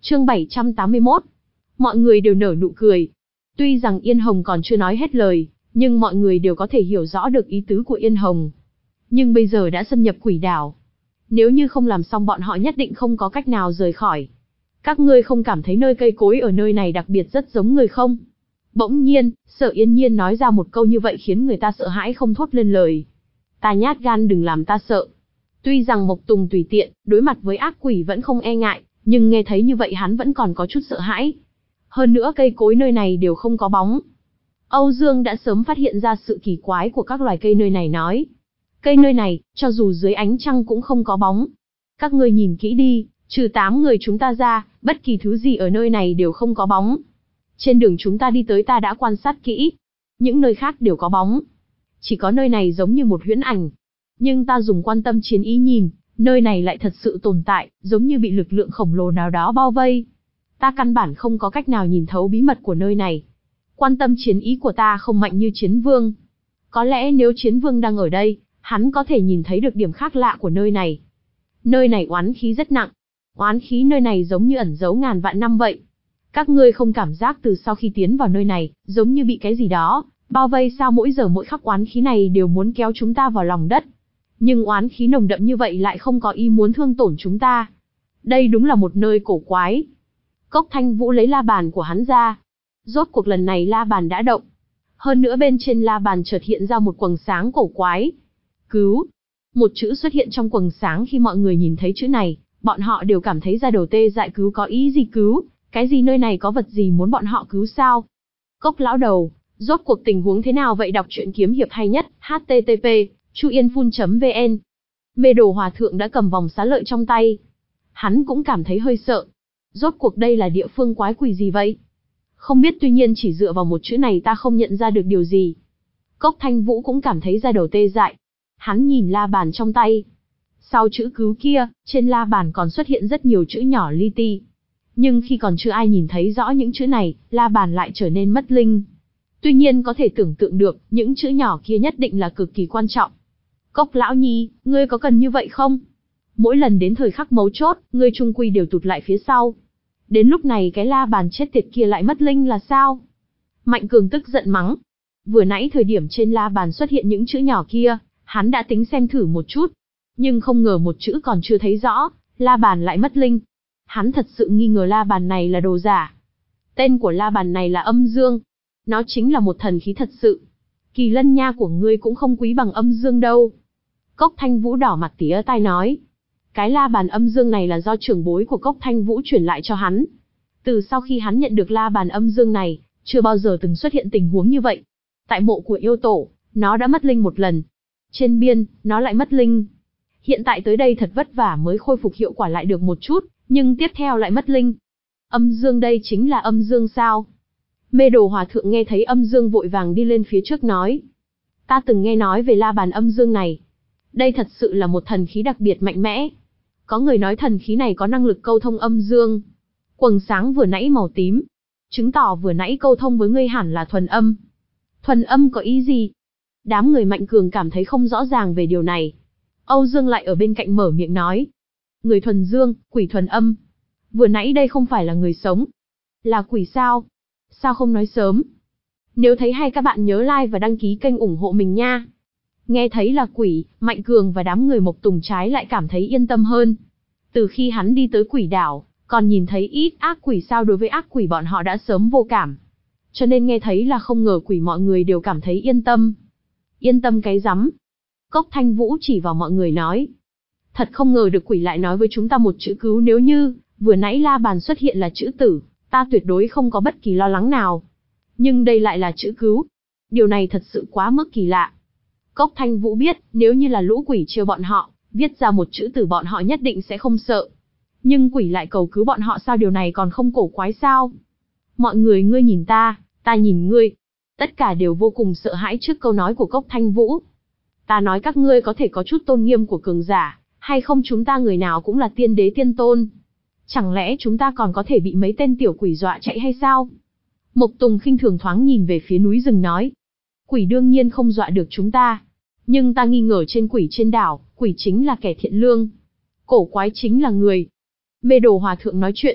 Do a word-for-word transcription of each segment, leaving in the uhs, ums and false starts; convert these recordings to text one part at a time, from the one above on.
Chương bảy trăm tám mươi mốt. Mọi người đều nở nụ cười. Tuy rằng Yên Hồng còn chưa nói hết lời, nhưng mọi người đều có thể hiểu rõ được ý tứ của Yên Hồng. Nhưng bây giờ đã xâm nhập Quỷ Đảo. Nếu như không làm xong bọn họ nhất định không có cách nào rời khỏi. Các ngươi không cảm thấy nơi cây cối ở nơi này đặc biệt rất giống người không? Bỗng nhiên, Sở Yên Nhiên nói ra một câu như vậy khiến người ta sợ hãi không thốt lên lời. Ta nhát gan đừng làm ta sợ. Tuy rằng Mộc Tùng tùy tiện, đối mặt với ác quỷ vẫn không e ngại, nhưng nghe thấy như vậy hắn vẫn còn có chút sợ hãi. Hơn nữa cây cối nơi này đều không có bóng. Âu Dương đã sớm phát hiện ra sự kỳ quái của các loài cây nơi này nói. Cây nơi này, cho dù dưới ánh trăng cũng không có bóng. Các ngươi nhìn kỹ đi, trừ tám người chúng ta ra, bất kỳ thứ gì ở nơi này đều không có bóng. Trên đường chúng ta đi tới ta đã quan sát kỹ. Những nơi khác đều có bóng. Chỉ có nơi này giống như một huyễn ảnh. Nhưng ta dùng quan tâm chiến ý nhìn, nơi này lại thật sự tồn tại, giống như bị lực lượng khổng lồ nào đó bao vây. Ta căn bản không có cách nào nhìn thấu bí mật của nơi này. Quan tâm chiến ý của ta không mạnh như Chiến Vương. Có lẽ nếu Chiến Vương đang ở đây, hắn có thể nhìn thấy được điểm khác lạ của nơi này. Nơi này oán khí rất nặng. Oán khí nơi này giống như ẩn giấu ngàn vạn năm vậy. Các ngươi không cảm giác từ sau khi tiến vào nơi này, giống như bị cái gì đó bao vây sao mỗi giờ mỗi khắc oán khí này đều muốn kéo chúng ta vào lòng đất. Nhưng oán khí nồng đậm như vậy lại không có ý muốn thương tổn chúng ta. Đây đúng là một nơi cổ quái. Cốc Thanh Vũ lấy la bàn của hắn ra. Rốt cuộc lần này la bàn đã động. Hơn nữa bên trên la bàn chợt hiện ra một quầng sáng cổ quái. Cứu. Một chữ xuất hiện trong quầng sáng khi mọi người nhìn thấy chữ này, bọn họ đều cảm thấy da đầu tê dại. Cứu có ý gì cứu? Cái gì nơi này có vật gì muốn bọn họ cứu sao? Cốc lão đầu, rốt cuộc tình huống thế nào vậy? Đọc truyện kiếm hiệp hay nhất, H T T P, chuyenphun chấm V N. Mê Đồ Hòa Thượng đã cầm vòng xá lợi trong tay. Hắn cũng cảm thấy hơi sợ. Rốt cuộc đây là địa phương quái quỷ gì vậy? Không biết, tuy nhiên chỉ dựa vào một chữ này ta không nhận ra được điều gì. Cốc Thanh Vũ cũng cảm thấy da đầu tê dại. Hắn nhìn la bàn trong tay. Sau chữ cứu kia, trên la bàn còn xuất hiện rất nhiều chữ nhỏ li ti. Nhưng khi còn chưa ai nhìn thấy rõ những chữ này, la bàn lại trở nên mất linh. Tuy nhiên có thể tưởng tượng được, những chữ nhỏ kia nhất định là cực kỳ quan trọng. Cốc lão nhi, ngươi có cần như vậy không? Mỗi lần đến thời khắc mấu chốt, ngươi trung quy đều tụt lại phía sau. Đến lúc này cái la bàn chết tiệt kia lại mất linh là sao? Mạnh Cường tức giận mắng. Vừa nãy thời điểm trên la bàn xuất hiện những chữ nhỏ kia, hắn đã tính xem thử một chút. Nhưng không ngờ một chữ còn chưa thấy rõ, la bàn lại mất linh. Hắn thật sự nghi ngờ la bàn này là đồ giả. Tên của la bàn này là Âm Dương. Nó chính là một thần khí thật sự. Kỳ lân nha của ngươi cũng không quý bằng Âm Dương đâu. Cốc Thanh Vũ đỏ mặt tía tai nói. Cái la bàn Âm Dương này là do trưởng bối của Cốc Thanh Vũ chuyển lại cho hắn. Từ sau khi hắn nhận được la bàn Âm Dương này, chưa bao giờ từng xuất hiện tình huống như vậy. Tại mộ của yêu tổ, nó đã mất linh một lần. Trên biên, nó lại mất linh. Hiện tại tới đây thật vất vả mới khôi phục hiệu quả lại được một chút, nhưng tiếp theo lại mất linh. Âm Dương đây chính là Âm Dương sao? Mê Đồ Hòa Thượng nghe thấy Âm Dương vội vàng đi lên phía trước nói. Ta từng nghe nói về la bàn Âm Dương này. Đây thật sự là một thần khí đặc biệt mạnh mẽ. Có người nói thần khí này có năng lực câu thông âm dương. Quầng sáng vừa nãy màu tím, chứng tỏ vừa nãy câu thông với ngươi hẳn là thuần âm. Thuần âm có ý gì? Đám người Mạnh Cường cảm thấy không rõ ràng về điều này. Âu Dương lại ở bên cạnh mở miệng nói. Người thuần dương, quỷ thuần âm. Vừa nãy đây không phải là người sống. Là quỷ sao? Sao không nói sớm? Nếu thấy hay các bạn nhớ like và đăng ký kênh ủng hộ mình nha. Nghe thấy là quỷ, Mạnh Cường và đám người Mộc Tùng trái lại cảm thấy yên tâm hơn. Từ khi hắn đi tới Quỷ Đảo, còn nhìn thấy ít ác quỷ sao, đối với ác quỷ bọn họ đã sớm vô cảm. Cho nên nghe thấy là không ngờ quỷ mọi người đều cảm thấy yên tâm. Yên tâm cái rắm. Cốc Thanh Vũ chỉ vào mọi người nói. Thật không ngờ được quỷ lại nói với chúng ta một chữ cứu, nếu như vừa nãy la bàn xuất hiện là chữ tử, ta tuyệt đối không có bất kỳ lo lắng nào. Nhưng đây lại là chữ cứu. Điều này thật sự quá mức kỳ lạ. Cốc Thanh Vũ biết, nếu như là lũ quỷ trêu bọn họ, viết ra một chữ tử bọn họ nhất định sẽ không sợ. Nhưng quỷ lại cầu cứu bọn họ sao, điều này còn không cổ quái sao? Mọi người, ngươi nhìn ta, ta nhìn ngươi. Tất cả đều vô cùng sợ hãi trước câu nói của Cốc Thanh Vũ. Ta nói các ngươi có thể có chút tôn nghiêm của cường giả, hay không? Chúng ta người nào cũng là tiên đế tiên tôn. Chẳng lẽ chúng ta còn có thể bị mấy tên tiểu quỷ dọa chạy hay sao? Mộc Tùng khinh thường thoáng nhìn về phía núi rừng nói. Quỷ đương nhiên không dọa được chúng ta. Nhưng ta nghi ngờ trên quỷ trên đảo, quỷ chính là kẻ thiện lương. Cổ quái chính là người. Mê Đồ Hòa Thượng nói chuyện.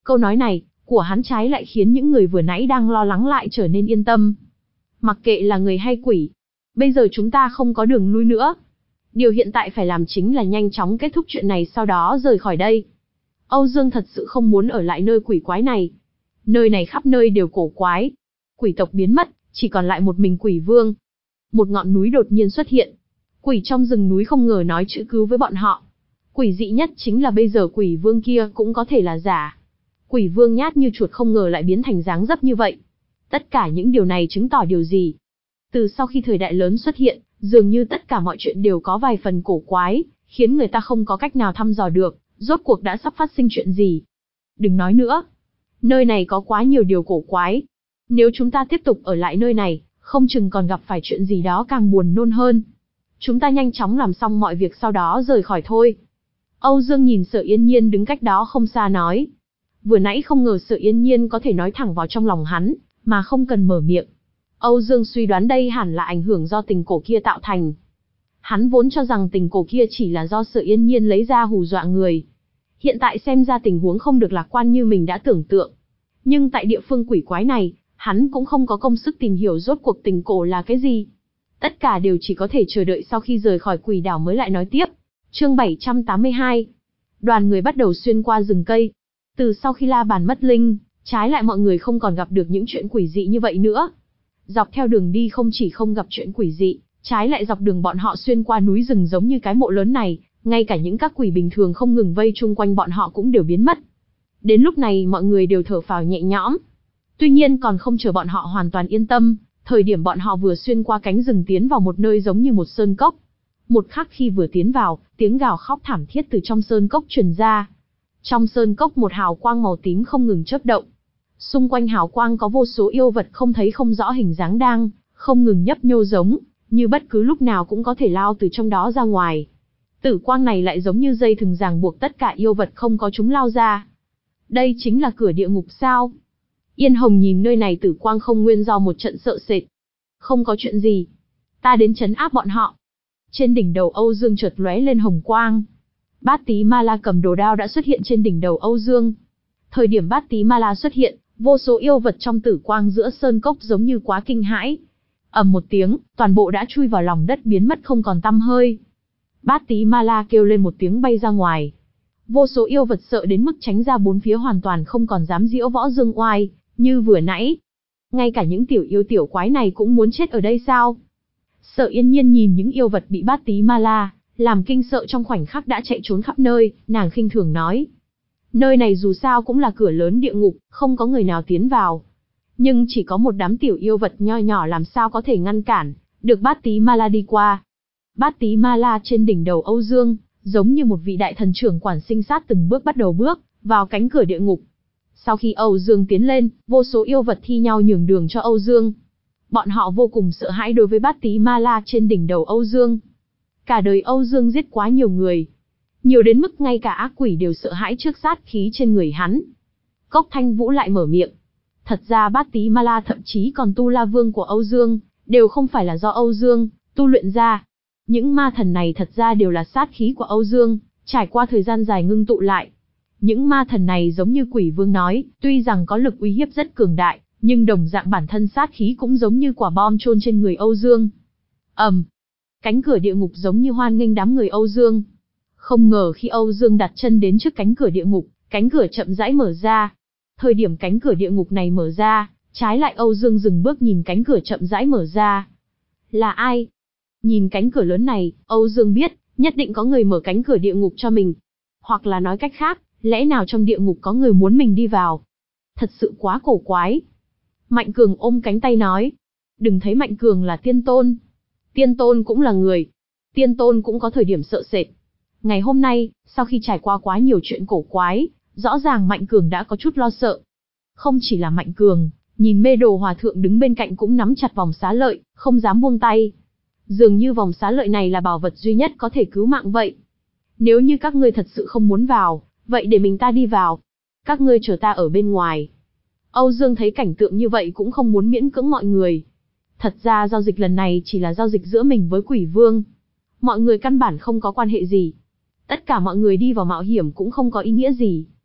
Câu nói này của hắn trái lại khiến những người vừa nãy đang lo lắng lại trở nên yên tâm. Mặc kệ là người hay quỷ, bây giờ chúng ta không có đường lui nữa. Điều hiện tại phải làm chính là nhanh chóng kết thúc chuyện này, sau đó rời khỏi đây. Âu Dương thật sự không muốn ở lại nơi quỷ quái này. Nơi này khắp nơi đều cổ quái. Quỷ tộc biến mất, chỉ còn lại một mình quỷ vương. Một ngọn núi đột nhiên xuất hiện. Quỷ trong rừng núi không ngờ nói chữ cứu với bọn họ. Quỷ dị nhất chính là bây giờ quỷ vương kia cũng có thể là giả. Quỷ vương nhát như chuột không ngờ lại biến thành dáng dấp như vậy. Tất cả những điều này chứng tỏ điều gì? Từ sau khi thời đại lớn xuất hiện, dường như tất cả mọi chuyện đều có vài phần cổ quái, khiến người ta không có cách nào thăm dò được, rốt cuộc đã sắp phát sinh chuyện gì. Đừng nói nữa. Nơi này có quá nhiều điều cổ quái. Nếu chúng ta tiếp tục ở lại nơi này, không chừng còn gặp phải chuyện gì đó càng buồn nôn hơn. Chúng ta nhanh chóng làm xong mọi việc sau đó rời khỏi thôi. Âu Dương nhìn Sở Yên Nhiên đứng cách đó không xa nói. Vừa nãy không ngờ Sở Yên Nhiên có thể nói thẳng vào trong lòng hắn, mà không cần mở miệng. Âu Dương suy đoán đây hẳn là ảnh hưởng do tình cổ kia tạo thành. Hắn vốn cho rằng tình cổ kia chỉ là do Sở Yên Nhiên lấy ra hù dọa người. Hiện tại xem ra tình huống không được lạc quan như mình đã tưởng tượng. Nhưng tại địa phương quỷ quái này, hắn cũng không có công sức tìm hiểu rốt cuộc tình cổ là cái gì. Tất cả đều chỉ có thể chờ đợi sau khi rời khỏi quỷ đảo mới lại nói tiếp. Chương bảy trăm tám mươi hai. Đoàn người bắt đầu xuyên qua rừng cây. Từ sau khi La Bàn mất linh, trái lại mọi người không còn gặp được những chuyện quỷ dị như vậy nữa. Dọc theo đường đi không chỉ không gặp chuyện quỷ dị, trái lại dọc đường bọn họ xuyên qua núi rừng giống như cái mộ lớn này, ngay cả những các quỷ bình thường không ngừng vây chung quanh bọn họ cũng đều biến mất. Đến lúc này mọi người đều thở phào nhẹ nhõm. Tuy nhiên còn không chờ bọn họ hoàn toàn yên tâm, thời điểm bọn họ vừa xuyên qua cánh rừng tiến vào một nơi giống như một sơn cốc. Một khắc khi vừa tiến vào, tiếng gào khóc thảm thiết từ trong sơn cốc truyền ra. Trong sơn cốc một hào quang màu tím không ngừng chớp động. Xung quanh hào quang có vô số yêu vật không thấy không rõ hình dáng đang, không ngừng nhấp nhô giống, như bất cứ lúc nào cũng có thể lao từ trong đó ra ngoài. Tử quang này lại giống như dây thừng ràng buộc tất cả yêu vật không có chúng lao ra. Đây chính là cửa địa ngục sao? Yên Hồng nhìn nơi này tử quang không nguyên do một trận sợ sệt. Không có chuyện gì. Ta đến trấn áp bọn họ. Trên đỉnh đầu Âu Dương chợt lóe lên hồng quang. Bát Tí Ma La cầm đồ đao đã xuất hiện trên đỉnh đầu Âu Dương. Thời điểm Bát Tí Ma La xuất hiện, vô số yêu vật trong tử quang giữa sơn cốc giống như quá kinh hãi. Ầm một tiếng, toàn bộ đã chui vào lòng đất biến mất không còn tăm hơi. Bát Tí Ma La kêu lên một tiếng bay ra ngoài. Vô số yêu vật sợ đến mức tránh ra bốn phía hoàn toàn không còn dám diễu võ dương oai, như vừa nãy. Ngay cả những tiểu yêu tiểu quái này cũng muốn chết ở đây sao? Sở Yên Nhiên nhìn những yêu vật bị Bát Tí Ma La làm kinh sợ trong khoảnh khắc đã chạy trốn khắp nơi, nàng khinh thường nói. Nơi này dù sao cũng là cửa lớn địa ngục, không có người nào tiến vào. Nhưng chỉ có một đám tiểu yêu vật nho nhỏ làm sao có thể ngăn cản được Bát Tí Ma La đi qua. Bát Tí Ma La trên đỉnh đầu Âu Dương, giống như một vị đại thần trưởng quản sinh sát từng bước bắt đầu bước vào cánh cửa địa ngục. Sau khi Âu Dương tiến lên, vô số yêu vật thi nhau nhường đường cho Âu Dương. Bọn họ vô cùng sợ hãi đối với Bát Tí Ma La trên đỉnh đầu Âu Dương. Cả đời Âu Dương giết quá nhiều người. Nhiều đến mức ngay cả ác quỷ đều sợ hãi trước sát khí trên người hắn. Cốc Thanh Vũ lại mở miệng. Thật ra Bát Tí Ma La thậm chí còn Tu La Vương của Âu Dương, đều không phải là do Âu Dương tu luyện ra. Những ma thần này thật ra đều là sát khí của Âu Dương, trải qua thời gian dài ngưng tụ lại. Những ma thần này giống như Quỷ Vương nói, tuy rằng có lực uy hiếp rất cường đại, nhưng đồng dạng bản thân sát khí cũng giống như quả bom chôn trên người Âu Dương. Ầm, um, cánh cửa địa ngục giống như hoan nghênh đám người Âu Dương. Không ngờ khi Âu Dương đặt chân đến trước cánh cửa địa ngục, cánh cửa chậm rãi mở ra. Thời điểm cánh cửa địa ngục này mở ra, trái lại Âu Dương dừng bước nhìn cánh cửa chậm rãi mở ra. Là ai? Nhìn cánh cửa lớn này, Âu Dương biết, nhất định có người mở cánh cửa địa ngục cho mình. Hoặc là nói cách khác, lẽ nào trong địa ngục có người muốn mình đi vào? Thật sự quá cổ quái. Mạnh Cường ôm cánh tay nói. Đừng thấy Mạnh Cường là tiên tôn. Tiên tôn cũng là người. Tiên tôn cũng có thời điểm sợ sệt. Ngày hôm nay, sau khi trải qua quá nhiều chuyện cổ quái, rõ ràng Mạnh Cường đã có chút lo sợ. Không chỉ là Mạnh Cường, nhìn Mê Đồ Hòa Thượng đứng bên cạnh cũng nắm chặt vòng xá lợi, không dám buông tay. Dường như vòng xá lợi này là bảo vật duy nhất có thể cứu mạng vậy. Nếu như các ngươi thật sự không muốn vào, vậy để mình ta đi vào. Các ngươi chờ ta ở bên ngoài. Âu Dương thấy cảnh tượng như vậy cũng không muốn miễn cưỡng mọi người. Thật ra giao dịch lần này chỉ là giao dịch giữa mình với Quỷ Vương. Mọi người căn bản không có quan hệ gì. Tất cả mọi người đi vào mạo hiểm cũng không có ý nghĩa gì.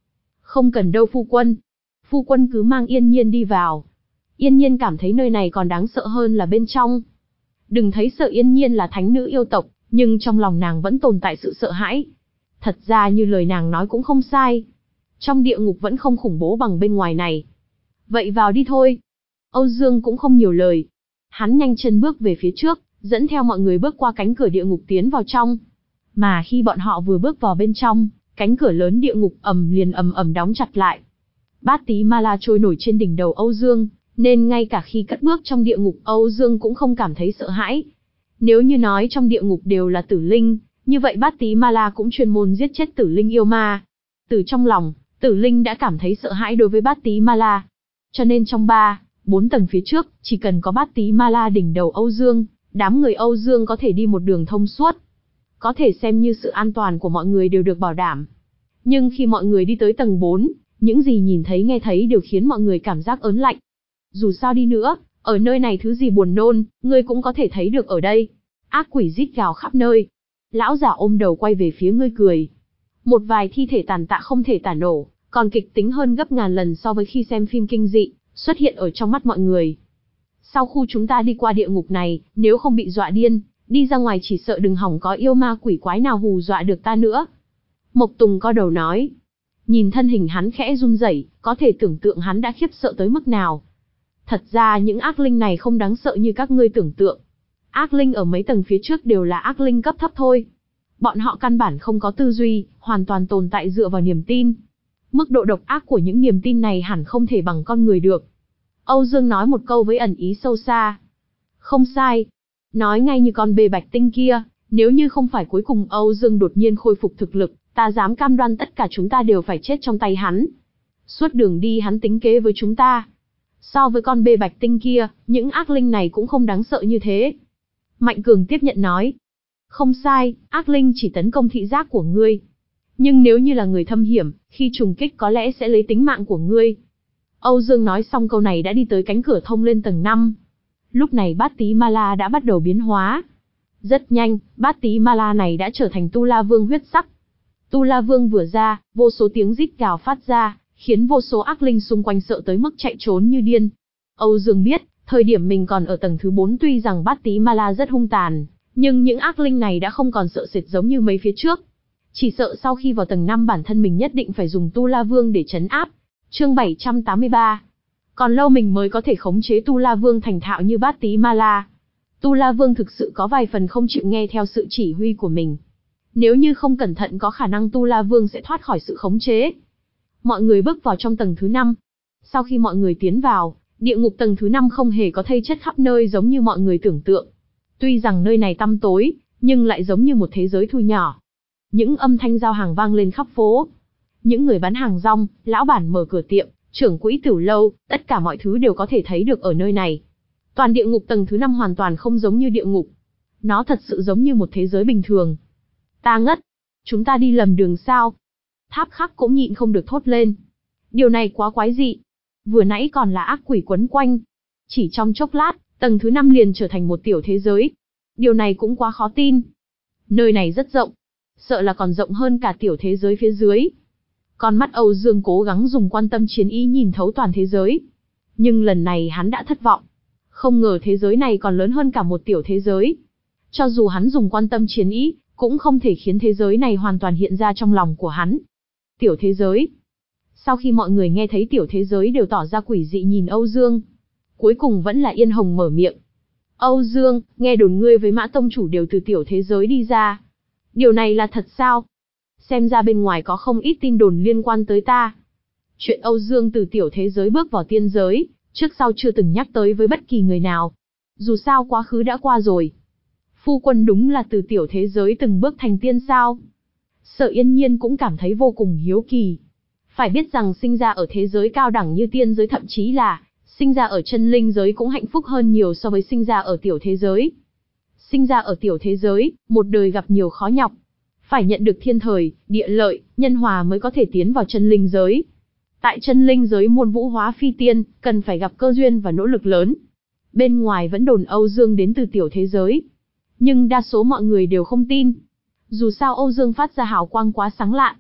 Không cần đâu phu quân. Phu quân cứ mang Yên Nhiên đi vào. Yên Nhiên cảm thấy nơi này còn đáng sợ hơn là bên trong. Đừng thấy sợ Yên Nhiên là thánh nữ yêu tộc, nhưng trong lòng nàng vẫn tồn tại sự sợ hãi. Thật ra như lời nàng nói cũng không sai. Trong địa ngục vẫn không khủng bố bằng bên ngoài này. Vậy vào đi thôi. Âu Dương cũng không nhiều lời. Hắn nhanh chân bước về phía trước, dẫn theo mọi người bước qua cánh cửa địa ngục tiến vào trong. Mà khi bọn họ vừa bước vào bên trong, cánh cửa lớn địa ngục ầm liền ầm ầm đóng chặt lại. Bát tí ma la trôi nổi trên đỉnh đầu Âu Dương, nên ngay cả khi cất bước trong địa ngục Âu Dương cũng không cảm thấy sợ hãi. Nếu như nói trong địa ngục đều là tử linh, như vậy Bát tí ma la cũng chuyên môn giết chết tử linh yêu ma. Từ trong lòng, tử linh đã cảm thấy sợ hãi đối với Bát tí ma la. Cho nên trong ba, bốn tầng phía trước, chỉ cần có Bát tí ma la đỉnh đầu Âu Dương, đám người Âu Dương có thể đi một đường thông suốt. Có thể xem như sự an toàn của mọi người đều được bảo đảm. Nhưng khi mọi người đi tới tầng bốn, những gì nhìn thấy nghe thấy đều khiến mọi người cảm giác ớn lạnh. Dù sao đi nữa, ở nơi này thứ gì buồn nôn, ngươi cũng có thể thấy được ở đây. Ác quỷ rít gào khắp nơi. Lão giả ôm đầu quay về phía ngươi cười. Một vài thi thể tàn tạ không thể tả nổ, còn kịch tính hơn gấp ngàn lần so với khi xem phim kinh dị, xuất hiện ở trong mắt mọi người. Sau khu chúng ta đi qua địa ngục này, nếu không bị dọa điên, đi ra ngoài chỉ sợ đừng hỏng có yêu ma quỷ quái nào hù dọa được ta nữa. Mộc Tùng co đầu nói. Nhìn thân hình hắn khẽ run rẩy, có thể tưởng tượng hắn đã khiếp sợ tới mức nào. Thật ra những ác linh này không đáng sợ như các ngươi tưởng tượng. Ác linh ở mấy tầng phía trước đều là ác linh cấp thấp thôi. Bọn họ căn bản không có tư duy, hoàn toàn tồn tại dựa vào niềm tin. Mức độ độc ác của những niềm tin này hẳn không thể bằng con người được. Âu Dương nói một câu với ẩn ý sâu xa. Không sai. Nói ngay như con bê bạch tinh kia, nếu như không phải cuối cùng Âu Dương đột nhiên khôi phục thực lực, ta dám cam đoan tất cả chúng ta đều phải chết trong tay hắn. Suốt đường đi hắn tính kế với chúng ta. So với con bê bạch tinh kia, những ác linh này cũng không đáng sợ như thế. Mạnh Cường tiếp nhận nói. Không sai, ác linh chỉ tấn công thị giác của ngươi. Nhưng nếu như là người thâm hiểm, khi trùng kích có lẽ sẽ lấy tính mạng của ngươi. Âu Dương nói xong câu này đã đi tới cánh cửa thông lên tầng năm. Lúc này Bát Tí Ma La đã bắt đầu biến hóa. Rất nhanh, Bát Tí Ma La này đã trở thành Tu La Vương huyết sắc. Tu La Vương vừa ra, vô số tiếng rít gào phát ra, khiến vô số ác linh xung quanh sợ tới mức chạy trốn như điên. Âu Dương biết, thời điểm mình còn ở tầng thứ bốn tuy rằng Bát Tí Ma La rất hung tàn, nhưng những ác linh này đã không còn sợ sệt giống như mấy phía trước. Chỉ sợ sau khi vào tầng năm bản thân mình nhất định phải dùng Tu La Vương để trấn áp. Chương bảy trăm tám mươi ba. Còn lâu mình mới có thể khống chế Tu La Vương thành thạo như Bát Tí Ma La. Tu La Vương thực sự có vài phần không chịu nghe theo sự chỉ huy của mình. Nếu như không cẩn thận có khả năng Tu La Vương sẽ thoát khỏi sự khống chế. Mọi người bước vào trong tầng thứ năm. Sau khi mọi người tiến vào, địa ngục tầng thứ năm không hề có thây chất khắp nơi giống như mọi người tưởng tượng. Tuy rằng nơi này tăm tối, nhưng lại giống như một thế giới thu nhỏ. Những âm thanh giao hàng vang lên khắp phố. Những người bán hàng rong, lão bản mở cửa tiệm, trưởng quỹ tiểu lâu, tất cả mọi thứ đều có thể thấy được ở nơi này. Toàn địa ngục tầng thứ năm hoàn toàn không giống như địa ngục. Nó thật sự giống như một thế giới bình thường. Ta ngất. Chúng ta đi lầm đường sao? Tháp Khắc cũng nhịn không được thốt lên. Điều này quá quái dị. Vừa nãy còn là ác quỷ quấn quanh. Chỉ trong chốc lát, tầng thứ năm liền trở thành một tiểu thế giới. Điều này cũng quá khó tin. Nơi này rất rộng. Sợ là còn rộng hơn cả tiểu thế giới phía dưới. Con mắt Âu Dương cố gắng dùng quan tâm chiến ý nhìn thấu toàn thế giới. Nhưng lần này hắn đã thất vọng. Không ngờ thế giới này còn lớn hơn cả một tiểu thế giới. Cho dù hắn dùng quan tâm chiến ý, cũng không thể khiến thế giới này hoàn toàn hiện ra trong lòng của hắn. Tiểu thế giới. Sau khi mọi người nghe thấy tiểu thế giới đều tỏ ra quỷ dị nhìn Âu Dương. Cuối cùng vẫn là Yên Hồng mở miệng. Âu Dương, nghe đồn ngươi với Mã Tông Chủ đều từ tiểu thế giới đi ra. Điều này là thật sao? Xem ra bên ngoài có không ít tin đồn liên quan tới ta. Chuyện Âu Dương từ tiểu thế giới bước vào tiên giới, trước sau chưa từng nhắc tới với bất kỳ người nào. Dù sao quá khứ đã qua rồi. Phu quân đúng là từ tiểu thế giới từng bước thành tiên sao? Sở Yên Nhiên cũng cảm thấy vô cùng hiếu kỳ. Phải biết rằng sinh ra ở thế giới cao đẳng như tiên giới thậm chí là sinh ra ở chân linh giới cũng hạnh phúc hơn nhiều so với sinh ra ở tiểu thế giới. Sinh ra ở tiểu thế giới, một đời gặp nhiều khó nhọc. Phải nhận được thiên thời, địa lợi, nhân hòa mới có thể tiến vào chân linh giới. Tại chân linh giới muôn vũ hóa phi tiên, cần phải gặp cơ duyên và nỗ lực lớn. Bên ngoài vẫn đồn Âu Dương đến từ tiểu thế giới. Nhưng đa số mọi người đều không tin. Dù sao Âu Dương phát ra hào quang quá sáng lạ.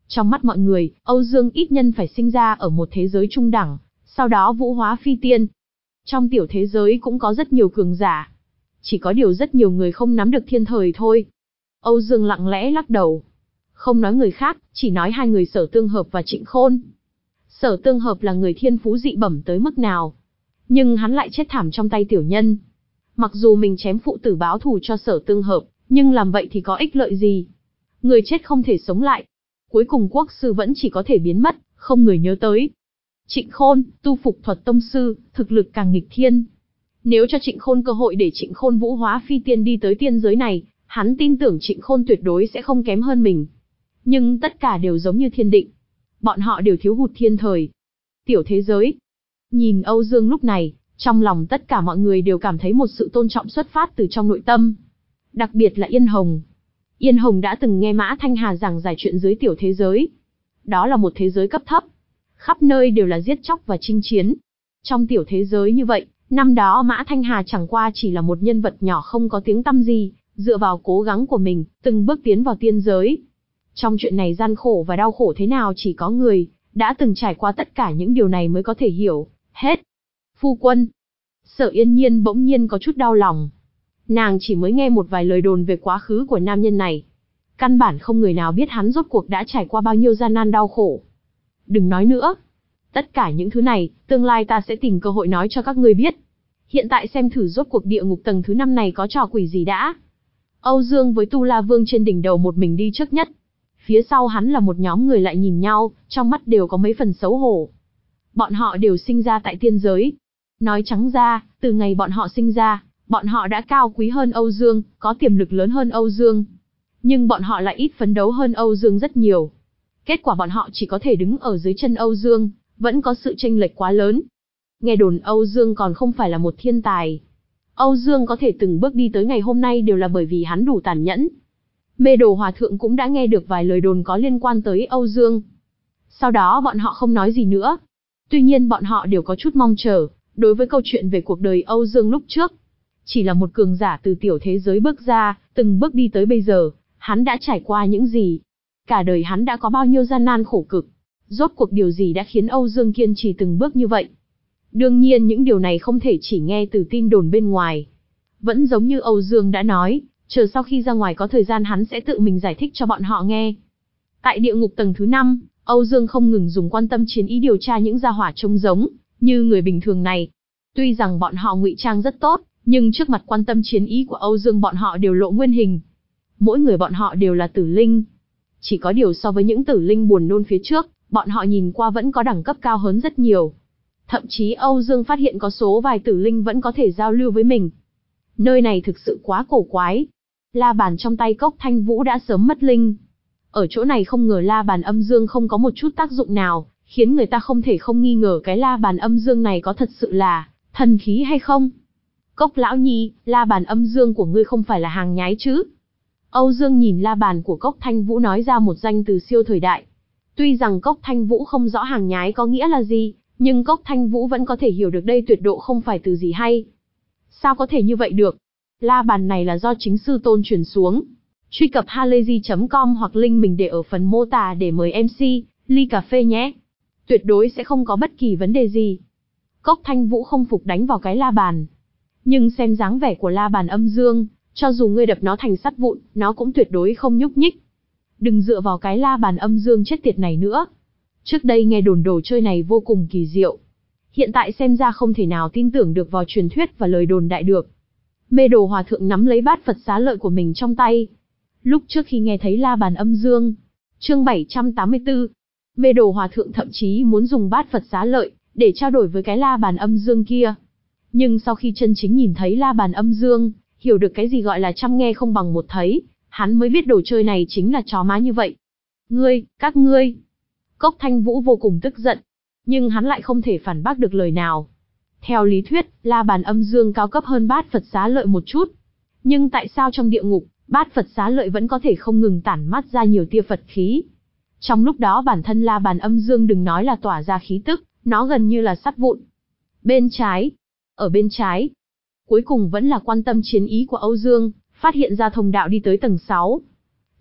Trong mắt mọi người, Âu Dương ít nhân phải sinh ra ở một thế giới trung đẳng, sau đó vũ hóa phi tiên. Trong tiểu thế giới cũng có rất nhiều cường giả. Chỉ có điều rất nhiều người không nắm được thiên thời thôi. Âu Dương lặng lẽ lắc đầu. Không nói người khác, chỉ nói hai người Sở Tương Hợp và Trịnh Khôn. Sở Tương Hợp là người thiên phú dị bẩm tới mức nào, nhưng hắn lại chết thảm trong tay tiểu nhân. Mặc dù mình chém phụ tử báo thù cho Sở Tương Hợp, nhưng làm vậy thì có ích lợi gì? Người chết không thể sống lại. Cuối cùng quốc sư vẫn chỉ có thể biến mất, không người nhớ tới. Trịnh Khôn, tu phục thuật tông sư, thực lực càng nghịch thiên. Nếu cho Trịnh Khôn cơ hội để Trịnh Khôn vũ hóa phi tiên đi tới tiên giới này, hắn tin tưởng Trịnh Khôn tuyệt đối sẽ không kém hơn mình. Nhưng tất cả đều giống như thiên định. Bọn họ đều thiếu hụt thiên thời. Tiểu thế giới. Nhìn Âu Dương lúc này, trong lòng tất cả mọi người đều cảm thấy một sự tôn trọng xuất phát từ trong nội tâm. Đặc biệt là Yên Hồng. Yên Hồng đã từng nghe Mã Thanh Hà giảng giải chuyện dưới tiểu thế giới. Đó là một thế giới cấp thấp. Khắp nơi đều là giết chóc và chinh chiến. Trong tiểu thế giới như vậy, năm đó Mã Thanh Hà chẳng qua chỉ là một nhân vật nhỏ không có tiếng tăm gì, dựa vào cố gắng của mình, từng bước tiến vào tiên giới. Trong chuyện này gian khổ và đau khổ thế nào chỉ có người đã từng trải qua tất cả những điều này mới có thể hiểu. Hết. Phu quân. Sở Yên Nhiên bỗng nhiên có chút đau lòng. Nàng chỉ mới nghe một vài lời đồn về quá khứ của nam nhân này. Căn bản không người nào biết hắn rốt cuộc đã trải qua bao nhiêu gian nan đau khổ. Đừng nói nữa. Tất cả những thứ này, tương lai ta sẽ tìm cơ hội nói cho các ngươi biết. Hiện tại xem thử rốt cuộc địa ngục tầng thứ năm này có trò quỷ gì đã. Âu Dương với Tu La Vương trên đỉnh đầu một mình đi trước nhất. Phía sau hắn là một nhóm người lại nhìn nhau, trong mắt đều có mấy phần xấu hổ. Bọn họ đều sinh ra tại tiên giới. Nói trắng ra, từ ngày bọn họ sinh ra, bọn họ đã cao quý hơn Âu Dương, có tiềm lực lớn hơn Âu Dương. Nhưng bọn họ lại ít phấn đấu hơn Âu Dương rất nhiều. Kết quả bọn họ chỉ có thể đứng ở dưới chân Âu Dương, vẫn có sự chênh lệch quá lớn. Nghe đồn Âu Dương còn không phải là một thiên tài. Âu Dương có thể từng bước đi tới ngày hôm nay đều là bởi vì hắn đủ tàn nhẫn. Mê Đồ Hòa Thượng cũng đã nghe được vài lời đồn có liên quan tới Âu Dương. Sau đó bọn họ không nói gì nữa. Tuy nhiên bọn họ đều có chút mong chờ, đối với câu chuyện về cuộc đời Âu Dương lúc trước. Chỉ là một cường giả từ tiểu thế giới bước ra, từng bước đi tới bây giờ, hắn đã trải qua những gì? Cả đời hắn đã có bao nhiêu gian nan khổ cực? Rốt cuộc điều gì đã khiến Âu Dương kiên trì từng bước như vậy? Đương nhiên những điều này không thể chỉ nghe từ tin đồn bên ngoài. Vẫn giống như Âu Dương đã nói, chờ sau khi ra ngoài có thời gian hắn sẽ tự mình giải thích cho bọn họ nghe. Tại địa ngục tầng thứ năm, Âu Dương không ngừng dùng quan tâm chiến ý điều tra những gia hỏa trông giống như người bình thường này. Tuy rằng bọn họ ngụy trang rất tốt, nhưng trước mặt quan tâm chiến ý của Âu Dương bọn họ đều lộ nguyên hình. Mỗi người bọn họ đều là tử linh. Chỉ có điều so với những tử linh buồn nôn phía trước, bọn họ nhìn qua vẫn có đẳng cấp cao hơn rất nhiều. Thậm chí Âu Dương phát hiện có số vài tử linh vẫn có thể giao lưu với mình. Nơi này thực sự quá cổ quái. La bàn trong tay Cốc Thanh Vũ đã sớm mất linh. Ở chỗ này không ngờ la bàn âm dương không có một chút tác dụng nào, khiến người ta không thể không nghi ngờ cái la bàn âm dương này có thật sự là thần khí hay không. Cốc lão nhi, la bàn âm dương của ngươi không phải là hàng nhái chứ? Âu Dương nhìn la bàn của Cốc Thanh Vũ nói ra một danh từ siêu thời đại. Tuy rằng Cốc Thanh Vũ không rõ hàng nhái có nghĩa là gì, nhưng Cốc Thanh Vũ vẫn có thể hiểu được đây tuyệt độ không phải từ gì hay. Sao có thể như vậy được? La bàn này là do chính sư tôn truyền xuống. Truy cập halayzi chấm com hoặc link mình để ở phần mô tả để mời em xê, ly cà phê nhé. Tuyệt đối sẽ không có bất kỳ vấn đề gì. Cốc Thanh Vũ không phục đánh vào cái la bàn. Nhưng xem dáng vẻ của la bàn âm dương, cho dù ngươi đập nó thành sắt vụn, nó cũng tuyệt đối không nhúc nhích. Đừng dựa vào cái la bàn âm dương chết tiệt này nữa. Trước đây nghe đồn đồ chơi này vô cùng kỳ diệu. Hiện tại xem ra không thể nào tin tưởng được vào truyền thuyết và lời đồn đại được. Mê Đồ Hòa Thượng nắm lấy bát Phật xá lợi của mình trong tay. Lúc trước khi nghe thấy la bàn âm dương, chương bảy trăm tám mươi tư, Mê Đồ Hòa Thượng thậm chí muốn dùng bát Phật xá lợi để trao đổi với cái la bàn âm dương kia. Nhưng sau khi chân chính nhìn thấy la bàn âm dương, hiểu được cái gì gọi là trăm nghe không bằng một thấy, hắn mới biết đồ chơi này chính là chó má như vậy. Ngươi, các ngươi. Cốc Thanh Vũ vô cùng tức giận, nhưng hắn lại không thể phản bác được lời nào. Theo lý thuyết, la bàn âm dương cao cấp hơn bát Phật xá lợi một chút. Nhưng tại sao trong địa ngục, bát Phật xá lợi vẫn có thể không ngừng tản mát ra nhiều tia Phật khí? Trong lúc đó bản thân la bàn âm dương đừng nói là tỏa ra khí tức, nó gần như là sắt vụn. Bên trái, ở bên trái, cuối cùng vẫn là quan tâm chiến ý của Âu Dương, phát hiện ra thông đạo đi tới tầng sáu.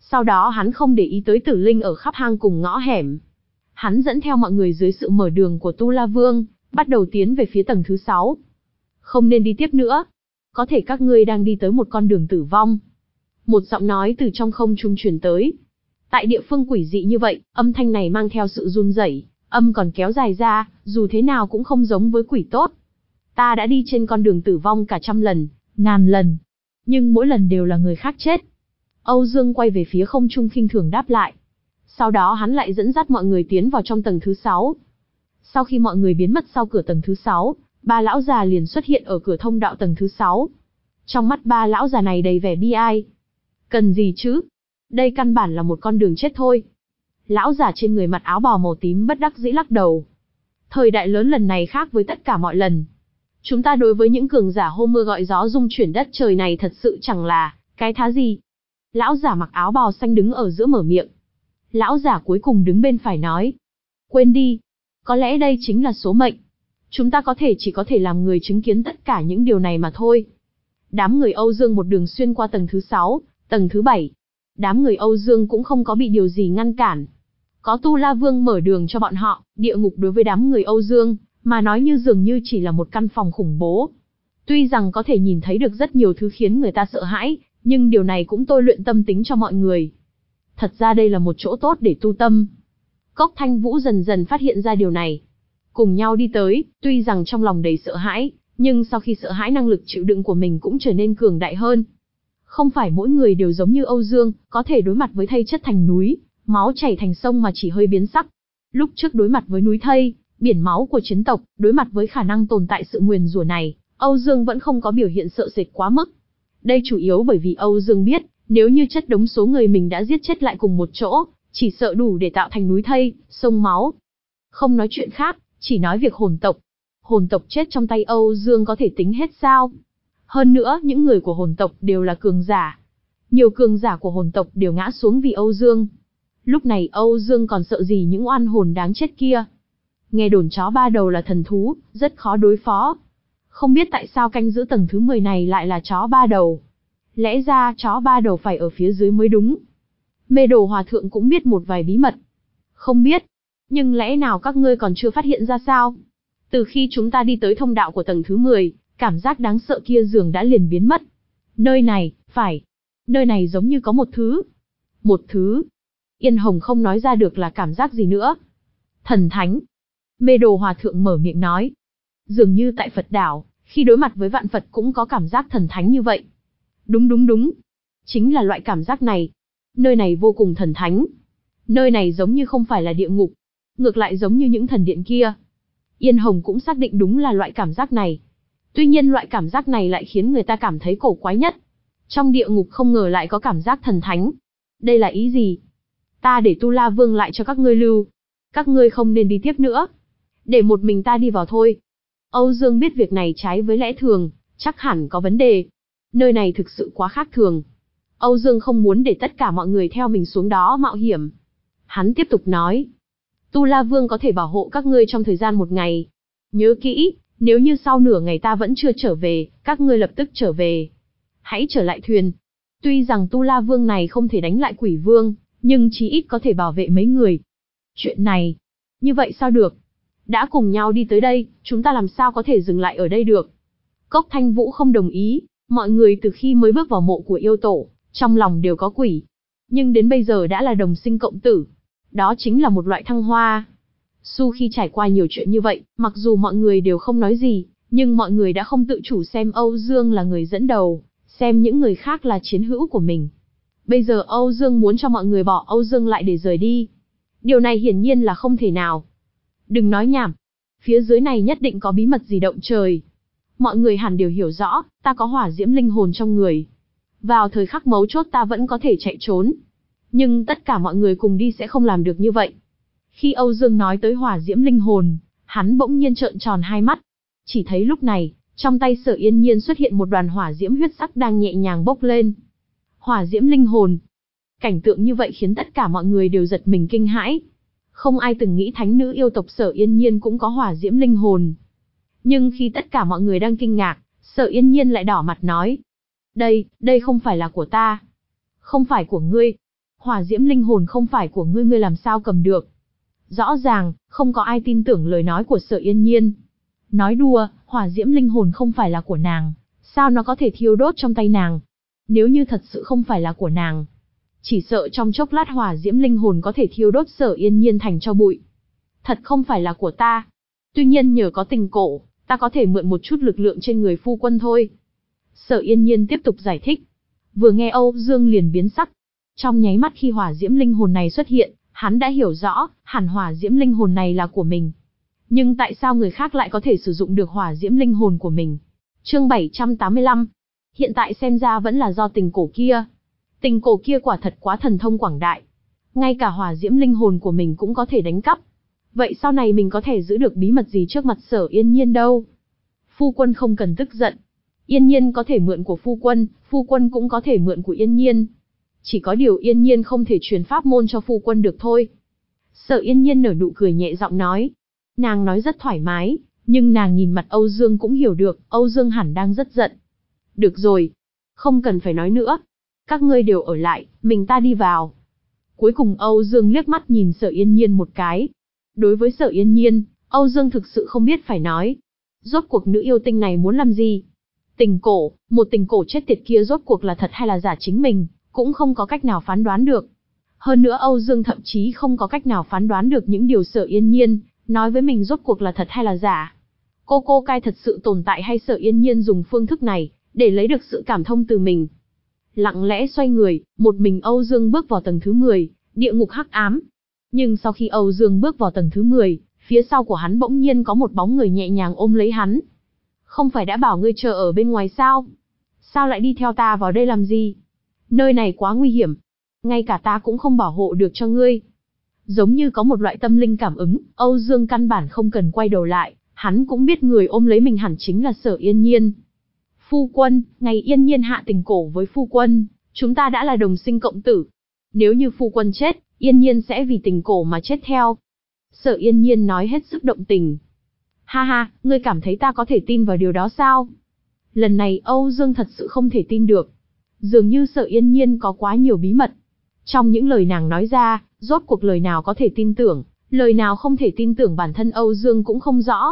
Sau đó hắn không để ý tới tử linh ở khắp hang cùng ngõ hẻm. Hắn dẫn theo mọi người dưới sự mở đường của Tu La Vương, bắt đầu tiến về phía tầng thứ sáu. Không nên đi tiếp nữa. Có thể các ngươi đang đi tới một con đường tử vong. Một giọng nói từ trong không trung truyền tới. Tại địa phương quỷ dị như vậy, âm thanh này mang theo sự run rẩy, âm còn kéo dài ra, dù thế nào cũng không giống với quỷ tốt. Ta đã đi trên con đường tử vong cả trăm lần, ngàn lần, nhưng mỗi lần đều là người khác chết. Âu Dương quay về phía không trung khinh thường đáp lại. Sau đó hắn lại dẫn dắt mọi người tiến vào trong tầng thứ sáu. Sau khi mọi người biến mất sau cửa tầng thứ sáu, ba lão già liền xuất hiện ở cửa thông đạo tầng thứ sáu. Trong mắt ba lão già này đầy vẻ bi ai. Cần gì chứ? Đây căn bản là một con đường chết thôi. Lão già trên người mặc áo bào màu tím bất đắc dĩ lắc đầu. Thời đại lớn lần này khác với tất cả mọi lần. Chúng ta đối với những cường giả hô mưa gọi gió dung chuyển đất trời này thật sự chẳng là cái thá gì. Lão giả mặc áo bào xanh đứng ở giữa mở miệng. Lão giả cuối cùng đứng bên phải nói. Quên đi. Có lẽ đây chính là số mệnh. Chúng ta có thể chỉ có thể làm người chứng kiến tất cả những điều này mà thôi. Đám người Âu Dương một đường xuyên qua tầng thứ sáu, tầng thứ bảy. Đám người Âu Dương cũng không có bị điều gì ngăn cản. Có Tu La Vương mở đường cho bọn họ, địa ngục đối với đám người Âu Dương, mà nói như dường như chỉ là một căn phòng khủng bố. Tuy rằng có thể nhìn thấy được rất nhiều thứ khiến người ta sợ hãi, nhưng điều này cũng tôi luyện tâm tính cho mọi người. Thật ra đây là một chỗ tốt để tu tâm. Cốc Thanh Vũ dần dần phát hiện ra điều này. Cùng nhau đi tới, tuy rằng trong lòng đầy sợ hãi, nhưng sau khi sợ hãi năng lực chịu đựng của mình cũng trở nên cường đại hơn. Không phải mỗi người đều giống như Âu Dương, có thể đối mặt với thây chất thành núi, máu chảy thành sông mà chỉ hơi biến sắc. Lúc trước đối mặt với núi thây, biển máu của chiến tộc, đối mặt với khả năng tồn tại sự nguyền rủa này, Âu Dương vẫn không có biểu hiện sợ sệt quá mức. Đây chủ yếu bởi vì Âu Dương biết, nếu như chất đống số người mình đã giết chết lại cùng một chỗ, chỉ sợ đủ để tạo thành núi thây, sông máu. Không nói chuyện khác, chỉ nói việc hồn tộc. Hồn tộc chết trong tay Âu Dương có thể tính hết sao? Hơn nữa, những người của hồn tộc đều là cường giả. Nhiều cường giả của hồn tộc đều ngã xuống vì Âu Dương. Lúc này Âu Dương còn sợ gì những oan hồn đáng chết kia? Nghe đồn chó ba đầu là thần thú, rất khó đối phó. Không biết tại sao canh giữ tầng thứ mười này lại là chó ba đầu. Lẽ ra chó ba đầu phải ở phía dưới mới đúng. Mê Đồ Hòa Thượng cũng biết một vài bí mật. Không biết. Nhưng lẽ nào các ngươi còn chưa phát hiện ra sao? Từ khi chúng ta đi tới thông đạo của tầng thứ mười, cảm giác đáng sợ kia dường đã liền biến mất. Nơi này, phải. Nơi này giống như có một thứ. Một thứ. Yên Hồng không nói ra được là cảm giác gì nữa. Thần thánh. Mê Đồ Hòa Thượng mở miệng nói. Dường như tại Phật đảo, khi đối mặt với vạn Phật cũng có cảm giác thần thánh như vậy. Đúng đúng đúng. Chính là loại cảm giác này. Nơi này vô cùng thần thánh. Nơi này giống như không phải là địa ngục. Ngược lại giống như những thần điện kia. Yên Hồng cũng xác định đúng là loại cảm giác này. Tuy nhiên loại cảm giác này lại khiến người ta cảm thấy cổ quái nhất. Trong địa ngục không ngờ lại có cảm giác thần thánh. Đây là ý gì? Ta để Tu La Vương lại cho các ngươi lưu. Các ngươi không nên đi tiếp nữa. Để một mình ta đi vào thôi. Âu Dương biết việc này trái với lẽ thường, chắc hẳn có vấn đề. Nơi này thực sự quá khác thường. Âu Dương không muốn để tất cả mọi người theo mình xuống đó mạo hiểm. Hắn tiếp tục nói. Tu La Vương có thể bảo hộ các ngươi trong thời gian một ngày. Nhớ kỹ, nếu như sau nửa ngày ta vẫn chưa trở về, các ngươi lập tức trở về. Hãy trở lại thuyền. Tuy rằng Tu La Vương này không thể đánh lại Quỷ Vương, nhưng chí ít có thể bảo vệ mấy người. Chuyện này, như vậy sao được? Đã cùng nhau đi tới đây, chúng ta làm sao có thể dừng lại ở đây được? Cốc Thanh Vũ không đồng ý, mọi người từ khi mới bước vào mộ của yêu tổ, trong lòng đều có quỷ. Nhưng đến bây giờ đã là đồng sinh cộng tử. Đó chính là một loại thăng hoa. Su khi trải qua nhiều chuyện như vậy, mặc dù mọi người đều không nói gì, nhưng mọi người đã không tự chủ xem Âu Dương là người dẫn đầu, xem những người khác là chiến hữu của mình. Bây giờ Âu Dương muốn cho mọi người bỏ Âu Dương lại để rời đi. Điều này hiển nhiên là không thể nào. Đừng nói nhảm. Phía dưới này nhất định có bí mật gì động trời. Mọi người hẳn đều hiểu rõ, ta có hỏa diễm linh hồn trong người. Vào thời khắc mấu chốt ta vẫn có thể chạy trốn. Nhưng tất cả mọi người cùng đi sẽ không làm được như vậy. Khi Âu Dương nói tới hỏa diễm linh hồn, hắn bỗng nhiên trợn tròn hai mắt. Chỉ thấy lúc này, trong tay Sở Yên Nhiên xuất hiện một đoàn hỏa diễm huyết sắc đang nhẹ nhàng bốc lên. Hỏa diễm linh hồn. Cảnh tượng như vậy khiến tất cả mọi người đều giật mình kinh hãi. Không ai từng nghĩ thánh nữ yêu tộc Sở Yên Nhiên cũng có hỏa diễm linh hồn. Nhưng khi tất cả mọi người đang kinh ngạc, Sở Yên Nhiên lại đỏ mặt nói. Đây, đây không phải là của ta. Không phải của ngươi. Hỏa diễm linh hồn không phải của ngươi, ngươi làm sao cầm được? Rõ ràng, không có ai tin tưởng lời nói của Sở Yên Nhiên. Nói đùa, hỏa diễm linh hồn không phải là của nàng, sao nó có thể thiêu đốt trong tay nàng? Nếu như thật sự không phải là của nàng, chỉ sợ trong chốc lát hỏa diễm linh hồn có thể thiêu đốt Sở Yên Nhiên thành tro bụi. Thật không phải là của ta. Tuy nhiên nhờ có tình cổ, ta có thể mượn một chút lực lượng trên người phu quân thôi. Sở Yên Nhiên tiếp tục giải thích. Vừa nghe Âu Dương liền biến sắc. Trong nháy mắt khi hỏa diễm linh hồn này xuất hiện, hắn đã hiểu rõ, hẳn hỏa diễm linh hồn này là của mình. Nhưng tại sao người khác lại có thể sử dụng được hỏa diễm linh hồn của mình? Chương bảy trăm tám mươi lăm. Hiện tại xem ra vẫn là do tình cổ kia. Tình cổ kia quả thật quá thần thông quảng đại. Ngay cả hỏa diễm linh hồn của mình cũng có thể đánh cắp. Vậy sau này mình có thể giữ được bí mật gì trước mặt Sở Yên Nhiên đâu? Phu quân không cần tức giận. Yên Nhiên có thể mượn của phu quân, phu quân cũng có thể mượn của Yên Nhiên. Chỉ có điều Yên Nhiên không thể truyền pháp môn cho phu quân được thôi. Sở Yên Nhiên nở nụ cười nhẹ giọng nói. Nàng nói rất thoải mái, nhưng nàng nhìn mặt Âu Dương cũng hiểu được, Âu Dương hẳn đang rất giận. Được rồi, không cần phải nói nữa. Các ngươi đều ở lại, mình ta đi vào. Cuối cùng Âu Dương liếc mắt nhìn Sở Yên Nhiên một cái. Đối với Sở Yên Nhiên, Âu Dương thực sự không biết phải nói. Rốt cuộc nữ yêu tinh này muốn làm gì? Tình cổ, một tình cổ chết tiệt kia rốt cuộc là thật hay là giả chính mình, cũng không có cách nào phán đoán được. Hơn nữa Âu Dương thậm chí không có cách nào phán đoán được những điều Sở Yên Nhiên nói với mình rốt cuộc là thật hay là giả. Cô cô cai thật sự tồn tại hay Sở Yên Nhiên dùng phương thức này để lấy được sự cảm thông từ mình. Lặng lẽ xoay người, một mình Âu Dương bước vào tầng thứ mười, địa ngục hắc ám. Nhưng sau khi Âu Dương bước vào tầng thứ mười, phía sau của hắn bỗng nhiên có một bóng người nhẹ nhàng ôm lấy hắn. Không phải đã bảo ngươi chờ ở bên ngoài sao? Sao lại đi theo ta vào đây làm gì? Nơi này quá nguy hiểm. Ngay cả ta cũng không bảo hộ được cho ngươi. Giống như có một loại tâm linh cảm ứng, Âu Dương căn bản không cần quay đầu lại, hắn cũng biết người ôm lấy mình hẳn chính là Sở Yên Nhiên. Phu quân, ngày Yên Nhiên hạ tình cổ với phu quân, chúng ta đã là đồng sinh cộng tử. Nếu như phu quân chết, Yên Nhiên sẽ vì tình cổ mà chết theo. Sở Yên Nhiên nói hết sức động tình. Ha ha, ngươi cảm thấy ta có thể tin vào điều đó sao? Lần này Âu Dương thật sự không thể tin được. Dường như Sở Yên Nhiên có quá nhiều bí mật. Trong những lời nàng nói ra, rốt cuộc lời nào có thể tin tưởng, lời nào không thể tin tưởng bản thân Âu Dương cũng không rõ.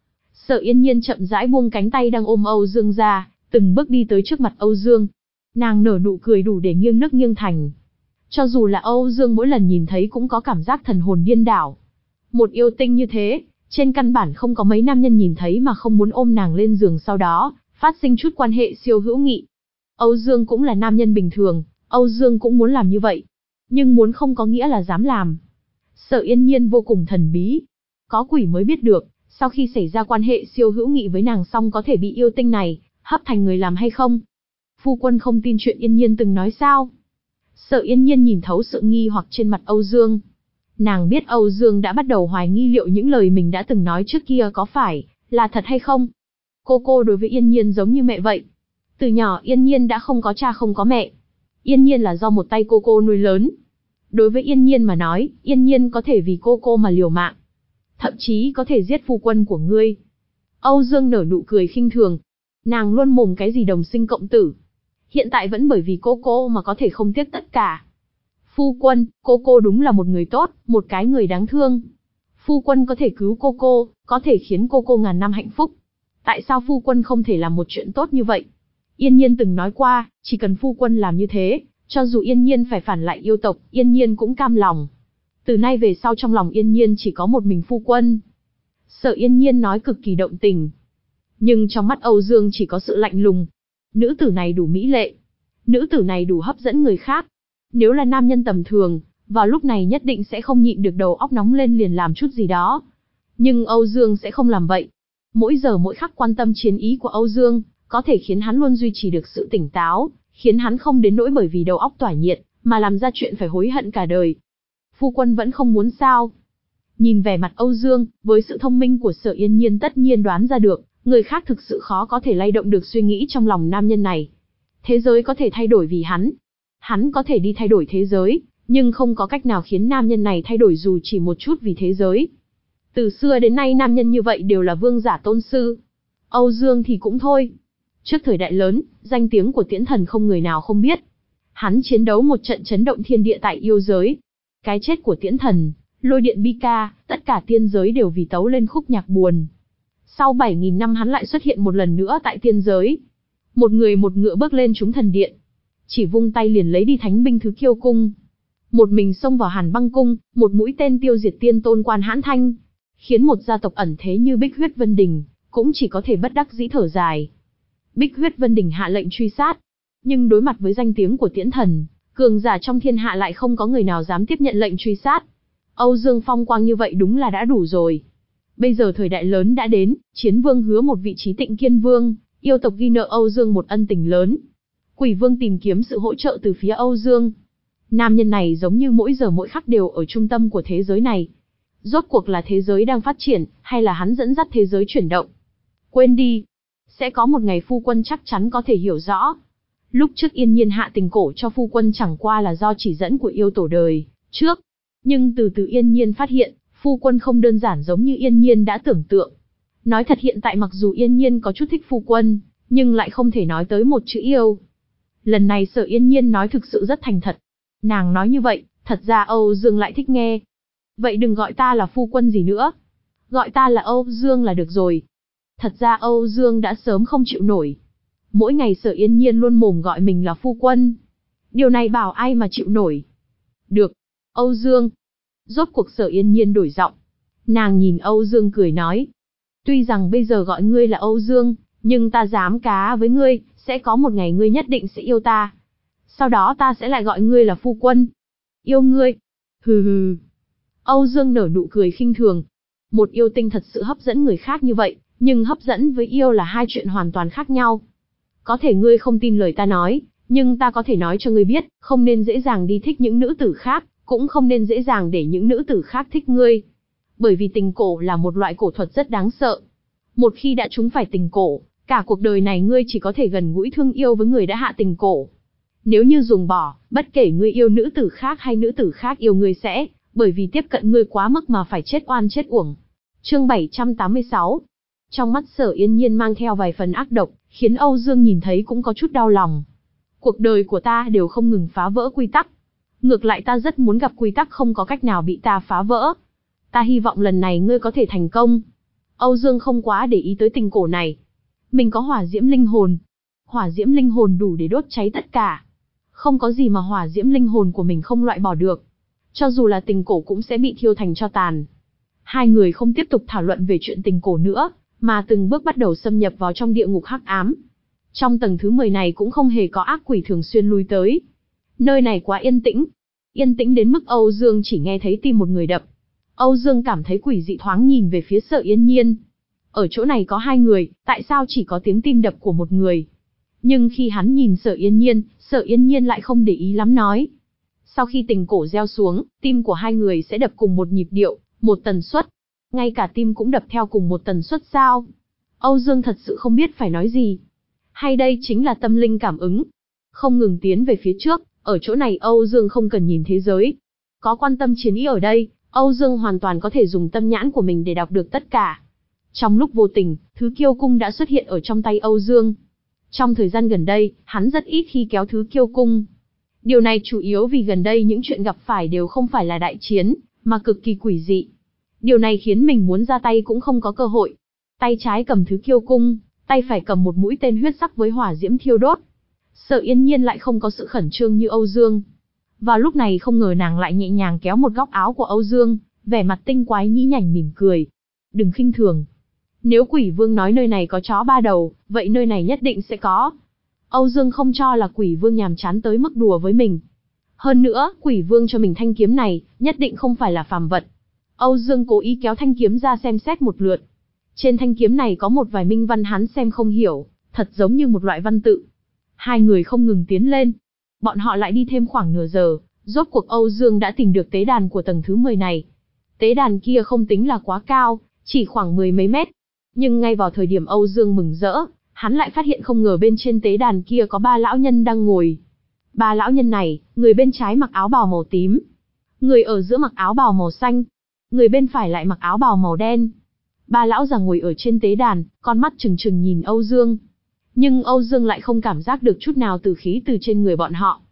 Sở Yên Nhiên chậm rãi buông cánh tay đang ôm Âu Dương ra, từng bước đi tới trước mặt Âu Dương. Nàng nở nụ cười đủ để nghiêng nước nghiêng thành. Cho dù là Âu Dương mỗi lần nhìn thấy cũng có cảm giác thần hồn điên đảo. Một yêu tinh như thế, trên căn bản không có mấy nam nhân nhìn thấy mà không muốn ôm nàng lên giường sau đó, phát sinh chút quan hệ siêu hữu nghị. Âu Dương cũng là nam nhân bình thường, Âu Dương cũng muốn làm như vậy. Nhưng muốn không có nghĩa là dám làm. Sở Yên Nhiên vô cùng thần bí. Có quỷ mới biết được, sau khi xảy ra quan hệ siêu hữu nghị với nàng xong có thể bị yêu tinh này hấp thành người làm hay không? Phu quân không tin chuyện Yên Nhiên từng nói sao? Sở Yên Nhiên nhìn thấu sự nghi hoặc trên mặt Âu Dương. Nàng biết Âu Dương đã bắt đầu hoài nghi liệu những lời mình đã từng nói trước kia có phải là thật hay không. Cô cô đối với Yên Nhiên giống như mẹ vậy. Từ nhỏ Yên Nhiên đã không có cha không có mẹ. Yên Nhiên là do một tay cô cô nuôi lớn. Đối với Yên Nhiên mà nói, Yên Nhiên có thể vì cô cô mà liều mạng. Thậm chí có thể giết phu quân của ngươi. Âu Dương nở nụ cười khinh thường. Nàng luôn mồm cái gì đồng sinh cộng tử. Hiện tại vẫn bởi vì cô cô mà có thể không tiếc tất cả. Phu quân, cô cô đúng là một người tốt, một cái người đáng thương. Phu quân có thể cứu cô cô, có thể khiến cô cô ngàn năm hạnh phúc. Tại sao phu quân không thể làm một chuyện tốt như vậy? Yên Nhiên từng nói qua, chỉ cần phu quân làm như thế, cho dù Yên Nhiên phải phản lại yêu tộc, Yên Nhiên cũng cam lòng. Từ nay về sau trong lòng Yên Nhiên chỉ có một mình phu quân. Sở Yên Nhiên nói cực kỳ động tình. Nhưng trong mắt Âu Dương chỉ có sự lạnh lùng. Nữ tử này đủ mỹ lệ. Nữ tử này đủ hấp dẫn người khác. Nếu là nam nhân tầm thường, vào lúc này nhất định sẽ không nhịn được đầu óc nóng lên liền làm chút gì đó. Nhưng Âu Dương sẽ không làm vậy. Mỗi giờ mỗi khắc quan tâm chiến ý của Âu Dương, có thể khiến hắn luôn duy trì được sự tỉnh táo, khiến hắn không đến nỗi bởi vì đầu óc tỏa nhiệt, mà làm ra chuyện phải hối hận cả đời. Phu quân vẫn không muốn sao? Nhìn vẻ mặt Âu Dương, với sự thông minh của Sở Yên Nhiên tất nhiên đoán ra được, người khác thực sự khó có thể lay động được suy nghĩ trong lòng nam nhân này. Thế giới có thể thay đổi vì hắn. Hắn có thể đi thay đổi thế giới, nhưng không có cách nào khiến nam nhân này thay đổi dù chỉ một chút vì thế giới. Từ xưa đến nay nam nhân như vậy đều là vương giả tôn sư. Âu Dương thì cũng thôi. Trước thời đại lớn, danh tiếng của Tiễn Thần không người nào không biết. Hắn chiến đấu một trận chấn động thiên địa tại yêu giới. Cái chết của Tiễn Thần, Lôi Điện Bi Ca, tất cả tiên giới đều vì tấu lên khúc nhạc buồn. Sau bảy nghìn năm hắn lại xuất hiện một lần nữa tại tiên giới. Một người một ngựa bước lên chúng thần điện. Chỉ vung tay liền lấy đi thánh binh Thứ Kiêu Cung. Một mình xông vào Hàn Băng Cung, một mũi tên tiêu diệt tiên tôn Quan Hãn Thanh. Khiến một gia tộc ẩn thế như Bích Huyết Vân Đình, cũng chỉ có thể bất đắc dĩ thở dài. Bích Huyết Vân Đình hạ lệnh truy sát. Nhưng đối mặt với danh tiếng của Tiễn Thần, cường giả trong thiên hạ lại không có người nào dám tiếp nhận lệnh truy sát. Âu Dương phong quang như vậy đúng là đã đủ rồi. Bây giờ thời đại lớn đã đến, Chiến Vương hứa một vị trí Tịnh Kiên Vương, yêu tộc ghi nợ Âu Dương một ân tình lớn. Quỷ Vương tìm kiếm sự hỗ trợ từ phía Âu Dương. Nam nhân này giống như mỗi giờ mỗi khắc đều ở trung tâm của thế giới này. Rốt cuộc là thế giới đang phát triển, hay là hắn dẫn dắt thế giới chuyển động? Quên đi. Sẽ có một ngày phu quân chắc chắn có thể hiểu rõ. Lúc trước Yên Nhiên hạ tình cổ cho phu quân chẳng qua là do chỉ dẫn của yêu tổ đời trước. Nhưng từ từ Yên Nhiên phát hiện, phu quân không đơn giản giống như Yên Nhiên đã tưởng tượng. Nói thật hiện tại mặc dù Yên Nhiên có chút thích phu quân, nhưng lại không thể nói tới một chữ yêu. Lần này Sở Yên Nhiên nói thực sự rất thành thật. Nàng nói như vậy, thật ra Âu Dương lại thích nghe. Vậy đừng gọi ta là phu quân gì nữa. Gọi ta là Âu Dương là được rồi. Thật ra Âu Dương đã sớm không chịu nổi. Mỗi ngày Sở Yên Nhiên luôn mồm gọi mình là phu quân. Điều này bảo ai mà chịu nổi. Được. Âu Dương. Rốt cuộc Sở Yên Nhiên đổi giọng. Nàng nhìn Âu Dương cười nói. Tuy rằng bây giờ gọi ngươi là Âu Dương, nhưng ta dám cá với ngươi, sẽ có một ngày ngươi nhất định sẽ yêu ta. Sau đó ta sẽ lại gọi ngươi là phu quân. Yêu ngươi. Hừ hừ. Âu Dương nở nụ cười khinh thường. Một yêu tinh thật sự hấp dẫn người khác như vậy, nhưng hấp dẫn với yêu là hai chuyện hoàn toàn khác nhau. Có thể ngươi không tin lời ta nói, nhưng ta có thể nói cho ngươi biết, không nên dễ dàng đi thích những nữ tử khác, cũng không nên dễ dàng để những nữ tử khác thích ngươi. Bởi vì tình cổ là một loại cổ thuật rất đáng sợ. Một khi đã trúng phải tình cổ, cả cuộc đời này ngươi chỉ có thể gần gũi thương yêu với người đã hạ tình cổ. Nếu như dùng bỏ, bất kể ngươi yêu nữ tử khác hay nữ tử khác yêu ngươi sẽ, bởi vì tiếp cận ngươi quá mức mà phải chết oan chết uổng. Chương bảy trăm tám mươi sáu. Trong mắt Sở Yên Nhiên mang theo vài phần ác độc, khiến Âu Dương nhìn thấy cũng có chút đau lòng. Cuộc đời của ta đều không ngừng phá vỡ quy tắc. Ngược lại ta rất muốn gặp quy tắc không có cách nào bị ta phá vỡ. Ta hy vọng lần này ngươi có thể thành công. Âu Dương không quá để ý tới tình cổ này. Mình có hỏa diễm linh hồn. Hỏa diễm linh hồn đủ để đốt cháy tất cả. Không có gì mà hỏa diễm linh hồn của mình không loại bỏ được. Cho dù là tình cổ cũng sẽ bị thiêu thành tro tàn. Hai người không tiếp tục thảo luận về chuyện tình cổ nữa, mà từng bước bắt đầu xâm nhập vào trong địa ngục hắc ám. Trong tầng thứ mười này cũng không hề có ác quỷ thường xuyên lui tới. Nơi này quá yên tĩnh. Yên tĩnh đến mức Âu Dương chỉ nghe thấy tim một người đập. Âu Dương cảm thấy quỷ dị thoáng nhìn về phía Sở Yên Nhiên. Ở chỗ này có hai người, tại sao chỉ có tiếng tim đập của một người? Nhưng khi hắn nhìn Sở Yên Nhiên, Sở Yên Nhiên lại không để ý lắm nói. Sau khi tình cổ gieo xuống, tim của hai người sẽ đập cùng một nhịp điệu, một tần suất. Ngay cả tim cũng đập theo cùng một tần suất sao? Âu Dương thật sự không biết phải nói gì. Hay đây chính là tâm linh cảm ứng? Không ngừng tiến về phía trước, ở chỗ này Âu Dương không cần nhìn thế giới. Có quan tâm chiến ý ở đây, Âu Dương hoàn toàn có thể dùng tâm nhãn của mình để đọc được tất cả. Trong lúc vô tình, Thứ Kiêu Cung đã xuất hiện ở trong tay Âu Dương. Trong thời gian gần đây, hắn rất ít khi kéo Thứ Kiêu Cung. Điều này chủ yếu vì gần đây những chuyện gặp phải đều không phải là đại chiến, mà cực kỳ quỷ dị. Điều này khiến mình muốn ra tay cũng không có cơ hội. Tay trái cầm Thứ Kiêu Cung, tay phải cầm một mũi tên huyết sắc với hỏa diễm thiêu đốt. Sở Yên Nhiên lại không có sự khẩn trương như Âu Dương. Vào lúc này không ngờ nàng lại nhẹ nhàng kéo một góc áo của Âu Dương, vẻ mặt tinh quái nhĩ nhảnh mỉm cười. Đừng khinh thường. Nếu Quỷ Vương nói nơi này có chó ba đầu, vậy nơi này nhất định sẽ có. Âu Dương không cho là Quỷ Vương nhàm chán tới mức đùa với mình. Hơn nữa, Quỷ Vương cho mình thanh kiếm này, nhất định không phải là phàm vật. Âu Dương cố ý kéo thanh kiếm ra xem xét một lượt. Trên thanh kiếm này có một vài minh văn hắn xem không hiểu, thật giống như một loại văn tự. Hai người không ngừng tiến lên. Bọn họ lại đi thêm khoảng nửa giờ, rốt cuộc Âu Dương đã tìm được tế đàn của tầng thứ mười này. Tế đàn kia không tính là quá cao, chỉ khoảng mười mấy mét. Nhưng ngay vào thời điểm Âu Dương mừng rỡ, hắn lại phát hiện không ngờ bên trên tế đàn kia có ba lão nhân đang ngồi. Ba lão nhân này, người bên trái mặc áo bào màu tím, người ở giữa mặc áo bào màu xanh, người bên phải lại mặc áo bào màu đen. Ba lão già ngồi ở trên tế đàn, con mắt trừng trừng nhìn Âu Dương. Nhưng Âu Dương lại không cảm giác được chút nào từ khí từ trên người bọn họ.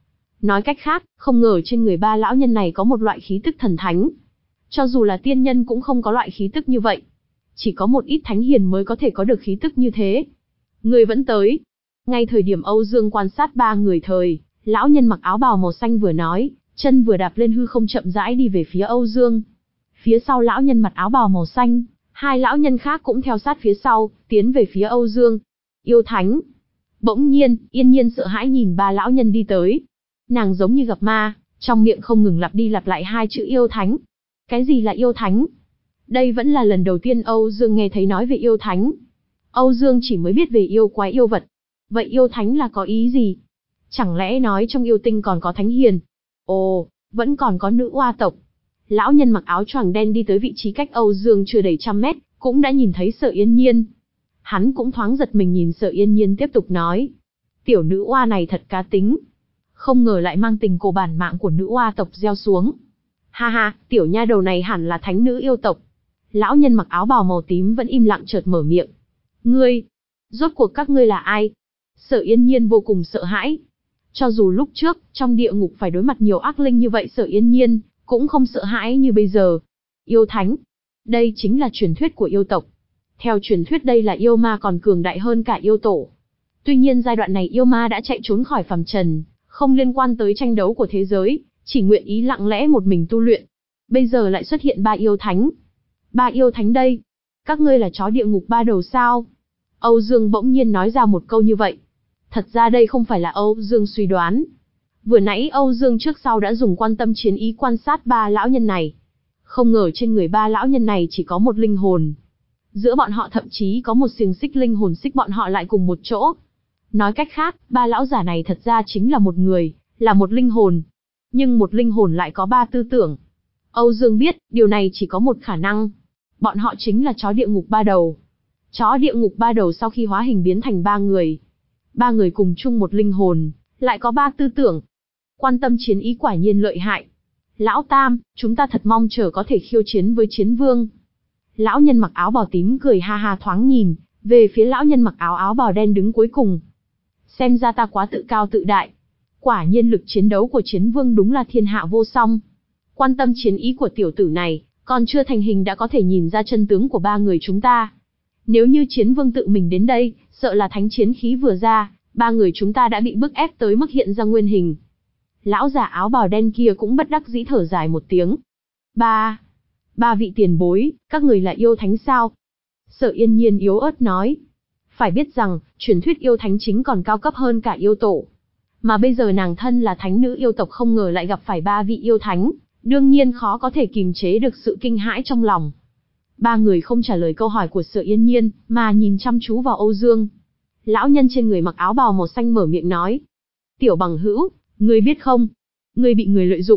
Nói cách khác, không ngờ trên người ba lão nhân này có một loại khí tức thần thánh. Cho dù là tiên nhân cũng không có loại khí tức như vậy. Chỉ có một ít thánh hiền mới có thể có được khí tức như thế. Người vẫn tới. Ngay thời điểm Âu Dương quan sát ba người thời, lão nhân mặc áo bào màu xanh vừa nói, chân vừa đạp lên hư không chậm rãi đi về phía Âu Dương. Phía sau lão nhân mặc áo bào màu xanh, hai lão nhân khác cũng theo sát phía sau, tiến về phía Âu Dương. Yêu thánh. Bỗng nhiên, Yên Nhiên sợ hãi nhìn ba lão nhân đi tới. Nàng giống như gặp ma, trong miệng không ngừng lặp đi lặp lại hai chữ yêu thánh. Cái gì là yêu thánh? Đây vẫn là lần đầu tiên Âu Dương nghe thấy nói về yêu thánh. Âu Dương chỉ mới biết về yêu quái yêu vật. Vậy yêu thánh là có ý gì? Chẳng lẽ nói trong yêu tinh còn có thánh hiền? Ồ, vẫn còn có nữ oa tộc. Lão nhân mặc áo choàng đen đi tới vị trí cách Âu Dương chưa đầy trăm mét, cũng đã nhìn thấy Sở Yên Nhiên. Hắn cũng thoáng giật mình nhìn Sở Yên Nhiên tiếp tục nói. Tiểu nữ oa này thật cá tính. Không ngờ lại mang tình cổ bản mạng của nữ oa tộc gieo xuống. Ha ha, tiểu nha đầu này hẳn là thánh nữ yêu tộc. Lão nhân mặc áo bào màu tím vẫn im lặng chợt mở miệng. Ngươi, rốt cuộc các ngươi là ai? Sở Yên Nhiên vô cùng sợ hãi. Cho dù lúc trước, trong địa ngục phải đối mặt nhiều ác linh như vậy Sở Yên Nhiên, cũng không sợ hãi như bây giờ. Yêu thánh. Đây chính là truyền thuyết của yêu tộc. Theo truyền thuyết đây là yêu ma còn cường đại hơn cả yêu tổ. Tuy nhiên giai đoạn này yêu ma đã chạy trốn khỏi phàm trần, không liên quan tới tranh đấu của thế giới, chỉ nguyện ý lặng lẽ một mình tu luyện. Bây giờ lại xuất hiện ba yêu thánh. Ba yêu thánh đây. Các ngươi là chó địa ngục ba đầu sao? Âu Dương bỗng nhiên nói ra một câu như vậy. Thật ra đây không phải là Âu Dương suy đoán. Vừa nãy Âu Dương trước sau đã dùng quan tâm chiến ý quan sát ba lão nhân này. Không ngờ trên người ba lão nhân này chỉ có một linh hồn. Giữa bọn họ thậm chí có một xiềng xích linh hồn xích bọn họ lại cùng một chỗ. Nói cách khác, ba lão giả này thật ra chính là một người, là một linh hồn. Nhưng một linh hồn lại có ba tư tưởng. Âu Dương biết, điều này chỉ có một khả năng. Bọn họ chính là chó địa ngục ba đầu. Chó địa ngục ba đầu sau khi hóa hình biến thành ba người. Ba người cùng chung một linh hồn, lại có ba tư tưởng. Quan tâm chiến ý quả nhiên lợi hại. Lão Tam, chúng ta thật mong chờ có thể khiêu chiến với chiến vương. Lão nhân mặc áo bào tím cười ha ha thoáng nhìn, về phía lão nhân mặc áo áo bào đen đứng cuối cùng. Xem ra ta quá tự cao tự đại. Quả nhiên lực chiến đấu của chiến vương đúng là thiên hạ vô song. Quan tâm chiến ý của tiểu tử này, còn chưa thành hình đã có thể nhìn ra chân tướng của ba người chúng ta. Nếu như chiến vương tự mình đến đây, sợ là thánh chiến khí vừa ra, ba người chúng ta đã bị bức ép tới mức hiện ra nguyên hình. Lão già áo bào đen kia cũng bất đắc dĩ thở dài một tiếng. Ba, ba vị tiền bối, các người là yêu thánh sao? Sở Yên Nhiên yếu ớt nói. Phải biết rằng, truyền thuyết yêu thánh chính còn cao cấp hơn cả yêu tổ. Mà bây giờ nàng thân là thánh nữ yêu tộc không ngờ lại gặp phải ba vị yêu thánh, đương nhiên khó có thể kìm chế được sự kinh hãi trong lòng. Ba người không trả lời câu hỏi của Sở Yên Nhiên, mà nhìn chăm chú vào Âu Dương. Lão nhân trên người mặc áo bào màu xanh mở miệng nói. Tiểu bằng hữu, ngươi biết không? Ngươi bị người lợi dụng.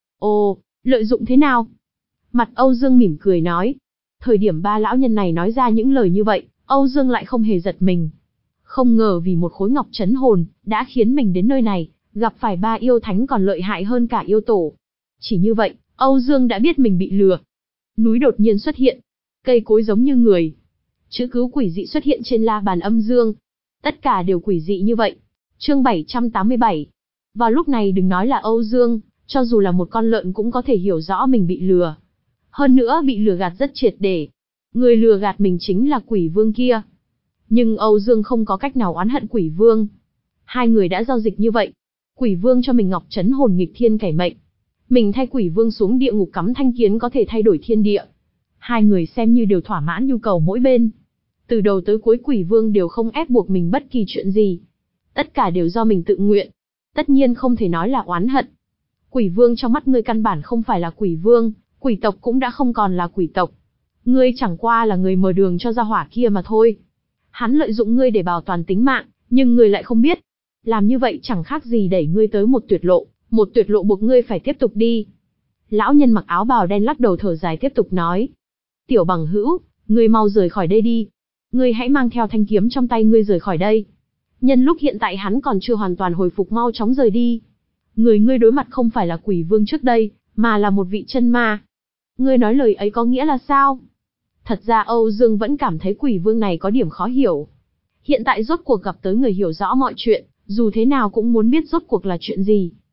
Ồ, lợi dụng thế nào? Mặt Âu Dương mỉm cười nói. Thời điểm ba lão nhân này nói ra những lời như vậy, Âu Dương lại không hề giật mình. Không ngờ vì một khối ngọc trấn hồn, đã khiến mình đến nơi này, gặp phải ba yêu thánh còn lợi hại hơn cả yêu tổ. Chỉ như vậy, Âu Dương đã biết mình bị lừa. Núi đột nhiên xuất hiện. Cây cối giống như người. Chữ cứu quỷ dị xuất hiện trên la bàn âm dương. Tất cả đều quỷ dị như vậy. Chương bảy trăm tám mươi bảy. Vào lúc này đừng nói là Âu Dương, cho dù là một con lợn cũng có thể hiểu rõ mình bị lừa. Hơn nữa bị lừa gạt rất triệt để. Người lừa gạt mình chính là quỷ vương kia. Nhưng Âu Dương không có cách nào oán hận quỷ vương. Hai người đã giao dịch như vậy. Quỷ vương cho mình ngọc trấn hồn nghịch thiên cải mệnh. Mình thay quỷ vương xuống địa ngục cắm thanh kiếm có thể thay đổi thiên địa. Hai người xem như đều thỏa mãn nhu cầu mỗi bên. Từ đầu tới cuối quỷ vương đều không ép buộc mình bất kỳ chuyện gì. Tất cả đều do mình tự nguyện. Tất nhiên không thể nói là oán hận. Quỷ vương trong mắt ngươi căn bản không phải là quỷ vương, quỷ tộc cũng đã không còn là quỷ tộc. Ngươi chẳng qua là người mở đường cho gia hỏa kia mà thôi. Hắn lợi dụng ngươi để bảo toàn tính mạng, nhưng ngươi lại không biết. Làm như vậy chẳng khác gì đẩy ngươi tới một tuyệt lộ, một tuyệt lộ buộc ngươi phải tiếp tục đi. Lão nhân mặc áo bào đen lắc đầu thở dài tiếp tục nói. Tiểu bằng hữu, ngươi mau rời khỏi đây đi. Ngươi hãy mang theo thanh kiếm trong tay ngươi rời khỏi đây. Nhân lúc hiện tại hắn còn chưa hoàn toàn hồi phục mau chóng rời đi. Người ngươi đối mặt không phải là quỷ vương trước đây, mà là một vị chân ma. Ngươi nói lời ấy có nghĩa là sao? Thật ra Âu Dương vẫn cảm thấy quỷ vương này có điểm khó hiểu. Hiện tại rốt cuộc gặp tới người hiểu rõ mọi chuyện, dù thế nào cũng muốn biết rốt cuộc là chuyện gì.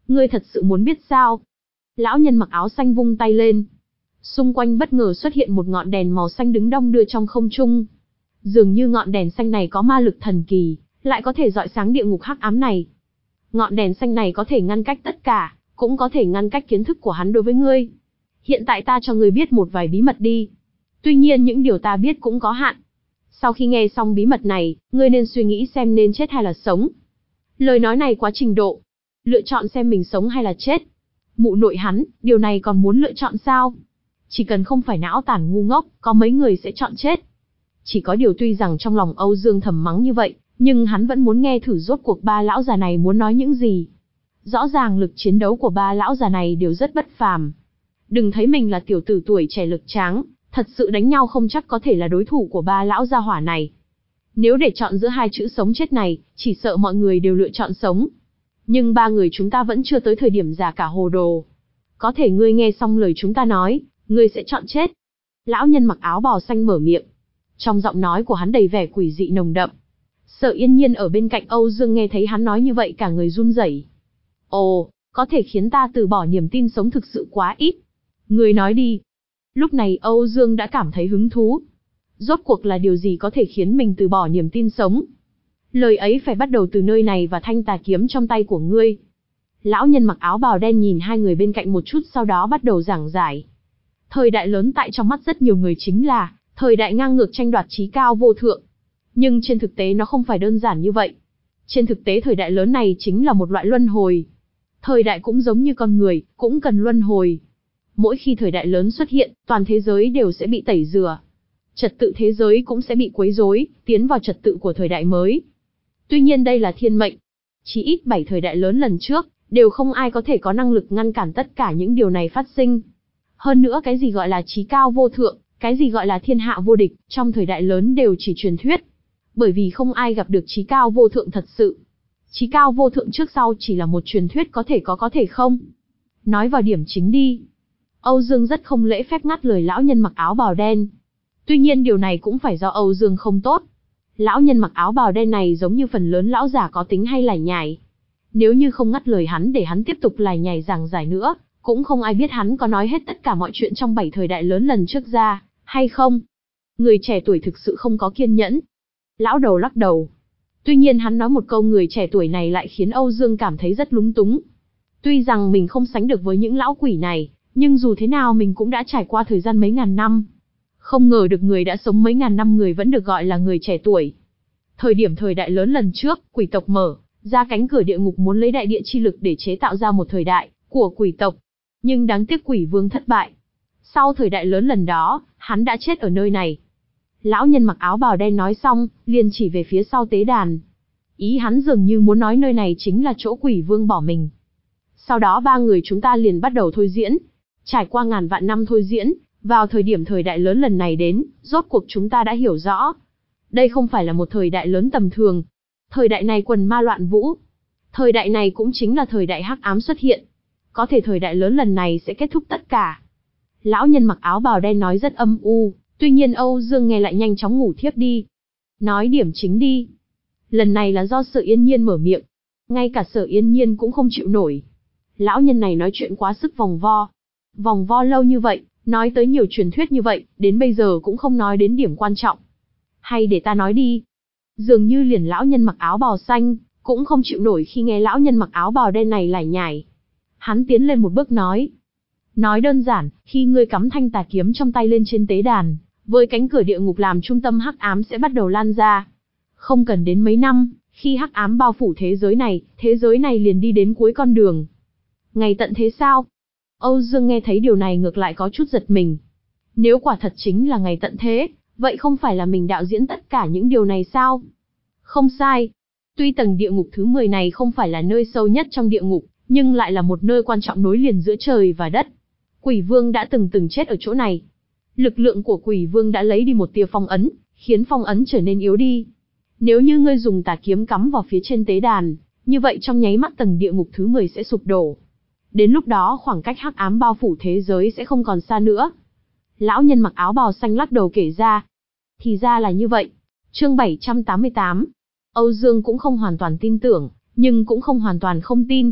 Ngươi thật sự muốn biết sao? Lão nhân mặc áo xanh vung tay lên. Xung quanh bất ngờ xuất hiện một ngọn đèn màu xanh đứng đong đưa trong không trung. Dường như ngọn đèn xanh này có ma lực thần kỳ, lại có thể rọi sáng địa ngục hắc ám này. Ngọn đèn xanh này có thể ngăn cách tất cả, cũng có thể ngăn cách kiến thức của hắn đối với ngươi. Hiện tại ta cho ngươi biết một vài bí mật đi. Tuy nhiên những điều ta biết cũng có hạn. Sau khi nghe xong bí mật này, ngươi nên suy nghĩ xem nên chết hay là sống. Lời nói này quá trình độ. Lựa chọn xem mình sống hay là chết. Mụ nội hắn, điều này còn muốn lựa chọn sao? Chỉ cần không phải não tàn ngu ngốc, có mấy người sẽ chọn chết. Chỉ có điều tuy rằng trong lòng Âu Dương thầm mắng như vậy, nhưng hắn vẫn muốn nghe thử rốt cuộc ba lão già này muốn nói những gì. Rõ ràng lực chiến đấu của ba lão già này đều rất bất phàm. Đừng thấy mình là tiểu tử tuổi trẻ lực tráng, thật sự đánh nhau không chắc có thể là đối thủ của ba lão gia hỏa này. Nếu để chọn giữa hai chữ sống chết này, chỉ sợ mọi người đều lựa chọn sống. Nhưng ba người chúng ta vẫn chưa tới thời điểm già cả hồ đồ. Có thể ngươi nghe xong lời chúng ta nói, ngươi sẽ chọn chết. Lão nhân mặc áo bào xanh mở miệng. Trong giọng nói của hắn đầy vẻ quỷ dị nồng đậm. Sở Yên Nhiên ở bên cạnh Âu Dương nghe thấy hắn nói như vậy cả người run rẩy. Ồ, có thể khiến ta từ bỏ niềm tin sống thực sự quá ít. Ngươi nói đi. Lúc này Âu Dương đã cảm thấy hứng thú. Rốt cuộc là điều gì có thể khiến mình từ bỏ niềm tin sống? Lời ấy phải bắt đầu từ nơi này và thanh tà kiếm trong tay của ngươi. Lão nhân mặc áo bào đen nhìn hai người bên cạnh một chút sau đó bắt đầu giảng giải. Thời đại lớn tại trong mắt rất nhiều người chính là thời đại ngang ngược tranh đoạt chí cao vô thượng. Nhưng trên thực tế nó không phải đơn giản như vậy. Trên thực tế thời đại lớn này chính là một loại luân hồi. Thời đại cũng giống như con người, cũng cần luân hồi. Mỗi khi thời đại lớn xuất hiện, toàn thế giới đều sẽ bị tẩy rửa. Trật tự thế giới cũng sẽ bị quấy rối, tiến vào trật tự của thời đại mới. Tuy nhiên đây là thiên mệnh. Chỉ ít bảy thời đại lớn lần trước, đều không ai có thể có năng lực ngăn cản tất cả những điều này phát sinh. Hơn nữa cái gì gọi là chí cao vô thượng, cái gì gọi là thiên hạ vô địch, trong thời đại lớn đều chỉ truyền thuyết. Bởi vì không ai gặp được chí cao vô thượng thật sự. Chí cao vô thượng trước sau chỉ là một truyền thuyết có thể có có thể không. Nói vào điểm chính đi. Âu Dương rất không lễ phép ngắt lời lão nhân mặc áo bào đen. Tuy nhiên điều này cũng phải do Âu Dương không tốt. Lão nhân mặc áo bào đen này giống như phần lớn lão giả có tính hay lải nhải. Nếu như không ngắt lời hắn để hắn tiếp tục lải nhải giảng giải nữa, cũng không ai biết hắn có nói hết tất cả mọi chuyện trong bảy thời đại lớn lần trước ra, hay không. Người trẻ tuổi thực sự không có kiên nhẫn. Lão đầu lắc đầu. Tuy nhiên hắn nói một câu người trẻ tuổi này lại khiến Âu Dương cảm thấy rất lúng túng. Tuy rằng mình không sánh được với những lão quỷ này, nhưng dù thế nào mình cũng đã trải qua thời gian mấy ngàn năm. Không ngờ được người đã sống mấy ngàn năm người vẫn được gọi là người trẻ tuổi. Thời điểm thời đại lớn lần trước, quỷ tộc mở ra cánh cửa địa ngục muốn lấy đại địa chi lực để chế tạo ra một thời đại của quỷ tộc. Nhưng đáng tiếc quỷ vương thất bại. Sau thời đại lớn lần đó, hắn đã chết ở nơi này. Lão nhân mặc áo bào đen nói xong, liền chỉ về phía sau tế đàn. Ý hắn dường như muốn nói nơi này chính là chỗ quỷ vương bỏ mình. Sau đó ba người chúng ta liền bắt đầu thôi diễn. Trải qua ngàn vạn năm thôi diễn, vào thời điểm thời đại lớn lần này đến, rốt cuộc chúng ta đã hiểu rõ. Đây không phải là một thời đại lớn tầm thường. Thời đại này quần ma loạn vũ. Thời đại này cũng chính là thời đại hắc ám xuất hiện. Có thể thời đại lớn lần này sẽ kết thúc tất cả. Lão nhân mặc áo bào đen nói rất âm u, tuy nhiên Âu Dương nghe lại nhanh chóng ngủ thiếp đi. Nói điểm chính đi. Lần này là do Sở Yên Nhiên mở miệng. Ngay cả Sở Yên Nhiên cũng không chịu nổi. Lão nhân này nói chuyện quá sức vòng vo. Vòng vo lâu như vậy, nói tới nhiều truyền thuyết như vậy, đến bây giờ cũng không nói đến điểm quan trọng. Hay để ta nói đi. Dường như liền lão nhân mặc áo bào xanh, cũng không chịu nổi khi nghe lão nhân mặc áo bào đen này lải nhải. Hắn tiến lên một bước nói. Nói đơn giản, khi ngươi cắm thanh tà kiếm trong tay lên trên tế đàn, với cánh cửa địa ngục làm trung tâm hắc ám sẽ bắt đầu lan ra. Không cần đến mấy năm, khi hắc ám bao phủ thế giới này, thế giới này liền đi đến cuối con đường. Ngày tận thế sao? Âu Dương nghe thấy điều này ngược lại có chút giật mình. Nếu quả thật chính là ngày tận thế, vậy không phải là mình đạo diễn tất cả những điều này sao? Không sai. Tuy tầng địa ngục thứ mười này không phải là nơi sâu nhất trong địa ngục, nhưng lại là một nơi quan trọng nối liền giữa trời và đất. Quỷ vương đã từng từng chết ở chỗ này. Lực lượng của quỷ vương đã lấy đi một tia phong ấn, khiến phong ấn trở nên yếu đi. Nếu như ngươi dùng tà kiếm cắm vào phía trên tế đàn, như vậy trong nháy mắt tầng địa ngục thứ mười sẽ sụp đổ. Đến lúc đó khoảng cách hắc ám bao phủ thế giới sẽ không còn xa nữa. Lão nhân mặc áo bào xanh lắc đầu kể ra. Thì ra là như vậy. Chương bảy trăm tám mươi tám. Âu Dương cũng không hoàn toàn tin tưởng, nhưng cũng không hoàn toàn không tin.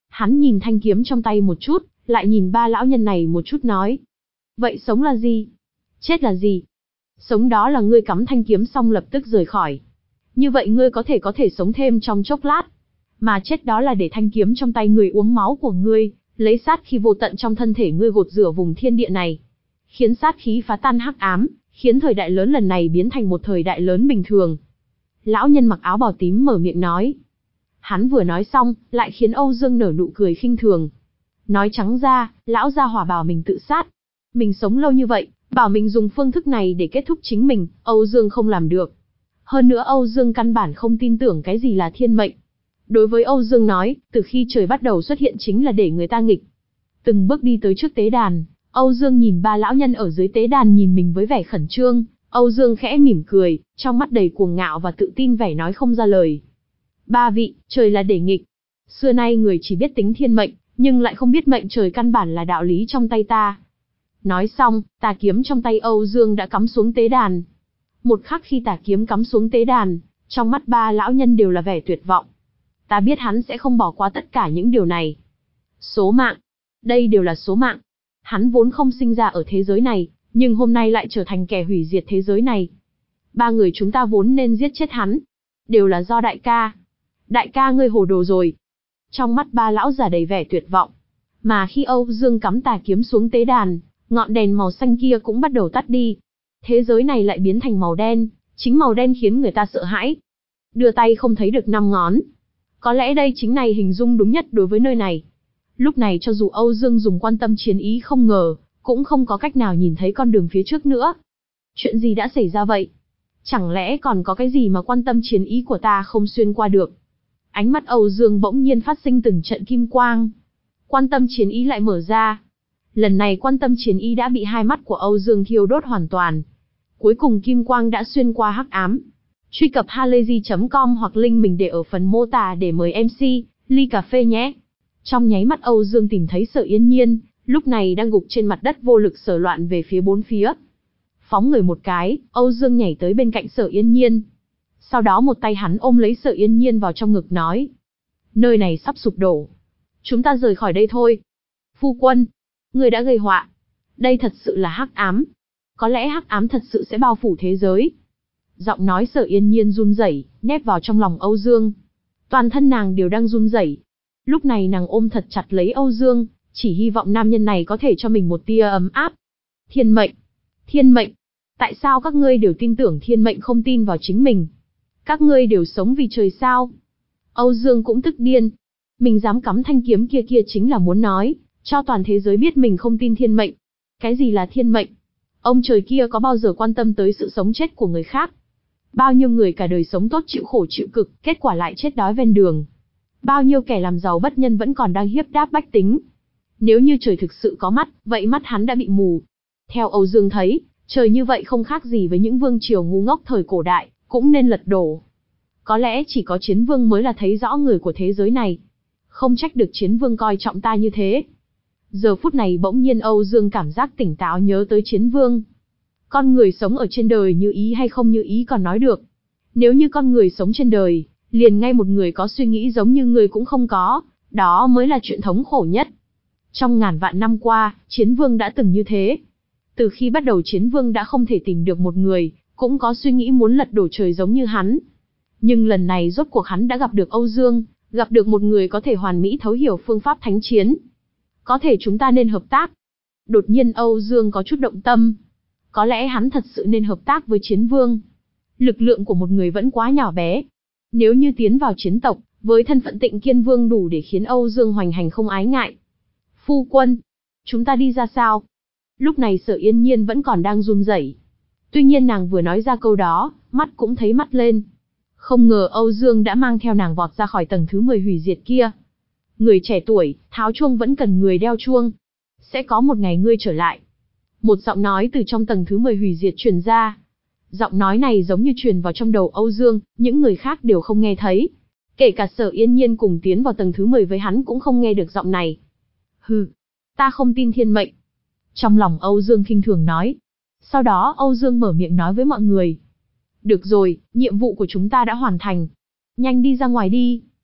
Hắn nhìn thanh kiếm trong tay một chút, lại nhìn ba lão nhân này một chút nói. Vậy sống là gì? Chết là gì? Sống đó là ngươi cắm thanh kiếm xong lập tức rời khỏi. Như vậy ngươi có thể có thể sống thêm trong chốc lát. Mà chết đó là để thanh kiếm trong tay ngươi uống máu của ngươi, lấy sát khí vô tận trong thân thể ngươi gột rửa vùng thiên địa này. Khiến sát khí phá tan hắc ám, khiến thời đại lớn lần này biến thành một thời đại lớn bình thường. Lão nhân mặc áo bào tím mở miệng nói. Hắn vừa nói xong, lại khiến Âu Dương nở nụ cười khinh thường. Nói trắng ra, lão gia hỏa bảo mình tự sát. Mình sống lâu như vậy, bảo mình dùng phương thức này để kết thúc chính mình, Âu Dương không làm được. Hơn nữa Âu Dương căn bản không tin tưởng cái gì là thiên mệnh. Đối với Âu Dương nói, từ khi trời bắt đầu xuất hiện chính là để người ta nghịch. Từng bước đi tới trước tế đàn, Âu Dương nhìn ba lão nhân ở dưới tế đàn nhìn mình với vẻ khẩn trương, Âu Dương khẽ mỉm cười, trong mắt đầy cuồng ngạo và tự tin vẻ nói không ra lời. Ba vị, trời là để nghịch. Xưa nay người chỉ biết tính thiên mệnh, nhưng lại không biết mệnh trời căn bản là đạo lý trong tay ta. Nói xong, tà kiếm trong tay Âu Dương đã cắm xuống tế đàn. Một khắc khi tà kiếm cắm xuống tế đàn, trong mắt ba lão nhân đều là vẻ tuyệt vọng. Ta biết hắn sẽ không bỏ qua tất cả những điều này. Số mạng. Đây đều là số mạng. Hắn vốn không sinh ra ở thế giới này, nhưng hôm nay lại trở thành kẻ hủy diệt thế giới này. Ba người chúng ta vốn nên giết chết hắn. Đều là do đại ca. Đại ca ngươi hồ đồ rồi. Trong mắt ba lão già đầy vẻ tuyệt vọng. Mà khi Âu Dương cắm tà kiếm xuống tế đàn, ngọn đèn màu xanh kia cũng bắt đầu tắt đi. Thế giới này lại biến thành màu đen, chính màu đen khiến người ta sợ hãi. Đưa tay không thấy được năm ngón. Có lẽ đây chính này hình dung đúng nhất đối với nơi này. Lúc này cho dù Âu Dương dùng quan tâm chiến ý không ngờ, cũng không có cách nào nhìn thấy con đường phía trước nữa. Chuyện gì đã xảy ra vậy? Chẳng lẽ còn có cái gì mà quan tâm chiến ý của ta không xuyên qua được? Ánh mắt Âu Dương bỗng nhiên phát sinh từng trận kim quang. Quan tâm chiến ý lại mở ra. Lần này quan tâm chiến ý đã bị hai mắt của Âu Dương thiêu đốt hoàn toàn. Cuối cùng kim quang đã xuyên qua hắc ám. Truy cập halayzi chấm com hoặc link mình để ở phần mô tả để mời em xê, ly cà phê nhé. Trong nháy mắt Âu Dương tìm thấy Sở Yên Nhiên, lúc này đang gục trên mặt đất vô lực sờ loạn về phía bốn phía. Phóng người một cái, Âu Dương nhảy tới bên cạnh Sở Yên Nhiên. Sau đó một tay hắn ôm lấy Sở Yên Nhiên vào trong ngực nói. Nơi này sắp sụp đổ. Chúng ta rời khỏi đây thôi. Phu quân, người đã gây họa. Đây thật sự là hắc ám. Có lẽ hắc ám thật sự sẽ bao phủ thế giới. Giọng nói Sở Yên Nhiên run rẩy, nép vào trong lòng Âu Dương. Toàn thân nàng đều đang run rẩy. Lúc này nàng ôm thật chặt lấy Âu Dương, chỉ hy vọng nam nhân này có thể cho mình một tia ấm áp. Thiên mệnh. Thiên mệnh. Tại sao các ngươi đều tin tưởng thiên mệnh không tin vào chính mình? Các ngươi đều sống vì trời sao? Âu Dương cũng tức điên. Mình dám cắm thanh kiếm kia kia chính là muốn nói, cho toàn thế giới biết mình không tin thiên mệnh. Cái gì là thiên mệnh? Ông trời kia có bao giờ quan tâm tới sự sống chết của người khác? Bao nhiêu người cả đời sống tốt chịu khổ chịu cực, kết quả lại chết đói ven đường. Bao nhiêu kẻ làm giàu bất nhân vẫn còn đang hiếp đáp bách tính. Nếu như trời thực sự có mắt, vậy mắt hắn đã bị mù. Theo Âu Dương thấy, trời như vậy không khác gì với những vương triều ngu ngốc thời cổ đại, cũng nên lật đổ. Có lẽ chỉ có chiến vương mới là thấy rõ người của thế giới này. Không trách được chiến vương coi trọng ta như thế. Giờ phút này bỗng nhiên Âu Dương cảm giác tỉnh táo nhớ tới chiến vương. Con người sống ở trên đời như ý hay không như ý còn nói được. Nếu như con người sống trên đời, liền ngay một người có suy nghĩ giống như người cũng không có, đó mới là chuyện thống khổ nhất. Trong ngàn vạn năm qua, chiến vương đã từng như thế. Từ khi bắt đầu chiến vương đã không thể tìm được một người, cũng có suy nghĩ muốn lật đổ trời giống như hắn. Nhưng lần này rốt cuộc hắn đã gặp được Âu Dương, gặp được một người có thể hoàn mỹ thấu hiểu phương pháp thánh chiến. Có thể chúng ta nên hợp tác. Đột nhiên Âu Dương có chút động tâm. Có lẽ hắn thật sự nên hợp tác với chiến vương. Lực lượng của một người vẫn quá nhỏ bé. Nếu như tiến vào chiến tộc, với thân phận Tịnh Kiên Vương đủ để khiến Âu Dương hoành hành không ái ngại. Phu quân, chúng ta đi ra sao? Lúc này Sở Yên Nhiên vẫn còn đang run rẩy. Tuy nhiên nàng vừa nói ra câu đó, mắt cũng thấy mắt lên. Không ngờ Âu Dương đã mang theo nàng vọt ra khỏi tầng thứ mười hủy diệt kia. Người trẻ tuổi, tháo chuông vẫn cần người đeo chuông. Sẽ có một ngày ngươi trở lại. Một giọng nói từ trong tầng thứ mười hủy diệt truyền ra. Giọng nói này giống như truyền vào trong đầu Âu Dương, những người khác đều không nghe thấy. Kể cả Sở Yên Nhiên cùng tiến vào tầng thứ mười với hắn cũng không nghe được giọng này. Hừ, ta không tin thiên mệnh. Trong lòng Âu Dương khinh thường nói. Sau đó Âu Dương mở miệng nói với mọi người. Được rồi, nhiệm vụ của chúng ta đã hoàn thành. Nhanh đi ra ngoài đi.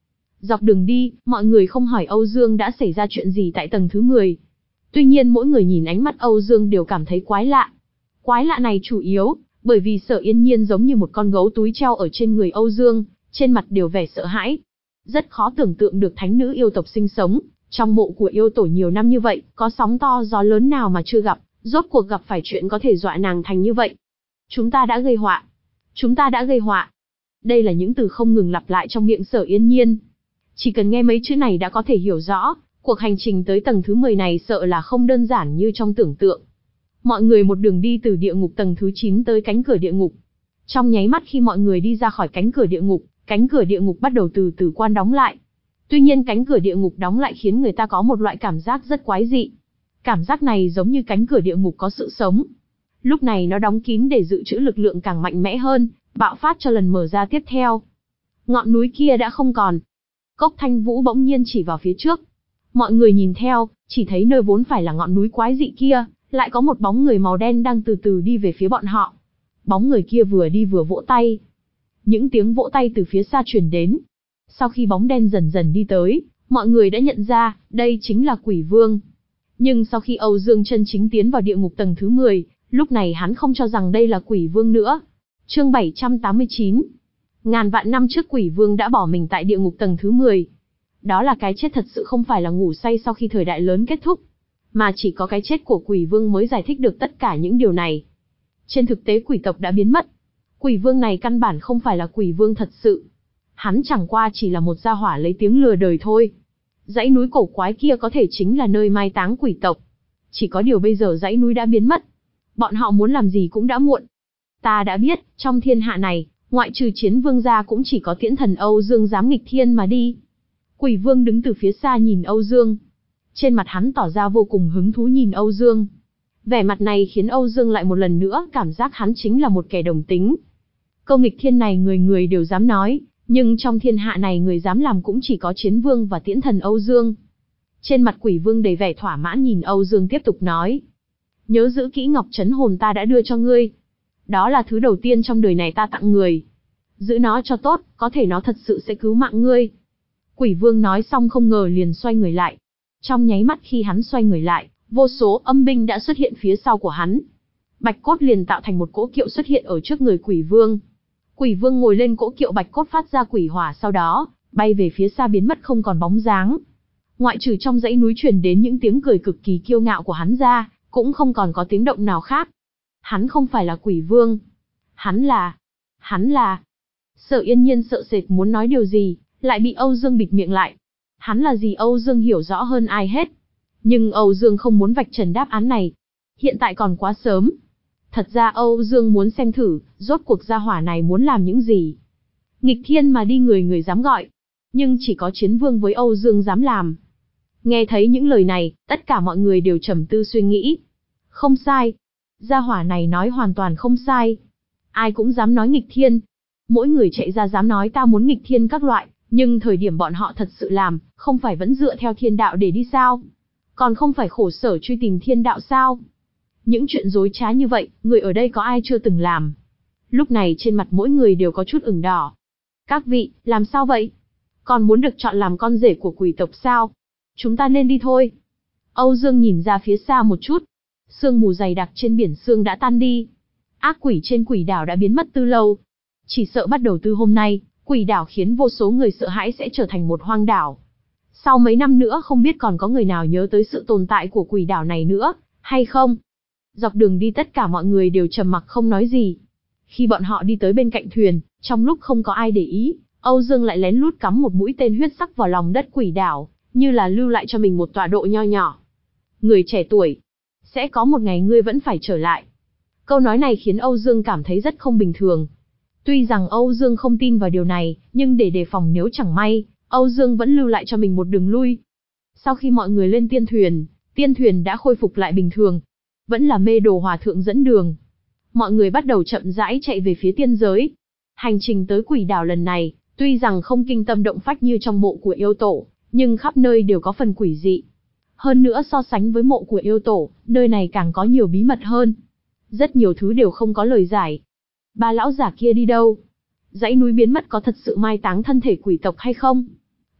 Dọc đường đi, mọi người không hỏi Âu Dương đã xảy ra chuyện gì tại tầng thứ mười. Tuy nhiên mỗi người nhìn ánh mắt Âu Dương đều cảm thấy quái lạ. Quái lạ này chủ yếu, bởi vì Sở Yên Nhiên giống như một con gấu túi treo ở trên người Âu Dương, trên mặt đều vẻ sợ hãi. Rất khó tưởng tượng được thánh nữ yêu tộc sinh sống trong mộ của yêu tổ nhiều năm như vậy, có sóng to gió lớn nào mà chưa gặp, rốt cuộc gặp phải chuyện có thể dọa nàng thành như vậy. Chúng ta đã gây họa. Chúng ta đã gây họa. Đây là những từ không ngừng lặp lại trong miệng Sở Yên Nhiên. Chỉ cần nghe mấy chữ này đã có thể hiểu rõ, cuộc hành trình tới tầng thứ mười này sợ là không đơn giản như trong tưởng tượng. Mọi người một đường đi từ địa ngục tầng thứ chín tới cánh cửa địa ngục. Trong nháy mắt khi mọi người đi ra khỏi cánh cửa địa ngục, cánh cửa địa ngục bắt đầu từ từ quan đóng lại. Tuy nhiên cánh cửa địa ngục đóng lại khiến người ta có một loại cảm giác rất quái dị. Cảm giác này giống như cánh cửa địa ngục có sự sống. Lúc này nó đóng kín để dự trữ lực lượng càng mạnh mẽ hơn, bạo phát cho lần mở ra tiếp theo. Ngọn núi kia đã không còn. Cốc Thanh Vũ bỗng nhiên chỉ vào phía trước. Mọi người nhìn theo, chỉ thấy nơi vốn phải là ngọn núi quái dị kia, lại có một bóng người màu đen đang từ từ đi về phía bọn họ. Bóng người kia vừa đi vừa vỗ tay. Những tiếng vỗ tay từ phía xa truyền đến. Sau khi bóng đen dần dần đi tới, mọi người đã nhận ra, đây chính là Quỷ Vương. Nhưng sau khi Âu Dương chân chính tiến vào địa ngục tầng thứ mười, lúc này hắn không cho rằng đây là Quỷ Vương nữa. Chương bảy trăm tám mươi chín. Ngàn vạn năm trước Quỷ Vương đã bỏ mình tại địa ngục tầng thứ mười. Đó là cái chết thật sự, không phải là ngủ say sau khi thời đại lớn kết thúc. Mà chỉ có cái chết của Quỷ Vương mới giải thích được tất cả những điều này. Trên thực tế quỷ tộc đã biến mất. Quỷ Vương này căn bản không phải là Quỷ Vương thật sự. Hắn chẳng qua chỉ là một gia hỏa lấy tiếng lừa đời thôi. Dãy núi cổ quái kia có thể chính là nơi mai táng quỷ tộc. Chỉ có điều bây giờ dãy núi đã biến mất. Bọn họ muốn làm gì cũng đã muộn. Ta đã biết, trong thiên hạ này, ngoại trừ Chiến Vương gia cũng chỉ có Tiễn Thần Âu Dương dám nghịch thiên mà đi. Quỷ Vương đứng từ phía xa nhìn Âu Dương. Trên mặt hắn tỏ ra vô cùng hứng thú nhìn Âu Dương. Vẻ mặt này khiến Âu Dương lại một lần nữa cảm giác hắn chính là một kẻ đồng tính. Câu nghịch thiên này người người đều dám nói, nhưng trong thiên hạ này người dám làm cũng chỉ có Chiến Vương và Tiễn Thần Âu Dương. Trên mặt Quỷ Vương đầy vẻ thỏa mãn nhìn Âu Dương tiếp tục nói. Nhớ giữ kỹ ngọc trấn hồn ta đã đưa cho ngươi. Đó là thứ đầu tiên trong đời này ta tặng người. Giữ nó cho tốt, có thể nó thật sự sẽ cứu mạng ngươi. Quỷ Vương nói xong không ngờ liền xoay người lại. Trong nháy mắt khi hắn xoay người lại, vô số âm binh đã xuất hiện phía sau của hắn. Bạch cốt liền tạo thành một cỗ kiệu xuất hiện ở trước người Quỷ Vương. Quỷ Vương ngồi lên cỗ kiệu bạch cốt phát ra quỷ hỏa, sau đó bay về phía xa biến mất không còn bóng dáng. Ngoại trừ trong dãy núi truyền đến những tiếng cười cực kỳ kiêu ngạo của hắn ra, cũng không còn có tiếng động nào khác. Hắn không phải là Quỷ Vương. Hắn là... Hắn là... Sở Yên Nhiên sợ sệt muốn nói điều gì, lại bị Âu Dương bịt miệng lại. Hắn là gì Âu Dương hiểu rõ hơn ai hết. Nhưng Âu Dương không muốn vạch trần đáp án này. Hiện tại còn quá sớm. Thật ra Âu Dương muốn xem thử, rốt cuộc gia hỏa này muốn làm những gì. Nghịch thiên mà đi người người dám gọi. Nhưng chỉ có Chiến Vương với Âu Dương dám làm. Nghe thấy những lời này, tất cả mọi người đều trầm tư suy nghĩ. Không sai. Gia hỏa này nói hoàn toàn không sai. Ai cũng dám nói nghịch thiên. Mỗi người chạy ra dám nói ta muốn nghịch thiên các loại. Nhưng thời điểm bọn họ thật sự làm, không phải vẫn dựa theo thiên đạo để đi sao? Còn không phải khổ sở truy tìm thiên đạo sao? Những chuyện dối trá như vậy, người ở đây có ai chưa từng làm? Lúc này trên mặt mỗi người đều có chút ửng đỏ. Các vị, làm sao vậy? Còn muốn được chọn làm con rể của quỷ tộc sao? Chúng ta nên đi thôi. Âu Dương nhìn ra phía xa một chút. Sương mù dày đặc trên biển sương đã tan đi. Ác quỷ trên quỷ đảo đã biến mất từ lâu. Chỉ sợ bắt đầu từ hôm nay, quỷ đảo khiến vô số người sợ hãi sẽ trở thành một hoang đảo. Sau mấy năm nữa không biết còn có người nào nhớ tới sự tồn tại của quỷ đảo này nữa, hay không? Dọc đường đi tất cả mọi người đều trầm mặc không nói gì. Khi bọn họ đi tới bên cạnh thuyền, trong lúc không có ai để ý, Âu Dương lại lén lút cắm một mũi tên huyết sắc vào lòng đất quỷ đảo, như là lưu lại cho mình một tọa độ nho nhỏ. Người trẻ tuổi, sẽ có một ngày ngươi vẫn phải trở lại. Câu nói này khiến Âu Dương cảm thấy rất không bình thường. Tuy rằng Âu Dương không tin vào điều này, nhưng để đề phòng nếu chẳng may, Âu Dương vẫn lưu lại cho mình một đường lui. Sau khi mọi người lên tiên thuyền, tiên thuyền đã khôi phục lại bình thường. Vẫn là Mê Đồ Hòa Thượng dẫn đường. Mọi người bắt đầu chậm rãi chạy về phía tiên giới. Hành trình tới quỷ đảo lần này, tuy rằng không kinh tâm động phách như trong mộ của yêu tổ, nhưng khắp nơi đều có phần quỷ dị. Hơn nữa so sánh với mộ của yêu tổ, nơi này càng có nhiều bí mật hơn. Rất nhiều thứ đều không có lời giải. Ba lão giả kia đi đâu? Dãy núi biến mất có thật sự mai táng thân thể quỷ tộc hay không?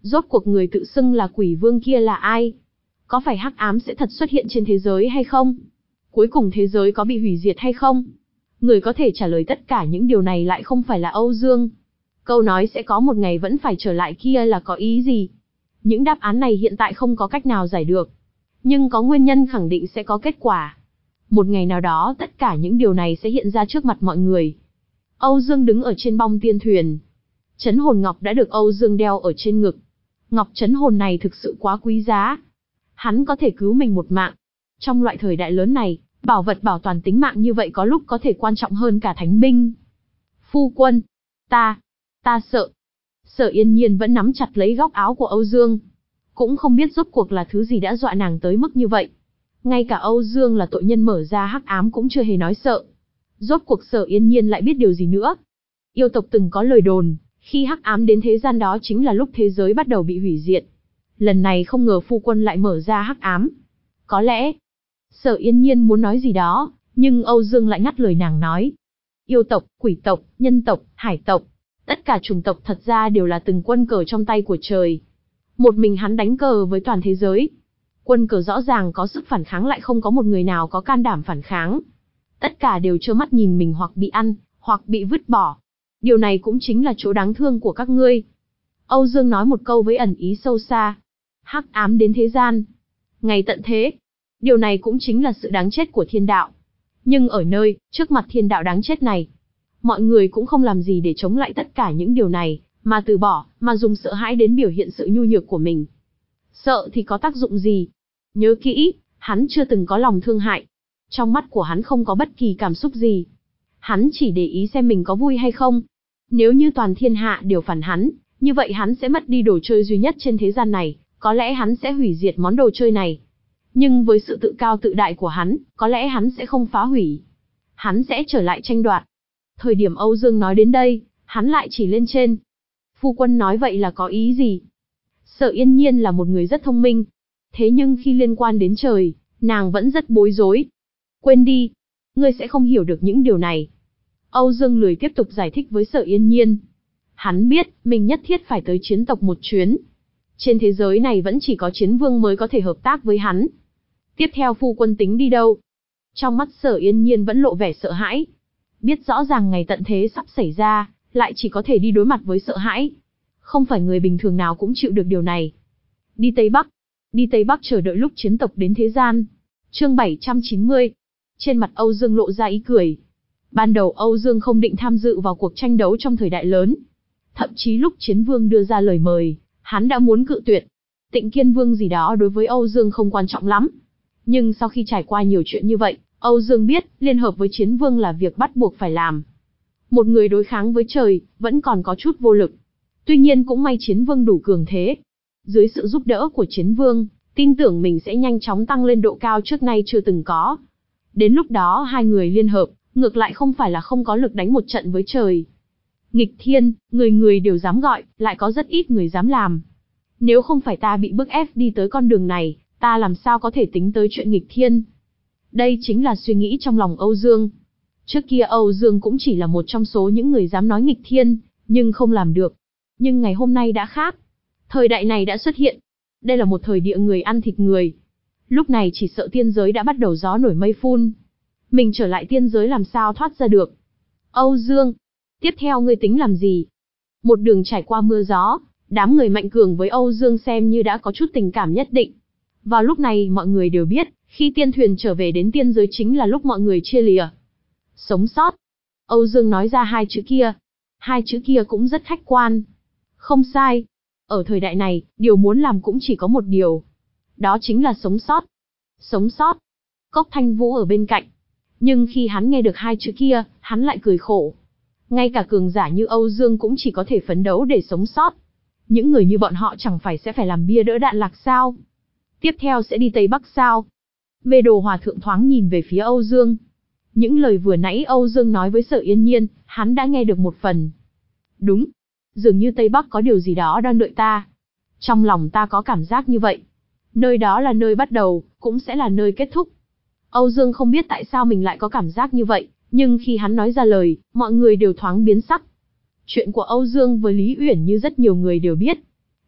Rốt cuộc người tự xưng là quỷ vương kia là ai? Có phải hắc ám sẽ thật xuất hiện trên thế giới hay không? Cuối cùng thế giới có bị hủy diệt hay không? Người có thể trả lời tất cả những điều này lại không phải là Âu Dương. Câu nói sẽ có một ngày vẫn phải trở lại kia là có ý gì? Những đáp án này hiện tại không có cách nào giải được. Nhưng có nguyên nhân khẳng định sẽ có kết quả. Một ngày nào đó tất cả những điều này sẽ hiện ra trước mặt mọi người. Âu Dương đứng ở trên bong tiên thuyền. Chấn hồn ngọc đã được Âu Dương đeo ở trên ngực. Ngọc chấn hồn này thực sự quá quý giá. Hắn có thể cứu mình một mạng. Trong loại thời đại lớn này, bảo vật bảo toàn tính mạng như vậy có lúc có thể quan trọng hơn cả thánh binh. Phu quân, ta, ta sợ. Sở Yên Nhiên vẫn nắm chặt lấy góc áo của Âu Dương. Cũng không biết rốt cuộc là thứ gì đã dọa nàng tới mức như vậy. Ngay cả Âu Dương là tội nhân mở ra hắc ám cũng chưa hề nói sợ. Rốt cuộc Sở Yên Nhiên lại biết điều gì nữa. Yêu tộc từng có lời đồn, khi hắc ám đến thế gian đó chính là lúc thế giới bắt đầu bị hủy diệt. Lần này không ngờ phu quân lại mở ra hắc ám. Có lẽ, Sở Yên Nhiên muốn nói gì đó, nhưng Âu Dương lại ngắt lời nàng nói. Yêu tộc, quỷ tộc, nhân tộc, hải tộc, tất cả chủng tộc thật ra đều là từng quân cờ trong tay của trời. Một mình hắn đánh cờ với toàn thế giới. Quân cờ rõ ràng có sức phản kháng lại không có một người nào có can đảm phản kháng. Tất cả đều trơ mắt nhìn mình hoặc bị ăn, hoặc bị vứt bỏ. Điều này cũng chính là chỗ đáng thương của các ngươi. Âu Dương nói một câu với ẩn ý sâu xa. Hắc ám đến thế gian. Ngày tận thế. Điều này cũng chính là sự đáng chết của thiên đạo. Nhưng ở nơi, trước mặt thiên đạo đáng chết này, mọi người cũng không làm gì để chống lại tất cả những điều này, mà từ bỏ, mà dùng sợ hãi đến biểu hiện sự nhu nhược của mình. Sợ thì có tác dụng gì? Nhớ kỹ, hắn chưa từng có lòng thương hại. Trong mắt của hắn không có bất kỳ cảm xúc gì. Hắn chỉ để ý xem mình có vui hay không. Nếu như toàn thiên hạ đều phản hắn, như vậy hắn sẽ mất đi đồ chơi duy nhất trên thế gian này, có lẽ hắn sẽ hủy diệt món đồ chơi này. Nhưng với sự tự cao tự đại của hắn, có lẽ hắn sẽ không phá hủy. Hắn sẽ trở lại tranh đoạt. Thời điểm Âu Dương nói đến đây, hắn lại chỉ lên trên. Phu quân nói vậy là có ý gì? Sở Yên Nhiên là một người rất thông minh. Thế nhưng khi liên quan đến trời, nàng vẫn rất bối rối. Quên đi, ngươi sẽ không hiểu được những điều này. Âu Dương lười tiếp tục giải thích với Sở Yên Nhiên. Hắn biết, mình nhất thiết phải tới chiến tộc một chuyến. Trên thế giới này vẫn chỉ có chiến vương mới có thể hợp tác với hắn. Tiếp theo phu quân tính đi đâu? Trong mắt Sở Yên Nhiên vẫn lộ vẻ sợ hãi. Biết rõ ràng ngày tận thế sắp xảy ra, lại chỉ có thể đi đối mặt với sợ hãi. Không phải người bình thường nào cũng chịu được điều này. Đi Tây Bắc. Đi Tây Bắc chờ đợi lúc chiến tộc đến thế gian. Chương bảy trăm chín mươi. Trên mặt Âu Dương lộ ra ý cười. Ban đầu Âu Dương không định tham dự vào cuộc tranh đấu trong thời đại lớn. Thậm chí lúc chiến vương đưa ra lời mời, hắn đã muốn cự tuyệt. Tịnh Kiên Vương gì đó đối với Âu Dương không quan trọng lắm. Nhưng sau khi trải qua nhiều chuyện như vậy, Âu Dương biết, liên hợp với chiến vương là việc bắt buộc phải làm. Một người đối kháng với trời, vẫn còn có chút vô lực. Tuy nhiên cũng may chiến vương đủ cường thế. Dưới sự giúp đỡ của chiến vương, tin tưởng mình sẽ nhanh chóng tăng lên độ cao trước nay chưa từng có. Đến lúc đó hai người liên hợp, ngược lại không phải là không có lực đánh một trận với trời. Nghịch thiên, người người đều dám gọi, lại có rất ít người dám làm. Nếu không phải ta bị bức ép đi tới con đường này, ta làm sao có thể tính tới chuyện nghịch thiên? Đây chính là suy nghĩ trong lòng Âu Dương. Trước kia Âu Dương cũng chỉ là một trong số những người dám nói nghịch thiên, nhưng không làm được. Nhưng ngày hôm nay đã khác. Thời đại này đã xuất hiện. Đây là một thời địa người ăn thịt người. Lúc này chỉ sợ tiên giới đã bắt đầu gió nổi mây phun. Mình trở lại tiên giới làm sao thoát ra được? Âu Dương, tiếp theo ngươi tính làm gì? Một đường trải qua mưa gió, đám người mạnh cường với Âu Dương xem như đã có chút tình cảm nhất định. Vào lúc này mọi người đều biết, khi tiên thuyền trở về đến tiên giới chính là lúc mọi người chia lìa. Sống sót. Âu Dương nói ra hai chữ kia. Hai chữ kia cũng rất khách quan. Không sai. Ở thời đại này, điều muốn làm cũng chỉ có một điều. Đó chính là sống sót. Sống sót. Cốc Thanh Vũ ở bên cạnh. Nhưng khi hắn nghe được hai chữ kia, hắn lại cười khổ. Ngay cả cường giả như Âu Dương cũng chỉ có thể phấn đấu để sống sót. Những người như bọn họ chẳng phải sẽ phải làm bia đỡ đạn lạc sao? Tiếp theo sẽ đi Tây Bắc sao? Mê Đồ Hòa Thượng thoáng nhìn về phía Âu Dương. Những lời vừa nãy Âu Dương nói với Sở Yên Nhiên, hắn đã nghe được một phần. Đúng. Dường như Tây Bắc có điều gì đó đang đợi ta. Trong lòng ta có cảm giác như vậy. Nơi đó là nơi bắt đầu, cũng sẽ là nơi kết thúc. Âu Dương không biết tại sao mình lại có cảm giác như vậy, nhưng khi hắn nói ra lời, mọi người đều thoáng biến sắc. Chuyện của Âu Dương với Lý Uyển như rất nhiều người đều biết.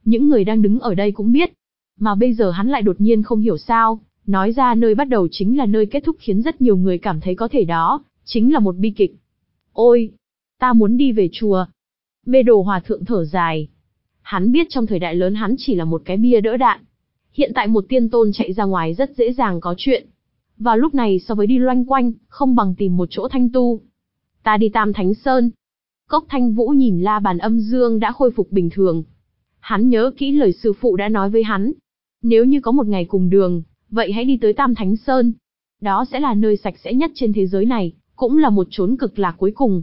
Những người đang đứng ở đây cũng biết. Mà bây giờ hắn lại đột nhiên không hiểu sao, nói ra nơi bắt đầu chính là nơi kết thúc khiến rất nhiều người cảm thấy có thể đó, chính là một bi kịch. Ôi! Ta muốn đi về chùa. Bê Đồ Hòa Thượng thở dài. Hắn biết trong thời đại lớn hắn chỉ là một cái bia đỡ đạn. Hiện tại một tiên tôn chạy ra ngoài rất dễ dàng có chuyện. Vào lúc này so với đi loanh quanh, không bằng tìm một chỗ thanh tu. Ta đi Tam Thánh Sơn. Cốc Thanh Vũ nhìn la bàn âm dương đã khôi phục bình thường. Hắn nhớ kỹ lời sư phụ đã nói với hắn. Nếu như có một ngày cùng đường, vậy hãy đi tới Tam Thánh Sơn. Đó sẽ là nơi sạch sẽ nhất trên thế giới này, cũng là một chốn cực lạc cuối cùng.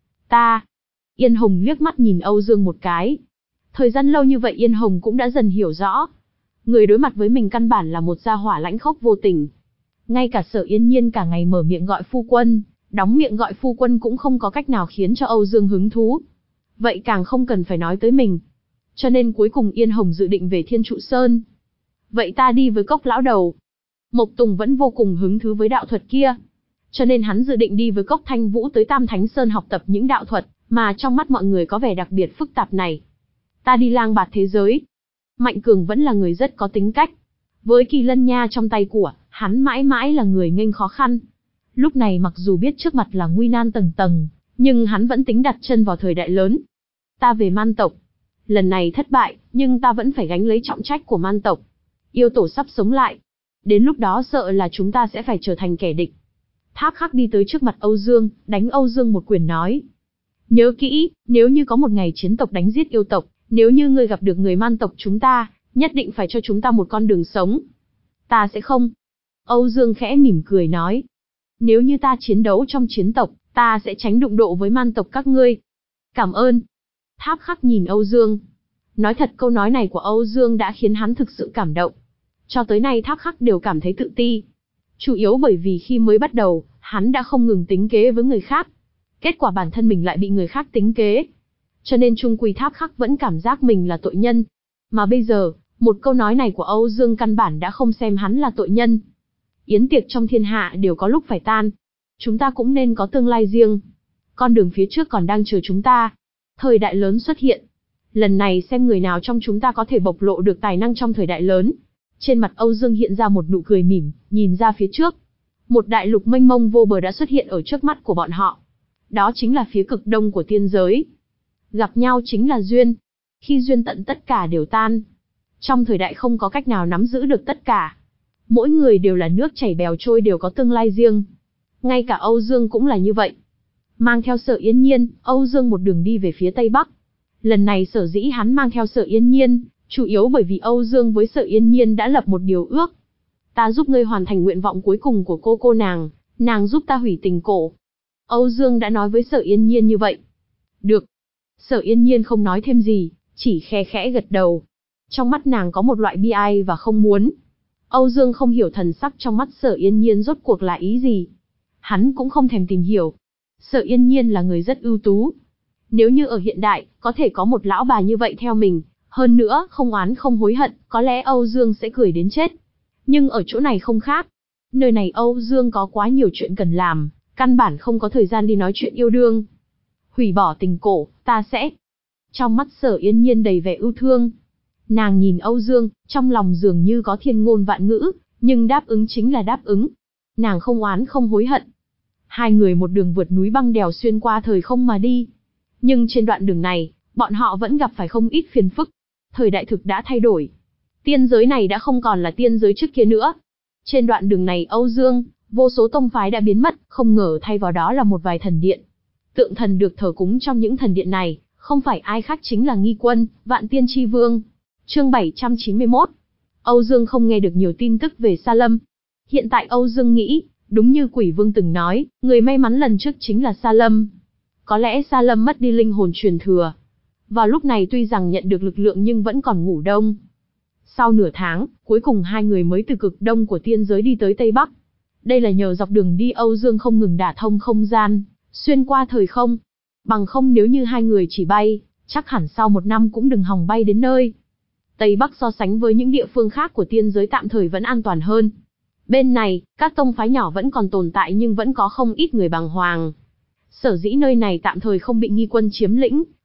Ta. Yên Hồng liếc mắt nhìn Âu Dương một cái. Thời gian lâu như vậy Yên Hồng cũng đã dần hiểu rõ. Người đối mặt với mình căn bản là một gia hỏa lãnh khốc vô tình. Ngay cả Sở Yên Nhiên cả ngày mở miệng gọi phu quân, đóng miệng gọi phu quân cũng không có cách nào khiến cho Âu Dương hứng thú. Vậy càng không cần phải nói tới mình. Cho nên cuối cùng Yên Hồng dự định về Thiên Trụ Sơn. Vậy ta đi với Cốc lão đầu. Mộc Tùng vẫn vô cùng hứng thú với đạo thuật kia. Cho nên hắn dự định đi với Cốc Thanh Vũ tới Tam Thánh Sơn học tập những đạo thuật, mà trong mắt mọi người có vẻ đặc biệt phức tạp này. Ta đi lang bạt thế giới. Mạnh Cường vẫn là người rất có tính cách. Với kỳ lân nha trong tay của, hắn mãi mãi là người nghênh khó khăn. Lúc này mặc dù biết trước mặt là nguy nan tầng tầng, nhưng hắn vẫn tính đặt chân vào thời đại lớn. Ta về man tộc. Lần này thất bại, nhưng ta vẫn phải gánh lấy trọng trách của man tộc. Yêu tổ sắp sống lại. Đến lúc đó sợ là chúng ta sẽ phải trở thành kẻ địch. Tháp Khắc đi tới trước mặt Âu Dương, đánh Âu Dương một quyền nói. Nhớ kỹ, nếu như có một ngày chiến tộc đánh giết yêu tộc, nếu như ngươi gặp được người man tộc chúng ta, nhất định phải cho chúng ta một con đường sống. Ta sẽ không. Âu Dương khẽ mỉm cười nói. Nếu như ta chiến đấu trong chiến tộc, ta sẽ tránh đụng độ với man tộc các ngươi. Cảm ơn. Tháp Khắc nhìn Âu Dương. Nói thật câu nói này của Âu Dương đã khiến hắn thực sự cảm động. Cho tới nay Tháp Khắc đều cảm thấy tự ti. Chủ yếu bởi vì khi mới bắt đầu, hắn đã không ngừng tính kế với người khác. Kết quả bản thân mình lại bị người khác tính kế. Cho nên chung quy Tháp Khắc vẫn cảm giác mình là tội nhân. Mà bây giờ, một câu nói này của Âu Dương căn bản đã không xem hắn là tội nhân. Yến tiệc trong thiên hạ đều có lúc phải tan. Chúng ta cũng nên có tương lai riêng. Con đường phía trước còn đang chờ chúng ta. Thời đại lớn xuất hiện. Lần này xem người nào trong chúng ta có thể bộc lộ được tài năng trong thời đại lớn. Trên mặt Âu Dương hiện ra một nụ cười mỉm, nhìn ra phía trước. Một đại lục mênh mông vô bờ đã xuất hiện ở trước mắt của bọn họ. Đó chính là phía cực đông của tiên giới. Gặp nhau chính là duyên. Khi duyên tận tất cả đều tan. Trong thời đại không có cách nào nắm giữ được tất cả. Mỗi người đều là nước chảy bèo trôi đều có tương lai riêng. Ngay cả Âu Dương cũng là như vậy. Mang theo Sở Yên Nhiên, Âu Dương một đường đi về phía Tây Bắc. Lần này sở dĩ hắn mang theo Sở Yên Nhiên, chủ yếu bởi vì Âu Dương với Sở Yên Nhiên đã lập một điều ước. Ta giúp ngươi hoàn thành nguyện vọng cuối cùng của cô cô nàng, nàng giúp ta hủy tình cổ. Âu Dương đã nói với Sở Yên Nhiên như vậy. Được. Sở Yên Nhiên không nói thêm gì, chỉ khe khẽ gật đầu. Trong mắt nàng có một loại bi ai và không muốn. Âu Dương không hiểu thần sắc trong mắt Sở Yên Nhiên rốt cuộc là ý gì. Hắn cũng không thèm tìm hiểu. Sở Yên Nhiên là người rất ưu tú. Nếu như ở hiện đại, có thể có một lão bà như vậy theo mình, hơn nữa, không oán không hối hận, có lẽ Âu Dương sẽ cười đến chết. Nhưng ở chỗ này không khác. Nơi này Âu Dương có quá nhiều chuyện cần làm, căn bản không có thời gian đi nói chuyện yêu đương. Hủy bỏ tình cổ, ta sẽ. Trong mắt Sở Yên Nhiên đầy vẻ ưu thương. Nàng nhìn Âu Dương, trong lòng dường như có thiên ngôn vạn ngữ, nhưng đáp ứng chính là đáp ứng. Nàng không oán không hối hận. Hai người một đường vượt núi băng đèo xuyên qua thời không mà đi. Nhưng trên đoạn đường này, bọn họ vẫn gặp phải không ít phiền phức. Thời đại thực đã thay đổi. Tiên giới này đã không còn là tiên giới trước kia nữa. Trên đoạn đường này Âu Dương, vô số tông phái đã biến mất, không ngờ thay vào đó là một vài thần điện. Tượng thần được thờ cúng trong những thần điện này, không phải ai khác chính là Nghi Quân, Vạn Tiên Chi Vương. Chương bảy trăm chín mươi mốt. Âu Dương không nghe được nhiều tin tức về Sa Lâm. Hiện tại Âu Dương nghĩ, đúng như Quỷ Vương từng nói, người may mắn lần trước chính là Sa Lâm. Có lẽ Sa Lâm mất đi linh hồn truyền thừa. Vào lúc này tuy rằng nhận được lực lượng nhưng vẫn còn ngủ đông. Sau nửa tháng, cuối cùng hai người mới từ cực đông của tiên giới đi tới Tây Bắc. Đây là nhờ dọc đường đi Âu Dương không ngừng đả thông không gian, xuyên qua thời không. Bằng không nếu như hai người chỉ bay, chắc hẳn sau một năm cũng đừng hòng bay đến nơi. Tây Bắc so sánh với những địa phương khác của tiên giới tạm thời vẫn an toàn hơn. Bên này, các tông phái nhỏ vẫn còn tồn tại nhưng vẫn có không ít người bàng hoàng. Sở dĩ nơi này tạm thời không bị Nghi Quân chiếm lĩnh,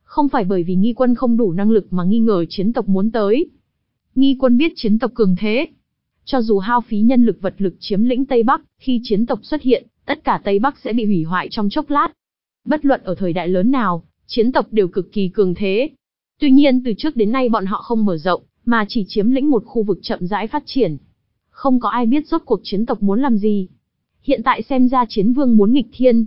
Không phải bởi vì Nghi Quân không đủ năng lực mà nghi ngờ chiến tộc muốn tới. Nghi Quân biết chiến tộc cường thế. Cho dù hao phí nhân lực vật lực chiếm lĩnh Tây Bắc, khi chiến tộc xuất hiện, tất cả Tây Bắc sẽ bị hủy hoại trong chốc lát. Bất luận ở thời đại lớn nào, chiến tộc đều cực kỳ cường thế. Tuy nhiên từ trước đến nay bọn họ không mở rộng, mà chỉ chiếm lĩnh một khu vực chậm rãi phát triển. Không có ai biết rốt cuộc chiến tộc muốn làm gì. Hiện tại xem ra Chiến Vương muốn nghịch thiên.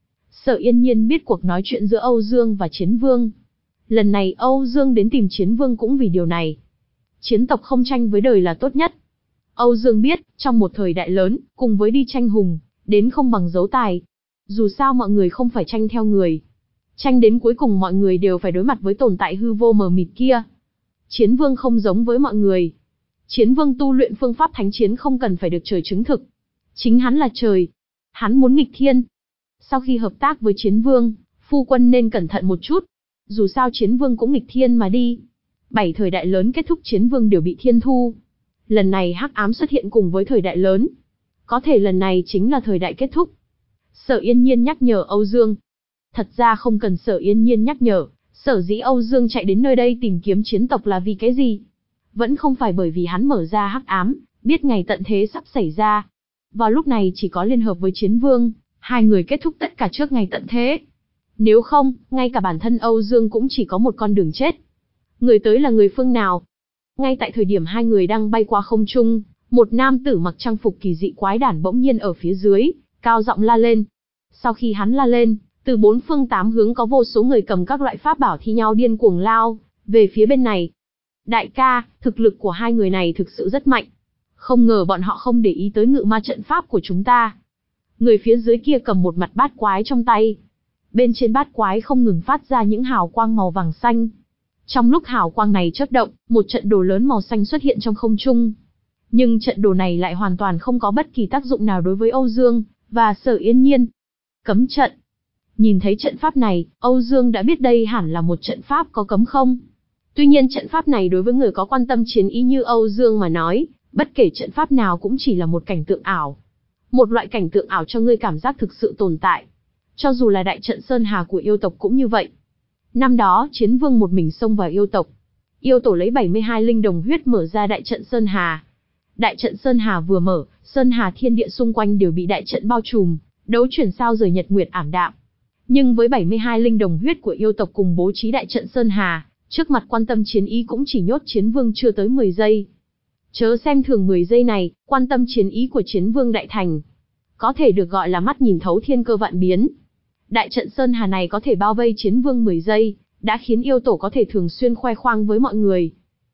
Sở Yên Nhiên biết cuộc nói chuyện giữa Âu Dương và Chiến Vương. Lần này Âu Dương đến tìm Chiến Vương cũng vì điều này. Chiến tộc không tranh với đời là tốt nhất. Âu Dương biết, trong một thời đại lớn, cùng với đi tranh hùng, đến không bằng giấu tài. Dù sao mọi người không phải tranh theo người. Tranh đến cuối cùng mọi người đều phải đối mặt với tồn tại hư vô mờ mịt kia. Chiến Vương không giống với mọi người. Chiến Vương tu luyện phương pháp thánh chiến không cần phải được trời chứng thực. Chính hắn là trời. Hắn muốn nghịch thiên. Sau khi hợp tác với Chiến Vương, phu quân nên cẩn thận một chút. Dù sao Chiến Vương cũng nghịch thiên mà đi. Bảy thời đại lớn kết thúc Chiến Vương đều bị thiên thu. Lần này hắc ám xuất hiện cùng với thời đại lớn. Có thể lần này chính là thời đại kết thúc. Sở Yên Nhiên nhắc nhở Âu Dương. Thật ra không cần Sở Yên Nhiên nhắc nhở, sở dĩ Âu Dương chạy đến nơi đây tìm kiếm chiến tộc là vì cái gì? Vẫn không phải bởi vì hắn mở ra hắc ám, biết ngày tận thế sắp xảy ra. Vào lúc này chỉ có liên hợp với Chiến Vương, hai người kết thúc tất cả trước ngày tận thế. Nếu không, ngay cả bản thân Âu Dương cũng chỉ có một con đường chết. Người tới là người phương nào? Ngay tại thời điểm hai người đang bay qua không trung, một nam tử mặc trang phục kỳ dị quái đản bỗng nhiên ở phía dưới, cao giọng la lên. Sau khi hắn la lên, từ bốn phương tám hướng có vô số người cầm các loại pháp bảo thi nhau điên cuồng lao về phía bên này. Đại ca, thực lực của hai người này thực sự rất mạnh. Không ngờ bọn họ không để ý tới ngự ma trận pháp của chúng ta. Người phía dưới kia cầm một mặt bát quái trong tay. Bên trên bát quái không ngừng phát ra những hào quang màu vàng xanh. Trong lúc hào quang này chớp động, một trận đồ lớn màu xanh xuất hiện trong không trung. Nhưng trận đồ này lại hoàn toàn không có bất kỳ tác dụng nào đối với Âu Dương và Sở Yên Nhiên. Cấm trận. Nhìn thấy trận pháp này, Âu Dương đã biết đây hẳn là một trận pháp có cấm không. Tuy nhiên trận pháp này đối với người có quan tâm chiến ý như Âu Dương mà nói, bất kể trận pháp nào cũng chỉ là một cảnh tượng ảo. Một loại cảnh tượng ảo cho ngươi cảm giác thực sự tồn tại. Cho dù là đại trận Sơn Hà của yêu tộc cũng như vậy. Năm đó, Chiến Vương một mình xông vào yêu tộc. Yêu tổ lấy bảy mươi hai linh đồng huyết mở ra đại trận Sơn Hà. Đại trận Sơn Hà vừa mở, Sơn Hà thiên địa xung quanh đều bị đại trận bao trùm, đấu chuyển sao rời nhật nguyệt ảm đạm. Nhưng với bảy mươi hai linh đồng huyết của yêu tộc cùng bố trí đại trận Sơn Hà, trước mặt quan tâm chiến ý cũng chỉ nhốt Chiến Vương chưa tới mười giây. Chớ xem thường mười giây này, quan tâm chiến ý của Chiến Vương đại thành. Có thể được gọi là mắt nhìn thấu thiên cơ vạn biến. Đại trận Sơn Hà này có thể bao vây Chiến Vương mười giây, đã khiến yêu tổ có thể thường xuyên khoe khoang với mọi người.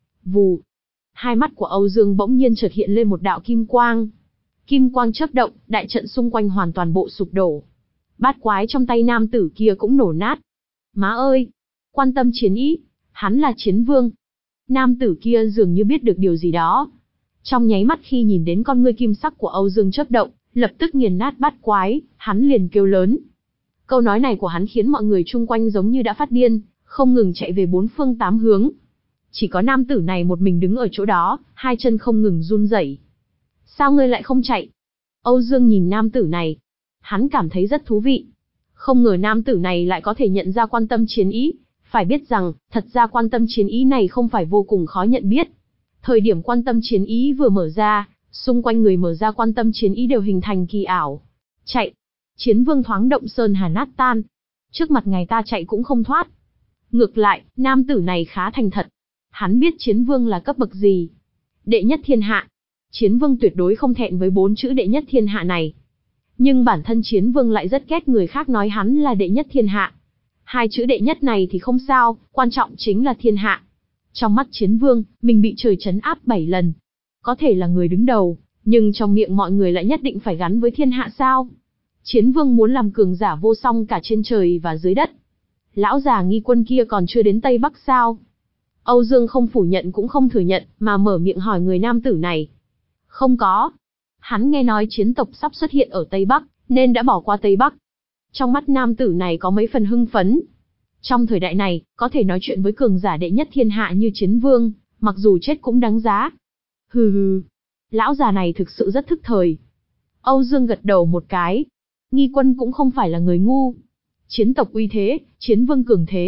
Vù. Hai mắt của Âu Dương bỗng nhiên chợt hiện lên một đạo kim quang. Kim quang chớp động, đại trận xung quanh hoàn toàn bộ sụp đổ. Bát quái trong tay nam tử kia cũng nổ nát. Má ơi! Quan tâm chiến ý, hắn là Chiến Vương. Nam tử kia dường như biết được điều gì đó. Trong nháy mắt khi nhìn đến con ngươi kim sắc của Âu Dương chớp động, lập tức nghiền nát bát quái, hắn liền kêu lớn. Câu nói này của hắn khiến mọi người chung quanh giống như đã phát điên, không ngừng chạy về bốn phương tám hướng. Chỉ có nam tử này một mình đứng ở chỗ đó, hai chân không ngừng run rẩy. Sao ngươi lại không chạy? Âu Dương nhìn nam tử này. Hắn cảm thấy rất thú vị. Không ngờ nam tử này lại có thể nhận ra quan tâm chiến ý. Phải biết rằng, thật ra quan tâm chiến ý này không phải vô cùng khó nhận biết. Thời điểm quan tâm chiến ý vừa mở ra, xung quanh người mở ra quan tâm chiến ý đều hình thành kỳ ảo. Chạy. Chiến Vương thoáng động Sơn Hà nát tan. Trước mặt ngài ta chạy cũng không thoát. Ngược lại, nam tử này khá thành thật. Hắn biết Chiến Vương là cấp bậc gì. Đệ nhất thiên hạ. Chiến Vương tuyệt đối không thẹn với bốn chữ đệ nhất thiên hạ này. Nhưng bản thân Chiến Vương lại rất ghét người khác nói hắn là đệ nhất thiên hạ. Hai chữ đệ nhất này thì không sao, quan trọng chính là thiên hạ. Trong mắt Chiến Vương, mình bị trời trấn áp bảy lần. Có thể là người đứng đầu, nhưng trong miệng mọi người lại nhất định phải gắn với thiên hạ sao? Chiến Vương muốn làm cường giả vô song cả trên trời và dưới đất. Lão già Nghi Quân kia còn chưa đến Tây Bắc sao? Âu Dương không phủ nhận cũng không thừa nhận, mà mở miệng hỏi người nam tử này. Không có. Hắn nghe nói chiến tộc sắp xuất hiện ở Tây Bắc, nên đã bỏ qua Tây Bắc. Trong mắt nam tử này có mấy phần hưng phấn. Trong thời đại này, có thể nói chuyện với cường giả đệ nhất thiên hạ như Chiến Vương, mặc dù chết cũng đáng giá. Hừ hừ. Lão già này thực sự rất thức thời. Âu Dương gật đầu một cái. Nghi Quân cũng không phải là người ngu. Chiến tộc uy thế, Chiến Vương cường thế.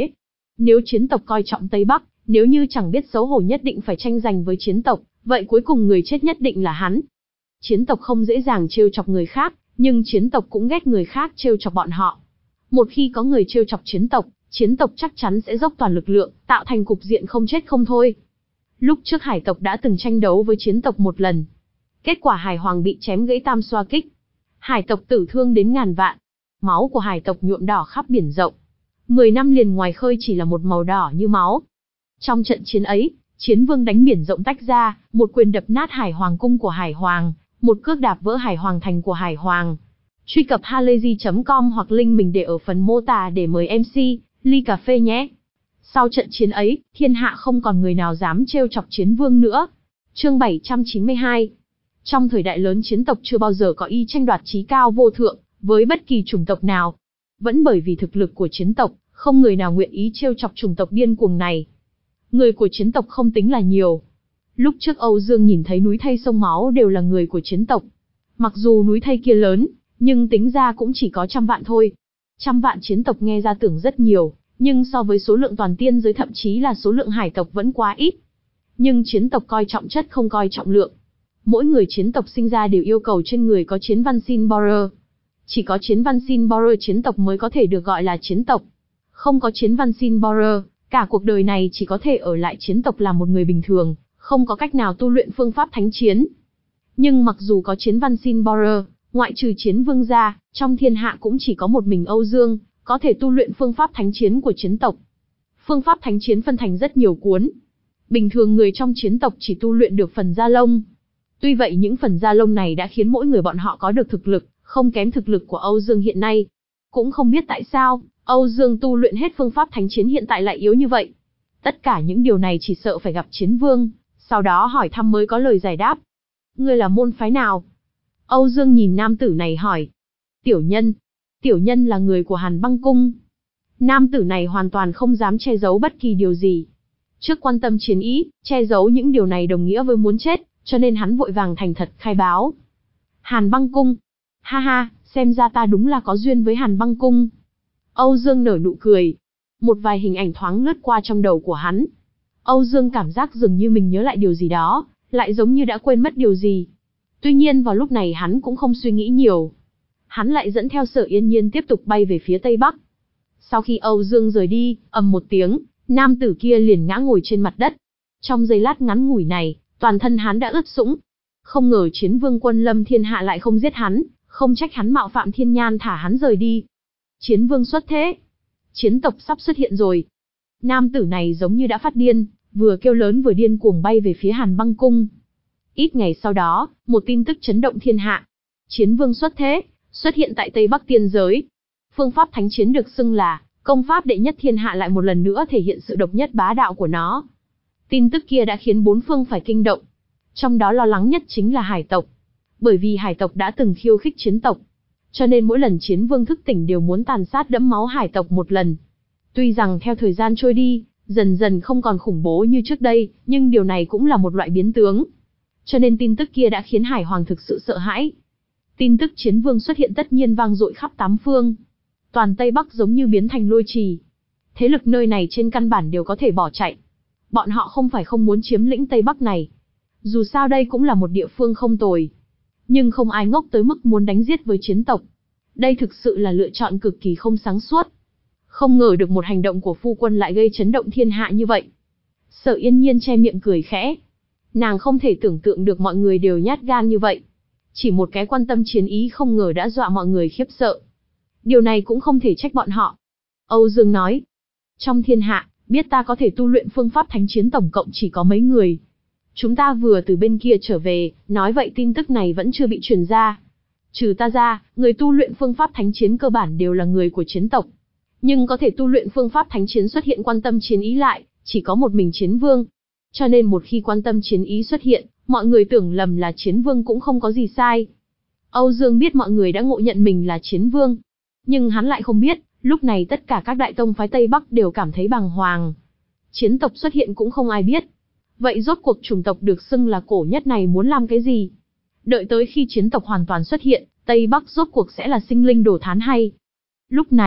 Nếu chiến tộc coi trọng Tây Bắc, nếu như chẳng biết xấu hổ nhất định phải tranh giành với chiến tộc, vậy cuối cùng người chết nhất định là hắn. Chiến tộc không dễ dàng trêu chọc người khác, nhưng chiến tộc cũng ghét người khác trêu chọc bọn họ. Một khi có người trêu chọc chiến tộc, chiến tộc chắc chắn sẽ dốc toàn lực lượng, tạo thành cục diện không chết không thôi. Lúc trước hải tộc đã từng tranh đấu với chiến tộc một lần. Kết quả hải hoàng bị chém gãy tam xoa kích. Hải tộc tử thương đến ngàn vạn. Máu của hải tộc nhuộm đỏ khắp biển rộng. Mười năm liền ngoài khơi chỉ là một màu đỏ như máu. Trong trận chiến ấy, chiến vương đánh biển rộng tách ra, một quyền đập nát hải hoàng cung của hải hoàng, một cước đạp vỡ hải hoàng thành của hải hoàng. Truy cập halayzi chấm com hoặc link mình để ở phần mô tả để mời em xê, ly cà phê nhé. Sau trận chiến ấy, thiên hạ không còn người nào dám trêu chọc chiến vương nữa. Chương bảy trăm chín mươi hai. Trong thời đại lớn chiến tộc chưa bao giờ có ý tranh đoạt chí cao vô thượng với bất kỳ chủng tộc nào. Vẫn bởi vì thực lực của chiến tộc, không người nào nguyện ý trêu chọc chủng tộc điên cuồng này. Người của chiến tộc không tính là nhiều. Lúc trước Âu Dương nhìn thấy núi thây sông máu đều là người của chiến tộc. Mặc dù núi thây kia lớn, nhưng tính ra cũng chỉ có trăm vạn thôi. Trăm vạn chiến tộc nghe ra tưởng rất nhiều, nhưng so với số lượng toàn tiên giới thậm chí là số lượng hải tộc vẫn quá ít. Nhưng chiến tộc coi trọng chất không coi trọng lượng. Mỗi người chiến tộc sinh ra đều yêu cầu trên người có chiến văn xin borer. Chỉ có chiến văn xin borer chiến tộc mới có thể được gọi là chiến tộc. Không có chiến văn xin borer, cả cuộc đời này chỉ có thể ở lại chiến tộc là một người bình thường, không có cách nào tu luyện phương pháp thánh chiến. Nhưng mặc dù có chiến văn xin borer, ngoại trừ chiến vương ra, trong thiên hạ cũng chỉ có một mình Âu Dương, có thể tu luyện phương pháp thánh chiến của chiến tộc. Phương pháp thánh chiến phân thành rất nhiều cuốn. Bình thường người trong chiến tộc chỉ tu luyện được phần da lông. Tuy vậy những phần da lông này đã khiến mỗi người bọn họ có được thực lực, không kém thực lực của Âu Dương hiện nay. Cũng không biết tại sao, Âu Dương tu luyện hết phương pháp thánh chiến hiện tại lại yếu như vậy. Tất cả những điều này chỉ sợ phải gặp chiến vương, sau đó hỏi thăm mới có lời giải đáp. Ngươi là môn phái nào? Âu Dương nhìn nam tử này hỏi. Tiểu nhân. Tiểu nhân là người của Hàn Băng Cung. Nam tử này hoàn toàn không dám che giấu bất kỳ điều gì. Trước quan tâm chiến ý, che giấu những điều này đồng nghĩa với muốn chết, cho nên hắn vội vàng thành thật khai báo. Hàn Băng Cung. Ha ha, xem ra ta đúng là có duyên với Hàn Băng Cung. Âu Dương nở nụ cười. Một vài hình ảnh thoáng lướt qua trong đầu của hắn. Âu Dương cảm giác dường như mình nhớ lại điều gì đó, lại giống như đã quên mất điều gì. Tuy nhiên vào lúc này hắn cũng không suy nghĩ nhiều. Hắn lại dẫn theo Sở Yên Nhiên tiếp tục bay về phía Tây Bắc. Sau khi Âu Dương rời đi, ầm một tiếng, nam tử kia liền ngã ngồi trên mặt đất. Trong giây lát ngắn ngủi này, toàn thân hắn đã ướt sũng. Không ngờ chiến vương quân lâm thiên hạ lại không giết hắn, không trách hắn mạo phạm thiên nhan thả hắn rời đi. Chiến vương xuất thế. Chiến tộc sắp xuất hiện rồi. Nam tử này giống như đã phát điên, vừa kêu lớn vừa điên cuồng bay về phía Hàn Băng Cung. Ít ngày sau đó, một tin tức chấn động thiên hạ. Chiến vương xuất thế, xuất hiện tại Tây Bắc tiên giới. Phương pháp thánh chiến được xưng là công pháp đệ nhất thiên hạ lại một lần nữa thể hiện sự độc nhất bá đạo của nó. Tin tức kia đã khiến bốn phương phải kinh động. Trong đó lo lắng nhất chính là hải tộc. Bởi vì hải tộc đã từng khiêu khích chiến tộc. Cho nên mỗi lần chiến vương thức tỉnh đều muốn tàn sát đẫm máu hải tộc một lần. Tuy rằng theo thời gian trôi đi, dần dần không còn khủng bố như trước đây, nhưng điều này cũng là một loại biến tướng. Cho nên tin tức kia đã khiến hải hoàng thực sự sợ hãi. Tin tức chiến vương xuất hiện tất nhiên vang dội khắp tám phương. Toàn Tây Bắc giống như biến thành lôi trì. Thế lực nơi này trên căn bản đều có thể bỏ chạy. Bọn họ không phải không muốn chiếm lĩnh Tây Bắc này. Dù sao đây cũng là một địa phương không tồi. Nhưng không ai ngốc tới mức muốn đánh giết với chiến tộc. Đây thực sự là lựa chọn cực kỳ không sáng suốt. Không ngờ được một hành động của phu quân lại gây chấn động thiên hạ như vậy. Sở Yên Nhiên che miệng cười khẽ. Nàng không thể tưởng tượng được mọi người đều nhát gan như vậy. Chỉ một cái quan tâm chiến ý không ngờ đã dọa mọi người khiếp sợ. Điều này cũng không thể trách bọn họ. Âu Dương nói. Trong thiên hạ, biết ta có thể tu luyện phương pháp thánh chiến tổng cộng chỉ có mấy người. Chúng ta vừa từ bên kia trở về, nói vậy tin tức này vẫn chưa bị truyền ra. Trừ ta ra, người tu luyện phương pháp thánh chiến cơ bản đều là người của chiến tộc. Nhưng có thể tu luyện phương pháp thánh chiến xuất hiện quan tâm chiến ý lại, chỉ có một mình chiến vương. Cho nên một khi quan tâm chiến ý xuất hiện, mọi người tưởng lầm là chiến vương cũng không có gì sai. Âu Dương biết mọi người đã ngộ nhận mình là chiến vương. Nhưng hắn lại không biết, lúc này tất cả các đại tông phái Tây Bắc đều cảm thấy bàng hoàng. Chiến tộc xuất hiện cũng không ai biết. Vậy rốt cuộc chủng tộc được xưng là cổ nhất này muốn làm cái gì? Đợi tới khi chiến tộc hoàn toàn xuất hiện, Tây Bắc rốt cuộc sẽ là sinh linh đồ thán hay? Lúc này,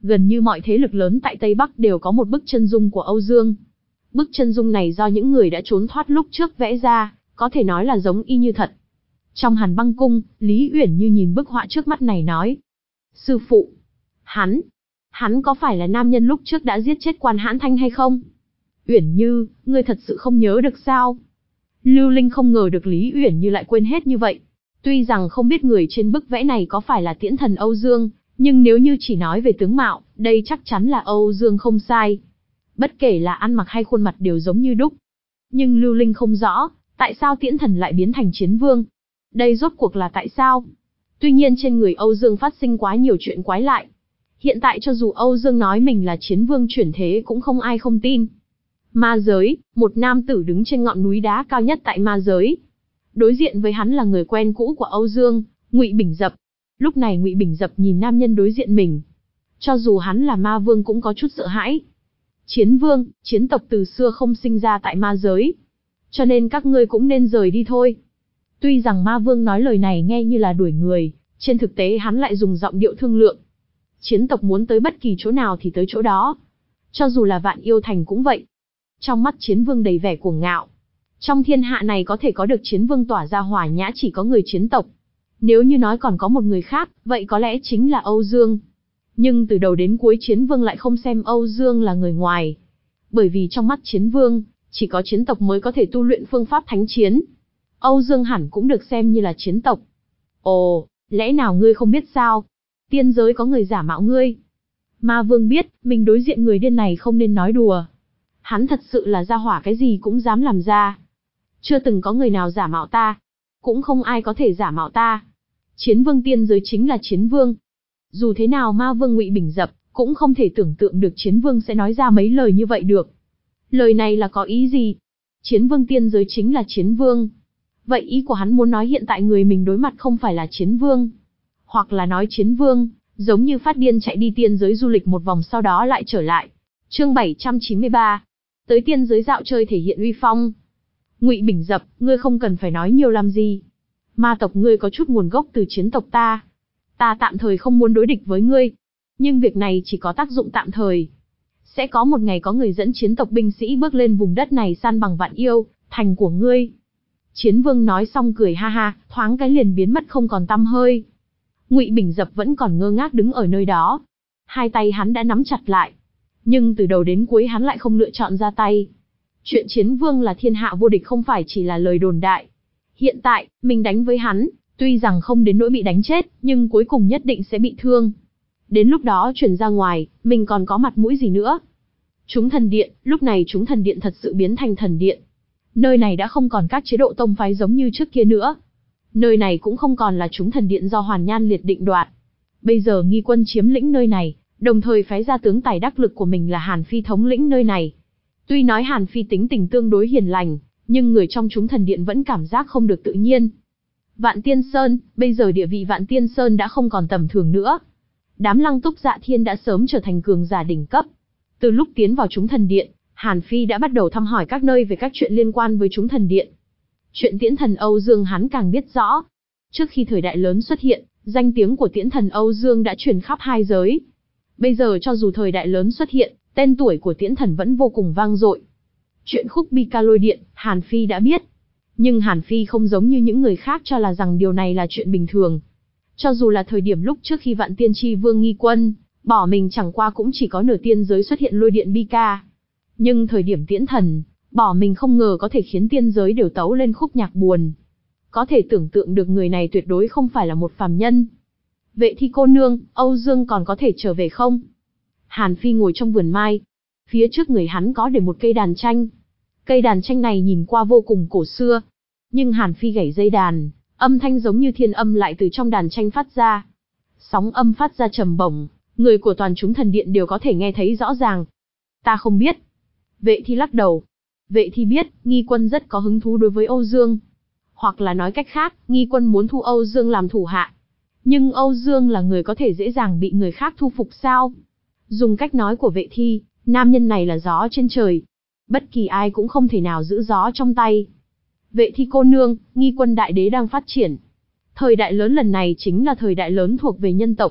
gần như mọi thế lực lớn tại Tây Bắc đều có một bức chân dung của Âu Dương. Bức chân dung này do những người đã trốn thoát lúc trước vẽ ra, có thể nói là giống y như thật. Trong Hàn Băng Cung, Lý Uyển Như nhìn bức họa trước mắt này nói. Sư phụ, hắn, hắn có phải là nam nhân lúc trước đã giết chết Quan Hãn Thanh hay không? Uyển Như, ngươi thật sự không nhớ được sao? Lưu Linh không ngờ được Lý Uyển Như lại quên hết như vậy. Tuy rằng không biết người trên bức vẽ này có phải là Tiễn Thần Âu Dương, nhưng nếu như chỉ nói về tướng mạo, đây chắc chắn là Âu Dương không sai. Bất kể là ăn mặc hay khuôn mặt đều giống như đúc. Nhưng Lưu Linh không rõ, tại sao Tiễn Thần lại biến thành chiến vương? Đây rốt cuộc là tại sao? Tuy nhiên trên người Âu Dương phát sinh quá nhiều chuyện quái lạ. Hiện tại cho dù Âu Dương nói mình là chiến vương chuyển thế cũng không ai không tin. Ma giới, một nam tử đứng trên ngọn núi đá cao nhất tại ma giới. Đối diện với hắn là người quen cũ của Âu Dương, Ngụy Bình Dập. Lúc này Ngụy Bình Dập nhìn nam nhân đối diện mình. Cho dù hắn là ma vương cũng có chút sợ hãi. Chiến vương, chiến tộc từ xưa không sinh ra tại ma giới. Cho nên các ngươi cũng nên rời đi thôi. Tuy rằng ma vương nói lời này nghe như là đuổi người, trên thực tế hắn lại dùng giọng điệu thương lượng. Chiến tộc muốn tới bất kỳ chỗ nào thì tới chỗ đó. Cho dù là Vạn Yêu Thành cũng vậy. Trong mắt chiến vương đầy vẻ cuồng ngạo. Trong thiên hạ này có thể có được chiến vương tỏa ra hỏa nhã chỉ có người chiến tộc. Nếu như nói còn có một người khác, vậy có lẽ chính là Âu Dương. Nhưng từ đầu đến cuối chiến vương lại không xem Âu Dương là người ngoài. Bởi vì trong mắt chiến vương, chỉ có chiến tộc mới có thể tu luyện phương pháp thánh chiến. Âu Dương hẳn cũng được xem như là chiến tộc. Ồ, lẽ nào ngươi không biết sao? Tiên giới có người giả mạo ngươi. Ma vương biết, mình đối diện người điên này không nên nói đùa. Hắn thật sự là gia hỏa cái gì cũng dám làm ra. Chưa từng có người nào giả mạo ta. Cũng không ai có thể giả mạo ta. Chiến vương tiên giới chính là chiến vương. Dù thế nào ma vương Ngụy Bình Dập cũng không thể tưởng tượng được chiến vương sẽ nói ra mấy lời như vậy được. Lời này là có ý gì? Chiến vương tiên giới chính là chiến vương. Vậy ý của hắn muốn nói hiện tại người mình đối mặt không phải là chiến vương. Hoặc là nói chiến vương, giống như phát điên chạy đi tiên giới du lịch một vòng sau đó lại trở lại. Chương bảy trăm chín mươi ba. Tới tiên giới dạo chơi thể hiện uy phong. Ngụy Bình Dập, ngươi không cần phải nói nhiều làm gì. Ma tộc ngươi có chút nguồn gốc từ chiến tộc ta. Ta tạm thời không muốn đối địch với ngươi. Nhưng việc này chỉ có tác dụng tạm thời. Sẽ có một ngày có người dẫn chiến tộc binh sĩ bước lên vùng đất này san bằng Vạn Yêu Thành của ngươi. Chiến vương nói xong cười ha ha, thoáng cái liền biến mất không còn tăm hơi. Ngụy Bình Dập vẫn còn ngơ ngác đứng ở nơi đó. Hai tay hắn đã nắm chặt lại. Nhưng từ đầu đến cuối hắn lại không lựa chọn ra tay. Chuyện chiến vương là thiên hạ vô địch không phải chỉ là lời đồn đại. Hiện tại, mình đánh với hắn, tuy rằng không đến nỗi bị đánh chết, nhưng cuối cùng nhất định sẽ bị thương. Đến lúc đó truyền ra ngoài, mình còn có mặt mũi gì nữa. Chúng thần điện, lúc này chúng thần điện thật sự biến thành thần điện. Nơi này đã không còn các chế độ tông phái giống như trước kia nữa. Nơi này cũng không còn là chúng thần điện do Hoàn Nhan Liệt định đoạt. Bây giờ Nghi Quân chiếm lĩnh nơi này, đồng thời phái ra tướng tài đắc lực của mình là Hàn Phi thống lĩnh nơi này. Tuy nói Hàn Phi tính tình tương đối hiền lành, nhưng người trong chúng thần điện vẫn cảm giác không được tự nhiên. Vạn Tiên Sơn, bây giờ địa vị Vạn Tiên Sơn đã không còn tầm thường nữa. Đám Lăng Túc Dạ Thiên đã sớm trở thành cường giả đỉnh cấp. Từ lúc tiến vào chúng thần điện, Hàn Phi đã bắt đầu thăm hỏi các nơi về các chuyện liên quan với chúng thần điện. Chuyện Tiễn Thần Âu Dương hắn càng biết rõ. Trước khi thời đại lớn xuất hiện, danh tiếng của Tiễn Thần Âu Dương đã truyền khắp hai giới. Bây giờ cho dù thời đại lớn xuất hiện, tên tuổi của Tiễn Thần vẫn vô cùng vang dội. Chuyện khúc bi ca lôi điện, Hàn Phi đã biết. Nhưng Hàn Phi không giống như những người khác cho là rằng điều này là chuyện bình thường. Cho dù là thời điểm lúc trước khi Vạn Tiên Tri Vương Nghi Quân bỏ mình chẳng qua cũng chỉ có nửa tiên giới xuất hiện lôi điện bi ca. Nhưng thời điểm Tiễn Thần bỏ mình không ngờ có thể khiến tiên giới đều tấu lên khúc nhạc buồn. Có thể tưởng tượng được người này tuyệt đối không phải là một phàm nhân. Vệ Thi cô nương, Âu Dương còn có thể trở về không? Hàn Phi ngồi trong vườn mai. Phía trước người hắn có để một cây đàn tranh. Cây đàn tranh này nhìn qua vô cùng cổ xưa. Nhưng Hàn Phi gảy dây đàn, âm thanh giống như thiên âm lại từ trong đàn tranh phát ra. Sóng âm phát ra trầm bổng, người của toàn chúng thần điện đều có thể nghe thấy rõ ràng. Ta không biết. Vệ Thi lắc đầu. Vệ Thi biết, Nghi Quân rất có hứng thú đối với Âu Dương. Hoặc là nói cách khác, Nghi Quân muốn thu Âu Dương làm thủ hạ. Nhưng Âu Dương là người có thể dễ dàng bị người khác thu phục sao? Dùng cách nói của Vệ Thi, nam nhân này là gió trên trời. Bất kỳ ai cũng không thể nào giữ gió trong tay. Vệ Thi cô nương, Nghi Quân đại đế đang phát triển. Thời đại lớn lần này chính là thời đại lớn thuộc về nhân tộc.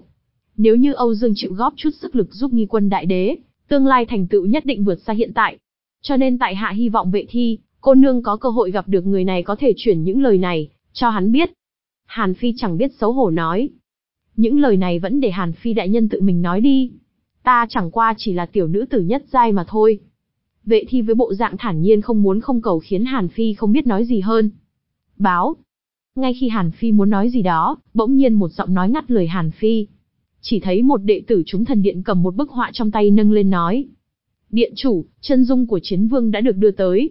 Nếu như Âu Dương chịu góp chút sức lực giúp Nghi Quân Đại Đế, tương lai thành tựu nhất định vượt xa hiện tại. Cho nên tại hạ hy vọng Vệ Thi, cô nương có cơ hội gặp được người này có thể chuyển những lời này, cho hắn biết. Hàn Phi chẳng biết xấu hổ nói. Những lời này vẫn để Hàn Phi đại nhân tự mình nói đi. Ta chẳng qua chỉ là tiểu nữ tử nhất giai mà thôi. Vệ Thi với bộ dạng thản nhiên không muốn không cầu khiến Hàn Phi không biết nói gì hơn. Báo. Ngay khi Hàn Phi muốn nói gì đó, bỗng nhiên một giọng nói ngắt lời Hàn Phi. Chỉ thấy một đệ tử chúng thần điện cầm một bức họa trong tay nâng lên nói. Điện chủ, chân dung của chiến vương đã được đưa tới.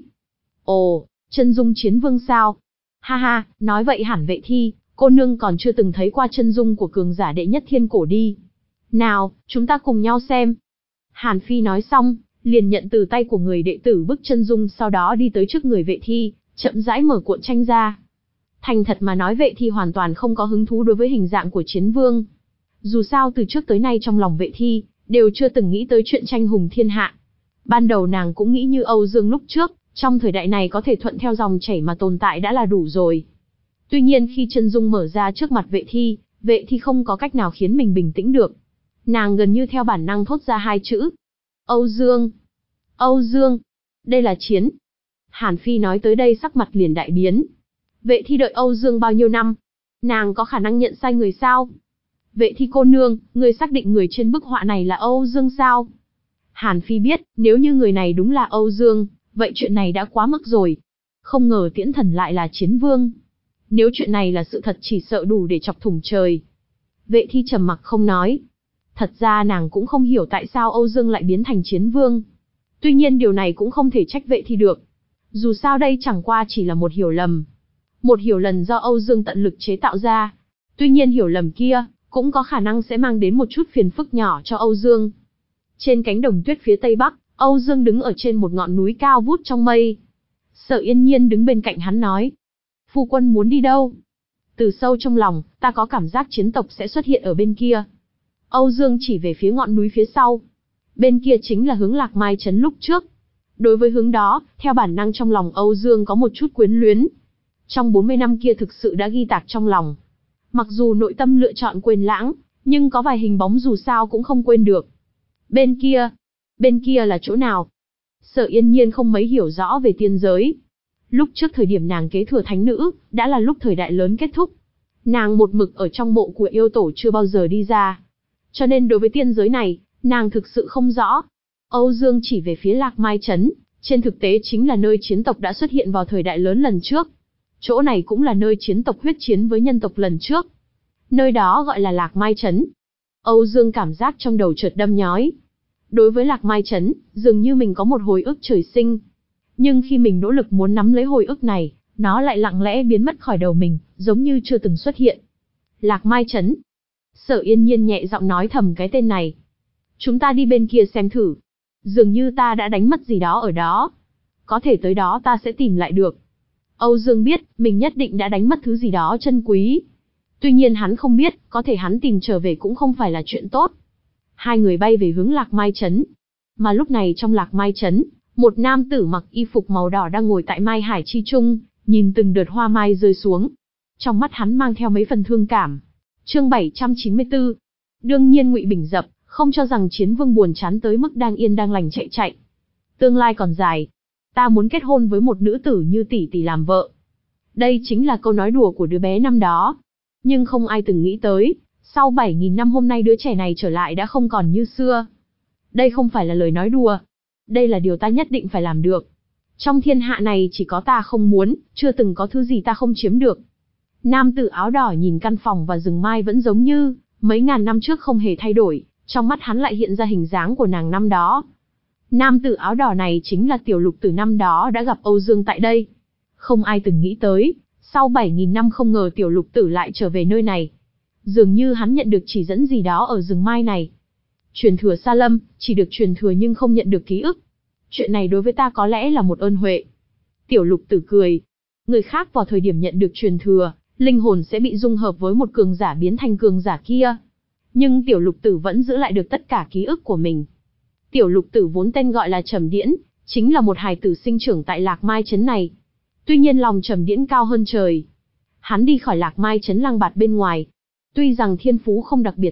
Ồ, chân dung chiến vương sao? Ha ha, nói vậy hẳn Vệ Thi, cô nương còn chưa từng thấy qua chân dung của cường giả đệ nhất thiên cổ đi. Nào, chúng ta cùng nhau xem. Hàn Phi nói xong, liền nhận từ tay của người đệ tử bức chân dung, sau đó đi tới trước người Vệ Thi, chậm rãi mở cuộn tranh ra. Thành thật mà nói, Vệ Thi hoàn toàn không có hứng thú đối với hình dạng của chiến vương. Dù sao từ trước tới nay trong lòng Vệ Thi, đều chưa từng nghĩ tới chuyện tranh hùng thiên hạ. Ban đầu nàng cũng nghĩ như Âu Dương lúc trước, trong thời đại này có thể thuận theo dòng chảy mà tồn tại đã là đủ rồi. Tuy nhiên khi chân dung mở ra trước mặt Vệ Thi, Vệ Thi không có cách nào khiến mình bình tĩnh được. Nàng gần như theo bản năng thốt ra hai chữ. Âu Dương! Âu Dương! Đây là chiến! Hàn Phi nói tới đây sắc mặt liền đại biến. Vệ Thi đợi Âu Dương bao nhiêu năm? Nàng có khả năng nhận sai người sao? Vệ Thi cô nương, người xác định người trên bức họa này là Âu Dương sao? Hàn Phi biết, nếu như người này đúng là Âu Dương, vậy chuyện này đã quá mức rồi. Không ngờ Tiễn Thần lại là chiến vương. Nếu chuyện này là sự thật chỉ sợ đủ để chọc thủng trời. Vệ Thi trầm mặc không nói. Thật ra nàng cũng không hiểu tại sao Âu Dương lại biến thành chiến vương. Tuy nhiên điều này cũng không thể trách Vệ Thi được. Dù sao đây chẳng qua chỉ là một hiểu lầm. Một hiểu lầm do Âu Dương tận lực chế tạo ra. Tuy nhiên hiểu lầm kia, cũng có khả năng sẽ mang đến một chút phiền phức nhỏ cho Âu Dương. Trên cánh đồng tuyết phía tây bắc, Âu Dương đứng ở trên một ngọn núi cao vút trong mây. Sở Yên Nhiên đứng bên cạnh hắn nói. Phu quân muốn đi đâu? Từ sâu trong lòng, ta có cảm giác chiến tộc sẽ xuất hiện ở bên kia. Âu Dương chỉ về phía ngọn núi phía sau. Bên kia chính là hướng Lạc Mai Trấn lúc trước. Đối với hướng đó, theo bản năng trong lòng Âu Dương có một chút quyến luyến. Trong bốn mươi năm kia thực sự đã ghi tạc trong lòng. Mặc dù nội tâm lựa chọn quên lãng, nhưng có vài hình bóng dù sao cũng không quên được. Bên kia, bên kia là chỗ nào? Sở Yên Nhiên không mấy hiểu rõ về tiên giới. Lúc trước thời điểm nàng kế thừa thánh nữ, đã là lúc thời đại lớn kết thúc. Nàng một mực ở trong mộ của yêu tổ chưa bao giờ đi ra. Cho nên đối với tiên giới này, nàng thực sự không rõ. Âu Dương chỉ về phía Lạc Mai Trấn, trên thực tế chính là nơi chiến tộc đã xuất hiện vào thời đại lớn lần trước. Chỗ này cũng là nơi chiến tộc huyết chiến với nhân tộc lần trước. Nơi đó gọi là Lạc Mai Trấn. Âu Dương cảm giác trong đầu chợt đâm nhói. Đối với Lạc Mai Trấn, dường như mình có một hồi ức trời sinh. Nhưng khi mình nỗ lực muốn nắm lấy hồi ức này, nó lại lặng lẽ biến mất khỏi đầu mình, giống như chưa từng xuất hiện. Lạc Mai Trấn. Sở Yên Nhiên nhẹ giọng nói thầm cái tên này. Chúng ta đi bên kia xem thử. Dường như ta đã đánh mất gì đó ở đó. Có thể tới đó ta sẽ tìm lại được. Âu Dương biết, mình nhất định đã đánh mất thứ gì đó chân quý. Tuy nhiên hắn không biết, có thể hắn tìm trở về cũng không phải là chuyện tốt. Hai người bay về hướng Lạc Mai Trấn. Mà lúc này trong Lạc Mai Trấn, một nam tử mặc y phục màu đỏ đang ngồi tại Mai Hải Chi Trung, nhìn từng đợt hoa mai rơi xuống. Trong mắt hắn mang theo mấy phần thương cảm. Chương bảy trăm chín mươi tư. Đương nhiên Ngụy Bình Dập không cho rằng chiến vương buồn chán tới mức đang yên đang lành chạy chạy. Tương lai còn dài. Ta muốn kết hôn với một nữ tử như tỷ tỷ làm vợ. Đây chính là câu nói đùa của đứa bé năm đó. Nhưng không ai từng nghĩ tới, sau bảy nghìn năm hôm nay đứa trẻ này trở lại đã không còn như xưa. Đây không phải là lời nói đùa. Đây là điều ta nhất định phải làm được. Trong thiên hạ này chỉ có ta không muốn, chưa từng có thứ gì ta không chiếm được. Nam tử áo đỏ nhìn căn phòng và rừng mai vẫn giống như mấy ngàn năm trước không hề thay đổi, trong mắt hắn lại hiện ra hình dáng của nàng năm đó. Nam tử áo đỏ này chính là tiểu lục tử năm đó đã gặp Âu Dương tại đây. Không ai từng nghĩ tới, sau bảy nghìn năm không ngờ tiểu lục tử lại trở về nơi này. Dường như hắn nhận được chỉ dẫn gì đó ở rừng mai này. Truyền thừa Sa Lâm, chỉ được truyền thừa nhưng không nhận được ký ức. Chuyện này đối với ta có lẽ là một ơn huệ. Tiểu lục tử cười. Người khác vào thời điểm nhận được truyền thừa, linh hồn sẽ bị dung hợp với một cường giả biến thành cường giả kia. Nhưng tiểu lục tử vẫn giữ lại được tất cả ký ức của mình. Tiểu lục tử vốn tên gọi là Trầm Điễn, chính là một hài tử sinh trưởng tại Lạc Mai Trấn này. Tuy nhiên lòng Trầm Điễn cao hơn trời. Hắn đi khỏi Lạc Mai Trấn lang bạt bên ngoài. Tuy rằng thiên phú không đặc biệt tốt,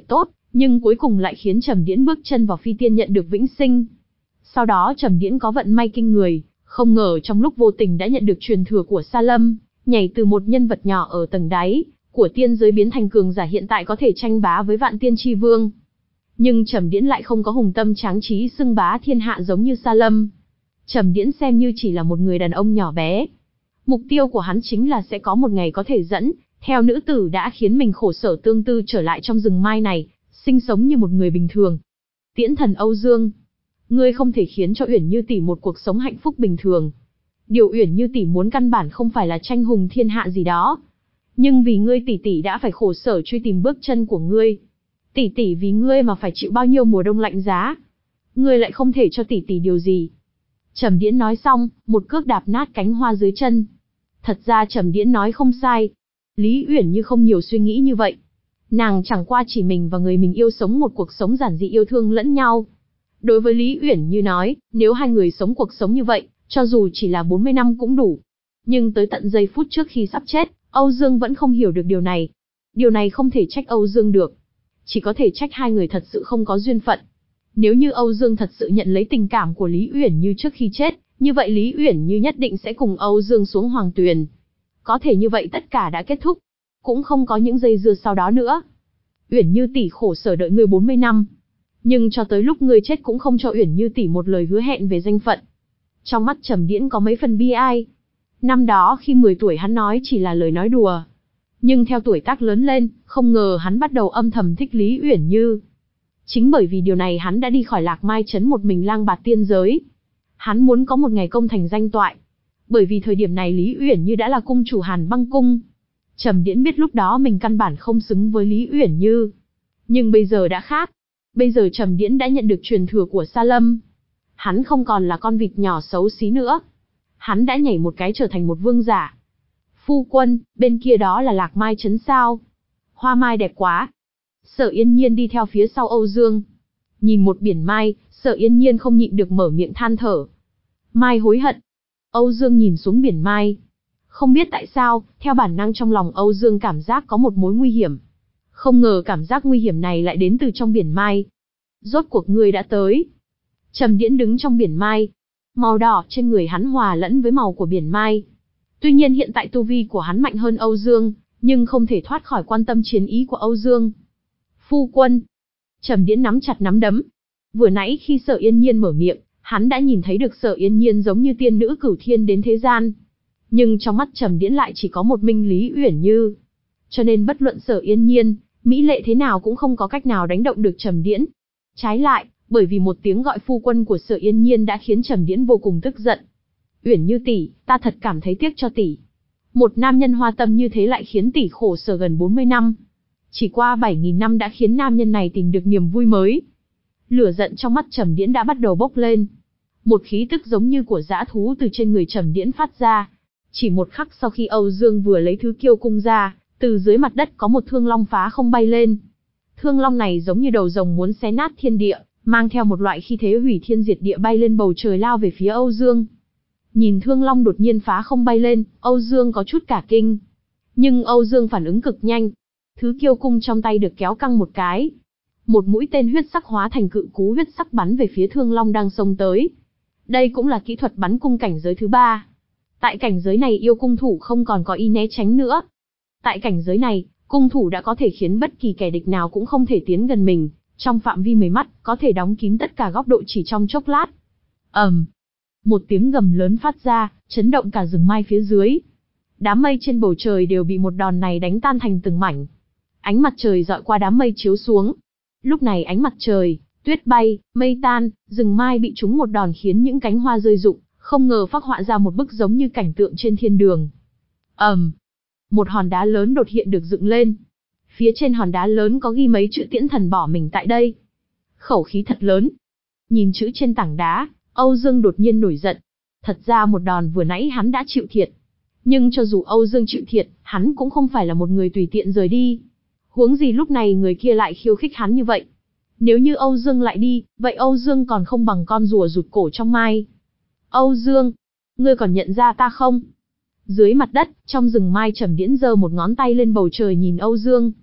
nhưng cuối cùng lại khiến Trầm Điễn bước chân vào phi tiên nhận được vĩnh sinh. Sau đó Trầm Điễn có vận may kinh người, không ngờ trong lúc vô tình đã nhận được truyền thừa của Sa Lâm, nhảy từ một nhân vật nhỏ ở tầng đáy của tiên giới biến thành cường giả hiện tại có thể tranh bá với Vạn Tiên Chi Vương. Nhưng Trầm Điễn lại không có hùng tâm tráng trí xưng bá thiên hạ giống như Sa Lâm. Trầm Điễn xem như chỉ là một người đàn ông nhỏ bé. Mục tiêu của hắn chính là sẽ có một ngày có thể dẫn theo nữ tử đã khiến mình khổ sở tương tư trở lại trong rừng mai này, sinh sống như một người bình thường. Tiễn thần Âu Dương, ngươi không thể khiến cho Uyển Như tỷ một cuộc sống hạnh phúc bình thường. Điều Uyển Như tỷ muốn căn bản không phải là tranh hùng thiên hạ gì đó, nhưng vì ngươi tỷ tỷ đã phải khổ sở truy tìm bước chân của ngươi. Tỷ tỷ vì ngươi mà phải chịu bao nhiêu mùa đông lạnh giá, ngươi lại không thể cho tỷ tỷ điều gì. Trầm Điễn nói xong, một cước đạp nát cánh hoa dưới chân. Thật ra Trầm Điễn nói không sai. Lý Uyển Như không nhiều suy nghĩ như vậy. Nàng chẳng qua chỉ mình và người mình yêu sống một cuộc sống giản dị yêu thương lẫn nhau. Đối với Lý Uyển Như nói, nếu hai người sống cuộc sống như vậy, cho dù chỉ là bốn mươi năm cũng đủ. Nhưng tới tận giây phút trước khi sắp chết, Âu Dương vẫn không hiểu được điều này. Điều này không thể trách Âu Dương được. Chỉ có thể trách hai người thật sự không có duyên phận. Nếu như Âu Dương thật sự nhận lấy tình cảm của Lý Uyển Như trước khi chết, như vậy Lý Uyển Như nhất định sẽ cùng Âu Dương xuống Hoàng Tuyền. Có thể như vậy tất cả đã kết thúc, cũng không có những dây dưa sau đó nữa. Uyển Như tỷ khổ sở đợi ngươi bốn mươi năm, nhưng cho tới lúc ngươi chết cũng không cho Uyển Như tỷ một lời hứa hẹn về danh phận. Trong mắt Trầm Điễn có mấy phần bi ai. Năm đó khi mười tuổi hắn nói chỉ là lời nói đùa, nhưng theo tuổi tác lớn lên, không ngờ hắn bắt đầu âm thầm thích Lý Uyển Như. Chính bởi vì điều này hắn đã đi khỏi Lạc Mai trấn một mình lang bạt tiên giới. Hắn muốn có một ngày công thành danh toại. Bởi vì thời điểm này Lý Uyển Như đã là cung chủ Hàn Băng Cung. Trầm Điễn biết lúc đó mình căn bản không xứng với Lý Uyển Như. Nhưng bây giờ đã khác. Bây giờ Trầm Điễn đã nhận được truyền thừa của Sa Lâm. Hắn không còn là con vịt nhỏ xấu xí nữa. Hắn đã nhảy một cái trở thành một vương giả. Phu quân, bên kia đó là Lạc Mai trấn sao? Hoa mai đẹp quá. Sở Yên Nhiên đi theo phía sau Âu Dương. Nhìn một biển mai, Sở Yên Nhiên không nhịn được mở miệng than thở. Mai hối hận. Âu Dương nhìn xuống biển mai. Không biết tại sao, theo bản năng trong lòng Âu Dương cảm giác có một mối nguy hiểm. Không ngờ cảm giác nguy hiểm này lại đến từ trong biển mai. Rốt cuộc ngươi đã tới. Trầm Điễn đứng trong biển mai. Màu đỏ trên người hắn hòa lẫn với màu của biển mai. Tuy nhiên hiện tại tu vi của hắn mạnh hơn Âu Dương, nhưng không thể thoát khỏi quan tâm chiến ý của Âu Dương. Phu quân. Trầm Điễn nắm chặt nắm đấm. Vừa nãy khi Sở Yên Nhiên mở miệng, hắn đã nhìn thấy được Sở Yên Nhiên giống như tiên nữ cửu thiên đến thế gian. Nhưng trong mắt Trầm Điễn lại chỉ có một mình Lý Uyển Như. Cho nên bất luận Sở Yên Nhiên, mỹ lệ thế nào cũng không có cách nào đánh động được Trầm Điễn. Trái lại, bởi vì một tiếng gọi phu quân của Sở Yên Nhiên đã khiến Trầm Điễn vô cùng tức giận. Uyển Như tỷ, ta thật cảm thấy tiếc cho tỷ. Một nam nhân hoa tâm như thế lại khiến tỷ khổ sở gần bốn mươi năm. Chỉ qua bảy nghìn năm đã khiến nam nhân này tìm được niềm vui mới. Lửa giận trong mắt Trầm Điễn đã bắt đầu bốc lên. Một khí tức giống như của dã thú từ trên người Trầm Điễn phát ra. Chỉ một khắc sau khi Âu Dương vừa lấy thứ kiêu cung ra, từ dưới mặt đất có một thương long phá không bay lên. Thương long này giống như đầu rồng muốn xé nát thiên địa, mang theo một loại khí thế hủy thiên diệt địa bay lên bầu trời lao về phía Âu Dương. Nhìn thương long đột nhiên phá không bay lên, Âu Dương có chút cả kinh. Nhưng Âu Dương phản ứng cực nhanh. Thứ kiêu cung trong tay được kéo căng một cái. Một mũi tên huyết sắc hóa thành cự cú huyết sắc bắn về phía thương long đang xông tới. Đây cũng là kỹ thuật bắn cung cảnh giới thứ ba. Tại cảnh giới này yêu cung thủ không còn có ý né tránh nữa. Tại cảnh giới này, cung thủ đã có thể khiến bất kỳ kẻ địch nào cũng không thể tiến gần mình, trong phạm vi mười mắt, có thể đóng kín tất cả góc độ chỉ trong chốc lát. ầm, um, một tiếng gầm lớn phát ra, chấn động cả rừng mai phía dưới. Đám mây trên bầu trời đều bị một đòn này đánh tan thành từng mảnh. Ánh mặt trời dọi qua đám mây chiếu xuống. Lúc này ánh mặt trời, tuyết bay, mây tan, rừng mai bị trúng một đòn khiến những cánh hoa rơi rụng, không ngờ phác họa ra một bức giống như cảnh tượng trên thiên đường. ầm, um, một hòn đá lớn đột hiện được dựng lên. Phía trên hòn đá lớn có ghi mấy chữ tiễn thần bỏ mình tại đây. Khẩu khí thật lớn. Nhìn chữ trên tảng đá, Âu Dương đột nhiên nổi giận. Thật ra một đòn vừa nãy hắn đã chịu thiệt. Nhưng cho dù Âu Dương chịu thiệt, hắn cũng không phải là một người tùy tiện rời đi. Huống gì lúc này người kia lại khiêu khích hắn như vậy. Nếu như Âu Dương lại đi, vậy Âu Dương còn không bằng con rùa rụt cổ trong mai. Âu Dương, ngươi còn nhận ra ta không? Dưới mặt đất, trong rừng mai Trầm Điễn giơ một ngón tay lên bầu trời nhìn Âu Dương.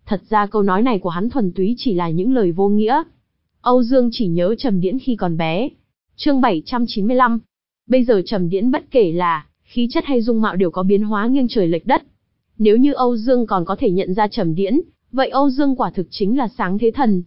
Thật ra câu nói này của hắn thuần túy chỉ là những lời vô nghĩa. Âu Dương chỉ nhớ Trầm Điễn khi còn bé. Chương bảy trăm chín mươi lăm. Bây giờ Trầm Điễn bất kể là khí chất hay dung mạo đều có biến hóa nghiêng trời lệch đất. Nếu như Âu Dương còn có thể nhận ra Trầm Điễn, vậy Âu Dương quả thực chính là sáng thế thần.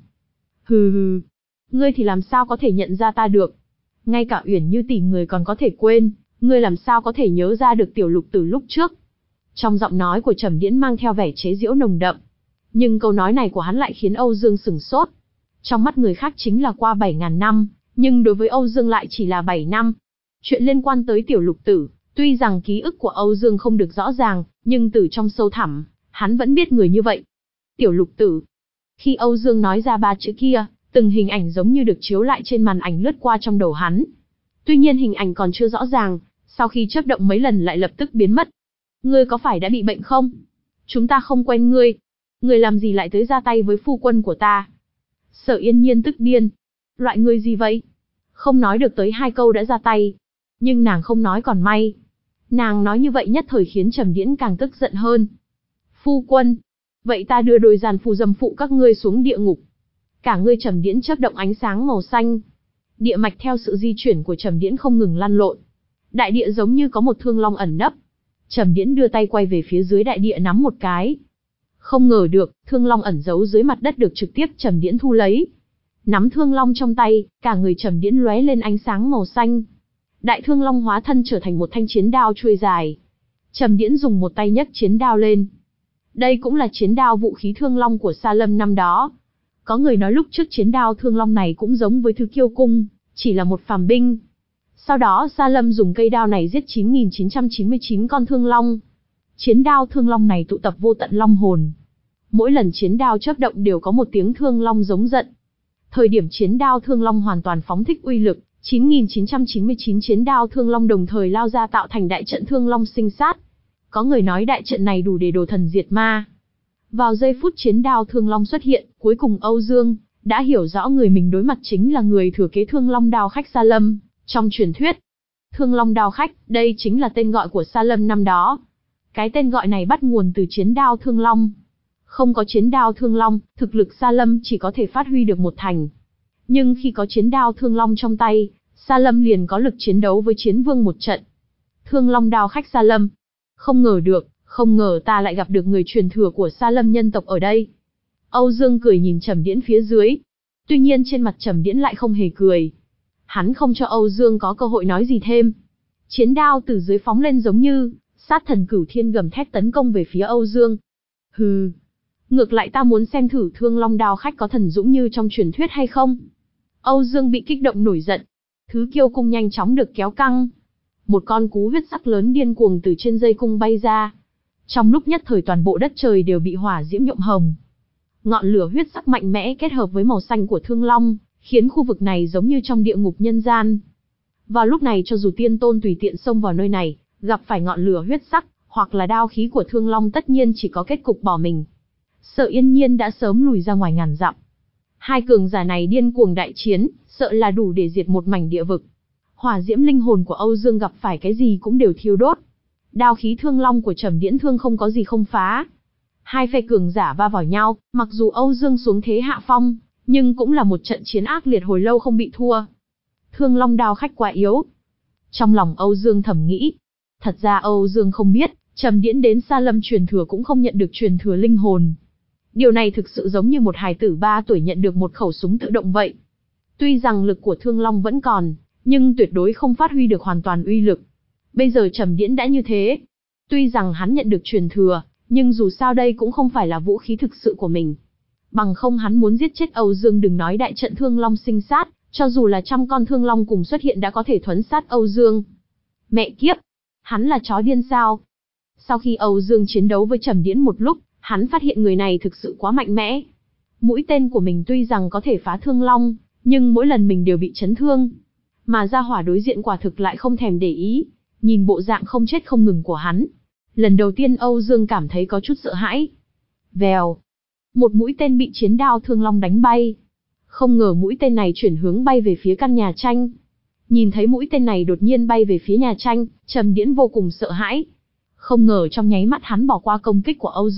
Hừ hừ, ngươi thì làm sao có thể nhận ra ta được? Ngay cả Uyển Như tỷ người còn có thể quên, ngươi làm sao có thể nhớ ra được Tiểu Lục Tử lúc trước? Trong giọng nói của Trầm Điễn mang theo vẻ chế giễu nồng đậm. Nhưng câu nói này của hắn lại khiến Âu Dương sửng sốt. Trong mắt người khác chính là qua bảy ngàn năm, nhưng đối với Âu Dương lại chỉ là bảy năm. Chuyện liên quan tới Tiểu Lục Tử, tuy rằng ký ức của Âu Dương không được rõ ràng, nhưng từ trong sâu thẳm, hắn vẫn biết người như vậy. Tiểu Lục Tử. Khi Âu Dương nói ra ba chữ kia, từng hình ảnh giống như được chiếu lại trên màn ảnh lướt qua trong đầu hắn. Tuy nhiên hình ảnh còn chưa rõ ràng, sau khi chớp động mấy lần lại lập tức biến mất. Ngươi có phải đã bị bệnh không? Chúng ta không quen ngươi. Ngươi làm gì lại tới ra tay với phu quân của ta? Sở Yên Nhiên tức điên. Loại người gì vậy? Không nói được tới hai câu đã ra tay. Nhưng nàng không nói còn may. Nàng nói như vậy nhất thời khiến Trầm Điễn càng tức giận hơn. Phu quân. Vậy ta đưa đôi giàn phù dâm phụ các ngươi xuống địa ngục. Cả ngươi. Trầm Điễn chớp động ánh sáng màu xanh. Địa mạch theo sự di chuyển của Trầm Điễn không ngừng lăn lộn. Đại địa giống như có một thương long ẩn nấp. Trầm Điễn đưa tay quay về phía dưới đại địa nắm một cái. Không ngờ được, thương long ẩn giấu dưới mặt đất được trực tiếp Trầm Điễn thu lấy. Nắm thương long trong tay, cả người Trầm Điễn lóe lên ánh sáng màu xanh. Đại thương long hóa thân trở thành một thanh chiến đao chuôi dài. Trầm Điễn dùng một tay nhấc chiến đao lên. Đây cũng là chiến đao vũ khí thương long của Sa Lâm năm đó. Có người nói lúc trước chiến đao thương long này cũng giống với Thứ Kiêu Cung, chỉ là một phàm binh. Sau đó Sa Lâm dùng cây đao này giết chín nghìn chín trăm chín mươi chín con thương long. Chiến đao thương long này tụ tập vô tận long hồn. Mỗi lần chiến đao chớp động đều có một tiếng thương long giống giận. Thời điểm chiến đao thương long hoàn toàn phóng thích uy lực, chín nghìn chín trăm chín mươi chín chiến đao thương long đồng thời lao ra tạo thành đại trận thương long sinh sát. Có người nói đại trận này đủ để đồ thần diệt ma. Vào giây phút chiến đao thương long xuất hiện, cuối cùng Âu Dương đã hiểu rõ người mình đối mặt chính là người thừa kế Thương Long Đao Khách Sa Lâm. Trong truyền thuyết, Thương Long Đao Khách, đây chính là tên gọi của Sa Lâm năm đó. Cái tên gọi này bắt nguồn từ chiến đao Thương Long. Không có chiến đao Thương Long, thực lực Sa Lâm chỉ có thể phát huy được một thành. Nhưng khi có chiến đao Thương Long trong tay, Sa Lâm liền có lực chiến đấu với chiến vương một trận. Thương Long Đao Khách Sa Lâm. Không ngờ được, không ngờ ta lại gặp được người truyền thừa của Sa Lâm nhân tộc ở đây. Âu Dương cười nhìn Trầm Điễn phía dưới. Tuy nhiên trên mặt Trầm Điễn lại không hề cười. Hắn không cho Âu Dương có cơ hội nói gì thêm. Chiến đao từ dưới phóng lên giống như sát thần cửu thiên gầm thét tấn công về phía Âu Dương. Hừ, ngược lại ta muốn xem thử Thương Long Đao Khách có thần dũng như trong truyền thuyết hay không. Âu Dương bị kích động nổi giận. Thứ Kiêu Cung nhanh chóng được kéo căng. Một con cú huyết sắc lớn điên cuồng từ trên dây cung bay ra. Trong lúc nhất thời toàn bộ đất trời đều bị hỏa diễm nhuộm hồng. Ngọn lửa huyết sắc mạnh mẽ kết hợp với màu xanh của Thương Long, khiến khu vực này giống như trong địa ngục nhân gian. Vào lúc này cho dù tiên tôn tùy tiện xông vào nơi này, gặp phải ngọn lửa huyết sắc, hoặc là đao khí của Thương Long tất nhiên chỉ có kết cục bỏ mình. Sở Yên Nhiên đã sớm lùi ra ngoài ngàn dặm. Hai cường giả này điên cuồng đại chiến, sợ là đủ để diệt một mảnh địa vực. Hỏa diễm linh hồn của Âu Dương gặp phải cái gì cũng đều thiêu đốt. Đao khí Thương Long của Trầm Điễn Thương không có gì không phá. Hai phe cường giả va vào nhau, mặc dù Âu Dương xuống thế hạ phong, nhưng cũng là một trận chiến ác liệt hồi lâu không bị thua. Thương Long Đao Khách quá yếu. Trong lòng Âu Dương thầm nghĩ. Thật ra Âu Dương không biết, Trầm Điễn đến Sa Lâm truyền thừa cũng không nhận được truyền thừa linh hồn. Điều này thực sự giống như một hài tử ba tuổi nhận được một khẩu súng tự động vậy. Tuy rằng lực của Thương Long vẫn còn, nhưng tuyệt đối không phát huy được hoàn toàn uy lực. Bây giờ Trầm Điễn đã như thế. Tuy rằng hắn nhận được truyền thừa, nhưng dù sao đây cũng không phải là vũ khí thực sự của mình. Bằng không hắn muốn giết chết Âu Dương đừng nói đại trận Thương Long sinh sát, cho dù là trăm con Thương Long cùng xuất hiện đã có thể thuấn sát Âu Dương. Mẹ kiếp! Hắn là chó điên sao? Sau khi Âu Dương chiến đấu với Trầm Điễn một lúc, hắn phát hiện người này thực sự quá mạnh mẽ. Mũi tên của mình tuy rằng có thể phá Thương Long, nhưng mỗi lần mình đều bị chấn thương. Mà gia hỏa đối diện quả thực lại không thèm để ý, nhìn bộ dạng không chết không ngừng của hắn. Lần đầu tiên Âu Dương cảm thấy có chút sợ hãi. Vèo. Một mũi tên bị chiến đao Thương Long đánh bay. Không ngờ mũi tên này chuyển hướng bay về phía căn nhà tranh. Nhìn thấy mũi tên này đột nhiên bay về phía nhà tranh, Trầm Điễn vô cùng sợ hãi. Không ngờ trong nháy mắt hắn bỏ qua công kích của Âu Dương,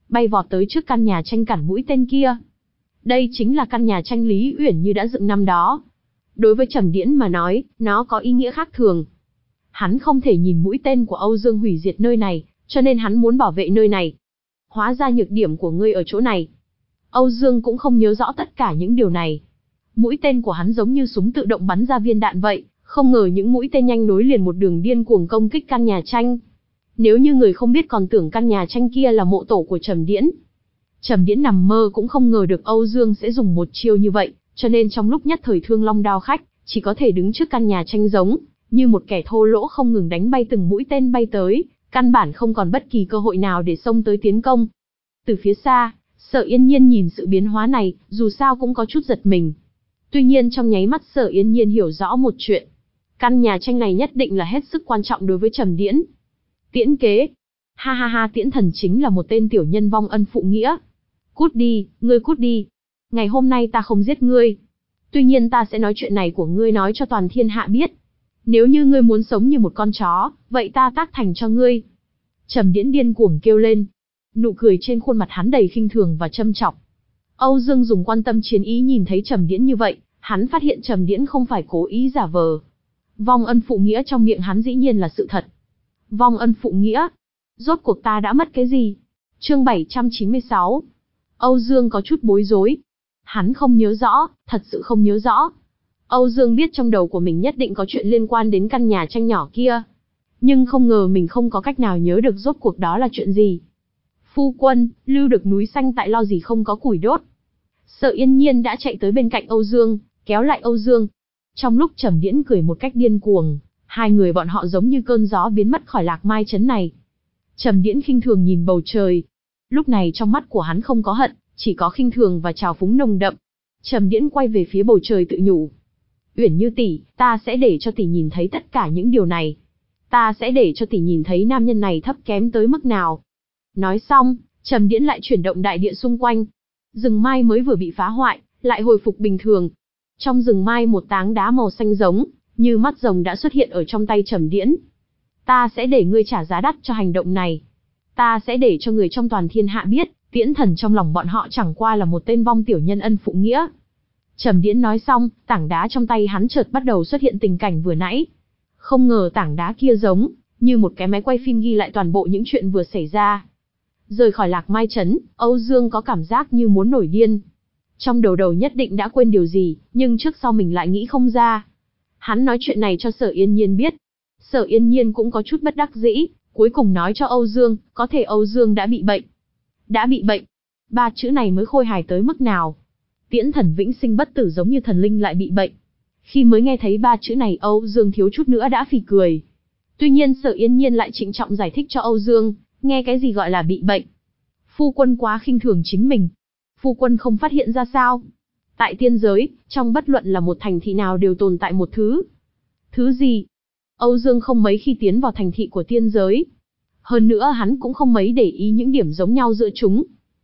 bay vọt tới trước căn nhà tranh cản mũi tên kia. Đây chính là căn nhà tranh Lý Uyển Như đã dựng năm đó. Đối với Trầm Điễn mà nói, nó có ý nghĩa khác thường. Hắn không thể nhìn mũi tên của Âu Dương hủy diệt nơi này, cho nên hắn muốn bảo vệ nơi này. Hóa ra nhược điểm của ngươi ở chỗ này. Âu Dương cũng không nhớ rõ tất cả những điều này. Mũi tên của hắn giống như súng tự động bắn ra viên đạn vậy, không ngờ những mũi tên nhanh nối liền một đường điên cuồng công kích căn nhà tranh. Nếu như người không biết còn tưởng căn nhà tranh kia là mộ tổ của Trầm Điễn. Trầm Điễn nằm mơ cũng không ngờ được Âu Dương sẽ dùng một chiêu như vậy, cho nên trong lúc nhất thời Thương Long Đao Khách, chỉ có thể đứng trước căn nhà tranh giống như một kẻ thô lỗ không ngừng đánh bay từng mũi tên bay tới, căn bản không còn bất kỳ cơ hội nào để xông tới tiến công. Từ phía xa, Sở Yên Nhiên nhìn sự biến hóa này, dù sao cũng có chút giật mình. Tuy nhiên trong nháy mắt Sở Yên Nhiên hiểu rõ một chuyện. Căn nhà tranh này nhất định là hết sức quan trọng đối với Trầm Điễn. Tiễn kế. Ha ha ha, Tiễn Thần chính là một tên tiểu nhân vong ân phụ nghĩa. Cút đi, ngươi cút đi. Ngày hôm nay ta không giết ngươi. Tuy nhiên ta sẽ nói chuyện này của ngươi nói cho toàn thiên hạ biết. Nếu như ngươi muốn sống như một con chó, vậy ta tác thành cho ngươi. Trầm Điễn điên cuồng kêu lên. Nụ cười trên khuôn mặt hắn đầy khinh thường và châm chọc. Âu Dương dùng quan tâm chiến ý nhìn thấy Trầm Điễn như vậy, hắn phát hiện Trầm Điễn không phải cố ý giả vờ. Vong ân phụ nghĩa trong miệng hắn dĩ nhiên là sự thật. Vong ân phụ nghĩa? Rốt cuộc ta đã mất cái gì? Chương bảy trăm chín mươi sáu. Âu Dương có chút bối rối. Hắn không nhớ rõ, thật sự không nhớ rõ. Âu Dương biết trong đầu của mình nhất định có chuyện liên quan đến căn nhà tranh nhỏ kia. Nhưng không ngờ mình không có cách nào nhớ được rốt cuộc đó là chuyện gì. Phu quân, lưu được núi xanh tại lo gì không có củi đốt. Sở Yên Nhiên đã chạy tới bên cạnh Âu Dương, kéo lại Âu Dương. Trong lúc Trầm Điễn cười một cách điên cuồng, hai người bọn họ giống như cơn gió biến mất khỏi Lạc Mai trấn này. Trầm Điễn khinh thường nhìn bầu trời. Lúc này trong mắt của hắn không có hận, chỉ có khinh thường và trào phúng nồng đậm. Trầm Điễn quay về phía bầu trời tự nhủ. Uyển Như tỷ, ta sẽ để cho tỷ nhìn thấy tất cả những điều này. Ta sẽ để cho tỷ nhìn thấy nam nhân này thấp kém tới mức nào. Nói xong, Trầm Điễn lại chuyển động đại địa xung quanh. Rừng mai mới vừa bị phá hoại, lại hồi phục bình thường. Trong rừng mai một tảng đá màu xanh giống, như mắt rồng đã xuất hiện ở trong tay Trầm Điễn. Ta sẽ để ngươi trả giá đắt cho hành động này. Ta sẽ để cho người trong toàn thiên hạ biết, Tiễn Thần trong lòng bọn họ chẳng qua là một tên vong tiểu nhân ân phụ nghĩa. Trầm Điễn nói xong, tảng đá trong tay hắn chợt bắt đầu xuất hiện tình cảnh vừa nãy. Không ngờ tảng đá kia giống như một cái máy quay phim ghi lại toàn bộ những chuyện vừa xảy ra. Rời khỏi Lạc Mai trấn, Âu Dương có cảm giác như muốn nổi điên. Trong đầu đầu nhất định đã quên điều gì, nhưng trước sau mình lại nghĩ không ra. Hắn nói chuyện này cho Sở Yên Nhiên biết. Sở Yên Nhiên cũng có chút bất đắc dĩ, cuối cùng nói cho Âu Dương, có thể Âu Dương đã bị bệnh. Đã bị bệnh. Ba chữ này mới khôi hài tới mức nào. Tiễn Thần vĩnh sinh bất tử giống như thần linh lại bị bệnh. Khi mới nghe thấy ba chữ này Âu Dương thiếu chút nữa đã phì cười. Tuy nhiên Sở Yên Nhiên lại trịnh trọng giải thích cho Âu Dương, nghe cái gì gọi là bị bệnh. Phu quân quá khinh thường chính mình. Phu quân không phát hiện ra sao? Tại tiên giới, trong bất luận là một thành thị nào đều tồn tại một thứ. Thứ gì? Âu Dương không mấy khi tiến vào thành thị của tiên giới. Hơn nữa hắn cũng không mấy để ý những điểm giống nhau giữa chúng.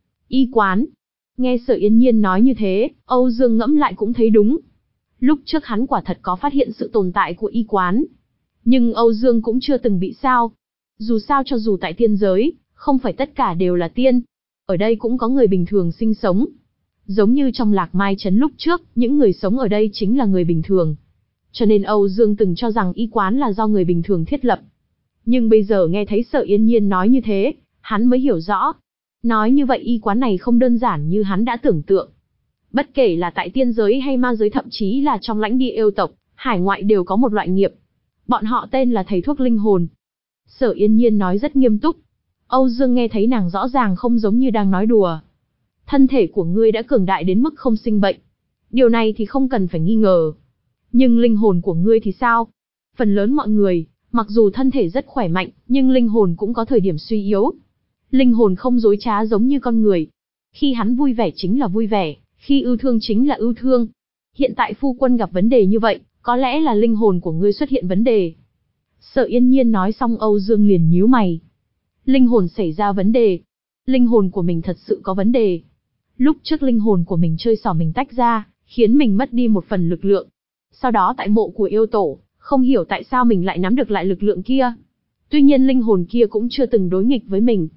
Y quán. Nghe Sở Yên Nhiên nói như thế, Âu Dương ngẫm lại cũng thấy đúng. Lúc trước hắn quả thật có phát hiện sự tồn tại của y quán. Nhưng Âu Dương cũng chưa từng bị sao. Dù sao cho dù tại tiên giới, không phải tất cả đều là tiên. Ở đây cũng có người bình thường sinh sống. Giống như trong Lạc Mai trấn lúc trước, những người sống ở đây chính là người bình thường. Cho nên Âu Dương từng cho rằng y quán là do người bình thường thiết lập. Nhưng bây giờ nghe thấy Sở Yên Nhiên nói như thế, hắn mới hiểu rõ. Nói như vậy y quán này không đơn giản như hắn đã tưởng tượng. Bất kể là tại tiên giới hay ma giới thậm chí là trong lãnh địa yêu tộc, hải ngoại đều có một loại nghiệp. Bọn họ tên là thầy thuốc linh hồn. Sở Yên Nhiên nói rất nghiêm túc. Âu Dương nghe thấy nàng rõ ràng không giống như đang nói đùa. Thân thể của ngươi đã cường đại đến mức không sinh bệnh. Điều này thì không cần phải nghi ngờ. Nhưng linh hồn của ngươi thì sao? Phần lớn mọi người, mặc dù thân thể rất khỏe mạnh, nhưng linh hồn cũng có thời điểm suy yếu. Linh hồn không dối trá giống như con người. Khi hắn vui vẻ chính là vui vẻ, khi ưu thương chính là ưu thương. Hiện tại phu quân gặp vấn đề như vậy, có lẽ là linh hồn của ngươi xuất hiện vấn đề. Sở Yên Nhiên nói xong Âu Dương liền nhíu mày. Linh hồn xảy ra vấn đề. Linh hồn của mình thật sự có vấn đề. Lúc trước linh hồn của mình chơi xỏ mình tách ra, khiến mình mất đi một phần lực lượng. Sau đó tại mộ của yêu tổ, không hiểu tại sao mình lại nắm được lại lực lượng kia. Tuy nhiên linh hồn kia cũng chưa từng đối nghịch với mình.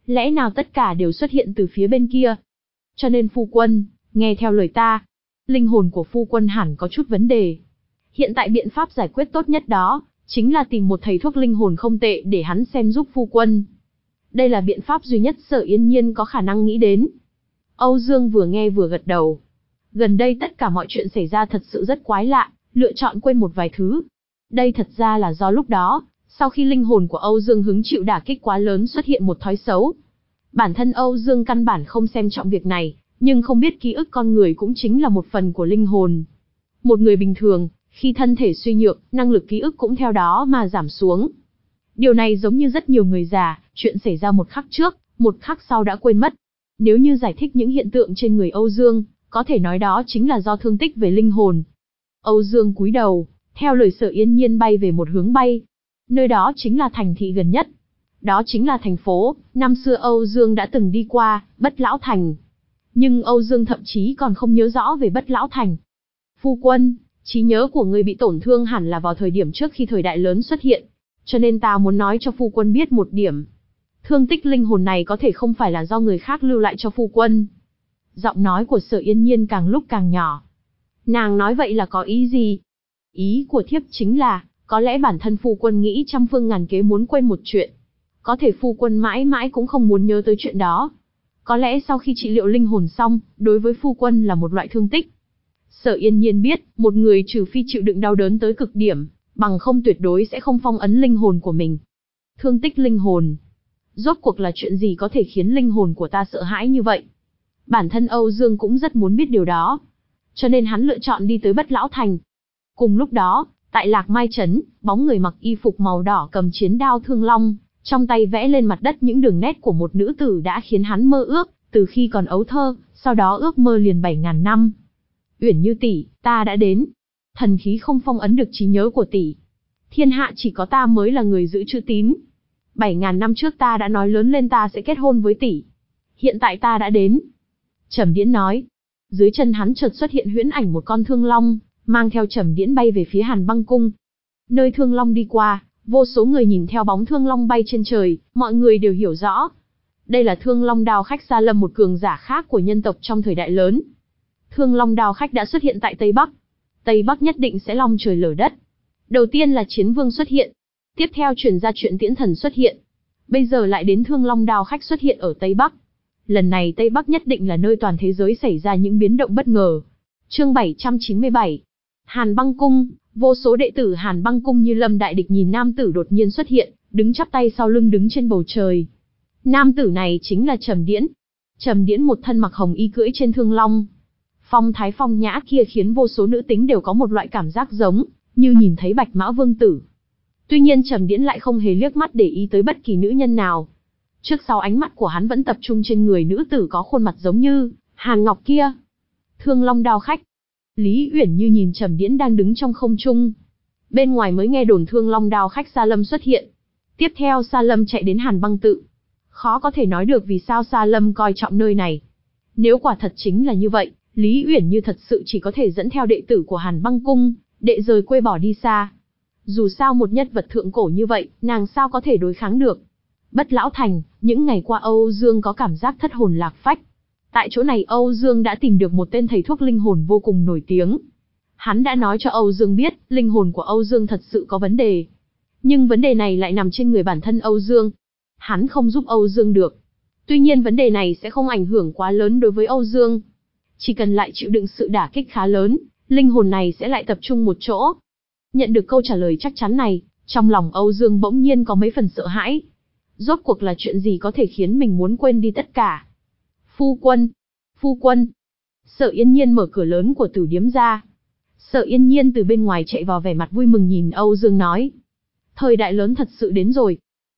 Lẽ nào tất cả đều xuất hiện từ phía bên kia? Cho nên phu quân, nghe theo lời ta. Linh hồn của phu quân hẳn có chút vấn đề. Hiện tại biện pháp giải quyết tốt nhất đó, chính là tìm một thầy thuốc linh hồn không tệ để hắn xem giúp phu quân. Đây là biện pháp duy nhất Sở Yên Nhiên có khả năng nghĩ đến. Âu Dương vừa nghe vừa gật đầu. Gần đây tất cả mọi chuyện xảy ra thật sự rất quái lạ, lựa chọn quên một vài thứ. Đây thật ra là do lúc đó, sau khi linh hồn của Âu Dương hứng chịu đả kích quá lớn xuất hiện một thói xấu. Bản thân Âu Dương căn bản không xem trọng việc này, nhưng không biết ký ức con người cũng chính là một phần của linh hồn. Một người bình thường, khi thân thể suy nhược, năng lực ký ức cũng theo đó mà giảm xuống. Điều này giống như rất nhiều người già, chuyện xảy ra một khắc trước, một khắc sau đã quên mất. Nếu như giải thích những hiện tượng trên người Âu Dương, có thể nói đó chính là do thương tích về linh hồn. Âu Dương cúi đầu, theo lời Sở Yên Nhiên bay về một hướng bay. Nơi đó chính là thành thị gần nhất. Đó chính là thành phố, năm xưa Âu Dương đã từng đi qua, Bất Lão Thành. Nhưng Âu Dương thậm chí còn không nhớ rõ về Bất Lão Thành. Phu quân, trí nhớ của người bị tổn thương hẳn là vào thời điểm trước khi thời đại lớn xuất hiện. Cho nên ta muốn nói cho phu quân biết một điểm. Thương tích linh hồn này có thể không phải là do người khác lưu lại cho phu quân. Giọng nói của Sở Yên Nhiên càng lúc càng nhỏ. Nàng nói vậy là có ý gì? Ý của thiếp chính là, có lẽ bản thân phu quân nghĩ trăm phương ngàn kế muốn quên một chuyện. Có thể phu quân mãi mãi cũng không muốn nhớ tới chuyện đó. Có lẽ sau khi trị liệu linh hồn xong, đối với phu quân là một loại thương tích. Sở Yên Nhiên biết, một người trừ phi chịu đựng đau đớn tới cực điểm, bằng không tuyệt đối sẽ không phong ấn linh hồn của mình. Thương tích linh hồn. Rốt cuộc là chuyện gì có thể khiến linh hồn của ta sợ hãi như vậy? Bản thân Âu Dương cũng rất muốn biết điều đó. Cho nên hắn lựa chọn đi tới Bất Lão Thành. Cùng lúc đó, tại Lạc Mai Trấn, bóng người mặc y phục màu đỏ cầm chiến đao thương long, trong tay vẽ lên mặt đất những đường nét của một nữ tử đã khiến hắn mơ ước, từ khi còn ấu thơ, sau đó ước mơ liền bảy ngàn năm. Uyển Như tỷ, ta đã đến. Thần khí không phong ấn được trí nhớ của tỷ. Thiên hạ chỉ có ta mới là người giữ chữ tín. Bảy ngàn năm trước ta đã nói lớn lên ta sẽ kết hôn với tỷ. Hiện tại ta đã đến. Trầm Điễn nói. Dưới chân hắn chợt xuất hiện huyễn ảnh một con thương long, mang theo Trầm Điễn bay về phía Hàn Băng Cung. Nơi thương long đi qua, vô số người nhìn theo bóng thương long bay trên trời, mọi người đều hiểu rõ. Đây là Thương Long Đao Khách Sa Lâm, một cường giả khác của nhân tộc trong thời đại lớn. Thương Long Đao Khách đã xuất hiện tại Tây Bắc. Tây Bắc nhất định sẽ long trời lở đất. Đầu tiên là Chiến Vương xuất hiện. Tiếp theo truyền ra chuyện Tiễn Thần xuất hiện. Bây giờ lại đến Thương Long Đao Khách xuất hiện ở Tây Bắc. Lần này Tây Bắc nhất định là nơi toàn thế giới xảy ra những biến động bất ngờ. Chương bảy trăm chín mươi bảy. Hàn Băng Cung, vô số đệ tử Hàn Băng Cung như lâm đại địch nhìn nam tử đột nhiên xuất hiện, đứng chắp tay sau lưng đứng trên bầu trời. Nam tử này chính là Trầm Điễn. Trầm Điễn một thân mặc hồng y cưỡi trên thương long. Phong thái phong nhã kia khiến vô số nữ tính đều có một loại cảm giác giống như nhìn thấy Bạch Mã Vương tử. Tuy nhiên Trầm Điễn lại không hề liếc mắt để ý tới bất kỳ nữ nhân nào. Trước sau ánh mắt của hắn vẫn tập trung trên người nữ tử có khuôn mặt giống như Hàn Ngọc kia. Thương Long Đao Khách. Lý Uyển Như nhìn Trầm Điễn đang đứng trong không trung. Bên ngoài mới nghe đồn Thương Long Đao Khách Sa Lâm xuất hiện. Tiếp theo Sa Lâm chạy đến Hàn Băng Tự. Khó có thể nói được vì sao Sa Lâm coi trọng nơi này. Nếu quả thật chính là như vậy, Lý Uyển Như thật sự chỉ có thể dẫn theo đệ tử của Hàn Băng Cung, đệ rời quê bỏ đi xa. Dù sao một nhân vật thượng cổ như vậy, nàng sao có thể đối kháng được. Bất Lão Thành, những ngày qua Âu Dương có cảm giác thất hồn lạc phách. Tại chỗ này Âu Dương đã tìm được một tên thầy thuốc linh hồn vô cùng nổi tiếng. Hắn đã nói cho Âu Dương biết, linh hồn của Âu Dương thật sự có vấn đề. Nhưng vấn đề này lại nằm trên người bản thân Âu Dương. Hắn không giúp Âu Dương được. Tuy nhiên vấn đề này sẽ không ảnh hưởng quá lớn đối với Âu Dương. Chỉ cần lại chịu đựng sự đả kích khá lớn, linh hồn này sẽ lại tập trung một chỗ. Nhận được câu trả lời chắc chắn này, trong lòng Âu Dương bỗng nhiên có mấy phần sợ hãi. Rốt cuộc là chuyện gì có thể khiến mình muốn quên đi tất cả? Phu quân! Phu quân! Sở Yên Nhiên mở cửa lớn của tử điếm ra. Sở Yên Nhiên từ bên ngoài chạy vào vẻ mặt vui mừng nhìn Âu Dương nói. Thời đại lớn thật sự đến rồi.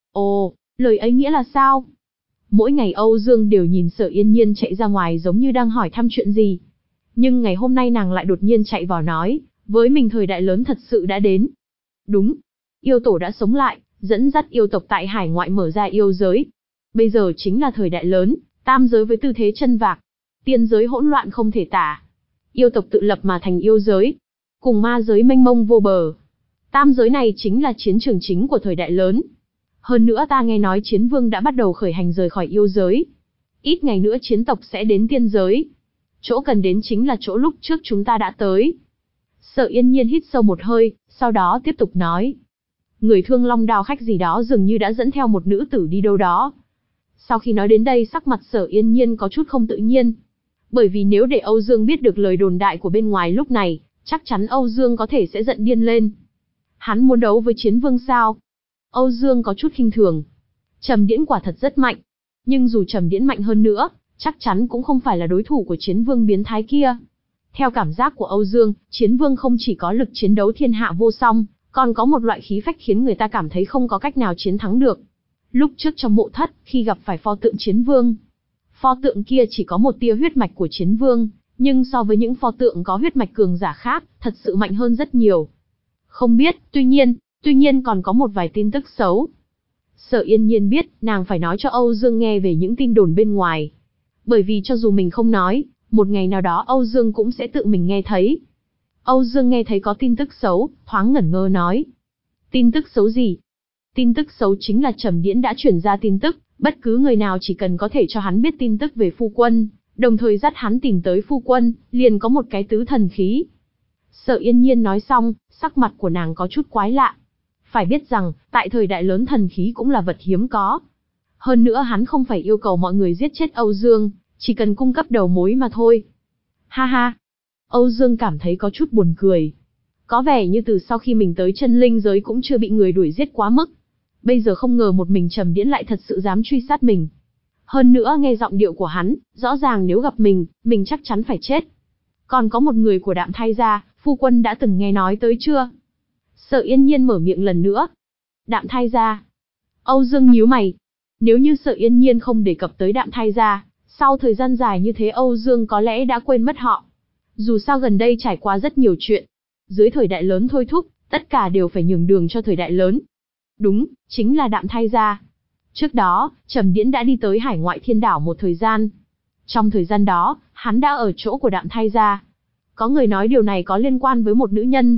Ồ, lời ấy nghĩa là sao? Mỗi ngày Âu Dương đều nhìn Sở Yên Nhiên chạy ra ngoài giống như đang hỏi thăm chuyện gì. Nhưng ngày hôm nay nàng lại đột nhiên chạy vào nói, với mình thời đại lớn thật sự đã đến. Đúng, yêu tổ đã sống lại, dẫn dắt yêu tộc tại hải ngoại mở ra yêu giới. Bây giờ chính là thời đại lớn, tam giới với tư thế chân vạc. Tiên giới hỗn loạn không thể tả. Yêu tộc tự lập mà thành yêu giới. Cùng ma giới mênh mông vô bờ. Tam giới này chính là chiến trường chính của thời đại lớn. Hơn nữa ta nghe nói chiến vương đã bắt đầu khởi hành rời khỏi yêu giới. Ít ngày nữa chiến tộc sẽ đến tiên giới. Chỗ cần đến chính là chỗ lúc trước chúng ta đã tới. Sở Yên Nhiên hít sâu một hơi, sau đó tiếp tục nói. Người Thương Long Đao khách gì đó dường như đã dẫn theo một nữ tử đi đâu đó. Sau khi nói đến đây sắc mặt Sở Yên Nhiên có chút không tự nhiên. Bởi vì nếu để Âu Dương biết được lời đồn đại của bên ngoài lúc này, chắc chắn Âu Dương có thể sẽ giận điên lên. Hắn muốn đấu với chiến vương sao? Âu Dương có chút khinh thường. Trầm Điễn quả thật rất mạnh. Nhưng dù Trầm Điễn mạnh hơn nữa, chắc chắn cũng không phải là đối thủ của chiến vương biến thái kia. Theo cảm giác của Âu Dương, chiến vương không chỉ có lực chiến đấu thiên hạ vô song, còn có một loại khí phách khiến người ta cảm thấy không có cách nào chiến thắng được. Lúc trước trong mộ thất, khi gặp phải pho tượng chiến vương, pho tượng kia chỉ có một tia huyết mạch của chiến vương, nhưng so với những pho tượng có huyết mạch cường giả khác, thật sự mạnh hơn rất nhiều. Không biết, tuy nhiên, tuy nhiên còn có một vài tin tức xấu. Sở Yên Nhiên biết, nàng phải nói cho Âu Dương nghe về những tin đồn bên ngoài. Bởi vì cho dù mình không nói, một ngày nào đó Âu Dương cũng sẽ tự mình nghe thấy. Âu Dương nghe thấy có tin tức xấu, thoáng ngẩn ngơ nói. Tin tức xấu gì? Tin tức xấu chính là Trầm Điễn đã chuyển ra tin tức, bất cứ người nào chỉ cần có thể cho hắn biết tin tức về phu quân, đồng thời dắt hắn tìm tới phu quân, liền có một cái tứ thần khí. Sở Yên Nhiên nói xong, sắc mặt của nàng có chút quái lạ. Phải biết rằng, tại thời đại lớn thần khí cũng là vật hiếm có. Hơn nữa hắn không phải yêu cầu mọi người giết chết Âu Dương, chỉ cần cung cấp đầu mối mà thôi. Ha ha! Âu Dương cảm thấy có chút buồn cười. Có vẻ như từ sau khi mình tới chân linh giới cũng chưa bị người đuổi giết quá mức. Bây giờ không ngờ một mình Trầm Điễn lại thật sự dám truy sát mình. Hơn nữa nghe giọng điệu của hắn, rõ ràng nếu gặp mình, mình chắc chắn phải chết. Còn có một người của Đạm Thai gia, phu quân đã từng nghe nói tới chưa? Sở Yên Nhiên mở miệng lần nữa. Đạm Thai gia. Âu Dương nhíu mày. Nếu như Sở Yên Nhiên không đề cập tới Đạm Thai gia, sau thời gian dài như thế Âu Dương có lẽ đã quên mất họ. Dù sao gần đây trải qua rất nhiều chuyện. Dưới thời đại lớn thôi thúc, tất cả đều phải nhường đường cho thời đại lớn. Đúng, chính là Đạm Thai gia. Trước đó, Trầm Điễn đã đi tới hải ngoại thiên đảo một thời gian. Trong thời gian đó, hắn đã ở chỗ của Đạm Thai gia. Có người nói điều này có liên quan với một nữ nhân.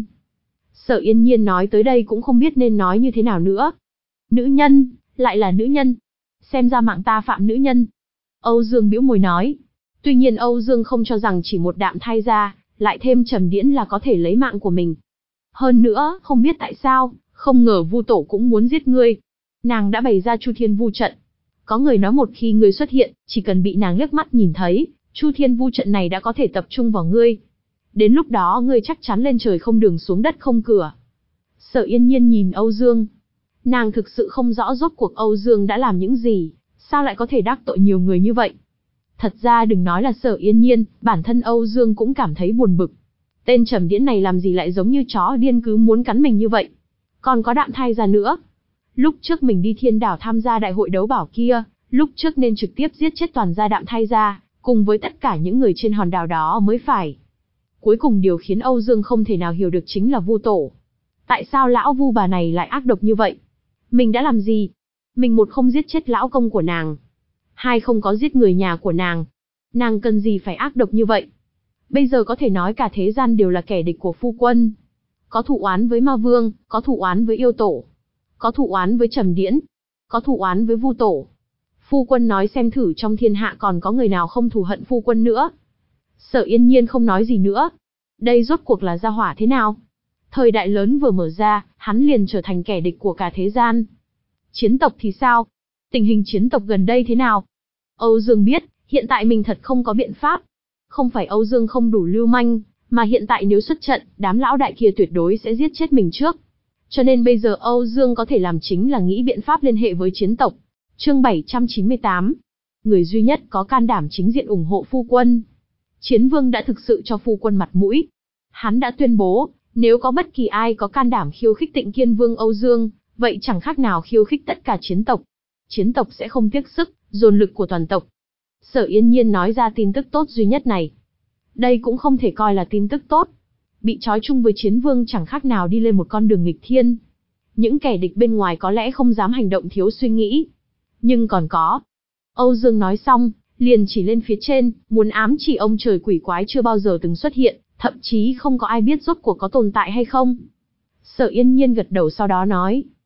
Sở Yên Nhiên nói tới đây cũng không biết nên nói như thế nào nữa. Nữ nhân, lại là nữ nhân. Xem ra mạng ta phạm nữ nhân. Âu Dương bĩu môi nói. Tuy nhiên Âu Dương không cho rằng chỉ một Đạm Thai gia, lại thêm Trầm Điễn là có thể lấy mạng của mình. Hơn nữa, không biết tại sao, không ngờ Vu Tổ cũng muốn giết ngươi. Nàng đã bày ra Chu Thiên Vu trận. Có người nói một khi ngươi xuất hiện, chỉ cần bị nàng liếc mắt nhìn thấy, Chu Thiên Vu trận này đã có thể tập trung vào ngươi. Đến lúc đó ngươi chắc chắn lên trời không đường xuống đất không cửa. Sở Yên Nhiên nhìn Âu Dương. Nàng thực sự không rõ rốt cuộc Âu Dương đã làm những gì, sao lại có thể đắc tội nhiều người như vậy. Thật ra đừng nói là Sở Yên Nhiên, bản thân Âu Dương cũng cảm thấy buồn bực. Tên Trầm Điễn này làm gì lại giống như chó điên cứ muốn cắn mình như vậy. Còn có Đạm Thai gia nữa. Lúc trước mình đi thiên đảo tham gia đại hội đấu bảo kia, lúc trước nên trực tiếp giết chết toàn gia Đạm Thai gia, cùng với tất cả những người trên hòn đảo đó mới phải. Cuối cùng điều khiến Âu Dương không thể nào hiểu được chính là Vu Tổ. Tại sao lão Vu bà này lại ác độc như vậy? Mình đã làm gì? Mình một không giết chết lão công của nàng, hai không có giết người nhà của nàng. Nàng cần gì phải ác độc như vậy? Bây giờ có thể nói cả thế gian đều là kẻ địch của phu quân. Có thù oán với Ma Vương, có thù oán với yêu tổ, có thù oán với Trầm Điễn, có thù oán với Vu Tổ. Phu quân nói xem thử trong thiên hạ còn có người nào không thù hận phu quân nữa. Sở Yên Nhiên không nói gì nữa. Đây rốt cuộc là gia hỏa thế nào? Thời đại lớn vừa mở ra, hắn liền trở thành kẻ địch của cả thế gian. Chiến tộc thì sao? Tình hình chiến tộc gần đây thế nào? Âu Dương biết, hiện tại mình thật không có biện pháp. Không phải Âu Dương không đủ lưu manh, mà hiện tại nếu xuất trận, đám lão đại kia tuyệt đối sẽ giết chết mình trước. Cho nên bây giờ Âu Dương có thể làm chính là nghĩ biện pháp liên hệ với chiến tộc. Chương bảy trăm chín mươi tám. Người duy nhất có can đảm chính diện ủng hộ phu quân. Chiến Vương đã thực sự cho phu quân mặt mũi. Hắn đã tuyên bố, nếu có bất kỳ ai có can đảm khiêu khích Tịnh Kiên Vương Âu Dương, vậy chẳng khác nào khiêu khích tất cả chiến tộc. Chiến tộc sẽ không tiếc sức, dồn lực của toàn tộc. Sở Yên Nhiên nói ra tin tức tốt duy nhất này. Đây cũng không thể coi là tin tức tốt. Bị trói chung với Chiến Vương chẳng khác nào đi lên một con đường nghịch thiên. Những kẻ địch bên ngoài có lẽ không dám hành động thiếu suy nghĩ. Nhưng còn có. Âu Dương nói xong, liền chỉ lên phía trên, muốn ám chỉ ông trời quỷ quái chưa bao giờ từng xuất hiện, thậm chí không có ai biết rốt cuộc có tồn tại hay không. Sở Yên Nhiên gật đầu sau đó nói.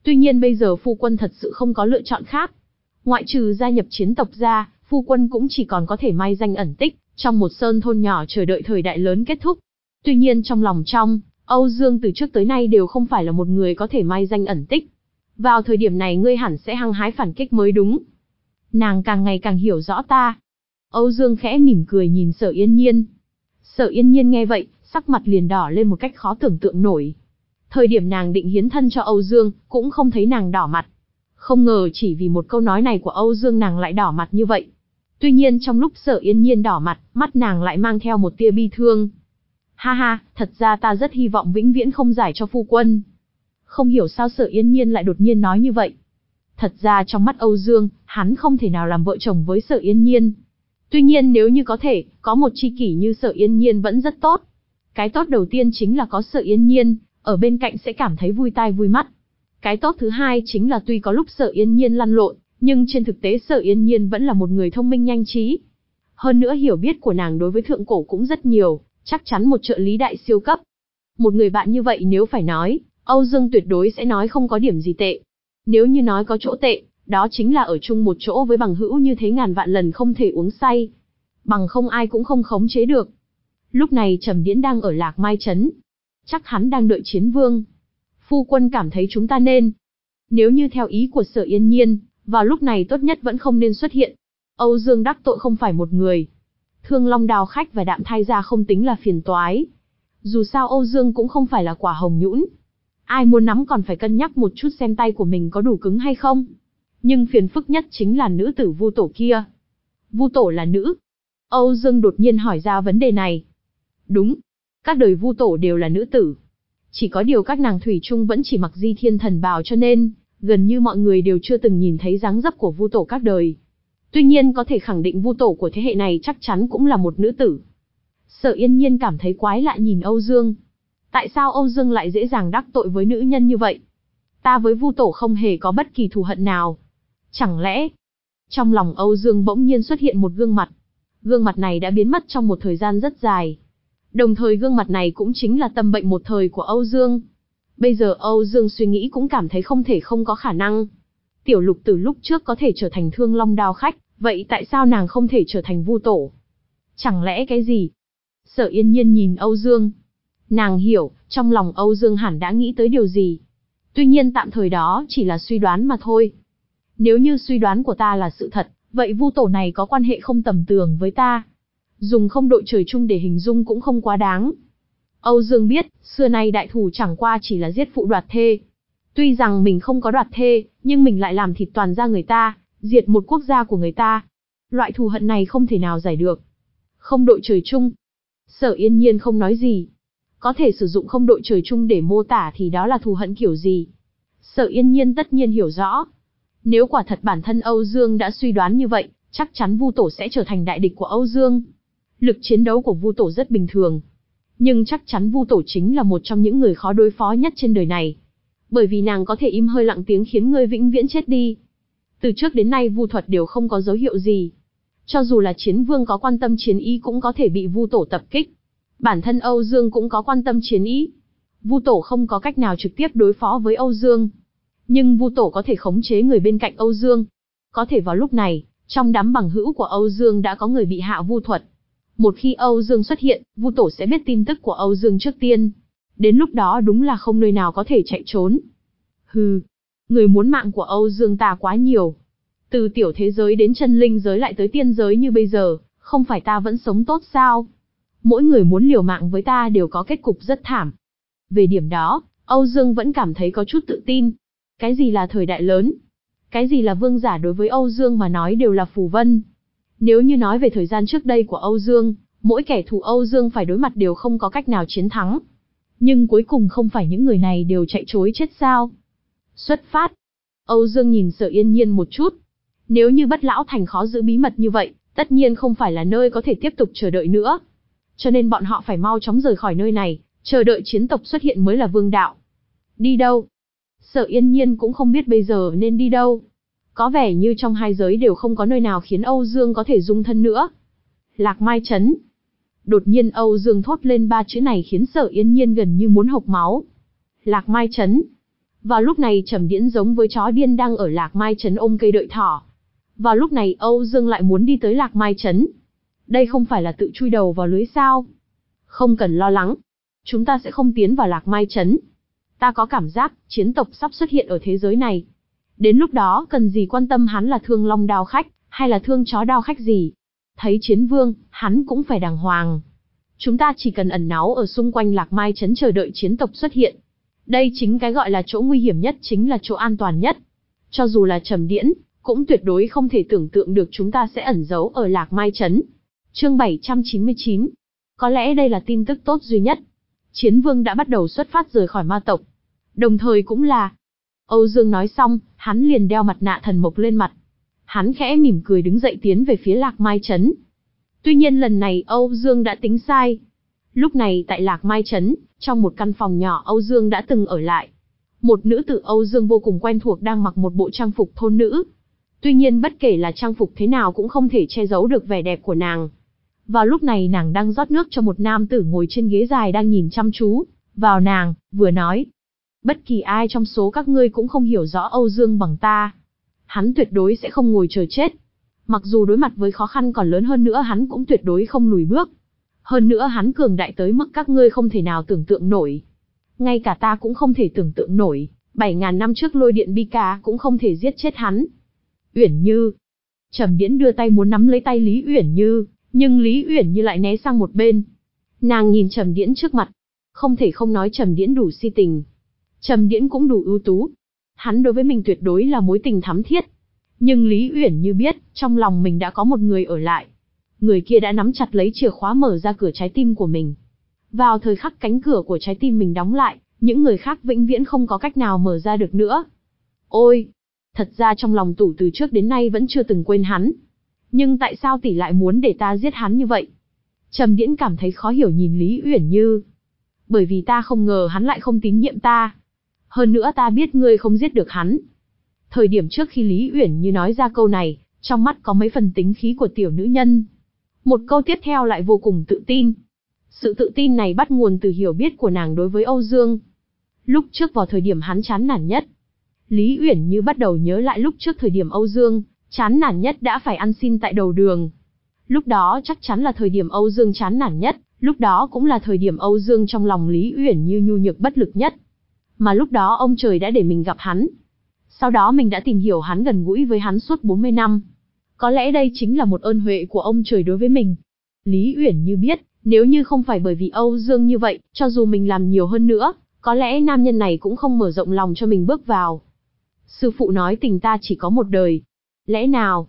Tuy nhiên bây giờ phu quân thật sự không có lựa chọn khác. Ngoại trừ gia nhập chiến tộc ra, phu quân cũng chỉ còn có thể mai danh ẩn tích, trong một sơn thôn nhỏ chờ đợi thời đại lớn kết thúc. Tuy nhiên trong lòng trong, Âu Dương từ trước tới nay đều không phải là một người có thể mai danh ẩn tích. Vào thời điểm này ngươi hẳn sẽ hăng hái phản kích mới đúng. Nàng càng ngày càng hiểu rõ ta. Âu Dương khẽ mỉm cười nhìn Sở Yên Nhiên. Sở Yên Nhiên nghe vậy, sắc mặt liền đỏ lên một cách khó tưởng tượng nổi. Thời điểm nàng định hiến thân cho Âu Dương, cũng không thấy nàng đỏ mặt. Không ngờ chỉ vì một câu nói này của Âu Dương nàng lại đỏ mặt như vậy. Tuy nhiên trong lúc Sở Yên Nhiên đỏ mặt, mắt nàng lại mang theo một tia bi thương. Ha ha, thật ra ta rất hy vọng vĩnh viễn không giải cho phu quân. Không hiểu sao Sở Yên Nhiên lại đột nhiên nói như vậy. Thật ra trong mắt Âu Dương, hắn không thể nào làm vợ chồng với Sở Yên Nhiên. Tuy nhiên nếu như có thể, có một tri kỷ như Sở Yên Nhiên vẫn rất tốt. Cái tốt đầu tiên chính là có Sở Yên Nhiên, ở bên cạnh sẽ cảm thấy vui tai vui mắt. Cái tốt thứ hai chính là tuy có lúc Sở Yên Nhiên lăn lộn, nhưng trên thực tế Sở Yên Nhiên vẫn là một người thông minh nhanh trí. Hơn nữa hiểu biết của nàng đối với thượng cổ cũng rất nhiều, chắc chắn một trợ lý đại siêu cấp. Một người bạn như vậy nếu phải nói, Âu Dương tuyệt đối sẽ nói không có điểm gì tệ. Nếu như nói có chỗ tệ, đó chính là ở chung một chỗ với bằng hữu như thế ngàn vạn lần không thể uống say. Bằng không ai cũng không khống chế được. Lúc này Trầm Điễn đang ở Lạc Mai Trấn. Chắc hắn đang đợi Chiến Vương. Phu quân cảm thấy chúng ta nên. Nếu như theo ý của Sở Yên Nhiên, vào lúc này tốt nhất vẫn không nên xuất hiện. Âu Dương đắc tội không phải một người. Thương Long Đào Khách và Đạm Thai Gia không tính là phiền toái. Dù sao Âu Dương cũng không phải là quả hồng nhũn. Ai muốn nắm còn phải cân nhắc một chút xem tay của mình có đủ cứng hay không. Nhưng phiền phức nhất chính là nữ tử Vu Tổ kia. Vu Tổ là nữ. Âu Dương đột nhiên hỏi ra vấn đề này. Đúng. Các đời Vu Tổ đều là nữ tử. Chỉ có điều các nàng thủy chung vẫn chỉ mặc Di Thiên Thần bào cho nên, gần như mọi người đều chưa từng nhìn thấy dáng dấp của Vu Tổ các đời. Tuy nhiên có thể khẳng định Vu Tổ của thế hệ này chắc chắn cũng là một nữ tử. Sở Yên Nhiên cảm thấy quái lạ nhìn Âu Dương. Tại sao Âu Dương lại dễ dàng đắc tội với nữ nhân như vậy? Ta với Vu Tổ không hề có bất kỳ thù hận nào. Chẳng lẽ... Trong lòng Âu Dương bỗng nhiên xuất hiện một gương mặt. Gương mặt này đã biến mất trong một thời gian rất dài. Đồng thời gương mặt này cũng chính là tâm bệnh một thời của Âu Dương. Bây giờ Âu Dương suy nghĩ cũng cảm thấy không thể không có khả năng. Tiểu Lục từ lúc trước có thể trở thành Thương Long Đao Khách, vậy tại sao nàng không thể trở thành Vu Tổ? Chẳng lẽ cái gì? Sở Yên Nhiên nhìn Âu Dương. Nàng hiểu, trong lòng Âu Dương hẳn đã nghĩ tới điều gì. Tuy nhiên tạm thời đó chỉ là suy đoán mà thôi. Nếu như suy đoán của ta là sự thật, vậy Vu Tổ này có quan hệ không tầm thường với ta. Dùng không đội trời chung để hình dung cũng không quá đáng. Âu Dương biết, xưa nay đại thủ chẳng qua chỉ là giết phụ đoạt thê. Tuy rằng mình không có đoạt thê, nhưng mình lại làm thịt toàn gia người ta, diệt một quốc gia của người ta. Loại thù hận này không thể nào giải được. Không đội trời chung. Sở Yên Nhiên không nói gì. Có thể sử dụng không đội trời chung để mô tả thì đó là thù hận kiểu gì. Sở Yên Nhiên tất nhiên hiểu rõ. Nếu quả thật bản thân Âu Dương đã suy đoán như vậy, chắc chắn Vu Tổ sẽ trở thành đại địch của Âu Dương. Lực chiến đấu của Vu Tổ rất bình thường. Nhưng chắc chắn Vu Tổ chính là một trong những người khó đối phó nhất trên đời này. Bởi vì nàng có thể im hơi lặng tiếng khiến ngươi vĩnh viễn chết đi. Từ trước đến nay Vu thuật đều không có dấu hiệu gì. Cho dù là Chiến Vương có quan tâm chiến ý cũng có thể bị Vu Tổ tập kích. Bản thân Âu Dương cũng có quan tâm chiến ý. Vu Tổ không có cách nào trực tiếp đối phó với Âu Dương. Nhưng Vu Tổ có thể khống chế người bên cạnh Âu Dương. Có thể vào lúc này, trong đám bằng hữu của Âu Dương đã có người bị hạ vu thuật. Một khi Âu Dương xuất hiện, Vu Tổ sẽ biết tin tức của Âu Dương trước tiên. Đến lúc đó đúng là không nơi nào có thể chạy trốn. Hừ, người muốn mạng của Âu Dương ta quá nhiều. Từ tiểu thế giới đến chân linh giới lại tới tiên giới như bây giờ, không phải ta vẫn sống tốt sao? Mỗi người muốn liều mạng với ta đều có kết cục rất thảm. Về điểm đó, Âu Dương vẫn cảm thấy có chút tự tin. Cái gì là thời đại lớn? Cái gì là vương giả đối với Âu Dương mà nói đều là phù vân. Nếu như nói về thời gian trước đây của Âu Dương, mỗi kẻ thù Âu Dương phải đối mặt đều không có cách nào chiến thắng. Nhưng cuối cùng không phải những người này đều chạy trối chết sao? Xuất phát. Âu Dương nhìn Sở Yên Nhiên một chút. Nếu như Bất Lão Thành khó giữ bí mật như vậy, tất nhiên không phải là nơi có thể tiếp tục chờ đợi nữa. Cho nên bọn họ phải mau chóng rời khỏi nơi này, chờ đợi chiến tộc xuất hiện mới là vương đạo. Đi đâu? Sở Yên Nhiên cũng không biết bây giờ nên đi đâu. Có vẻ như trong hai giới đều không có nơi nào khiến Âu Dương có thể dung thân nữa. Lạc Mai Trấn. Đột nhiên Âu Dương thốt lên ba chữ này khiến Sở Yên Nhiên gần như muốn hộc máu. Lạc Mai Trấn. Vào lúc này Trầm Điễn giống với chó điên đang ở Lạc Mai Trấn ôm cây đợi thỏ. Vào lúc này Âu Dương lại muốn đi tới Lạc Mai Trấn. Đây không phải là tự chui đầu vào lưới sao? Không cần lo lắng. Chúng ta sẽ không tiến vào Lạc Mai Trấn. Ta có cảm giác, chiến tộc sắp xuất hiện ở thế giới này. Đến lúc đó cần gì quan tâm hắn là thương long đao khách, hay là thương chó đao khách gì. Thấy chiến vương, hắn cũng phải đàng hoàng. Chúng ta chỉ cần ẩn náu ở xung quanh Lạc Mai Trấn chờ đợi chiến tộc xuất hiện. Đây chính cái gọi là chỗ nguy hiểm nhất, chính là chỗ an toàn nhất. Cho dù là Trầm Điễn, cũng tuyệt đối không thể tưởng tượng được chúng ta sẽ ẩn giấu ở Lạc Mai Trấn. Chương bảy trăm chín mươi chín. Có lẽ đây là tin tức tốt duy nhất. Chiến vương đã bắt đầu xuất phát rời khỏi ma tộc. Đồng thời cũng là... Âu Dương nói xong, hắn liền đeo mặt nạ thần mộc lên mặt. Hắn khẽ mỉm cười đứng dậy tiến về phía Lạc Mai Trấn. Tuy nhiên lần này Âu Dương đã tính sai. Lúc này tại Lạc Mai Trấn, trong một căn phòng nhỏ Âu Dương đã từng ở lại. Một nữ tử Âu Dương vô cùng quen thuộc đang mặc một bộ trang phục thôn nữ. Tuy nhiên bất kể là trang phục thế nào cũng không thể che giấu được vẻ đẹp của nàng. Vào lúc này nàng đang rót nước cho một nam tử ngồi trên ghế dài đang nhìn chăm chú vào nàng, vừa nói. Bất kỳ ai trong số các ngươi cũng không hiểu rõ Âu Dương bằng ta. Hắn tuyệt đối sẽ không ngồi chờ chết. Mặc dù đối mặt với khó khăn còn lớn hơn nữa hắn cũng tuyệt đối không lùi bước. Hơn nữa hắn cường đại tới mức các ngươi không thể nào tưởng tượng nổi. Ngay cả ta cũng không thể tưởng tượng nổi, bảy ngàn năm trước lôi điện bi ca cũng không thể giết chết hắn. Uyển Như. Trầm Điễn đưa tay muốn nắm lấy tay Lý Uyển Như, nhưng Lý Uyển Như lại né sang một bên. Nàng nhìn Trầm Điễn trước mặt, không thể không nói Trầm Điễn đủ si tình. Trầm Điễn cũng đủ ưu tú. Hắn đối với mình tuyệt đối là mối tình thắm thiết. Nhưng Lý Uyển Như biết, trong lòng mình đã có một người ở lại. Người kia đã nắm chặt lấy chìa khóa mở ra cửa trái tim của mình. Vào thời khắc cánh cửa của trái tim mình đóng lại, những người khác vĩnh viễn không có cách nào mở ra được nữa. Ôi! Thật ra trong lòng Tủ từ trước đến nay vẫn chưa từng quên hắn. Nhưng tại sao tỷ lại muốn để ta giết hắn như vậy? Trầm Điễn cảm thấy khó hiểu nhìn Lý Uyển Như. Bởi vì ta không ngờ hắn lại không tín nhiệm ta. Hơn nữa ta biết ngươi không giết được hắn. Thời điểm trước khi Lý Uyển Như nói ra câu này, trong mắt có mấy phần tính khí của tiểu nữ nhân. Một câu tiếp theo lại vô cùng tự tin. Sự tự tin này bắt nguồn từ hiểu biết của nàng đối với Âu Dương. Lúc trước vào thời điểm hắn chán nản nhất, Lý Uyển Như bắt đầu nhớ lại lúc trước thời điểm Âu Dương chán nản nhất đã phải ăn xin tại đầu đường. Lúc đó chắc chắn là thời điểm Âu Dương chán nản nhất, lúc đó cũng là thời điểm Âu Dương trong lòng Lý Uyển Như nhu nhược bất lực nhất. Mà lúc đó ông trời đã để mình gặp hắn. Sau đó mình đã tìm hiểu hắn, gần gũi với hắn suốt bốn mươi năm. Có lẽ đây chính là một ơn huệ của ông trời đối với mình. Lý Uyển Như biết, nếu như không phải bởi vì Âu Dương như vậy, cho dù mình làm nhiều hơn nữa, có lẽ nam nhân này cũng không mở rộng lòng cho mình bước vào. Sư phụ nói tình ta chỉ có một đời. Lẽ nào?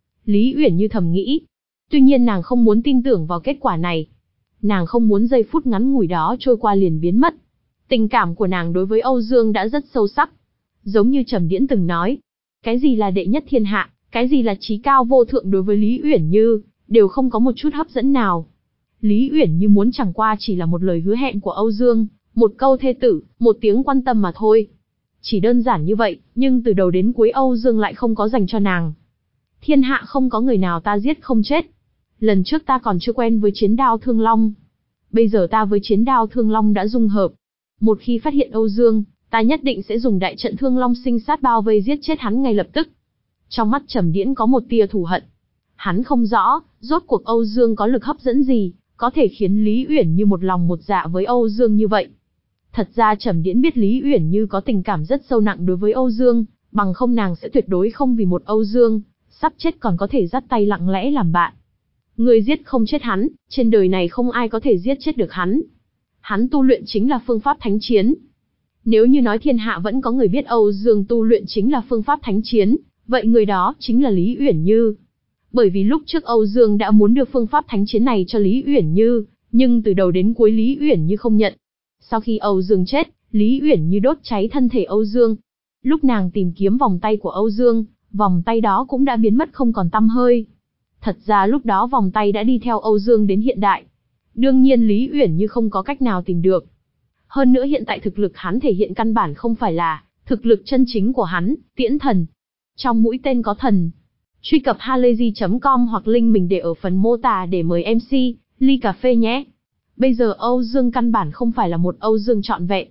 Lý Uyển Như thầm nghĩ. Tuy nhiên nàng không muốn tin tưởng vào kết quả này. Nàng không muốn giây phút ngắn ngủi đó trôi qua liền biến mất. Tình cảm của nàng đối với Âu Dương đã rất sâu sắc. Giống như Trầm Điễn từng nói, cái gì là đệ nhất thiên hạ, cái gì là chí cao vô thượng đối với Lý Uyển Như, đều không có một chút hấp dẫn nào. Lý Uyển Như muốn chẳng qua chỉ là một lời hứa hẹn của Âu Dương, một câu thê tử, một tiếng quan tâm mà thôi. Chỉ đơn giản như vậy, nhưng từ đầu đến cuối Âu Dương lại không có dành cho nàng. Thiên hạ không có người nào ta giết không chết. Lần trước ta còn chưa quen với chiến đao Thương Long. Bây giờ ta với chiến đao Thương Long đã dung hợp. Một khi phát hiện Âu Dương, ta nhất định sẽ dùng đại trận Thương Long sinh sát bao vây giết chết hắn ngay lập tức. Trong mắt Trầm Điễn có một tia thù hận. Hắn không rõ, rốt cuộc Âu Dương có lực hấp dẫn gì, có thể khiến Lý Uyển Như một lòng một dạ với Âu Dương như vậy. Thật ra Trầm Điễn biết Lý Uyển Như có tình cảm rất sâu nặng đối với Âu Dương, bằng không nàng sẽ tuyệt đối không vì một Âu Dương sắp chết còn có thể dắt tay lặng lẽ làm bạn. Người giết không chết hắn, trên đời này không ai có thể giết chết được hắn. Hắn tu luyện chính là phương pháp thánh chiến. Nếu như nói thiên hạ vẫn có người biết Âu Dương tu luyện chính là phương pháp thánh chiến, vậy người đó chính là Lý Uyển Như. Bởi vì lúc trước Âu Dương đã muốn đưa phương pháp thánh chiến này cho Lý Uyển Như, nhưng từ đầu đến cuối Lý Uyển Như không nhận. Sau khi Âu Dương chết, Lý Uyển Như đốt cháy thân thể Âu Dương. Lúc nàng tìm kiếm vòng tay của Âu Dương, vòng tay đó cũng đã biến mất không còn tăm hơi. Thật ra lúc đó vòng tay đã đi theo Âu Dương đến hiện đại. Đương nhiên Lý Uyển Như không có cách nào tìm được. Hơn nữa hiện tại thực lực hắn thể hiện căn bản không phải là thực lực chân chính của hắn, Tiễn Thần. Trong mũi tên có thần. Truy cập halayzi chấm com hoặc link mình để ở phần mô tả để mời em xê, ly cà phê nhé. Bây giờ Âu Dương căn bản không phải là một Âu Dương trọn vẹn.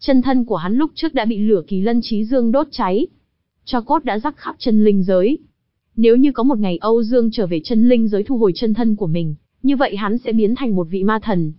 Chân thân của hắn lúc trước đã bị lửa Kỳ Lân Chí Dương đốt cháy, tro cốt đã rắc khắp chân linh giới. Nếu như có một ngày Âu Dương trở về chân linh giới thu hồi chân thân của mình, như vậy hắn sẽ biến thành một vị ma thần.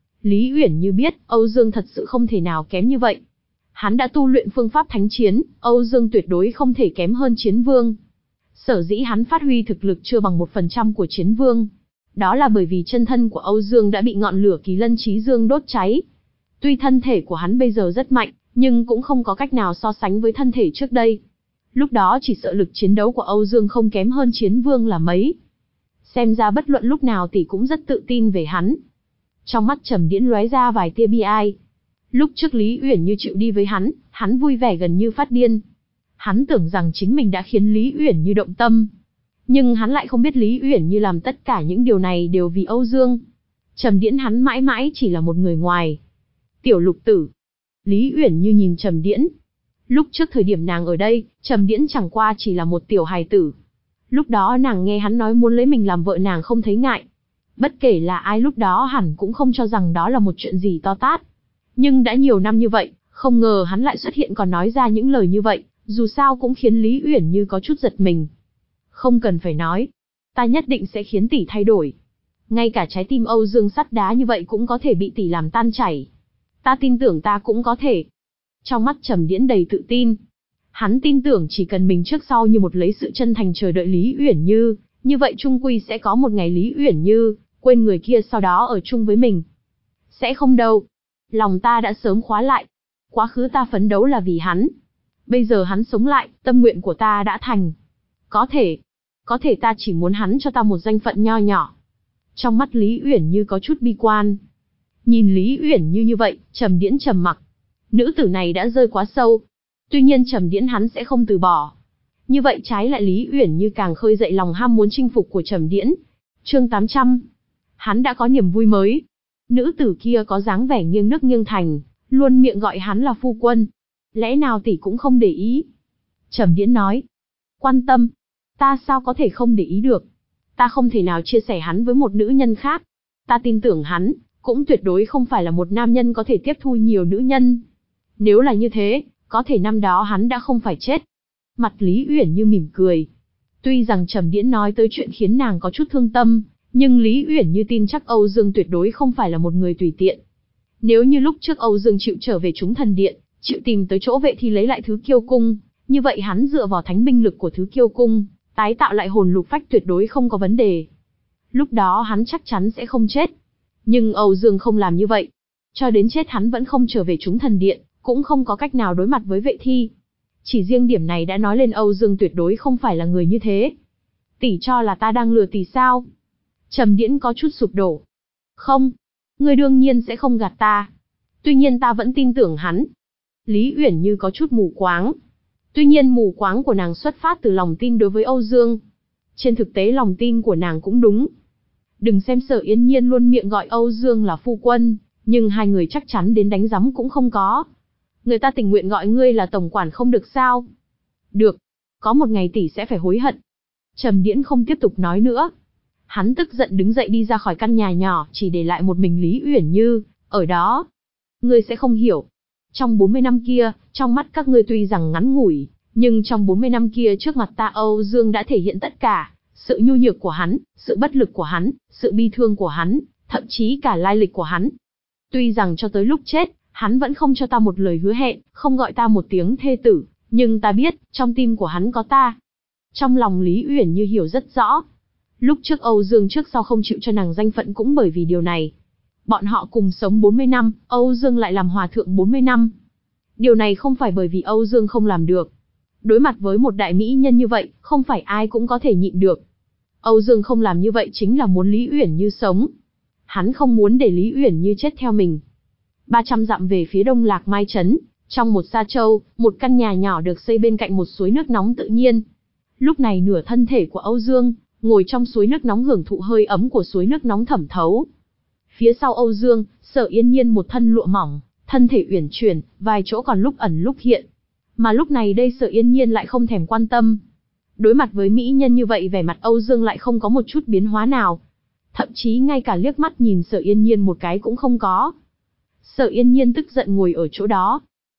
Lý Uyển Như biết, Âu Dương thật sự không thể nào kém như vậy. Hắn đã tu luyện phương pháp thánh chiến, Âu Dương tuyệt đối không thể kém hơn Chiến Vương. Sở dĩ hắn phát huy thực lực chưa bằng một phần trăm của Chiến Vương, đó là bởi vì chân thân của Âu Dương đã bị ngọn lửa Kỳ Lân Chí Dương đốt cháy. Tuy thân thể của hắn bây giờ rất mạnh, nhưng cũng không có cách nào so sánh với thân thể trước đây. Lúc đó chỉ sợ lực chiến đấu của Âu Dương không kém hơn Chiến Vương là mấy. Xem ra bất luận lúc nào tỷ cũng rất tự tin về hắn. Trong mắt Trầm Điễn lóe ra vài tia bi ai. Lúc trước Lý Uyển Như chịu đi với hắn, hắn vui vẻ gần như phát điên. Hắn tưởng rằng chính mình đã khiến Lý Uyển Như động tâm. Nhưng hắn lại không biết Lý Uyển Như làm tất cả những điều này đều vì Âu Dương. Trầm Điễn hắn mãi mãi chỉ là một người ngoài. Tiểu Lục Tử. Lý Uyển Như nhìn Trầm Điễn. Lúc trước thời điểm nàng ở đây, Trầm Điễn chẳng qua chỉ là một tiểu hài tử. Lúc đó nàng nghe hắn nói muốn lấy mình làm vợ nàng không thấy ngại. Bất kể là ai lúc đó hẳn cũng không cho rằng đó là một chuyện gì to tát. Nhưng đã nhiều năm như vậy, không ngờ hắn lại xuất hiện còn nói ra những lời như vậy, dù sao cũng khiến Lý Uyển Như có chút giật mình. Không cần phải nói, ta nhất định sẽ khiến tỷ thay đổi. Ngay cả trái tim Âu Dương sắt đá như vậy cũng có thể bị tỷ làm tan chảy. Ta tin tưởng ta cũng có thể. Trong mắt Trầm Điễn đầy tự tin. Hắn tin tưởng chỉ cần mình trước sau như một lấy sự chân thành chờ đợi Lý Uyển Như, như vậy chung quy sẽ có một ngày Lý Uyển Như quên người kia sau đó ở chung với mình. Sẽ không đâu. Lòng ta đã sớm khóa lại. Quá khứ ta phấn đấu là vì hắn. Bây giờ hắn sống lại, tâm nguyện của ta đã thành. Có thể, có thể ta chỉ muốn hắn cho ta một danh phận nho nhỏ. Trong mắt Lý Uyển Như có chút bi quan. Nhìn Lý Uyển Như như vậy, Trầm Điễn trầm mặc. Nữ tử này đã rơi quá sâu. Tuy nhiên Trầm Điễn hắn sẽ không từ bỏ. Như vậy trái lại Lý Uyển Như càng khơi dậy lòng ham muốn chinh phục của Trầm Điễn. Chương tám trăm. Hắn đã có niềm vui mới. Nữ tử kia có dáng vẻ nghiêng nước nghiêng thành, luôn miệng gọi hắn là phu quân. Lẽ nào tỷ cũng không để ý? Trầm Điễn nói. Quan tâm? Ta sao có thể không để ý được? Ta không thể nào chia sẻ hắn với một nữ nhân khác. Ta tin tưởng hắn, cũng tuyệt đối không phải là một nam nhân có thể tiếp thu nhiều nữ nhân. Nếu là như thế, có thể năm đó hắn đã không phải chết. Mặt Lý Uyển Như mỉm cười. Tuy rằng Trầm Điễn nói tới chuyện khiến nàng có chút thương tâm, nhưng Lý Uyển Như tin chắc Âu Dương tuyệt đối không phải là một người tùy tiện. Nếu như lúc trước Âu Dương chịu trở về chúng thần điện, chịu tìm tới chỗ vệ thi lấy lại thứ kiêu cung, như vậy hắn dựa vào thánh binh lực của thứ kiêu cung, tái tạo lại hồn lục phách tuyệt đối không có vấn đề. Lúc đó hắn chắc chắn sẽ không chết. Nhưng Âu Dương không làm như vậy. Cho đến chết hắn vẫn không trở về chúng thần điện, cũng không có cách nào đối mặt với vệ thi. Chỉ riêng điểm này đã nói lên Âu Dương tuyệt đối không phải là người như thế. Tỷ cho là ta đang lừa tỷ sao? Trầm Điễn có chút sụp đổ. Không, ngươi đương nhiên sẽ không gạt ta. Tuy nhiên ta vẫn tin tưởng hắn. Lý Uyển Như có chút mù quáng. Tuy nhiên mù quáng của nàng xuất phát từ lòng tin đối với Âu Dương. Trên thực tế lòng tin của nàng cũng đúng. Đừng xem Sở Yên Nhiên luôn miệng gọi Âu Dương là phu quân, nhưng hai người chắc chắn đến đánh giấm cũng không có. Người ta tình nguyện gọi ngươi là tổng quản không được sao? Được, có một ngày tỷ sẽ phải hối hận. Trầm Điễn không tiếp tục nói nữa. Hắn tức giận đứng dậy đi ra khỏi căn nhà nhỏ, chỉ để lại một mình Lý Uyển Như ở đó. Ngươi sẽ không hiểu. Trong bốn mươi năm kia, trong mắt các ngươi tuy rằng ngắn ngủi, nhưng trong bốn mươi năm kia trước mặt ta Âu Dương đã thể hiện tất cả. Sự nhu nhược của hắn, sự bất lực của hắn, sự bi thương của hắn, thậm chí cả lai lịch của hắn. Tuy rằng cho tới lúc chết, hắn vẫn không cho ta một lời hứa hẹn, không gọi ta một tiếng thê tử, nhưng ta biết, trong tim của hắn có ta. Trong lòng Lý Uyển Như hiểu rất rõ. Lúc trước Âu Dương trước sau không chịu cho nàng danh phận cũng bởi vì điều này. Bọn họ cùng sống bốn mươi năm, Âu Dương lại làm hòa thượng bốn mươi năm. Điều này không phải bởi vì Âu Dương không làm được. Đối mặt với một đại mỹ nhân như vậy, không phải ai cũng có thể nhịn được. Âu Dương không làm như vậy chính là muốn Lý Uyển Như sống. Hắn không muốn để Lý Uyển Như chết theo mình. ba trăm dặm về phía đông Lạc Mai Trấn, trong một sa châu, một căn nhà nhỏ được xây bên cạnh một suối nước nóng tự nhiên. Lúc này nửa thân thể của Âu Dương ngồi trong suối nước nóng hưởng thụ hơi ấm của suối nước nóng thẩm thấu. Phía sau Âu Dương, Sở Yên Nhiên một thân lụa mỏng, thân thể uyển chuyển, vài chỗ còn lúc ẩn lúc hiện. Mà lúc này đây Sở Yên Nhiên lại không thèm quan tâm. Đối mặt với mỹ nhân như vậy vẻ mặt Âu Dương lại không có một chút biến hóa nào. Thậm chí ngay cả liếc mắt nhìn Sở Yên Nhiên một cái cũng không có. Sở Yên Nhiên tức giận ngồi ở chỗ đó,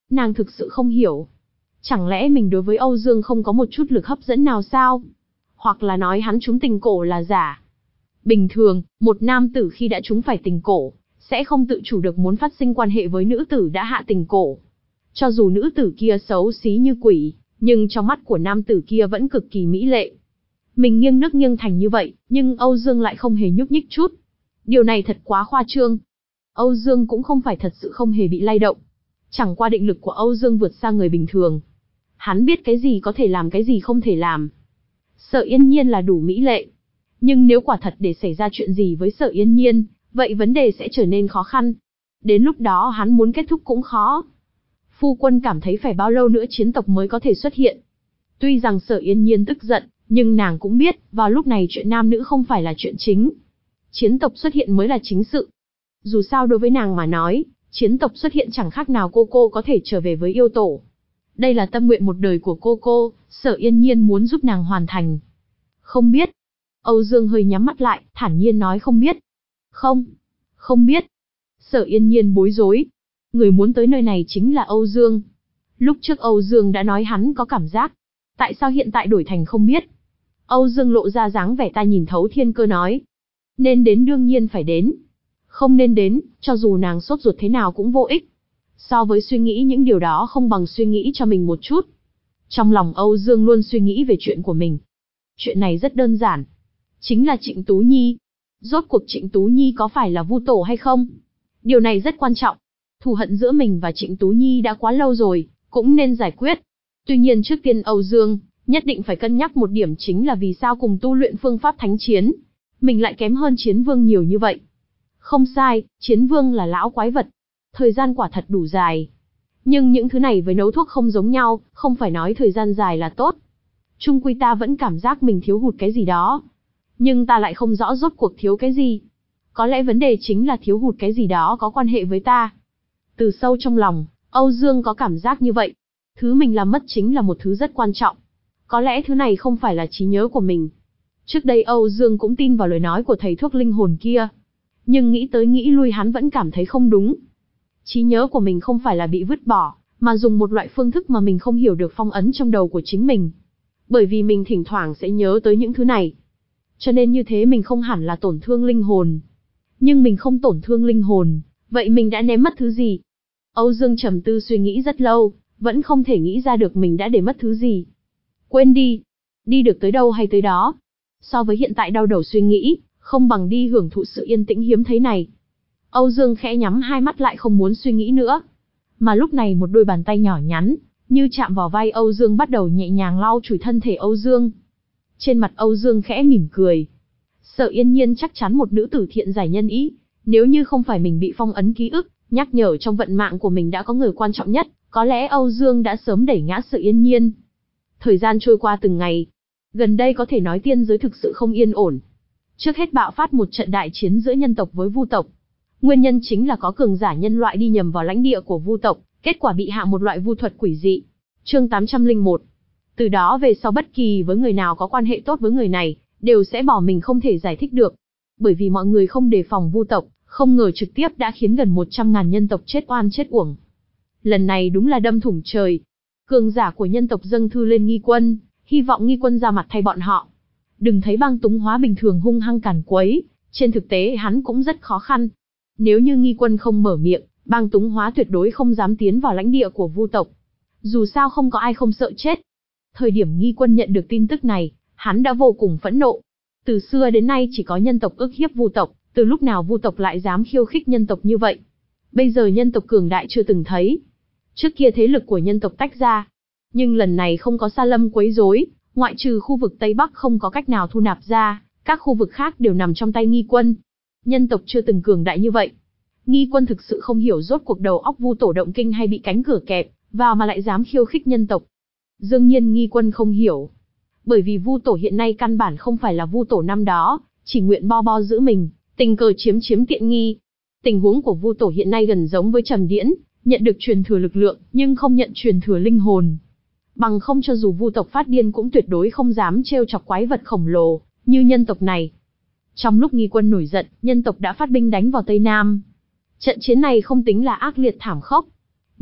Nàng thực sự không hiểu. Chẳng lẽ mình đối với Âu Dương không có một chút lực hấp dẫn nào sao? Hoặc là nói hắn trúng tình cổ là giả? Bình thường, một nam tử khi đã trúng phải tình cổ, sẽ không tự chủ được muốn phát sinh quan hệ với nữ tử đã hạ tình cổ. Cho dù nữ tử kia xấu xí như quỷ, nhưng trong mắt của nam tử kia vẫn cực kỳ mỹ lệ. Mình nghiêng nước nghiêng thành như vậy, nhưng Âu Dương lại không hề nhúc nhích chút. Điều này thật quá khoa trương. Âu Dương cũng không phải thật sự không hề bị lay động. Chẳng qua định lực của Âu Dương vượt xa người bình thường. Hắn biết cái gì có thể làm, cái gì không thể làm. Sở Yên Nhiên là đủ mỹ lệ. Nhưng nếu quả thật để xảy ra chuyện gì với Sở Yên Nhiên, vậy vấn đề sẽ trở nên khó khăn. Đến lúc đó hắn muốn kết thúc cũng khó. Phu quân cảm thấy phải bao lâu nữa chiến tộc mới có thể xuất hiện. Tuy rằng Sở Yên Nhiên tức giận, nhưng nàng cũng biết, vào lúc này chuyện nam nữ không phải là chuyện chính. Chiến tộc xuất hiện mới là chính sự. Dù sao đối với nàng mà nói, chiến tộc xuất hiện chẳng khác nào cô cô có thể trở về với yêu tổ. Đây là tâm nguyện một đời của cô cô, Sở Yên Nhiên muốn giúp nàng hoàn thành. Không biết. Âu Dương hơi nhắm mắt lại, thản nhiên nói không biết. Không, không biết. Sở Yên Nhiên bối rối. Người muốn tới nơi này chính là Âu Dương. Lúc trước Âu Dương đã nói hắn có cảm giác. Tại sao hiện tại đổi thành không biết? Âu Dương lộ ra dáng vẻ ta nhìn thấu thiên cơ nói. Nên đến đương nhiên phải đến. Không nên đến, cho dù nàng sốt ruột thế nào cũng vô ích. So với suy nghĩ những điều đó không bằng suy nghĩ cho mình một chút. Trong lòng Âu Dương luôn suy nghĩ về chuyện của mình. Chuyện này rất đơn giản. Chính là Trịnh Tú Nhi. Rốt cuộc Trịnh Tú Nhi có phải là Vu Tổ hay không? Điều này rất quan trọng. Thù hận giữa mình và Trịnh Tú Nhi đã quá lâu rồi, cũng nên giải quyết. Tuy nhiên trước tiên Âu Dương, nhất định phải cân nhắc một điểm chính là vì sao cùng tu luyện phương pháp thánh chiến. Mình lại kém hơn Chiến Vương nhiều như vậy. Không sai, Chiến Vương là lão quái vật. Thời gian quả thật đủ dài. Nhưng những thứ này với nấu thuốc không giống nhau, không phải nói thời gian dài là tốt. Chung quy ta vẫn cảm giác mình thiếu hụt cái gì đó. Nhưng ta lại không rõ rốt cuộc thiếu cái gì. Có lẽ vấn đề chính là thiếu hụt cái gì đó có quan hệ với ta. Từ sâu trong lòng, Âu Dương có cảm giác như vậy. Thứ mình làm mất chính là một thứ rất quan trọng. Có lẽ thứ này không phải là trí nhớ của mình. Trước đây Âu Dương cũng tin vào lời nói của thầy thuốc linh hồn kia. Nhưng nghĩ tới nghĩ lui hắn vẫn cảm thấy không đúng. Trí nhớ của mình không phải là bị vứt bỏ, mà dùng một loại phương thức mà mình không hiểu được phong ấn trong đầu của chính mình. Bởi vì mình thỉnh thoảng sẽ nhớ tới những thứ này. Cho nên như thế mình không hẳn là tổn thương linh hồn. Nhưng mình không tổn thương linh hồn, vậy mình đã ném mất thứ gì? Âu Dương trầm tư suy nghĩ rất lâu, vẫn không thể nghĩ ra được mình đã để mất thứ gì. Quên đi. Đi được tới đâu hay tới đó. So với hiện tại đau đầu suy nghĩ, không bằng đi hưởng thụ sự yên tĩnh hiếm thấy này. Âu Dương khẽ nhắm hai mắt lại không muốn suy nghĩ nữa. Mà lúc này một đôi bàn tay nhỏ nhắn, như chạm vào vai Âu Dương bắt đầu nhẹ nhàng lau chùi thân thể Âu Dương. Trên mặt Âu Dương khẽ mỉm cười. Sở Yên Nhiên chắc chắn một nữ tử thiện giải nhân ý. Nếu như không phải mình bị phong ấn ký ức, nhắc nhở trong vận mạng của mình đã có người quan trọng nhất, có lẽ Âu Dương đã sớm đẩy ngã Sở Yên Nhiên. Thời gian trôi qua từng ngày. Gần đây có thể nói tiên giới thực sự không yên ổn. Trước hết bạo phát một trận đại chiến giữa nhân tộc với Vu tộc. Nguyên nhân chính là có cường giả nhân loại đi nhầm vào lãnh địa của Vu tộc, kết quả bị hạ một loại vu thuật quỷ dị. Chương tám trăm lẻ một. Từ đó về sau bất kỳ với người nào có quan hệ tốt với người này, đều sẽ bỏ mình không thể giải thích được. Bởi vì mọi người không đề phòng Vu tộc, không ngờ trực tiếp đã khiến gần một trăm ngàn nhân tộc chết oan chết uổng. Lần này đúng là đâm thủng trời. Cường giả của nhân tộc dâng thư lên Nghi Quân, hy vọng Nghi Quân ra mặt thay bọn họ. Đừng thấy Bang Túng Hóa bình thường hung hăng càn quấy, trên thực tế hắn cũng rất khó khăn. Nếu như Nghi Quân không mở miệng, Bang Túng Hóa tuyệt đối không dám tiến vào lãnh địa của Vu tộc. Dù sao không có ai không sợ chết. Thời điểm Nghi Quân nhận được tin tức này, hắn đã vô cùng phẫn nộ. Từ xưa đến nay chỉ có nhân tộc ức hiếp Vu tộc, từ lúc nào Vu tộc lại dám khiêu khích nhân tộc như vậy? Bây giờ nhân tộc cường đại chưa từng thấy. Trước kia thế lực của nhân tộc tách ra, nhưng lần này không có Sa Lâm quấy rối, ngoại trừ khu vực Tây Bắc không có cách nào thu nạp ra, các khu vực khác đều nằm trong tay Nghi Quân. Nhân tộc chưa từng cường đại như vậy. Nghi Quân thực sự không hiểu rốt cuộc đầu óc Vu tổ động kinh hay bị cánh cửa kẹp vào mà lại dám khiêu khích nhân tộc. Đương nhiên Nghi Quân không hiểu, bởi vì Vu tổ hiện nay căn bản không phải là Vu tổ năm đó, chỉ nguyện bo bo giữ mình, tình cờ chiếm chiếm tiện nghi. Tình huống của Vu tổ hiện nay gần giống với Trầm Điễn, nhận được truyền thừa lực lượng, nhưng không nhận truyền thừa linh hồn. Bằng không cho dù Vu tộc phát điên cũng tuyệt đối không dám trêu chọc quái vật khổng lồ như nhân tộc này. Trong lúc Nghi Quân nổi giận, nhân tộc đã phát binh đánh vào Tây Nam. Trận chiến này không tính là ác liệt thảm khốc.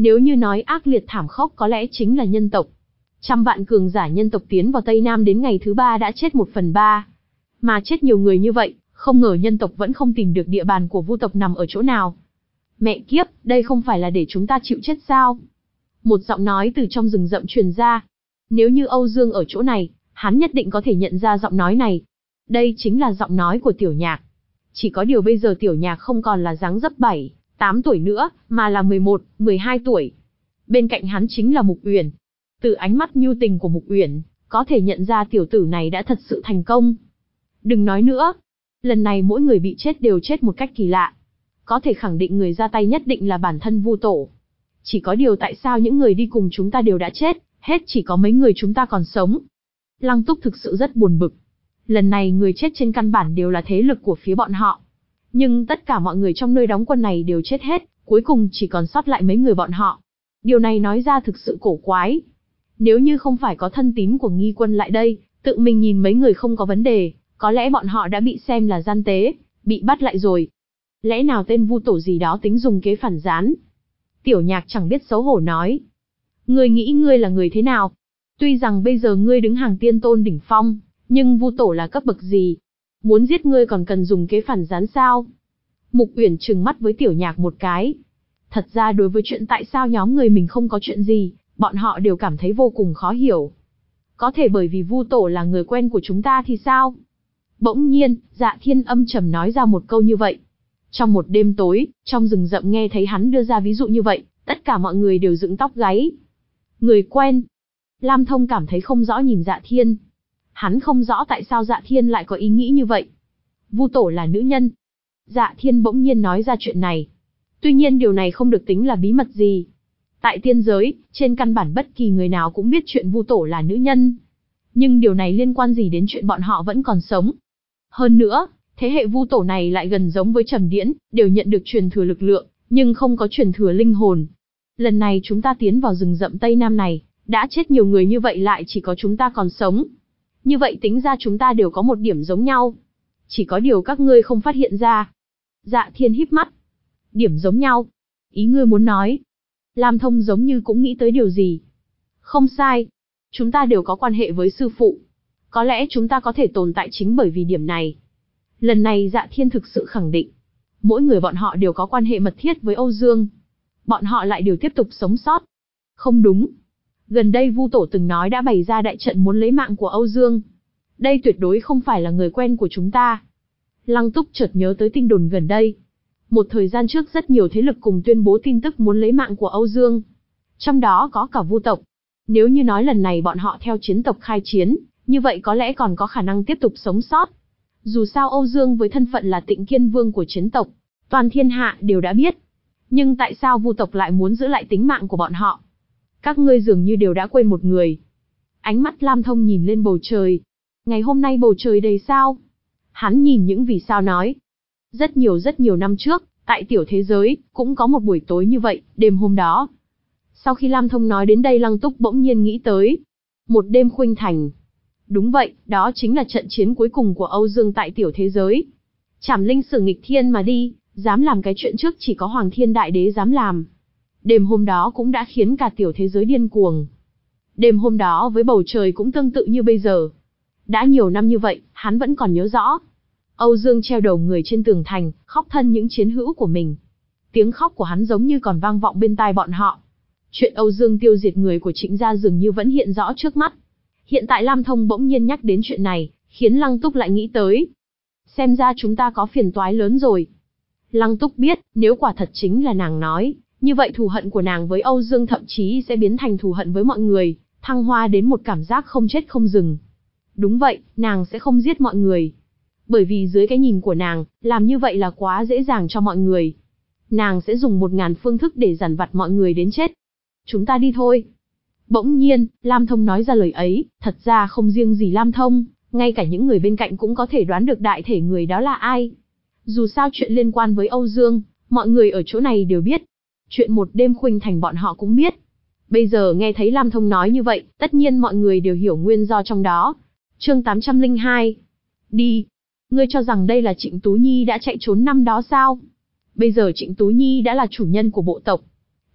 Nếu như nói ác liệt thảm khốc có lẽ chính là nhân tộc. Trăm vạn cường giả nhân tộc tiến vào Tây Nam đến ngày thứ ba đã chết một phần ba. Mà chết nhiều người như vậy, không ngờ nhân tộc vẫn không tìm được địa bàn của Vu tộc nằm ở chỗ nào. Mẹ kiếp, đây không phải là để chúng ta chịu chết sao? Một giọng nói từ trong rừng rậm truyền ra. Nếu như Âu Dương ở chỗ này, hắn nhất định có thể nhận ra giọng nói này. Đây chính là giọng nói của Tiểu Nhạc. Chỉ có điều bây giờ Tiểu Nhạc không còn là dáng dấp bảy, tám tuổi nữa, mà là mười một, mười hai tuổi. Bên cạnh hắn chính là Mục Uyển. Từ ánh mắt nhu tình của Mục Uyển, có thể nhận ra tiểu tử này đã thật sự thành công. Đừng nói nữa. Lần này mỗi người bị chết đều chết một cách kỳ lạ. Có thể khẳng định người ra tay nhất định là bản thân Vu Tổ. Chỉ có điều tại sao những người đi cùng chúng ta đều đã chết, hết chỉ có mấy người chúng ta còn sống. Lăng Túc thực sự rất buồn bực. Lần này người chết trên căn bản đều là thế lực của phía bọn họ. Nhưng tất cả mọi người trong nơi đóng quân này đều chết hết, cuối cùng chỉ còn sót lại mấy người bọn họ. Điều này nói ra thực sự cổ quái. Nếu như không phải có thân tín của Nghi Quân lại đây, tự mình nhìn mấy người không có vấn đề, có lẽ bọn họ đã bị xem là gian tế, bị bắt lại rồi. Lẽ nào tên Vu Tổ gì đó tính dùng kế phản gián? Tiểu Nhạc chẳng biết xấu hổ nói. Ngươi nghĩ ngươi là người thế nào? Tuy rằng bây giờ ngươi đứng hàng tiên tôn đỉnh phong, nhưng Vu Tổ là cấp bậc gì? Muốn giết ngươi còn cần dùng kế phản gián sao? Mục Uyển trừng mắt với Tiểu Nhạc một cái. Thật ra đối với chuyện tại sao nhóm người mình không có chuyện gì, bọn họ đều cảm thấy vô cùng khó hiểu. Có thể bởi vì Vu Tổ là người quen của chúng ta thì sao? Bỗng nhiên, Dạ Thiên âm trầm nói ra một câu như vậy. Trong một đêm tối, trong rừng rậm nghe thấy hắn đưa ra ví dụ như vậy, tất cả mọi người đều dựng tóc gáy. Người quen. Lam Thông cảm thấy không rõ nhìn Dạ Thiên. Hắn không rõ tại sao Dạ Thiên lại có ý nghĩ như vậy. Vu Tổ là nữ nhân. Dạ Thiên bỗng nhiên nói ra chuyện này. Tuy nhiên điều này không được tính là bí mật gì. Tại tiên giới, trên căn bản bất kỳ người nào cũng biết chuyện Vu Tổ là nữ nhân. Nhưng điều này liên quan gì đến chuyện bọn họ vẫn còn sống? Hơn nữa, thế hệ Vu Tổ này lại gần giống với Trầm Điễn, đều nhận được truyền thừa lực lượng, nhưng không có truyền thừa linh hồn. Lần này chúng ta tiến vào rừng rậm Tây Nam này, đã chết nhiều người như vậy lại chỉ có chúng ta còn sống. Như vậy tính ra chúng ta đều có một điểm giống nhau. Chỉ có điều các ngươi không phát hiện ra. Dạ Thiên híp mắt. Điểm giống nhau. Ý ngươi muốn nói. Lam Thông giống như cũng nghĩ tới điều gì. Không sai. Chúng ta đều có quan hệ với sư phụ. Có lẽ chúng ta có thể tồn tại chính bởi vì điểm này. Lần này Dạ Thiên thực sự khẳng định. Mỗi người bọn họ đều có quan hệ mật thiết với Âu Dương. Bọn họ lại đều tiếp tục sống sót. Không đúng. Gần đây Vu Tổ từng nói đã bày ra đại trận muốn lấy mạng của Âu Dương. Đây tuyệt đối không phải là người quen của chúng ta. Lăng Túc chợt nhớ tới tin đồn gần đây. Một thời gian trước rất nhiều thế lực cùng tuyên bố tin tức muốn lấy mạng của Âu Dương. Trong đó có cả Vu tộc. Nếu như nói lần này bọn họ theo chiến tộc khai chiến, như vậy có lẽ còn có khả năng tiếp tục sống sót. Dù sao Âu Dương với thân phận là Tịnh Kiên Vương của chiến tộc, toàn thiên hạ đều đã biết. Nhưng tại sao Vu tộc lại muốn giữ lại tính mạng của bọn họ? Các ngươi dường như đều đã quên một người. Ánh mắt Lam Thông nhìn lên bầu trời. Ngày hôm nay bầu trời đầy sao. Hắn nhìn những vì sao nói. Rất nhiều rất nhiều năm trước, tại tiểu thế giới, cũng có một buổi tối như vậy, đêm hôm đó. Sau khi Lam Thông nói đến đây Lăng Túc bỗng nhiên nghĩ tới. Một đêm khuynh thành. Đúng vậy, đó chính là trận chiến cuối cùng của Âu Dương tại tiểu thế giới. Trảm linh sử nghịch thiên mà đi, dám làm cái chuyện trước chỉ có Hoàng Thiên Đại Đế dám làm. Đêm hôm đó cũng đã khiến cả tiểu thế giới điên cuồng. Đêm hôm đó với bầu trời cũng tương tự như bây giờ. Đã nhiều năm như vậy, hắn vẫn còn nhớ rõ. Âu Dương treo đầu người trên tường thành, khóc thân những chiến hữu của mình. Tiếng khóc của hắn giống như còn vang vọng bên tai bọn họ. Chuyện Âu Dương tiêu diệt người của Trịnh gia dường như vẫn hiện rõ trước mắt. Hiện tại Lam Thông bỗng nhiên nhắc đến chuyện này, khiến Lăng Túc lại nghĩ tới. Xem ra chúng ta có phiền toái lớn rồi. Lăng Túc biết, nếu quả thật chính là nàng nói, như vậy thù hận của nàng với Âu Dương thậm chí sẽ biến thành thù hận với mọi người, thăng hoa đến một cảm giác không chết không dừng. Đúng vậy, nàng sẽ không giết mọi người. Bởi vì dưới cái nhìn của nàng, làm như vậy là quá dễ dàng cho mọi người. Nàng sẽ dùng một ngàn phương thức để giàn vặt mọi người đến chết. Chúng ta đi thôi. Bỗng nhiên, Lam Thông nói ra lời ấy, thật ra không riêng gì Lam Thông, ngay cả những người bên cạnh cũng có thể đoán được đại thể người đó là ai. Dù sao chuyện liên quan với Âu Dương, mọi người ở chỗ này đều biết. Chuyện một đêm khuynh thành bọn họ cũng biết. Bây giờ nghe thấy Lam Thông nói như vậy, tất nhiên mọi người đều hiểu nguyên do trong đó. Chương tám trăm lẻ hai. Đi. Ngươi cho rằng đây là Trịnh Tú Nhi đã chạy trốn năm đó sao? Bây giờ Trịnh Tú Nhi đã là chủ nhân của bộ tộc.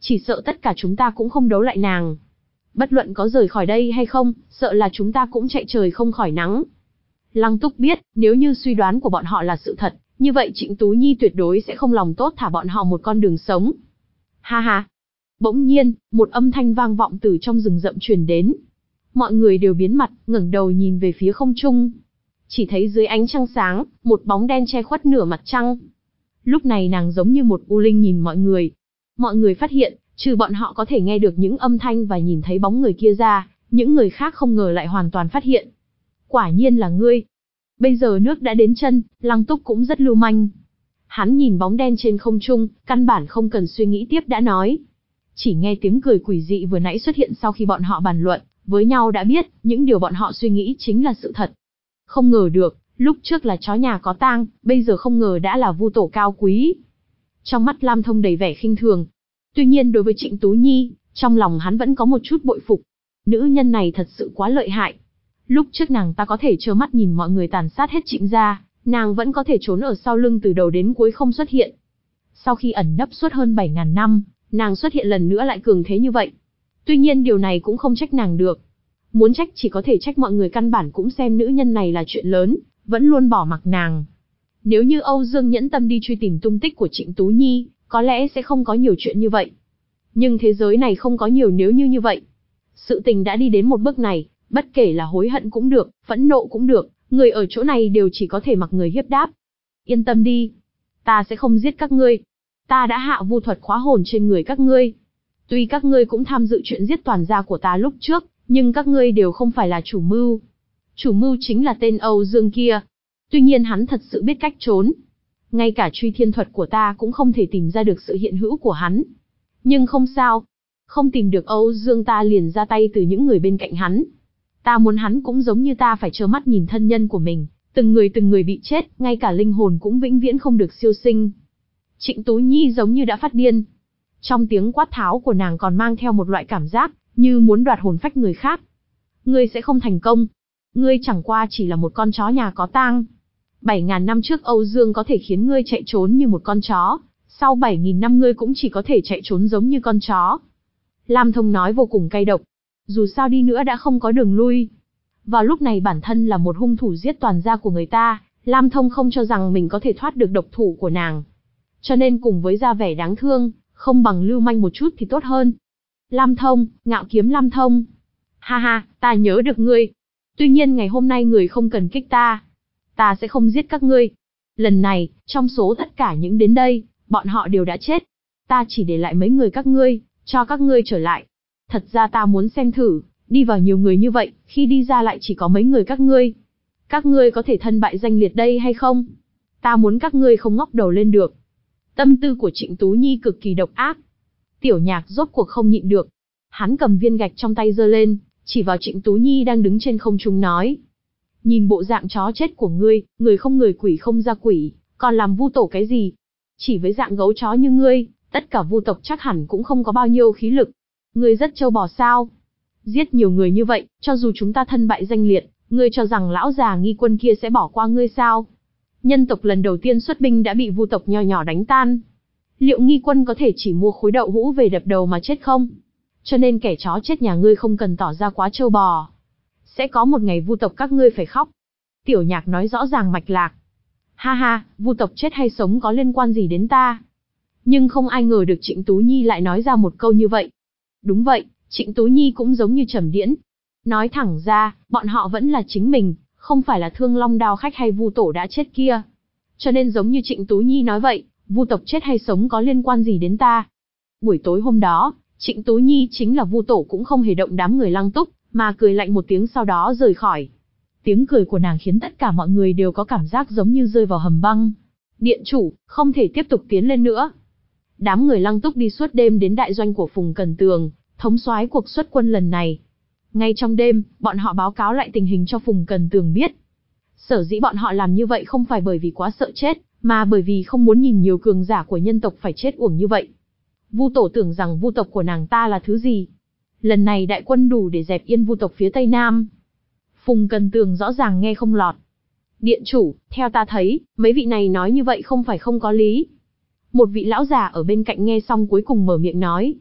chỉ sợ tất cả chúng ta cũng không đấu lại nàng. Bất luận có rời khỏi đây hay không, sợ là chúng ta cũng chạy trời không khỏi nắng. Lăng Túc biết, nếu như suy đoán của bọn họ là sự thật, như vậy Trịnh Tú Nhi tuyệt đối sẽ không lòng tốt thả bọn họ một con đường sống. Ha ha! Bỗng nhiên, một âm thanh vang vọng từ trong rừng rậm truyền đến. Mọi người đều biến mặt, ngẩng đầu nhìn về phía không trung. Chỉ thấy dưới ánh trăng sáng, một bóng đen che khuất nửa mặt trăng. Lúc này nàng giống như một u linh nhìn mọi người. Mọi người phát hiện, trừ bọn họ có thể nghe được những âm thanh và nhìn thấy bóng người kia ra, những người khác không ngờ lại hoàn toàn phát hiện. Quả nhiên là ngươi. Bây giờ nước đã đến chân, Lăng Túc cũng rất lưu manh. Hắn nhìn bóng đen trên không trung, căn bản không cần suy nghĩ tiếp đã nói. Chỉ nghe tiếng cười quỷ dị vừa nãy xuất hiện sau khi bọn họ bàn luận với nhau đã biết, những điều bọn họ suy nghĩ chính là sự thật. Không ngờ được, lúc trước là chó nhà có tang, bây giờ không ngờ đã là vu tổ cao quý. Trong mắt Lam Thông đầy vẻ khinh thường. Tuy nhiên đối với Trịnh Tú Nhi, trong lòng hắn vẫn có một chút bội phục. Nữ nhân này thật sự quá lợi hại. Lúc trước nàng ta có thể trơ mắt nhìn mọi người tàn sát hết Trịnh gia, nàng vẫn có thể trốn ở sau lưng từ đầu đến cuối không xuất hiện. Sau khi ẩn nấp suốt hơn bảy ngàn năm, nàng xuất hiện lần nữa lại cường thế như vậy. Tuy nhiên điều này cũng không trách nàng được. Muốn trách chỉ có thể trách mọi người căn bản cũng xem nữ nhân này là chuyện lớn, vẫn luôn bỏ mặc nàng. Nếu như Âu Dương nhẫn tâm đi truy tìm tung tích của Trịnh Tú Nhi, có lẽ sẽ không có nhiều chuyện như vậy. Nhưng thế giới này không có nhiều nếu như như vậy. Sự tình đã đi đến một bước này, bất kể là hối hận cũng được, phẫn nộ cũng được, người ở chỗ này đều chỉ có thể mặc người hiếp đáp. Yên tâm đi, ta sẽ không giết các ngươi. Ta đã hạ vu thuật khóa hồn trên người các ngươi. Tuy các ngươi cũng tham dự chuyện giết toàn gia của ta lúc trước, nhưng các ngươi đều không phải là chủ mưu. Chủ mưu chính là tên Âu Dương kia. Tuy nhiên hắn thật sự biết cách trốn. Ngay cả truy thiên thuật của ta cũng không thể tìm ra được sự hiện hữu của hắn. Nhưng không sao. Không tìm được Âu Dương ta liền ra tay từ những người bên cạnh hắn. Ta muốn hắn cũng giống như ta phải trơ mắt nhìn thân nhân của mình, từng người từng người bị chết, ngay cả linh hồn cũng vĩnh viễn không được siêu sinh. Trịnh Tú Nhi giống như đã phát điên. Trong tiếng quát tháo của nàng còn mang theo một loại cảm giác, như muốn đoạt hồn phách người khác. Ngươi sẽ không thành công. Ngươi chẳng qua chỉ là một con chó nhà có tang. Bảy ngàn năm trước Âu Dương có thể khiến ngươi chạy trốn như một con chó. Sau bảy nghìn năm ngươi cũng chỉ có thể chạy trốn giống như con chó. Lam Thông nói vô cùng cay độc. Dù sao đi nữa đã không có đường lui. Vào lúc này bản thân là một hung thủ giết toàn gia của người ta, Lam Thông không cho rằng mình có thể thoát được độc thủ của nàng. Cho nên cùng với ra vẻ đáng thương, không bằng lưu manh một chút thì tốt hơn. Lam Thông, ngạo kiếm Lam Thông. Ha ha, ta nhớ được ngươi. Tuy nhiên ngày hôm nay người không cần kích ta. Ta sẽ không giết các ngươi. Lần này, trong số tất cả những đến đây, bọn họ đều đã chết. Ta chỉ để lại mấy người các ngươi, cho các ngươi trở lại. Thật ra ta muốn xem thử, đi vào nhiều người như vậy, khi đi ra lại chỉ có mấy người các ngươi. Các ngươi có thể thân bại danh liệt đây hay không? Ta muốn các ngươi không ngóc đầu lên được. Tâm tư của Trịnh Tú Nhi cực kỳ độc ác. Tiểu Nhạc rốt cuộc không nhịn được. Hắn cầm viên gạch trong tay giơ lên, chỉ vào Trịnh Tú Nhi đang đứng trên không trung nói. Nhìn bộ dạng chó chết của ngươi, người không người quỷ không ra quỷ, còn làm vu tổ cái gì? Chỉ với dạng gấu chó như ngươi, tất cả vu tộc chắc hẳn cũng không có bao nhiêu khí lực. Ngươi rất trâu bò sao? Giết nhiều người như vậy, cho dù chúng ta thân bại danh liệt, ngươi cho rằng lão già Nghi Quân kia sẽ bỏ qua ngươi sao? Nhân tộc lần đầu tiên xuất binh đã bị vu tộc nho nhỏ đánh tan. Liệu Nghi Quân có thể chỉ mua khối đậu hũ về đập đầu mà chết không? Cho nên kẻ chó chết nhà ngươi không cần tỏ ra quá trâu bò. Sẽ có một ngày vu tộc các ngươi phải khóc. Tiểu Nhạc nói rõ ràng mạch lạc. Ha ha, vu tộc chết hay sống có liên quan gì đến ta? Nhưng không ai ngờ được Trịnh Tú Nhi lại nói ra một câu như vậy. Đúng vậy, Trịnh Tú Nhi cũng giống như Trầm Điễn. Nói thẳng ra, bọn họ vẫn là chính mình, không phải là Thương Long Đao Khách hay vu tổ đã chết kia. Cho nên giống như Trịnh Tú Nhi nói vậy, vu tộc chết hay sống có liên quan gì đến ta? Buổi tối hôm đó, Trịnh Tú Nhi chính là vu tổ cũng không hề động đám người Lăng Túc, mà cười lạnh một tiếng sau đó rời khỏi. Tiếng cười của nàng khiến tất cả mọi người đều có cảm giác giống như rơi vào hầm băng. Điện chủ, không thể tiếp tục tiến lên nữa. Đám người Lăng Túc đi suốt đêm đến đại doanh của Phùng Cần Tường, thống soái cuộc xuất quân lần này. Ngay trong đêm, bọn họ báo cáo lại tình hình cho Phùng Cần Tường biết. Sở dĩ bọn họ làm như vậy không phải bởi vì quá sợ chết, mà bởi vì không muốn nhìn nhiều cường giả của nhân tộc phải chết uổng như vậy. Vu tổ tưởng rằng vu tộc của nàng ta là thứ gì? Lần này đại quân đủ để dẹp yên vu tộc phía Tây Nam. Phùng Cần Tường rõ ràng nghe không lọt. Điện chủ, theo ta thấy, mấy vị này nói như vậy không phải không có lý. Một vị lão già ở bên cạnh nghe xong cuối cùng mở miệng nói.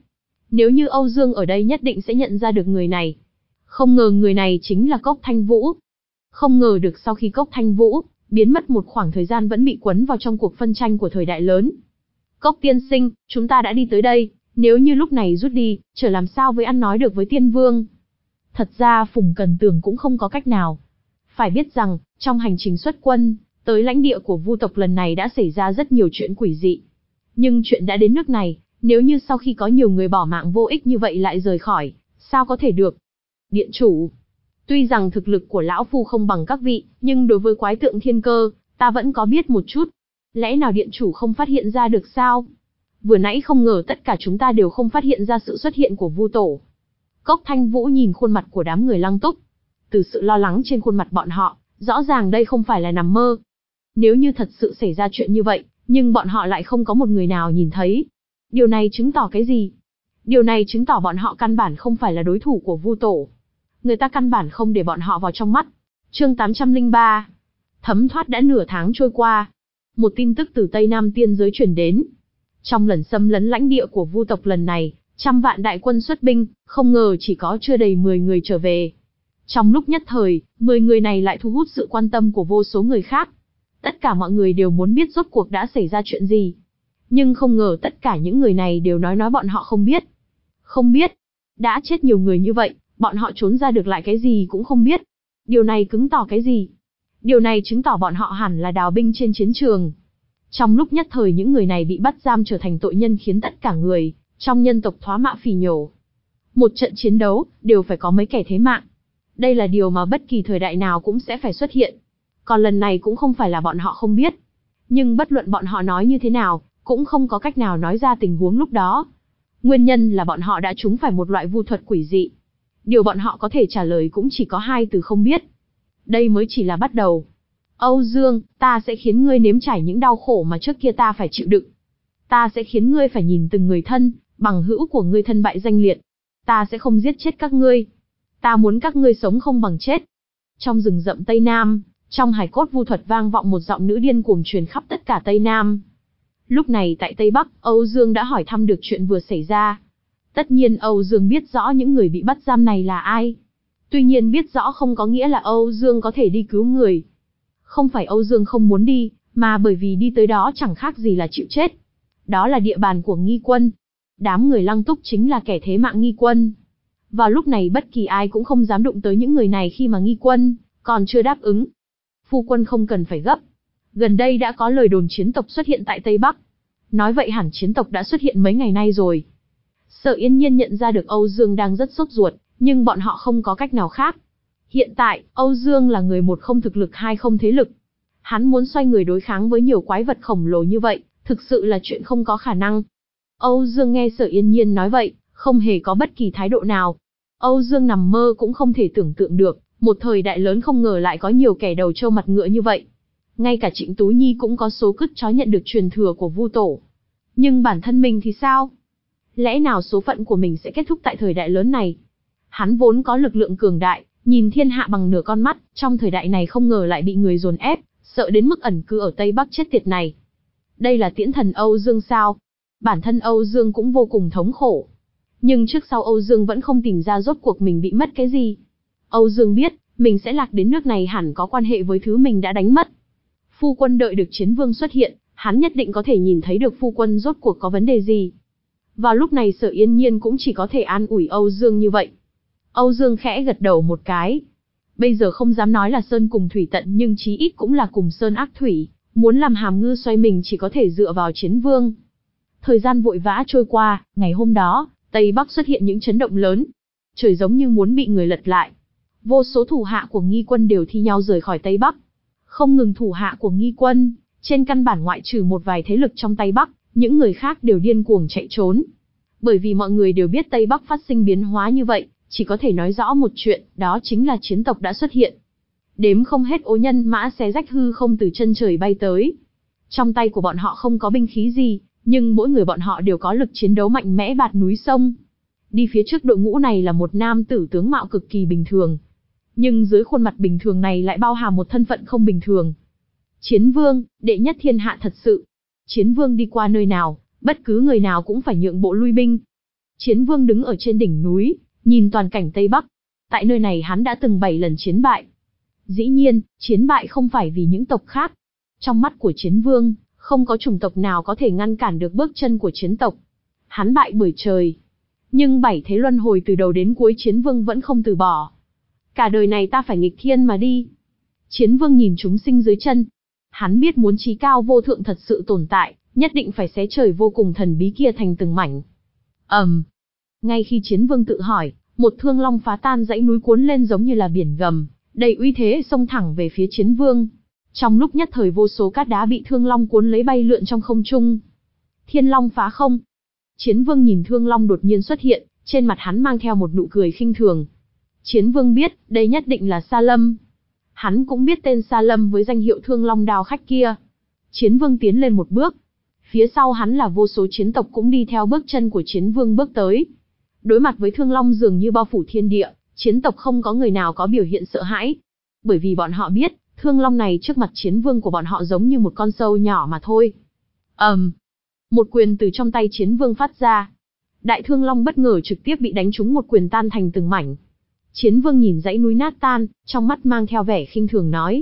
Nếu như Âu Dương ở đây nhất định sẽ nhận ra được người này. Không ngờ người này chính là Cốc Thanh Vũ. Không ngờ được sau khi Cốc Thanh Vũ biến mất một khoảng thời gian vẫn bị quấn vào trong cuộc phân tranh của thời đại lớn. Cốc tiên sinh, chúng ta đã đi tới đây, nếu như lúc này rút đi, trở làm sao với ăn nói được với Tiên Vương? Thật ra Phùng Cần Tường cũng không có cách nào. Phải biết rằng, trong hành trình xuất quân, tới lãnh địa của Vu tộc lần này đã xảy ra rất nhiều chuyện quỷ dị. Nhưng chuyện đã đến nước này, nếu như sau khi có nhiều người bỏ mạng vô ích như vậy lại rời khỏi, sao có thể được? Điện chủ, tuy rằng thực lực của lão phu không bằng các vị, nhưng đối với quái tượng thiên cơ, ta vẫn có biết một chút. Lẽ nào điện chủ không phát hiện ra được sao? Vừa nãy không ngờ tất cả chúng ta đều không phát hiện ra sự xuất hiện của Vu tổ. Cốc Thanh Vũ nhìn khuôn mặt của đám người Lăng Túc. Từ sự lo lắng trên khuôn mặt bọn họ, rõ ràng đây không phải là nằm mơ. Nếu như thật sự xảy ra chuyện như vậy, nhưng bọn họ lại không có một người nào nhìn thấy. Điều này chứng tỏ cái gì? Điều này chứng tỏ bọn họ căn bản không phải là đối thủ của Vu tổ. Người ta căn bản không để bọn họ vào trong mắt. Chương tám trăm lẻ ba. Thấm thoát đã nửa tháng trôi qua. Một tin tức từ Tây Nam tiên giới truyền đến. Trong lần xâm lấn lãnh địa của Vu tộc lần này, trăm vạn đại quân xuất binh, không ngờ chỉ có chưa đầy mười người trở về. Trong lúc nhất thời, mười người này lại thu hút sự quan tâm của vô số người khác. Tất cả mọi người đều muốn biết rốt cuộc đã xảy ra chuyện gì. Nhưng không ngờ tất cả những người này đều nói nói bọn họ không biết. Không biết. Đã chết nhiều người như vậy, bọn họ trốn ra được lại cái gì cũng không biết. Điều này cứng tỏ cái gì? Điều này chứng tỏ bọn họ hẳn là đào binh trên chiến trường. Trong lúc nhất thời những người này bị bắt giam trở thành tội nhân khiến tất cả người trong nhân tộc thoá mạ phỉ nhổ. Một trận chiến đấu, đều phải có mấy kẻ thế mạng. Đây là điều mà bất kỳ thời đại nào cũng sẽ phải xuất hiện. Còn lần này cũng không phải là bọn họ không biết. Nhưng bất luận bọn họ nói như thế nào, cũng không có cách nào nói ra tình huống lúc đó. Nguyên nhân là bọn họ đã trúng phải một loại vu thuật quỷ dị. Điều bọn họ có thể trả lời cũng chỉ có hai từ không biết. Đây mới chỉ là bắt đầu. Âu Dương, ta sẽ khiến ngươi nếm trải những đau khổ mà trước kia ta phải chịu đựng. Ta sẽ khiến ngươi phải nhìn từng người thân, bằng hữu của ngươi thân bại danh liệt. Ta sẽ không giết chết các ngươi. Ta muốn các ngươi sống không bằng chết. Trong rừng rậm Tây Nam, trong hải cốt vu thuật vang vọng một giọng nữ điên cuồng truyền khắp tất cả Tây Nam. Lúc này tại Tây Bắc, Âu Dương đã hỏi thăm được chuyện vừa xảy ra. Tất nhiên Âu Dương biết rõ những người bị bắt giam này là ai. Tuy nhiên biết rõ không có nghĩa là Âu Dương có thể đi cứu người. Không phải Âu Dương không muốn đi, mà bởi vì đi tới đó chẳng khác gì là chịu chết. Đó là địa bàn của Nghi Quân. Đám người Lăng Túc chính là kẻ thế mạng Nghi Quân. Vào lúc này bất kỳ ai cũng không dám đụng tới những người này khi mà Nghi Quân còn chưa đáp ứng. Phu quân không cần phải gấp. Gần đây đã có lời đồn chiến tộc xuất hiện tại Tây Bắc. Nói vậy hẳn chiến tộc đã xuất hiện mấy ngày nay rồi. Sở Yên Nhiên nhận ra được Âu Dương đang rất sốt ruột, nhưng bọn họ không có cách nào khác. Hiện tại, Âu Dương là người một không thực lực hai không thế lực. Hắn muốn xoay người đối kháng với nhiều quái vật khổng lồ như vậy, thực sự là chuyện không có khả năng. Âu Dương nghe Sở Yên Nhiên nói vậy, không hề có bất kỳ thái độ nào. Âu Dương nằm mơ cũng không thể tưởng tượng được, một thời đại lớn không ngờ lại có nhiều kẻ đầu trâu mặt ngựa như vậy. Ngay cả Trịnh Tú Nhi cũng có số cứt chó nhận được truyền thừa của Vu tổ. Nhưng bản thân mình thì sao? Lẽ nào số phận của mình sẽ kết thúc tại thời đại lớn này? Hắn vốn có lực lượng cường đại, nhìn thiên hạ bằng nửa con mắt, trong thời đại này không ngờ lại bị người dồn ép, sợ đến mức ẩn cư ở Tây Bắc chết tiệt này. Đây là tiễn thần Âu Dương sao? Bản thân Âu Dương cũng vô cùng thống khổ. Nhưng trước sau Âu Dương vẫn không tìm ra rốt cuộc mình bị mất cái gì. Âu Dương biết, mình sẽ lạc đến nước này hẳn có quan hệ với thứ mình đã đánh mất. Phu quân đợi được chiến vương xuất hiện, hắn nhất định có thể nhìn thấy được phu quân rốt cuộc có vấn đề gì. Vào lúc này Sở Yên Nhiên cũng chỉ có thể an ủi Âu Dương như vậy. Âu Dương khẽ gật đầu một cái. Bây giờ không dám nói là sơn cùng thủy tận nhưng chí ít cũng là cùng sơn ác thủy, muốn làm hàm ngư xoay mình chỉ có thể dựa vào chiến vương. Thời gian vội vã trôi qua, ngày hôm đó, Tây Bắc xuất hiện những chấn động lớn. Trời giống như muốn bị người lật lại. Vô số thủ hạ của Nghi Quân đều thi nhau rời khỏi Tây Bắc. Không ngừng thủ hạ của Nghi Quân, trên căn bản ngoại trừ một vài thế lực trong Tây Bắc, những người khác đều điên cuồng chạy trốn. Bởi vì mọi người đều biết Tây Bắc phát sinh biến hóa như vậy, chỉ có thể nói rõ một chuyện, đó chính là chiến tộc đã xuất hiện. Đếm không hết ô nhân mã xé rách hư không từ chân trời bay tới. Trong tay của bọn họ không có binh khí gì, nhưng mỗi người bọn họ đều có lực chiến đấu mạnh mẽ bạt núi sông. Đi phía trước đội ngũ này là một nam tử tướng mạo cực kỳ bình thường. Nhưng dưới khuôn mặt bình thường này lại bao hàm một thân phận không bình thường. Chiến vương, đệ nhất thiên hạ thật sự. Chiến vương đi qua nơi nào, bất cứ người nào cũng phải nhượng bộ lui binh. Chiến Vương đứng ở trên đỉnh núi, nhìn toàn cảnh Tây Bắc. Tại nơi này hắn đã từng bảy lần chiến bại. Dĩ nhiên, chiến bại không phải vì những tộc khác. Trong mắt của Chiến Vương, không có chủng tộc nào có thể ngăn cản được bước chân của chiến tộc. Hắn bại bởi trời. Nhưng bảy thế luân hồi từ đầu đến cuối Chiến Vương vẫn không từ bỏ. Cả đời này ta phải nghịch thiên mà đi. Chiến Vương nhìn chúng sinh dưới chân. Hắn biết muốn chí cao vô thượng thật sự tồn tại, nhất định phải xé trời vô cùng thần bí kia thành từng mảnh. ầm, um. Ngay khi Chiến Vương tự hỏi, một thương long phá tan dãy núi cuốn lên giống như là biển gầm, đầy uy thế xông thẳng về phía Chiến Vương. Trong lúc nhất thời vô số cát đá bị thương long cuốn lấy bay lượn trong không trung. Thiên long phá không. Chiến Vương nhìn thương long đột nhiên xuất hiện, trên mặt hắn mang theo một nụ cười khinh thường. Chiến Vương biết, đây nhất định là Sa Lâm. Hắn cũng biết tên Sa Lâm với danh hiệu Thương Long Đao Khách kia. Chiến Vương tiến lên một bước. Phía sau hắn là vô số chiến tộc cũng đi theo bước chân của Chiến Vương bước tới. Đối mặt với Thương Long dường như bao phủ thiên địa, chiến tộc không có người nào có biểu hiện sợ hãi. Bởi vì bọn họ biết, Thương Long này trước mặt Chiến Vương của bọn họ giống như một con sâu nhỏ mà thôi. ầm, um, một quyền từ trong tay Chiến Vương phát ra. Đại Thương Long bất ngờ trực tiếp bị đánh trúng một quyền tan thành từng mảnh. Chiến Vương nhìn dãy núi nát tan, trong mắt mang theo vẻ khinh thường nói.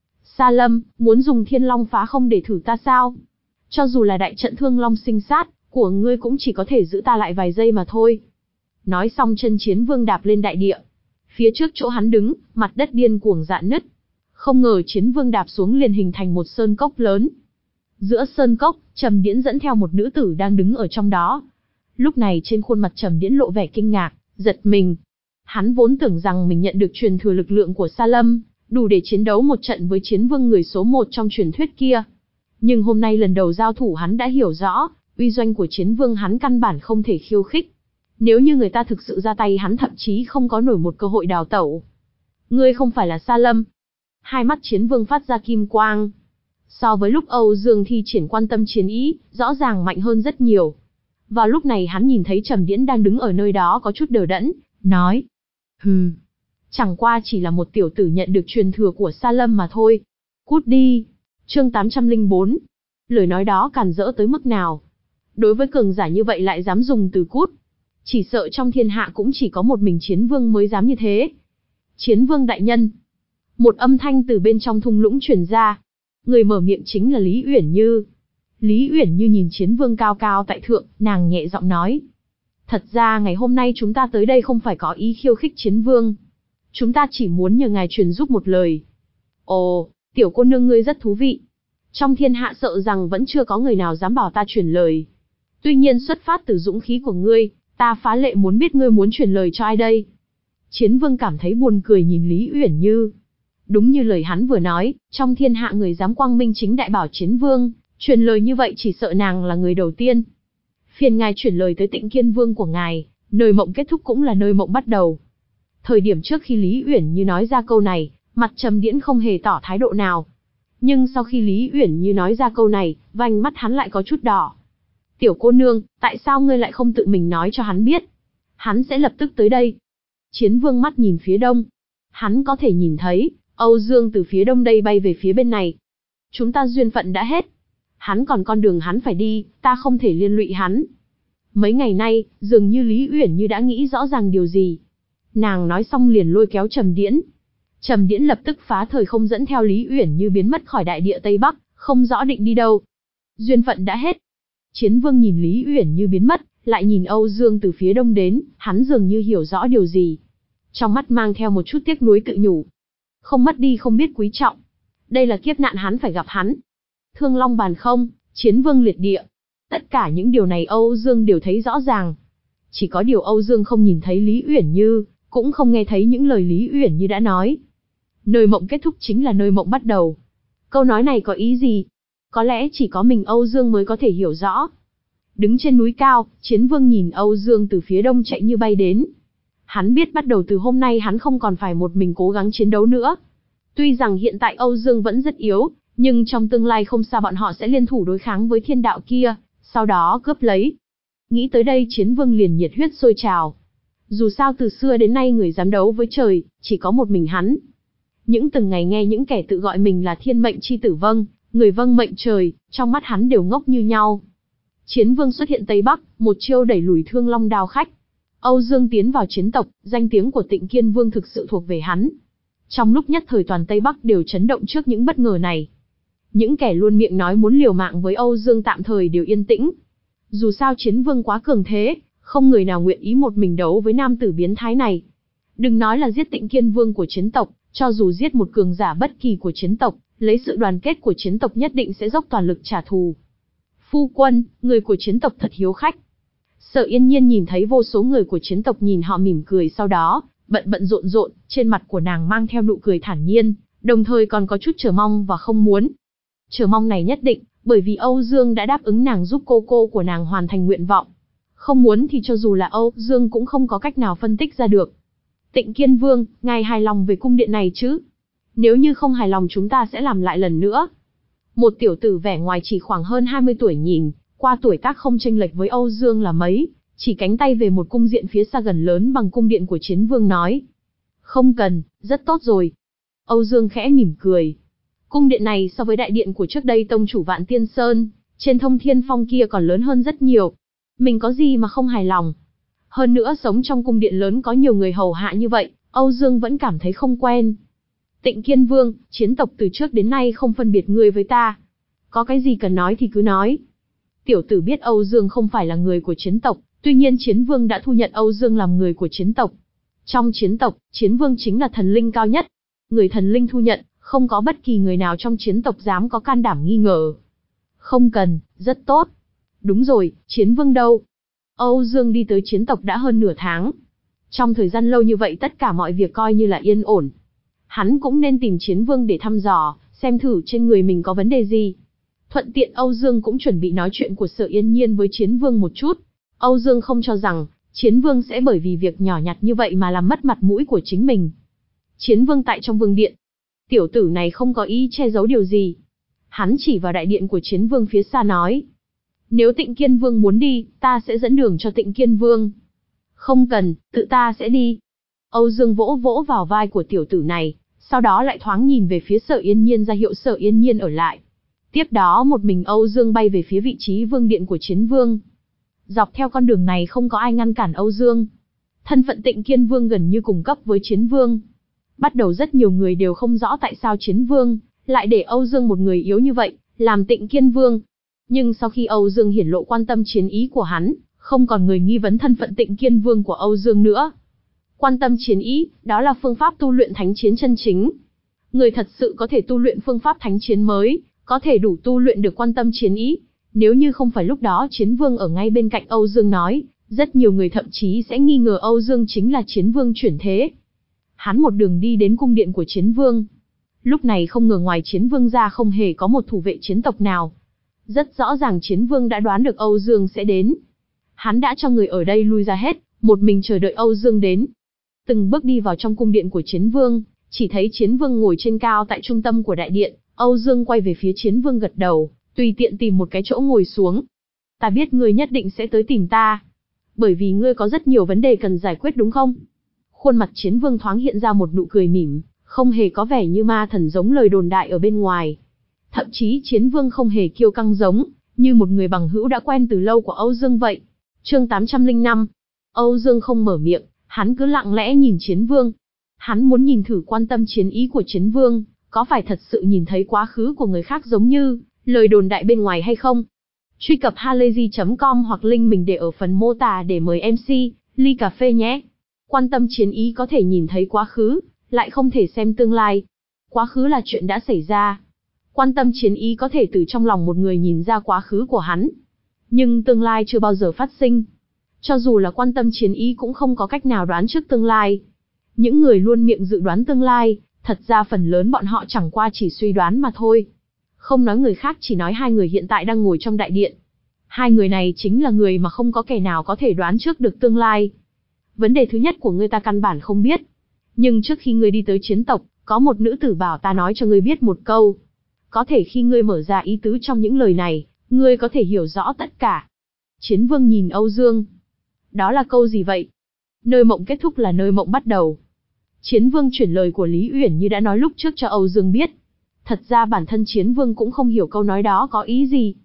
Sa Lâm, muốn dùng Thiên Long phá không để thử ta sao? Cho dù là đại trận Thương Long sinh sát, của ngươi cũng chỉ có thể giữ ta lại vài giây mà thôi. Nói xong chân Chiến Vương đạp lên đại địa. Phía trước chỗ hắn đứng, mặt đất điên cuồng rạn nứt. Không ngờ Chiến Vương đạp xuống liền hình thành một sơn cốc lớn. Giữa sơn cốc, Trầm Điễn dẫn theo một nữ tử đang đứng ở trong đó. Lúc này trên khuôn mặt Trầm Điễn lộ vẻ kinh ngạc, giật mình. Hắn vốn tưởng rằng mình nhận được truyền thừa lực lượng của Sa Lâm, đủ để chiến đấu một trận với Chiến Vương người số một trong truyền thuyết kia. Nhưng hôm nay lần đầu giao thủ hắn đã hiểu rõ, uy doanh của Chiến Vương hắn căn bản không thể khiêu khích. Nếu như người ta thực sự ra tay hắn thậm chí không có nổi một cơ hội đào tẩu. Ngươi không phải là Sa Lâm. Hai mắt Chiến Vương phát ra kim quang. So với lúc Âu Dương thi triển quan tâm chiến ý, rõ ràng mạnh hơn rất nhiều. Vào lúc này hắn nhìn thấy Trầm Điễn đang đứng ở nơi đó có chút đờ đẫn, nói. Hừ, chẳng qua chỉ là một tiểu tử nhận được truyền thừa của Sa Lâm mà thôi. Cút đi. Chương tám trăm lẻ bốn. Lời nói đó càn rỡ tới mức nào? Đối với cường giả như vậy lại dám dùng từ cút. Chỉ sợ trong thiên hạ cũng chỉ có một mình Chiến Vương mới dám như thế. Chiến Vương đại nhân. Một âm thanh từ bên trong thung lũng truyền ra. Người mở miệng chính là Lý Uyển Như. Lý Uyển Như nhìn Chiến Vương cao cao tại thượng, nàng nhẹ giọng nói. Thật ra ngày hôm nay chúng ta tới đây không phải có ý khiêu khích Chiến Vương. Chúng ta chỉ muốn nhờ ngài truyền giúp một lời. Ồ, tiểu cô nương ngươi rất thú vị. Trong thiên hạ sợ rằng vẫn chưa có người nào dám bảo ta truyền lời. Tuy nhiên xuất phát từ dũng khí của ngươi, ta phá lệ muốn biết ngươi muốn truyền lời cho ai đây. Chiến Vương cảm thấy buồn cười nhìn Lý Uyển Như. Đúng như lời hắn vừa nói, trong thiên hạ người dám quang minh chính đại bảo Chiến Vương, truyền lời như vậy chỉ sợ nàng là người đầu tiên. Phiền ngài chuyển lời tới Tịnh Kiên Vương của ngài, nơi mộng kết thúc cũng là nơi mộng bắt đầu. Thời điểm trước khi Lý Uyển Như nói ra câu này, mặt Trầm Điễn không hề tỏ thái độ nào. Nhưng sau khi Lý Uyển Như nói ra câu này, vành mắt hắn lại có chút đỏ. Tiểu cô nương, tại sao ngươi lại không tự mình nói cho hắn biết? Hắn sẽ lập tức tới đây. Chiến Vương mắt nhìn phía đông. Hắn có thể nhìn thấy, Âu Dương từ phía đông đây bay về phía bên này. Chúng ta duyên phận đã hết. Hắn còn con đường hắn phải đi, ta không thể liên lụy hắn. Mấy ngày nay, dường như Lý Uyển Như đã nghĩ rõ ràng điều gì. Nàng nói xong liền lôi kéo Trầm Điễn. Trầm Điễn lập tức phá thời không dẫn theo Lý Uyển Như biến mất khỏi đại địa Tây Bắc, không rõ định đi đâu. Duyên phận đã hết. Chiến Vương nhìn Lý Uyển Như biến mất, lại nhìn Âu Dương từ phía đông đến, hắn dường như hiểu rõ điều gì. Trong mắt mang theo một chút tiếc nuối tự nhủ. Không mất đi không biết quý trọng. Đây là kiếp nạn hắn phải gặp hắn. Thương Long bàn không, Chiến Vương liệt địa. Tất cả những điều này Âu Dương đều thấy rõ ràng. Chỉ có điều Âu Dương không nhìn thấy Lý Uyển Như, cũng không nghe thấy những lời Lý Uyển Như đã nói. Nơi mộng kết thúc chính là nơi mộng bắt đầu. Câu nói này có ý gì? Có lẽ chỉ có mình Âu Dương mới có thể hiểu rõ. Đứng trên núi cao, Chiến Vương nhìn Âu Dương từ phía đông chạy như bay đến. Hắn biết bắt đầu từ hôm nay hắn không còn phải một mình cố gắng chiến đấu nữa. Tuy rằng hiện tại Âu Dương vẫn rất yếu, nhưng trong tương lai không xa bọn họ sẽ liên thủ đối kháng với thiên đạo kia, sau đó cướp lấy. Nghĩ tới đây Chiến Vương liền nhiệt huyết sôi trào. Dù sao từ xưa đến nay người dám đấu với trời, chỉ có một mình hắn. Những từng ngày nghe những kẻ tự gọi mình là thiên mệnh chi tử vâng, người vâng mệnh trời, trong mắt hắn đều ngốc như nhau. Chiến Vương xuất hiện Tây Bắc, một chiêu đẩy lùi Thương Long Đao khách. Âu Dương tiến vào chiến tộc, danh tiếng của Tịnh Kiên Vương thực sự thuộc về hắn. Trong lúc nhất thời toàn Tây Bắc đều chấn động trước những bất ngờ này. Những kẻ luôn miệng nói muốn liều mạng với Âu Dương tạm thời đều yên tĩnh. Dù sao Chiến Vương quá cường thế, không người nào nguyện ý một mình đấu với nam tử biến thái này. Đừng nói là giết Tịnh Kiên Vương của chiến tộc, cho dù giết một cường giả bất kỳ của chiến tộc, lấy sự đoàn kết của chiến tộc nhất định sẽ dốc toàn lực trả thù. Phu quân, người của chiến tộc thật hiếu khách. Sở Yên Nhiên nhìn thấy vô số người của chiến tộc nhìn họ mỉm cười, sau đó bận bận rộn rộn, trên mặt của nàng mang theo nụ cười thản nhiên, đồng thời còn có chút chờ mong và không muốn. Chờ mong này nhất định, bởi vì Âu Dương đã đáp ứng nàng giúp cô cô của nàng hoàn thành nguyện vọng. Không muốn thì cho dù là Âu Dương cũng không có cách nào phân tích ra được. Tịnh Kiên Vương, ngài hài lòng về cung điện này chứ? Nếu như không hài lòng chúng ta sẽ làm lại lần nữa. Một tiểu tử vẻ ngoài chỉ khoảng hơn hai mươi tuổi nhìn, qua tuổi tác không chênh lệch với Âu Dương là mấy, chỉ cánh tay về một cung điện phía xa gần lớn bằng cung điện của Chiến Vương nói. Không cần, rất tốt rồi. Âu Dương khẽ mỉm cười. Cung điện này so với đại điện của trước đây tông chủ Vạn Tiên Sơn, trên Thông Thiên Phong kia còn lớn hơn rất nhiều. Mình có gì mà không hài lòng. Hơn nữa sống trong cung điện lớn có nhiều người hầu hạ như vậy, Âu Dương vẫn cảm thấy không quen. Tịnh Kiên Vương, chiến tộc từ trước đến nay không phân biệt ngươi với ta. Có cái gì cần nói thì cứ nói. Tiểu tử biết Âu Dương không phải là người của chiến tộc, tuy nhiên Chiến Vương đã thu nhận Âu Dương làm người của chiến tộc. Trong chiến tộc, Chiến Vương chính là thần linh cao nhất. Người thần linh thu nhận, không có bất kỳ người nào trong chiến tộc dám có can đảm nghi ngờ. Không cần, rất tốt. Đúng rồi, Chiến Vương đâu? Âu Dương đi tới chiến tộc đã hơn nửa tháng. Trong thời gian lâu như vậy tất cả mọi việc coi như là yên ổn. Hắn cũng nên tìm Chiến Vương để thăm dò, xem thử trên người mình có vấn đề gì. Thuận tiện Âu Dương cũng chuẩn bị nói chuyện của Sở Yên Nhiên với Chiến Vương một chút. Âu Dương không cho rằng, Chiến Vương sẽ bởi vì việc nhỏ nhặt như vậy mà làm mất mặt mũi của chính mình. Chiến Vương tại trong vương điện. Tiểu tử này không có ý che giấu điều gì. Hắn chỉ vào đại điện của Chiến Vương phía xa nói. Nếu Tịnh Kiên Vương muốn đi, ta sẽ dẫn đường cho Tịnh Kiên Vương. Không cần, tự ta sẽ đi. Âu Dương vỗ vỗ vào vai của tiểu tử này, sau đó lại thoáng nhìn về phía Sở Yên Nhiên ra hiệu Sở Yên Nhiên ở lại. Tiếp đó một mình Âu Dương bay về phía vị trí vương điện của Chiến Vương. Dọc theo con đường này không có ai ngăn cản Âu Dương. Thân phận Tịnh Kiên Vương gần như cùng cấp với Chiến Vương. Bắt đầu rất nhiều người đều không rõ tại sao Chiến Vương lại để Âu Dương một người yếu như vậy, làm Tịnh Kiên Vương. Nhưng sau khi Âu Dương hiển lộ quan tâm chiến ý của hắn, không còn người nghi vấn thân phận Tịnh Kiên Vương của Âu Dương nữa. Quan tâm chiến ý, đó là phương pháp tu luyện thánh chiến chân chính. Người thật sự có thể tu luyện phương pháp thánh chiến mới, có thể đủ tu luyện được quan tâm chiến ý. Nếu như không phải lúc đó Chiến Vương ở ngay bên cạnh Âu Dương nói, rất nhiều người thậm chí sẽ nghi ngờ Âu Dương chính là Chiến Vương chuyển thế. Hắn một đường đi đến cung điện của Chiến Vương. Lúc này không ngờ ngoài Chiến Vương ra không hề có một thủ vệ chiến tộc nào. Rất rõ ràng Chiến Vương đã đoán được Âu Dương sẽ đến. Hắn đã cho người ở đây lui ra hết, một mình chờ đợi Âu Dương đến. Từng bước đi vào trong cung điện của Chiến Vương, chỉ thấy Chiến Vương ngồi trên cao tại trung tâm của đại điện. Âu Dương quay về phía Chiến Vương gật đầu, tùy tiện tìm một cái chỗ ngồi xuống. Ta biết ngươi nhất định sẽ tới tìm ta. Bởi vì ngươi có rất nhiều vấn đề cần giải quyết đúng không? Khuôn mặt Chiến Vương thoáng hiện ra một nụ cười mỉm, không hề có vẻ như ma thần giống lời đồn đại ở bên ngoài. Thậm chí Chiến Vương không hề kiêu căng giống, như một người bằng hữu đã quen từ lâu của Âu Dương vậy. Chương tám trăm lẻ năm. Âu Dương không mở miệng, hắn cứ lặng lẽ nhìn Chiến Vương. Hắn muốn nhìn thử quan tâm chiến ý của Chiến Vương, có phải thật sự nhìn thấy quá khứ của người khác giống như lời đồn đại bên ngoài hay không? Truy cập halayzi chấm com hoặc link mình để ở phần mô tả để mời em xê, ly cà phê nhé. Quan tâm chiến ý có thể nhìn thấy quá khứ, lại không thể xem tương lai. Quá khứ là chuyện đã xảy ra. Quan tâm chiến ý có thể từ trong lòng một người nhìn ra quá khứ của hắn. Nhưng tương lai chưa bao giờ phát sinh. Cho dù là quan tâm chiến ý cũng không có cách nào đoán trước tương lai. Những người luôn miệng dự đoán tương lai, thật ra phần lớn bọn họ chẳng qua chỉ suy đoán mà thôi. Không nói người khác, chỉ nói hai người hiện tại đang ngồi trong đại điện. Hai người này chính là người mà không có kẻ nào có thể đoán trước được tương lai. Vấn đề thứ nhất của ngươi ta căn bản không biết. Nhưng trước khi ngươi đi tới chiến tộc, có một nữ tử bảo ta nói cho ngươi biết một câu. Có thể khi ngươi mở ra ý tứ trong những lời này, ngươi có thể hiểu rõ tất cả. Chiến Vương nhìn Âu Dương. Đó là câu gì vậy? Nơi mộng kết thúc là nơi mộng bắt đầu. Chiến Vương chuyển lời của Lý Uyển như đã nói lúc trước cho Âu Dương biết. Thật ra bản thân Chiến Vương cũng không hiểu câu nói đó có ý gì.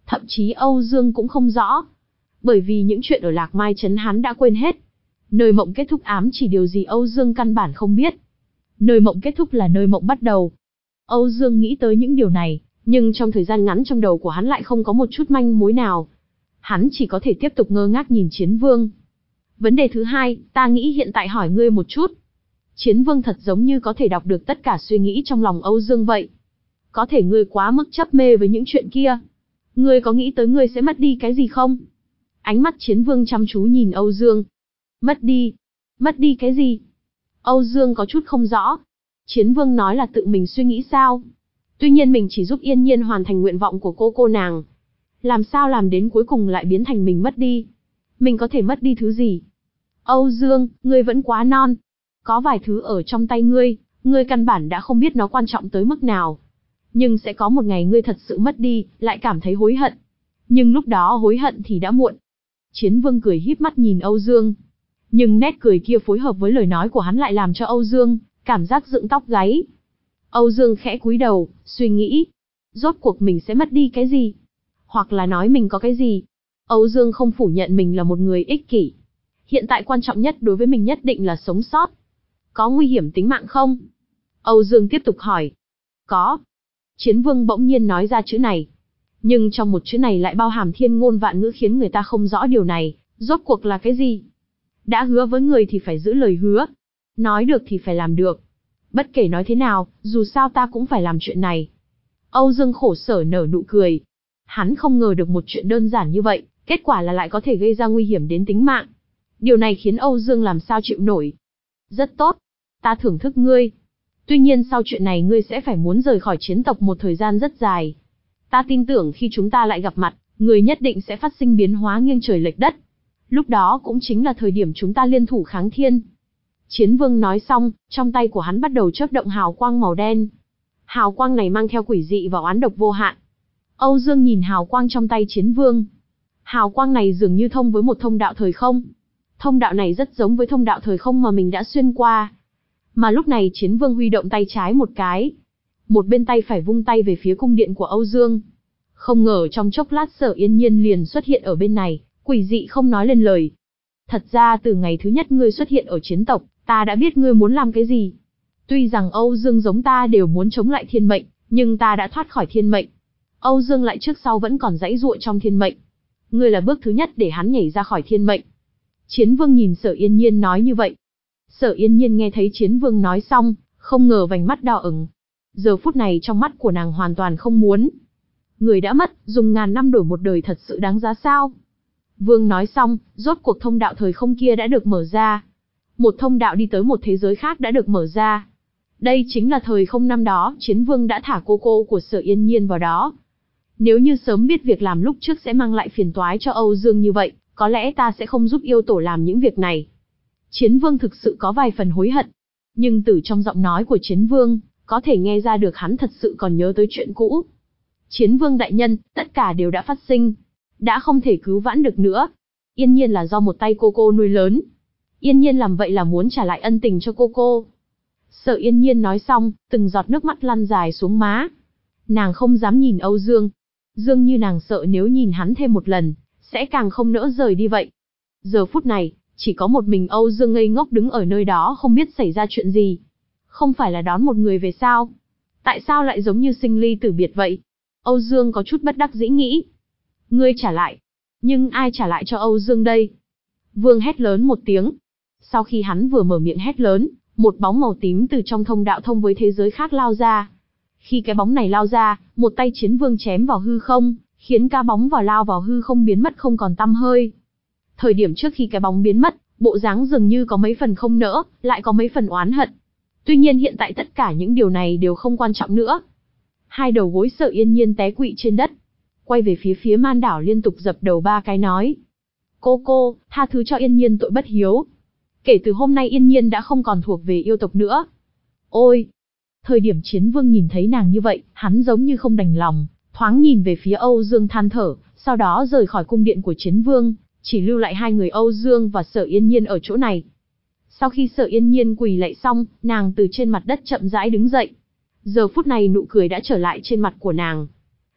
Thậm chí Âu Dương cũng không rõ. Bởi vì những chuyện ở Lạc Mai Trấn hắn đã quên hết. Nơi mộng kết thúc ám chỉ điều gì Âu Dương căn bản không biết. Nơi mộng kết thúc là nơi mộng bắt đầu. Âu Dương nghĩ tới những điều này, nhưng trong thời gian ngắn trong đầu của hắn lại không có một chút manh mối nào. Hắn chỉ có thể tiếp tục ngơ ngác nhìn Chiến Vương. Vấn đề thứ hai, ta nghĩ hiện tại hỏi ngươi một chút. Chiến Vương thật giống như có thể đọc được tất cả suy nghĩ trong lòng Âu Dương vậy. Có thể ngươi quá mức chấp mê với những chuyện kia. Ngươi có nghĩ tới ngươi sẽ mất đi cái gì không? Ánh mắt Chiến Vương chăm chú nhìn Âu Dương. Mất đi? Mất đi cái gì? Âu Dương có chút không rõ. Chiến Vương nói là tự mình suy nghĩ sao? Tuy nhiên mình chỉ giúp Yên Nhiên hoàn thành nguyện vọng của cô cô nàng. Làm sao làm đến cuối cùng lại biến thành mình mất đi? Mình có thể mất đi thứ gì? Âu Dương, ngươi vẫn quá non. Có vài thứ ở trong tay ngươi, ngươi căn bản đã không biết nó quan trọng tới mức nào. Nhưng sẽ có một ngày ngươi thật sự mất đi, lại cảm thấy hối hận. Nhưng lúc đó hối hận thì đã muộn. Chiến Vương cười híp mắt nhìn Âu Dương. Nhưng nét cười kia phối hợp với lời nói của hắn lại làm cho Âu Dương cảm giác dựng tóc gáy. Âu Dương khẽ cúi đầu, suy nghĩ. Rốt cuộc mình sẽ mất đi cái gì? Hoặc là nói mình có cái gì? Âu Dương không phủ nhận mình là một người ích kỷ. Hiện tại quan trọng nhất đối với mình nhất định là sống sót. Có nguy hiểm tính mạng không? Âu Dương tiếp tục hỏi. Có. Chiến Vương bỗng nhiên nói ra chữ này. Nhưng trong một chữ này lại bao hàm thiên ngôn vạn ngữ khiến người ta không rõ điều này, rốt cuộc là cái gì? Đã hứa với người thì phải giữ lời hứa. Nói được thì phải làm được. Bất kể nói thế nào, dù sao ta cũng phải làm chuyện này. Âu Dương khổ sở nở nụ cười. Hắn không ngờ được một chuyện đơn giản như vậy, kết quả là lại có thể gây ra nguy hiểm đến tính mạng. Điều này khiến Âu Dương làm sao chịu nổi. Rất tốt. Ta thưởng thức ngươi. Tuy nhiên sau chuyện này ngươi sẽ phải muốn rời khỏi chiến tộc một thời gian rất dài. Ta tin tưởng khi chúng ta lại gặp mặt, ngươi nhất định sẽ phát sinh biến hóa nghiêng trời lệch đất. Lúc đó cũng chính là thời điểm chúng ta liên thủ kháng thiên. Chiến Vương nói xong, trong tay của hắn bắt đầu chớp động hào quang màu đen. Hào quang này mang theo quỷ dị và oán độc vô hạn. Âu Dương nhìn hào quang trong tay Chiến Vương. Hào quang này dường như thông với một thông đạo thời không. Thông đạo này rất giống với thông đạo thời không mà mình đã xuyên qua. Mà lúc này Chiến Vương huy động tay trái một cái. Một bên tay phải vung tay về phía cung điện của Âu Dương. Không ngờ trong chốc lát Sở Yên Nhiên liền xuất hiện ở bên này, quỷ dị không nói lên lời. Thật ra từ ngày thứ nhất ngươi xuất hiện ở chiến tộc, ta đã biết ngươi muốn làm cái gì. Tuy rằng Âu Dương giống ta đều muốn chống lại thiên mệnh, nhưng ta đã thoát khỏi thiên mệnh. Âu Dương lại trước sau vẫn còn giãy giụa trong thiên mệnh. Ngươi là bước thứ nhất để hắn nhảy ra khỏi thiên mệnh. Chiến Vương nhìn Sở Yên Nhiên nói như vậy. Sở Yên Nhiên nghe thấy Chiến Vương nói xong, không ngờ vành mắt đỏ ửng. Giờ phút này trong mắt của nàng hoàn toàn không muốn. Người đã mất, dùng ngàn năm đổi một đời thật sự đáng giá sao? Vương nói xong, rốt cuộc thông đạo thời không kia đã được mở ra. Một thông đạo đi tới một thế giới khác đã được mở ra. Đây chính là thời không năm đó, Chiến Vương đã thả cô cô của Sở Yên Nhiên vào đó. Nếu như sớm biết việc làm lúc trước sẽ mang lại phiền toái cho Âu Dương như vậy, có lẽ ta sẽ không giúp yêu tổ làm những việc này. Chiến Vương thực sự có vài phần hối hận. Nhưng từ trong giọng nói của Chiến Vương, có thể nghe ra được hắn thật sự còn nhớ tới chuyện cũ. Chiến Vương đại nhân, tất cả đều đã phát sinh. Đã không thể cứu vãn được nữa. Yên Nhiên là do một tay cô cô nuôi lớn. Yên Nhiên làm vậy là muốn trả lại ân tình cho cô cô. Sở Yên Nhiên nói xong, từng giọt nước mắt lăn dài xuống má. Nàng không dám nhìn Âu Dương. Dương như nàng sợ nếu nhìn hắn thêm một lần, sẽ càng không nỡ rời đi vậy. Giờ phút này, chỉ có một mình Âu Dương ngây ngốc đứng ở nơi đó không biết xảy ra chuyện gì. Không phải là đón một người về sao? Tại sao lại giống như sinh ly tử biệt vậy? Âu Dương có chút bất đắc dĩ nghĩ. Ngươi trả lại. Nhưng ai trả lại cho Âu Dương đây? Vương hét lớn một tiếng. Sau khi hắn vừa mở miệng hét lớn, một bóng màu tím từ trong thông đạo thông với thế giới khác lao ra. Khi cái bóng này lao ra, một tay Chiến Vương chém vào hư không, khiến ca bóng vào lao vào hư không biến mất không còn tăm hơi. Thời điểm trước khi cái bóng biến mất, bộ dáng dường như có mấy phần không nỡ, lại có mấy phần oán hận. Tuy nhiên hiện tại tất cả những điều này đều không quan trọng nữa. Hai đầu gối Sở Yên Nhiên té quỵ trên đất. Quay về phía phía Man Đảo liên tục dập đầu ba cái nói. Cô cô, tha thứ cho Yên Nhiên tội bất hiếu. Kể từ hôm nay Yên Nhiên đã không còn thuộc về yêu tộc nữa. Ôi! Thời điểm Chiến Vương nhìn thấy nàng như vậy, hắn giống như không đành lòng, thoáng nhìn về phía Âu Dương than thở, sau đó rời khỏi cung điện của Chiến Vương, chỉ lưu lại hai người Âu Dương và Sở Yên Nhiên ở chỗ này. Sau khi Sở Yên Nhiên quỳ lạy xong, nàng từ trên mặt đất chậm rãi đứng dậy. Giờ phút này nụ cười đã trở lại trên mặt của nàng.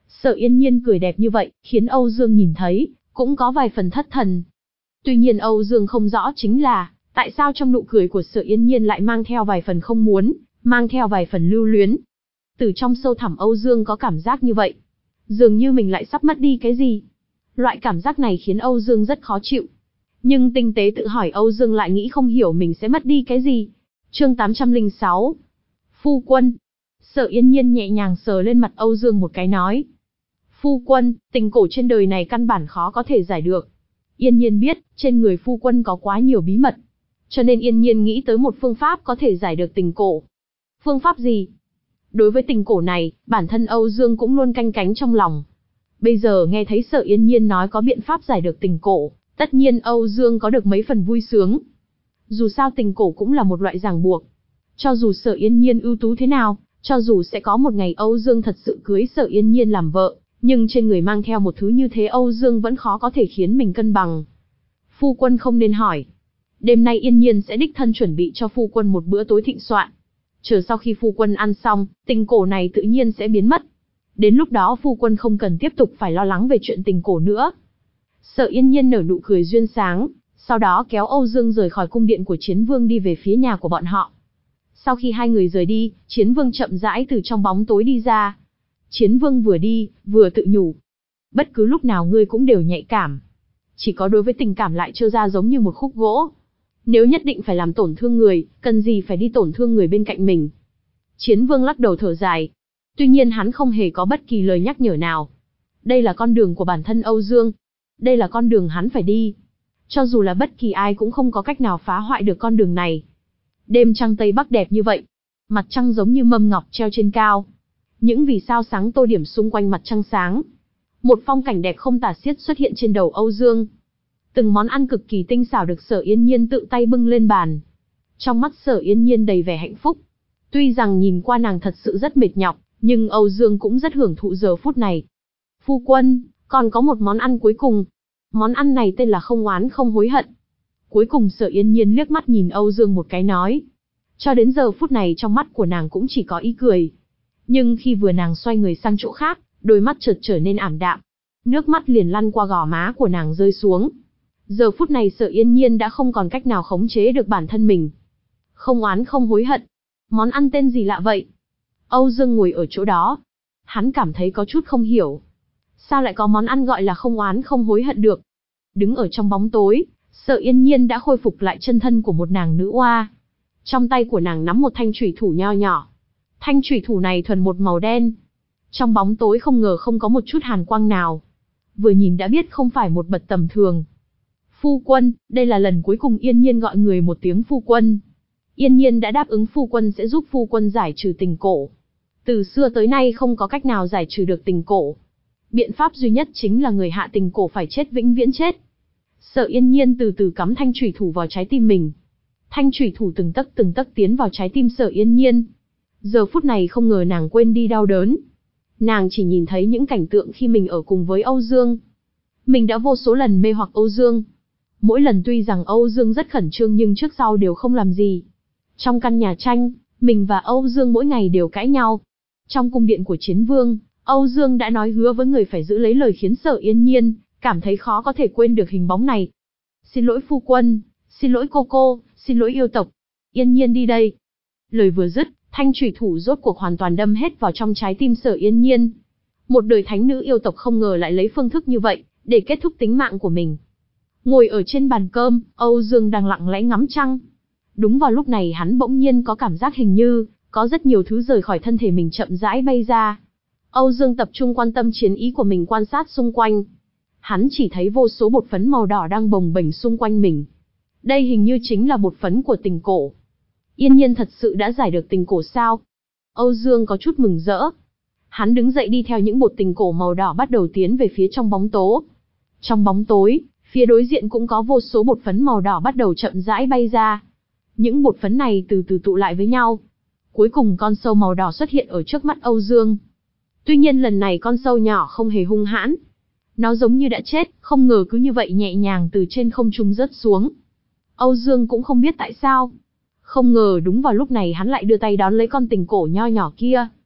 Sở Yên Nhiên cười đẹp như vậy, khiến Âu Dương nhìn thấy, cũng có vài phần thất thần. Tuy nhiên Âu Dương không rõ chính là, tại sao trong nụ cười của Sở Yên Nhiên lại mang theo vài phần không muốn, mang theo vài phần lưu luyến. Từ trong sâu thẳm Âu Dương có cảm giác như vậy. Dường như mình lại sắp mất đi cái gì. Loại cảm giác này khiến Âu Dương rất khó chịu. Nhưng tinh tế tự hỏi Âu Dương lại nghĩ không hiểu mình sẽ mất đi cái gì. Chương tám trăm lẻ sáu. Phu quân. Sở Yên Nhiên nhẹ nhàng sờ lên mặt Âu Dương một cái nói. Phu quân, tình cổ trên đời này căn bản khó có thể giải được. Yên Nhiên biết, trên người phu quân có quá nhiều bí mật. Cho nên Yên Nhiên nghĩ tới một phương pháp có thể giải được tình cổ. Phương pháp gì? Đối với tình cổ này, bản thân Âu Dương cũng luôn canh cánh trong lòng. Bây giờ nghe thấy Sở Yên Nhiên nói có biện pháp giải được tình cổ, tất nhiên Âu Dương có được mấy phần vui sướng. Dù sao tình cổ cũng là một loại ràng buộc. Cho dù Sở Yên Nhiên ưu tú thế nào, cho dù sẽ có một ngày Âu Dương thật sự cưới Sở Yên Nhiên làm vợ, nhưng trên người mang theo một thứ như thế Âu Dương vẫn khó có thể khiến mình cân bằng. Phu quân không nên hỏi. Đêm nay Yên Nhiên sẽ đích thân chuẩn bị cho phu quân một bữa tối thịnh soạn. Chờ sau khi phu quân ăn xong, tình cổ này tự nhiên sẽ biến mất. Đến lúc đó phu quân không cần tiếp tục phải lo lắng về chuyện tình cổ nữa. Sở Yên Nhiên nở nụ cười duyên sáng, sau đó kéo Âu Dương rời khỏi cung điện của Chiến Vương đi về phía nhà của bọn họ. Sau khi hai người rời đi, Chiến Vương chậm rãi từ trong bóng tối đi ra. Chiến Vương vừa đi, vừa tự nhủ. Bất cứ lúc nào ngươi cũng đều nhạy cảm. Chỉ có đối với tình cảm lại trơ ra giống như một khúc gỗ. Nếu nhất định phải làm tổn thương người, cần gì phải đi tổn thương người bên cạnh mình. Chiến Vương lắc đầu thở dài. Tuy nhiên hắn không hề có bất kỳ lời nhắc nhở nào. Đây là con đường của bản thân Âu Dương. Đây là con đường hắn phải đi. Cho dù là bất kỳ ai cũng không có cách nào phá hoại được con đường này. Đêm trăng Tây Bắc đẹp như vậy. Mặt trăng giống như mâm ngọc treo trên cao. Những vì sao sáng tô điểm xung quanh mặt trăng sáng. Một phong cảnh đẹp không tả xiết xuất hiện trên đầu Âu Dương. Từng món ăn cực kỳ tinh xảo được Sở Yên Nhiên tự tay bưng lên bàn. Trong mắt Sở Yên Nhiên đầy vẻ hạnh phúc. Tuy rằng nhìn qua nàng thật sự rất mệt nhọc, nhưng Âu Dương cũng rất hưởng thụ giờ phút này. Phu quân, còn có một món ăn cuối cùng. Món ăn này tên là không oán không hối hận. Cuối cùng Sở Yên Nhiên liếc mắt nhìn Âu Dương một cái nói. Cho đến giờ phút này trong mắt của nàng cũng chỉ có ý cười. Nhưng khi vừa nàng xoay người sang chỗ khác, đôi mắt chợt trở nên ảm đạm. Nước mắt liền lăn qua gò má của nàng rơi xuống. Giờ phút này Sở Yên Nhiên đã không còn cách nào khống chế được bản thân mình. Không oán không hối hận. Món ăn tên gì lạ vậy? Âu Dương ngồi ở chỗ đó. Hắn cảm thấy có chút không hiểu. Sao lại có món ăn gọi là không oán không hối hận được? Đứng ở trong bóng tối, Sở Yên Nhiên đã khôi phục lại chân thân của một nàng nữ oa. Trong tay của nàng nắm một thanh chủy thủ nho nhỏ. Thanh chủy thủ này thuần một màu đen. Trong bóng tối không ngờ không có một chút hàn quang nào. Vừa nhìn đã biết không phải một vật tầm thường. Phu quân, đây là lần cuối cùng Yên Nhiên gọi người một tiếng phu quân. Yên Nhiên đã đáp ứng phu quân sẽ giúp phu quân giải trừ tình cổ. Từ xưa tới nay không có cách nào giải trừ được tình cổ. Biện pháp duy nhất chính là người hạ tình cổ phải chết vĩnh viễn chết. Sở Yên Nhiên từ từ cắm thanh chủy thủ vào trái tim mình. Thanh chủy thủ từng tấc từng tấc tiến vào trái tim Sở Yên Nhiên. Giờ phút này không ngờ nàng quên đi đau đớn. Nàng chỉ nhìn thấy những cảnh tượng khi mình ở cùng với Âu Dương. Mình đã vô số lần mê hoặc Âu Dương. Mỗi lần tuy rằng Âu Dương rất khẩn trương nhưng trước sau đều không làm gì. Trong căn nhà tranh, mình và Âu Dương mỗi ngày đều cãi nhau. Trong cung điện của Chiến Vương, Âu Dương đã nói hứa với người phải giữ lấy lời khiến Sở Yên Nhiên cảm thấy khó có thể quên được hình bóng này. Xin lỗi phu quân, xin lỗi cô cô, xin lỗi yêu tộc. Yên Nhiên đi đây. Lời vừa dứt, thanh chủy thủ rốt cuộc hoàn toàn đâm hết vào trong trái tim Sở Yên Nhiên. Một đời thánh nữ yêu tộc không ngờ lại lấy phương thức như vậy để kết thúc tính mạng của mình. Ngồi ở trên bàn cơm, Âu Dương đang lặng lẽ ngắm trăng. Đúng vào lúc này hắn bỗng nhiên có cảm giác hình như có rất nhiều thứ rời khỏi thân thể mình chậm rãi bay ra. Âu Dương tập trung quan tâm chiến ý của mình quan sát xung quanh. Hắn chỉ thấy vô số bột phấn màu đỏ đang bồng bềnh xung quanh mình. Đây hình như chính là bột phấn của tình cổ. Yên Nhiên thật sự đã giải được tình cổ sao? Âu Dương có chút mừng rỡ. Hắn đứng dậy đi theo những bột tình cổ màu đỏ bắt đầu tiến về phía trong bóng tố. Trong bóng tối, phía đối diện cũng có vô số bột phấn màu đỏ bắt đầu chậm rãi bay ra. Những bột phấn này từ từ tụ lại với nhau. Cuối cùng con sâu màu đỏ xuất hiện ở trước mắt Âu Dương. Tuy nhiên lần này con sâu nhỏ không hề hung hãn. Nó giống như đã chết, không ngờ cứ như vậy nhẹ nhàng từ trên không trung rớt xuống. Âu Dương cũng không biết tại sao. Không ngờ đúng vào lúc này hắn lại đưa tay đón lấy con tình cổ nho nhỏ kia.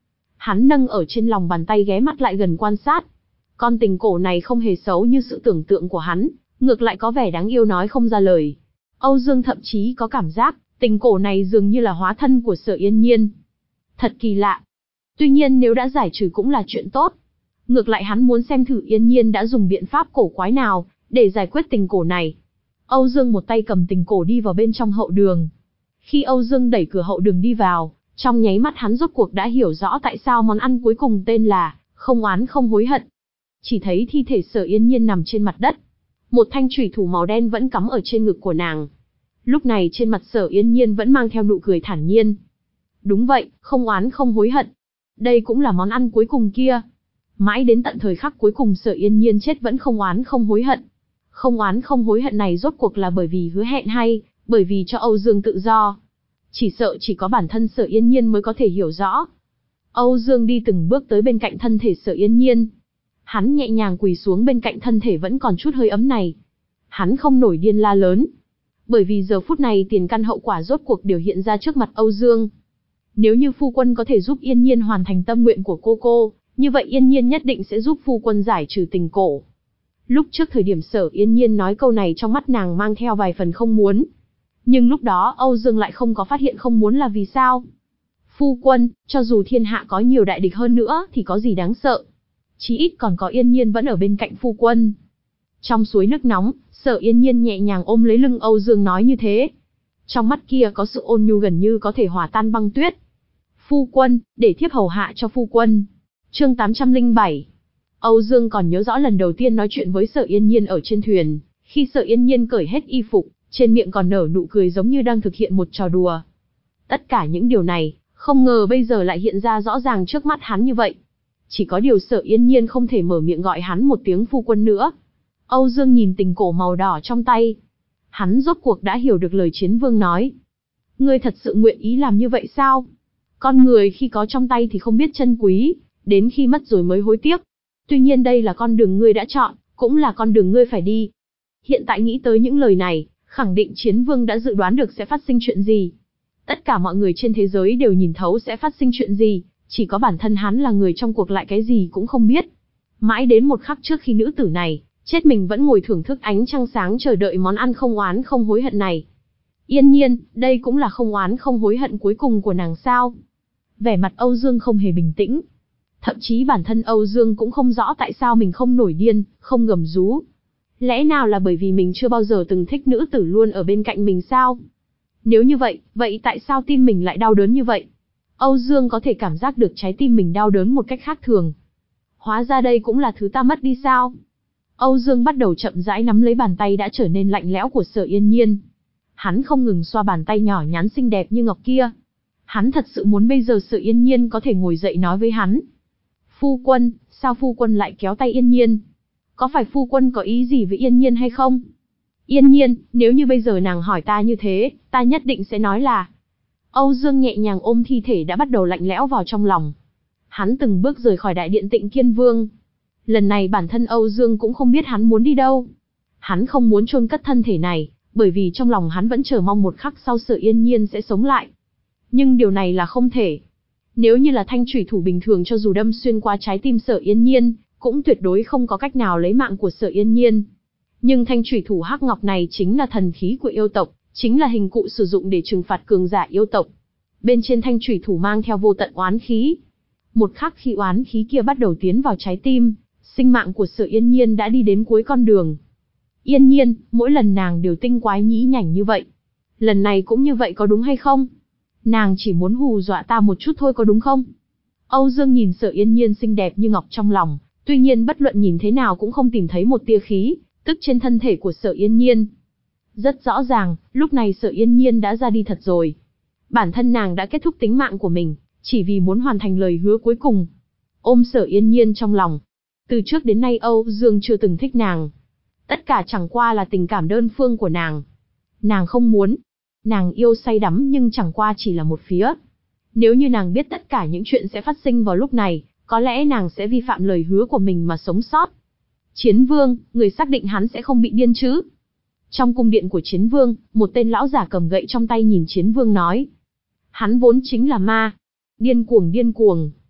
Hắn nâng ở trên lòng bàn tay ghé mắt lại gần quan sát. Con tình cổ này không hề xấu như sự tưởng tượng của hắn, ngược lại có vẻ đáng yêu nói không ra lời. Âu Dương thậm chí có cảm giác, tình cổ này dường như là hóa thân của Sở Yên Nhiên. Thật kỳ lạ. Tuy nhiên nếu đã giải trừ cũng là chuyện tốt. Ngược lại hắn muốn xem thử Yên Nhiên đã dùng biện pháp cổ quái nào, để giải quyết tình cổ này. Âu Dương một tay cầm tình cổ đi vào bên trong hậu đường. Khi Âu Dương đẩy cửa hậu đường đi vào, trong nháy mắt hắn rốt cuộc đã hiểu rõ tại sao món ăn cuối cùng tên là không oán không hối hận. Chỉ thấy thi thể Sở Yên Nhiên nằm trên mặt đất. Một thanh chủy thủ màu đen vẫn cắm ở trên ngực của nàng. Lúc này trên mặt Sở Yên Nhiên vẫn mang theo nụ cười thản nhiên. Đúng vậy, không oán không hối hận. Đây cũng là món ăn cuối cùng kia. Mãi đến tận thời khắc cuối cùng Sở Yên Nhiên chết vẫn không oán không hối hận. Không oán không hối hận này rốt cuộc là bởi vì hứa hẹn hay, bởi vì cho Âu Dương tự do. Chỉ sợ chỉ có bản thân Sở Yên Nhiên mới có thể hiểu rõ. Âu Dương đi từng bước tới bên cạnh thân thể Sở Yên Nhiên. Hắn nhẹ nhàng quỳ xuống bên cạnh thân thể vẫn còn chút hơi ấm này. Hắn không nổi điên la lớn. Bởi vì giờ phút này tiền căn hậu quả rốt cuộc đều hiện ra trước mặt Âu Dương. Nếu như phu quân có thể giúp Yên Nhiên hoàn thành tâm nguyện của cô cô, như vậy Yên Nhiên nhất định sẽ giúp phu quân giải trừ tình cổ. Lúc trước thời điểm Sở Yên Nhiên nói câu này trong mắt nàng mang theo vài phần không muốn. Nhưng lúc đó Âu Dương lại không có phát hiện không muốn là vì sao. Phu quân, cho dù thiên hạ có nhiều đại địch hơn nữa thì có gì đáng sợ. Chí ít còn có Yên Nhiên vẫn ở bên cạnh phu quân. Trong suối nước nóng, Sở Yên Nhiên nhẹ nhàng ôm lấy lưng Âu Dương nói như thế. Trong mắt kia có sự ôn nhu gần như có thể hòa tan băng tuyết. Phu quân, để thiếp hầu hạ cho phu quân. Chương tám trăm lẻ bảy. Âu Dương còn nhớ rõ lần đầu tiên nói chuyện với Sở Yên Nhiên ở trên thuyền, khi Sở Yên Nhiên cởi hết y phục, trên miệng còn nở nụ cười giống như đang thực hiện một trò đùa. Tất cả những điều này, không ngờ bây giờ lại hiện ra rõ ràng trước mắt hắn như vậy. Chỉ có điều Sở Yên Nhiên không thể mở miệng gọi hắn một tiếng phu quân nữa. Âu Dương nhìn tình cổ màu đỏ trong tay. Hắn rốt cuộc đã hiểu được lời Chiến Vương nói. Ngươi thật sự nguyện ý làm như vậy sao? Con người khi có trong tay thì không biết trân quý, đến khi mất rồi mới hối tiếc. Tuy nhiên đây là con đường ngươi đã chọn, cũng là con đường ngươi phải đi. Hiện tại nghĩ tới những lời này, khẳng định Chiến Vương đã dự đoán được sẽ phát sinh chuyện gì. Tất cả mọi người trên thế giới đều nhìn thấu sẽ phát sinh chuyện gì, chỉ có bản thân hắn là người trong cuộc lại cái gì cũng không biết. Mãi đến một khắc trước khi nữ tử này chết mình vẫn ngồi thưởng thức ánh trăng sáng chờ đợi món ăn không oán không hối hận này. Yên Nhiên, đây cũng là không oán không hối hận cuối cùng của nàng sao? Vẻ mặt Âu Dương không hề bình tĩnh. Thậm chí bản thân Âu Dương cũng không rõ tại sao mình không nổi điên, không gầm rú. Lẽ nào là bởi vì mình chưa bao giờ từng thích nữ tử luôn ở bên cạnh mình sao? Nếu như vậy, vậy tại sao tim mình lại đau đớn như vậy? Âu Dương có thể cảm giác được trái tim mình đau đớn một cách khác thường. Hóa ra đây cũng là thứ ta mất đi sao? Âu Dương bắt đầu chậm rãi nắm lấy bàn tay đã trở nên lạnh lẽo của Sở Yên Nhiên. Hắn không ngừng xoa bàn tay nhỏ nhắn xinh đẹp như ngọc kia. Hắn thật sự muốn bây giờ Sở Yên Nhiên có thể ngồi dậy nói với hắn. Phu quân, sao phu quân lại kéo tay Yên Nhiên? Có phải phu quân có ý gì với Yên Nhiên hay không? Yên Nhiên, nếu như bây giờ nàng hỏi ta như thế, ta nhất định sẽ nói là... Âu Dương nhẹ nhàng ôm thi thể đã bắt đầu lạnh lẽo vào trong lòng. Hắn từng bước rời khỏi đại điện Tịnh Kiên Vương. Lần này bản thân Âu Dương cũng không biết hắn muốn đi đâu. Hắn không muốn chôn cất thân thể này, bởi vì trong lòng hắn vẫn chờ mong một khắc sau Sở Yên Nhiên sẽ sống lại. Nhưng điều này là không thể. Nếu như là thanh chủy thủ bình thường cho dù đâm xuyên qua trái tim Sở Yên Nhiên, cũng tuyệt đối không có cách nào lấy mạng của Sở Yên Nhiên. Nhưng thanh chủy thủ hắc ngọc này chính là thần khí của yêu tộc, chính là hình cụ sử dụng để trừng phạt cường giả yêu tộc. Bên trên thanh chủy thủ mang theo vô tận oán khí. Một khắc khi oán khí kia bắt đầu tiến vào trái tim, sinh mạng của Sở Yên Nhiên đã đi đến cuối con đường. Yên Nhiên, mỗi lần nàng đều tinh quái nhí nhảnh như vậy. Lần này cũng như vậy có đúng hay không? Nàng chỉ muốn hù dọa ta một chút thôi có đúng không? Âu Dương nhìn Sở Yên Nhiên xinh đẹp như ngọc trong lòng, tuy nhiên bất luận nhìn thế nào cũng không tìm thấy một tia khí, tức trên thân thể của Sở Yên Nhiên. Rất rõ ràng, lúc này Sở Yên Nhiên đã ra đi thật rồi. Bản thân nàng đã kết thúc tính mạng của mình, chỉ vì muốn hoàn thành lời hứa cuối cùng. Ôm Sở Yên Nhiên trong lòng. Từ trước đến nay Âu Dương chưa từng thích nàng. Tất cả chẳng qua là tình cảm đơn phương của nàng. Nàng không muốn. Nàng yêu say đắm nhưng chẳng qua chỉ là một phía. Nếu như nàng biết tất cả những chuyện sẽ phát sinh vào lúc này, có lẽ nàng sẽ vi phạm lời hứa của mình mà sống sót. Chiến Vương, người xác định hắn sẽ không bị điên chứ? Trong cung điện của Chiến Vương, một tên lão giả cầm gậy trong tay nhìn Chiến Vương nói. Hắn vốn chính là ma. Điên cuồng điên cuồng.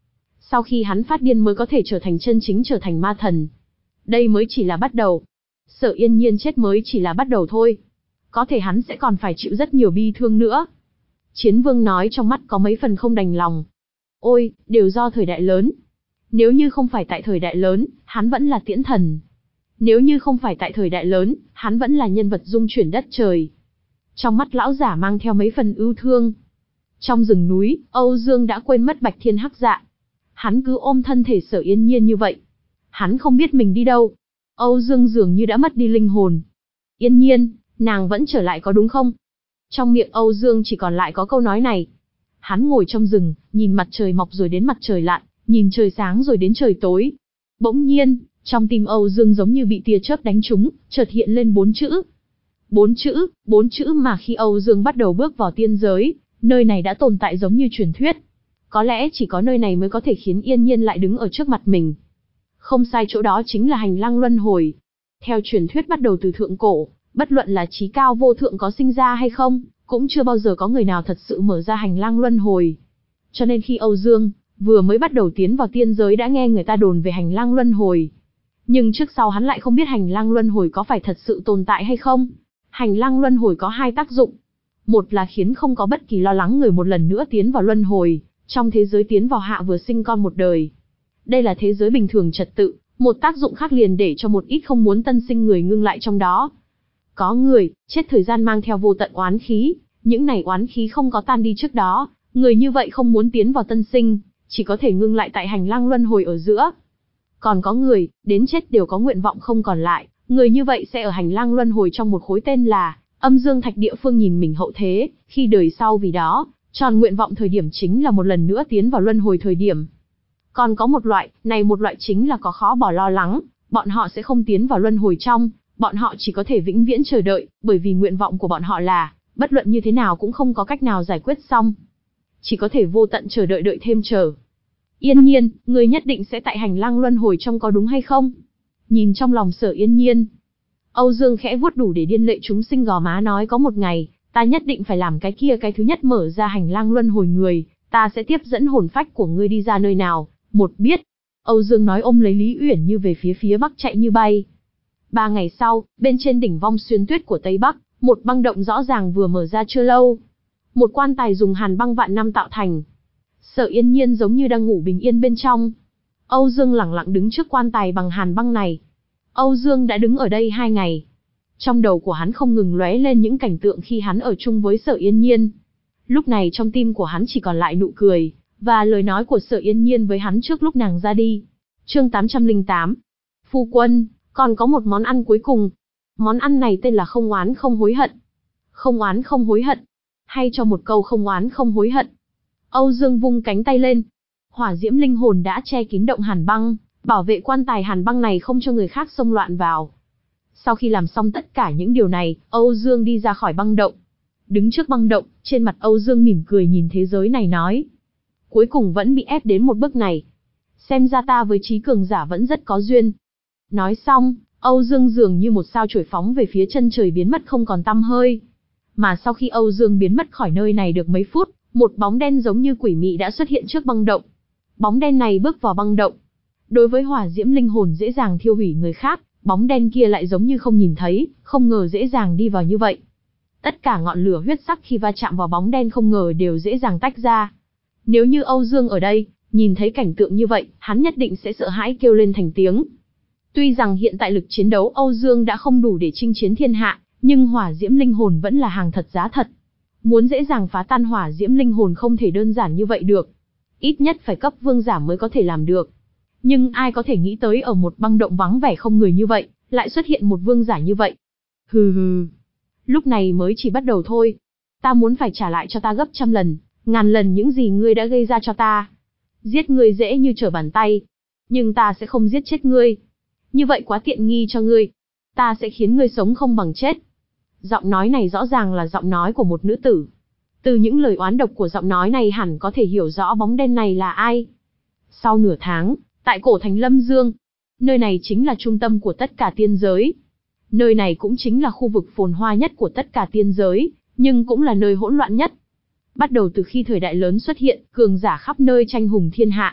Sau khi hắn phát điên mới có thể trở thành chân chính trở thành ma thần. Đây mới chỉ là bắt đầu. Sở Yên Nhiên chết mới chỉ là bắt đầu thôi. Có thể hắn sẽ còn phải chịu rất nhiều bi thương nữa. Chiến Vương nói trong mắt có mấy phần không đành lòng. Ôi, đều do thời đại lớn. Nếu như không phải tại thời đại lớn, hắn vẫn là tiễn thần. Nếu như không phải tại thời đại lớn, hắn vẫn là nhân vật dung chuyển đất trời. Trong mắt lão giả mang theo mấy phần ưu thương. Trong rừng núi, Âu Dương đã quên mất Bạch Thiên Hắc Dạ. Hắn cứ ôm thân thể Sở Yên Nhiên như vậy. Hắn không biết mình đi đâu. Âu Dương dường như đã mất đi linh hồn. Yên Nhiên, nàng vẫn trở lại có đúng không? Trong miệng Âu Dương chỉ còn lại có câu nói này. Hắn ngồi trong rừng, nhìn mặt trời mọc rồi đến mặt trời lặn, nhìn trời sáng rồi đến trời tối. Bỗng nhiên, trong tim Âu Dương giống như bị tia chớp đánh trúng, chợt hiện lên bốn chữ. Bốn chữ, bốn chữ mà khi Âu Dương bắt đầu bước vào tiên giới, nơi này đã tồn tại giống như truyền thuyết. Có lẽ chỉ có nơi này mới có thể khiến Yên Nhiên lại đứng ở trước mặt mình. Không sai, chỗ đó chính là hành lang luân hồi. Theo truyền thuyết bắt đầu từ thượng cổ, bất luận là chí cao vô thượng có sinh ra hay không, cũng chưa bao giờ có người nào thật sự mở ra hành lang luân hồi. Cho nên khi Âu Dương vừa mới bắt đầu tiến vào tiên giới đã nghe người ta đồn về hành lang luân hồi. Nhưng trước sau hắn lại không biết hành lang luân hồi có phải thật sự tồn tại hay không. Hành lang luân hồi có hai tác dụng. Một là khiến không có bất kỳ lo lắng người một lần nữa tiến vào luân hồi, trong thế giới tiến vào hạ vừa sinh con một đời. Đây là thế giới bình thường trật tự, một tác dụng khác liền để cho một ít không muốn tân sinh người ngưng lại trong đó. Có người, chết thời gian mang theo vô tận oán khí, những này oán khí không có tan đi trước đó, người như vậy không muốn tiến vào tân sinh, chỉ có thể ngưng lại tại hành lang luân hồi ở giữa. Còn có người, đến chết đều có nguyện vọng không còn lại, người như vậy sẽ ở hành lang luân hồi trong một khối tên là Âm Dương Thạch địa phương nhìn mình hậu thế, khi đời sau vì đó, tròn nguyện vọng thời điểm chính là một lần nữa tiến vào luân hồi thời điểm. Còn có một loại, này một loại chính là có khó bỏ lo lắng, bọn họ sẽ không tiến vào luân hồi trong, bọn họ chỉ có thể vĩnh viễn chờ đợi, bởi vì nguyện vọng của bọn họ là, bất luận như thế nào cũng không có cách nào giải quyết xong. Chỉ có thể vô tận chờ đợi đợi thêm chờ. Yên Nhiên, người nhất định sẽ tại hành lang luân hồi trong có đúng hay không? Nhìn trong lòng Sở Yên Nhiên, Âu Dương khẽ vuốt đủ để điên lệ chúng sinh gò má nói có một ngày, ta nhất định phải làm cái kia cái thứ nhất mở ra hành lang luân hồi người, ta sẽ tiếp dẫn hồn phách của ngươi đi ra nơi nào, một biết. Âu Dương nói ôm lấy Lý Uyển Như về phía phía bắc chạy như bay. Ba ngày sau, bên trên đỉnh vong xuyên tuyết của Tây Bắc, một băng động rõ ràng vừa mở ra chưa lâu. Một quan tài dùng hàn băng vạn năm tạo thành. Sở Yên Nhiên giống như đang ngủ bình yên bên trong. Âu Dương lẳng lặng đứng trước quan tài bằng hàn băng này. Âu Dương đã đứng ở đây hai ngày. Trong đầu của hắn không ngừng lóe lên những cảnh tượng khi hắn ở chung với Sở Yên Nhiên. Lúc này trong tim của hắn chỉ còn lại nụ cười, và lời nói của Sở Yên Nhiên với hắn trước lúc nàng ra đi. Chương tám trăm lẻ tám. Phu quân, còn có một món ăn cuối cùng. Món ăn này tên là không oán không hối hận. Không oán không hối hận. Hay cho một câu không oán không hối hận. Âu Dương vung cánh tay lên. Hỏa diễm linh hồn đã che kín động hàn băng, bảo vệ quan tài hàn băng này không cho người khác xông loạn vào. Sau khi làm xong tất cả những điều này, Âu Dương đi ra khỏi băng động. Đứng trước băng động, trên mặt Âu Dương mỉm cười nhìn thế giới này nói. Cuối cùng vẫn bị ép đến một bước này. Xem ra ta với trí cường giả vẫn rất có duyên. Nói xong, Âu Dương dường như một sao chổi phóng về phía chân trời biến mất không còn tăm hơi. Mà sau khi Âu Dương biến mất khỏi nơi này được mấy phút, một bóng đen giống như quỷ mị đã xuất hiện trước băng động. Bóng đen này bước vào băng động. Đối với hỏa diễm linh hồn dễ dàng thiêu hủy người khác, bóng đen kia lại giống như không nhìn thấy, không ngờ dễ dàng đi vào như vậy. Tất cả ngọn lửa huyết sắc khi va chạm vào bóng đen không ngờ đều dễ dàng tách ra. Nếu như Âu Dương ở đây, nhìn thấy cảnh tượng như vậy, hắn nhất định sẽ sợ hãi kêu lên thành tiếng. Tuy rằng hiện tại lực chiến đấu Âu Dương đã không đủ để chinh chiến thiên hạ, nhưng hỏa diễm linh hồn vẫn là hàng thật giá thật. Muốn dễ dàng phá tan hỏa diễm linh hồn không thể đơn giản như vậy được. Ít nhất phải cấp vương giả mới có thể làm được. Nhưng ai có thể nghĩ tới ở một băng động vắng vẻ không người như vậy, lại xuất hiện một vương giả như vậy. Hừ hừ. Lúc này mới chỉ bắt đầu thôi. Ta muốn phải trả lại cho ta gấp trăm lần, ngàn lần những gì ngươi đã gây ra cho ta. Giết ngươi dễ như trở bàn tay. Nhưng ta sẽ không giết chết ngươi. Như vậy quá tiện nghi cho ngươi. Ta sẽ khiến ngươi sống không bằng chết. Giọng nói này rõ ràng là giọng nói của một nữ tử. Từ những lời oán độc của giọng nói này hẳn có thể hiểu rõ bóng đen này là ai. Sau nửa tháng, tại cổ thành Lâm Dương, nơi này chính là trung tâm của tất cả tiên giới. Nơi này cũng chính là khu vực phồn hoa nhất của tất cả tiên giới, nhưng cũng là nơi hỗn loạn nhất. Bắt đầu từ khi thời đại lớn xuất hiện, cường giả khắp nơi tranh hùng thiên hạ.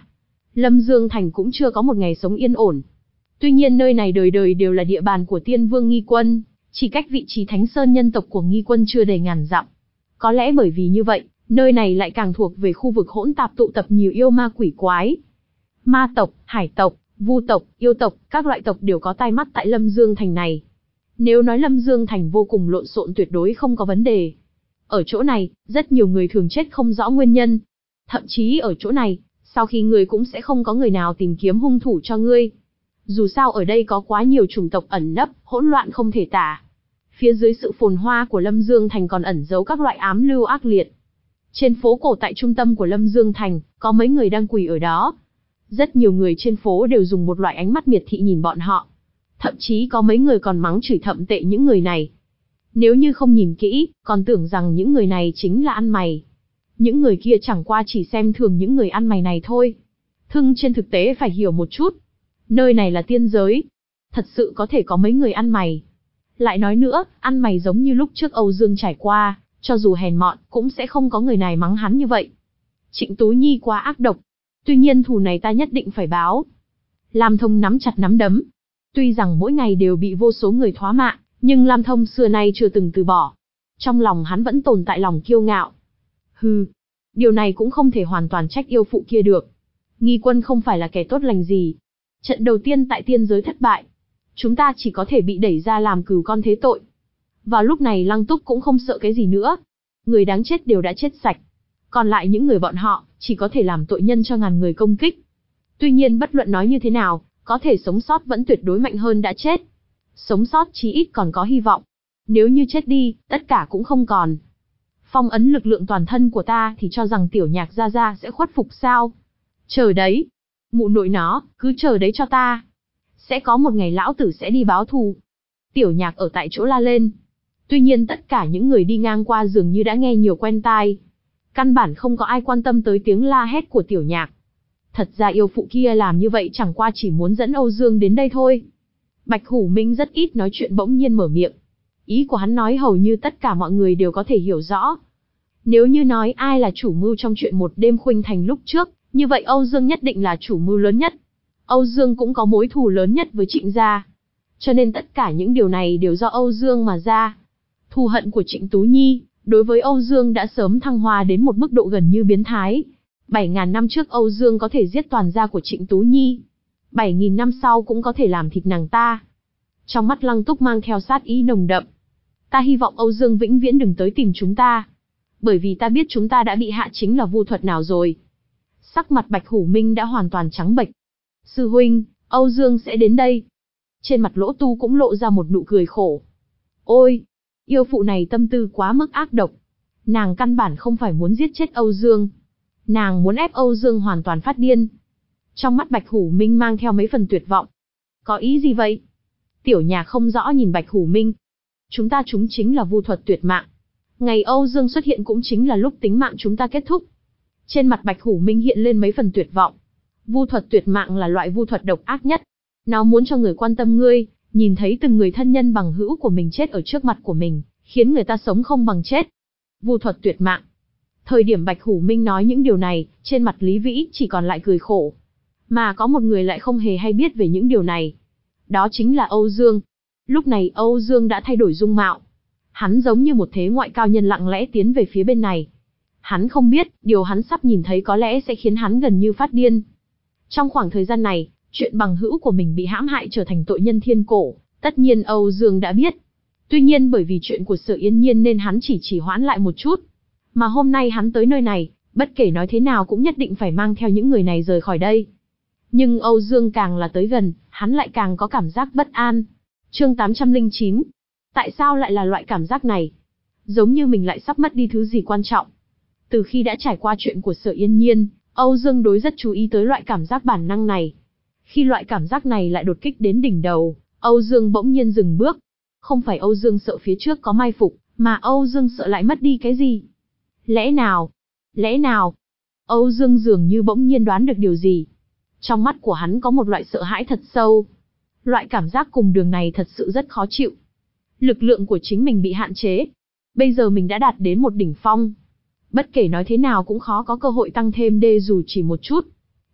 Lâm Dương Thành cũng chưa có một ngày sống yên ổn. Tuy nhiên nơi này đời đời đều là địa bàn của Tiên Vương Nghi Quân, chỉ cách vị trí Thánh Sơn nhân tộc của Nghi Quân chưa đầy ngàn dặm. Có lẽ bởi vì như vậy, nơi này lại càng thuộc về khu vực hỗn tạp tụ tập nhiều yêu ma quỷ quái. Ma tộc, hải tộc, vu tộc, yêu tộc, các loại tộc đều có tai mắt tại Lâm Dương Thành này. Nếu nói Lâm Dương Thành vô cùng lộn xộn tuyệt đối không có vấn đề. Ở chỗ này, rất nhiều người thường chết không rõ nguyên nhân. Thậm chí ở chỗ này, sau khi ngươi cũng sẽ không có người nào tìm kiếm hung thủ cho ngươi. Dù sao ở đây có quá nhiều chủng tộc ẩn nấp, hỗn loạn không thể tả. Phía dưới sự phồn hoa của Lâm Dương Thành còn ẩn giấu các loại ám lưu ác liệt. Trên phố cổ tại trung tâm của Lâm Dương Thành, có mấy người đang quỳ ở đó. Rất nhiều người trên phố đều dùng một loại ánh mắt miệt thị nhìn bọn họ. Thậm chí có mấy người còn mắng chửi thậm tệ những người này. Nếu như không nhìn kỹ, còn tưởng rằng những người này chính là ăn mày. Những người kia chẳng qua chỉ xem thường những người ăn mày này thôi. Thưng trên thực tế phải hiểu một chút. Nơi này là tiên giới. Thật sự có thể có mấy người ăn mày. Lại nói nữa, ăn mày giống như lúc trước Âu Dương trải qua, cho dù hèn mọn, cũng sẽ không có người này mắng hắn như vậy. Trịnh Tú Nhi quá ác độc. Tuy nhiên thù này ta nhất định phải báo. Lam Thông nắm chặt nắm đấm. Tuy rằng mỗi ngày đều bị vô số người thoá mạ, nhưng Lam Thông xưa nay chưa từng từ bỏ. Trong lòng hắn vẫn tồn tại lòng kiêu ngạo. Hừ, điều này cũng không thể hoàn toàn trách yêu phụ kia được. Nghi Quân không phải là kẻ tốt lành gì. Trận đầu tiên tại tiên giới thất bại. Chúng ta chỉ có thể bị đẩy ra làm cừu con thế tội. Vào lúc này Lăng Túc cũng không sợ cái gì nữa. Người đáng chết đều đã chết sạch. Còn lại những người bọn họ, chỉ có thể làm tội nhân cho ngàn người công kích. Tuy nhiên bất luận nói như thế nào, có thể sống sót vẫn tuyệt đối mạnh hơn đã chết. Sống sót chí ít còn có hy vọng. Nếu như chết đi, tất cả cũng không còn. Phong ấn lực lượng toàn thân của ta thì cho rằng tiểu nhạc gia gia sẽ khuất phục sao? Chờ đấy. Mụ nội nó, cứ chờ đấy cho ta. Sẽ có một ngày lão tử sẽ đi báo thù. Tiểu nhạc ở tại chỗ la lên. Tuy nhiên tất cả những người đi ngang qua dường như đã nghe nhiều quen tai. Căn bản không có ai quan tâm tới tiếng la hét của tiểu nhạc. Thật ra yêu phụ kia làm như vậy chẳng qua chỉ muốn dẫn Âu Dương đến đây thôi. Bạch Hủ Minh rất ít nói chuyện bỗng nhiên mở miệng. Ý của hắn nói hầu như tất cả mọi người đều có thể hiểu rõ. Nếu như nói ai là chủ mưu trong chuyện một đêm khuynh thành lúc trước, như vậy Âu Dương nhất định là chủ mưu lớn nhất. Âu Dương cũng có mối thù lớn nhất với Trịnh gia. Cho nên tất cả những điều này đều do Âu Dương mà ra. Thù hận của Trịnh Tú Nhi, đối với Âu Dương đã sớm thăng hoa đến một mức độ gần như biến thái. Bảy ngàn năm trước Âu Dương có thể giết toàn gia của Trịnh Tú Nhi. Bảy nghìn năm sau cũng có thể làm thịt nàng ta. Trong mắt Lăng Túc mang theo sát ý nồng đậm. Ta hy vọng Âu Dương vĩnh viễn đừng tới tìm chúng ta. Bởi vì ta biết chúng ta đã bị hạ chính là vu thuật nào rồi. Sắc mặt Bạch Hủ Minh đã hoàn toàn trắng bệch. Sư huynh, Âu Dương sẽ đến đây. Trên mặt Lỗ Tu cũng lộ ra một nụ cười khổ. Ôi, yêu phụ này tâm tư quá mức ác độc. Nàng căn bản không phải muốn giết chết Âu Dương. Nàng muốn ép Âu Dương hoàn toàn phát điên. Trong mắt Bạch Hủ Minh mang theo mấy phần tuyệt vọng. Có ý gì vậy? Tiểu Nhạc không rõ nhìn Bạch Hủ Minh. Chúng ta chúng chính là vu thuật tuyệt mạng. Ngày Âu Dương xuất hiện cũng chính là lúc tính mạng chúng ta kết thúc. Trên mặt Bạch Hủ Minh hiện lên mấy phần tuyệt vọng. Vu thuật tuyệt mạng là loại vu thuật độc ác nhất. Nó muốn cho người quan tâm ngươi, nhìn thấy từng người thân nhân bằng hữu của mình chết ở trước mặt của mình, khiến người ta sống không bằng chết. Vu thuật tuyệt mạng. Thời điểm Bạch Hủ Minh nói những điều này, trên mặt Lý Vĩ chỉ còn lại cười khổ. Mà có một người lại không hề hay biết về những điều này. Đó chính là Âu Dương. Lúc này Âu Dương đã thay đổi dung mạo. Hắn giống như một thế ngoại cao nhân lặng lẽ tiến về phía bên này. Hắn không biết, điều hắn sắp nhìn thấy có lẽ sẽ khiến hắn gần như phát điên. Trong khoảng thời gian này, chuyện bằng hữu của mình bị hãm hại trở thành tội nhân thiên cổ, tất nhiên Âu Dương đã biết. Tuy nhiên bởi vì chuyện của Sở Yên Nhiên nên hắn chỉ chỉ hoãn lại một chút. Mà hôm nay hắn tới nơi này, bất kể nói thế nào cũng nhất định phải mang theo những người này rời khỏi đây. Nhưng Âu Dương càng là tới gần, hắn lại càng có cảm giác bất an. Chương tám trăm lẻ chín. Tại sao lại là loại cảm giác này? Giống như mình lại sắp mất đi thứ gì quan trọng. Từ khi đã trải qua chuyện của Sở Yên Nhiên, Âu Dương đối rất chú ý tới loại cảm giác bản năng này. Khi loại cảm giác này lại đột kích đến đỉnh đầu, Âu Dương bỗng nhiên dừng bước. Không phải Âu Dương sợ phía trước có mai phục, mà Âu Dương sợ lại mất đi cái gì. Lẽ nào? Lẽ nào? Âu Dương dường như bỗng nhiên đoán được điều gì. Trong mắt của hắn có một loại sợ hãi thật sâu. Loại cảm giác cùng đường này thật sự rất khó chịu. Lực lượng của chính mình bị hạn chế. Bây giờ mình đã đạt đến một đỉnh phong. Bất kể nói thế nào cũng khó có cơ hội tăng thêm đê dù chỉ một chút.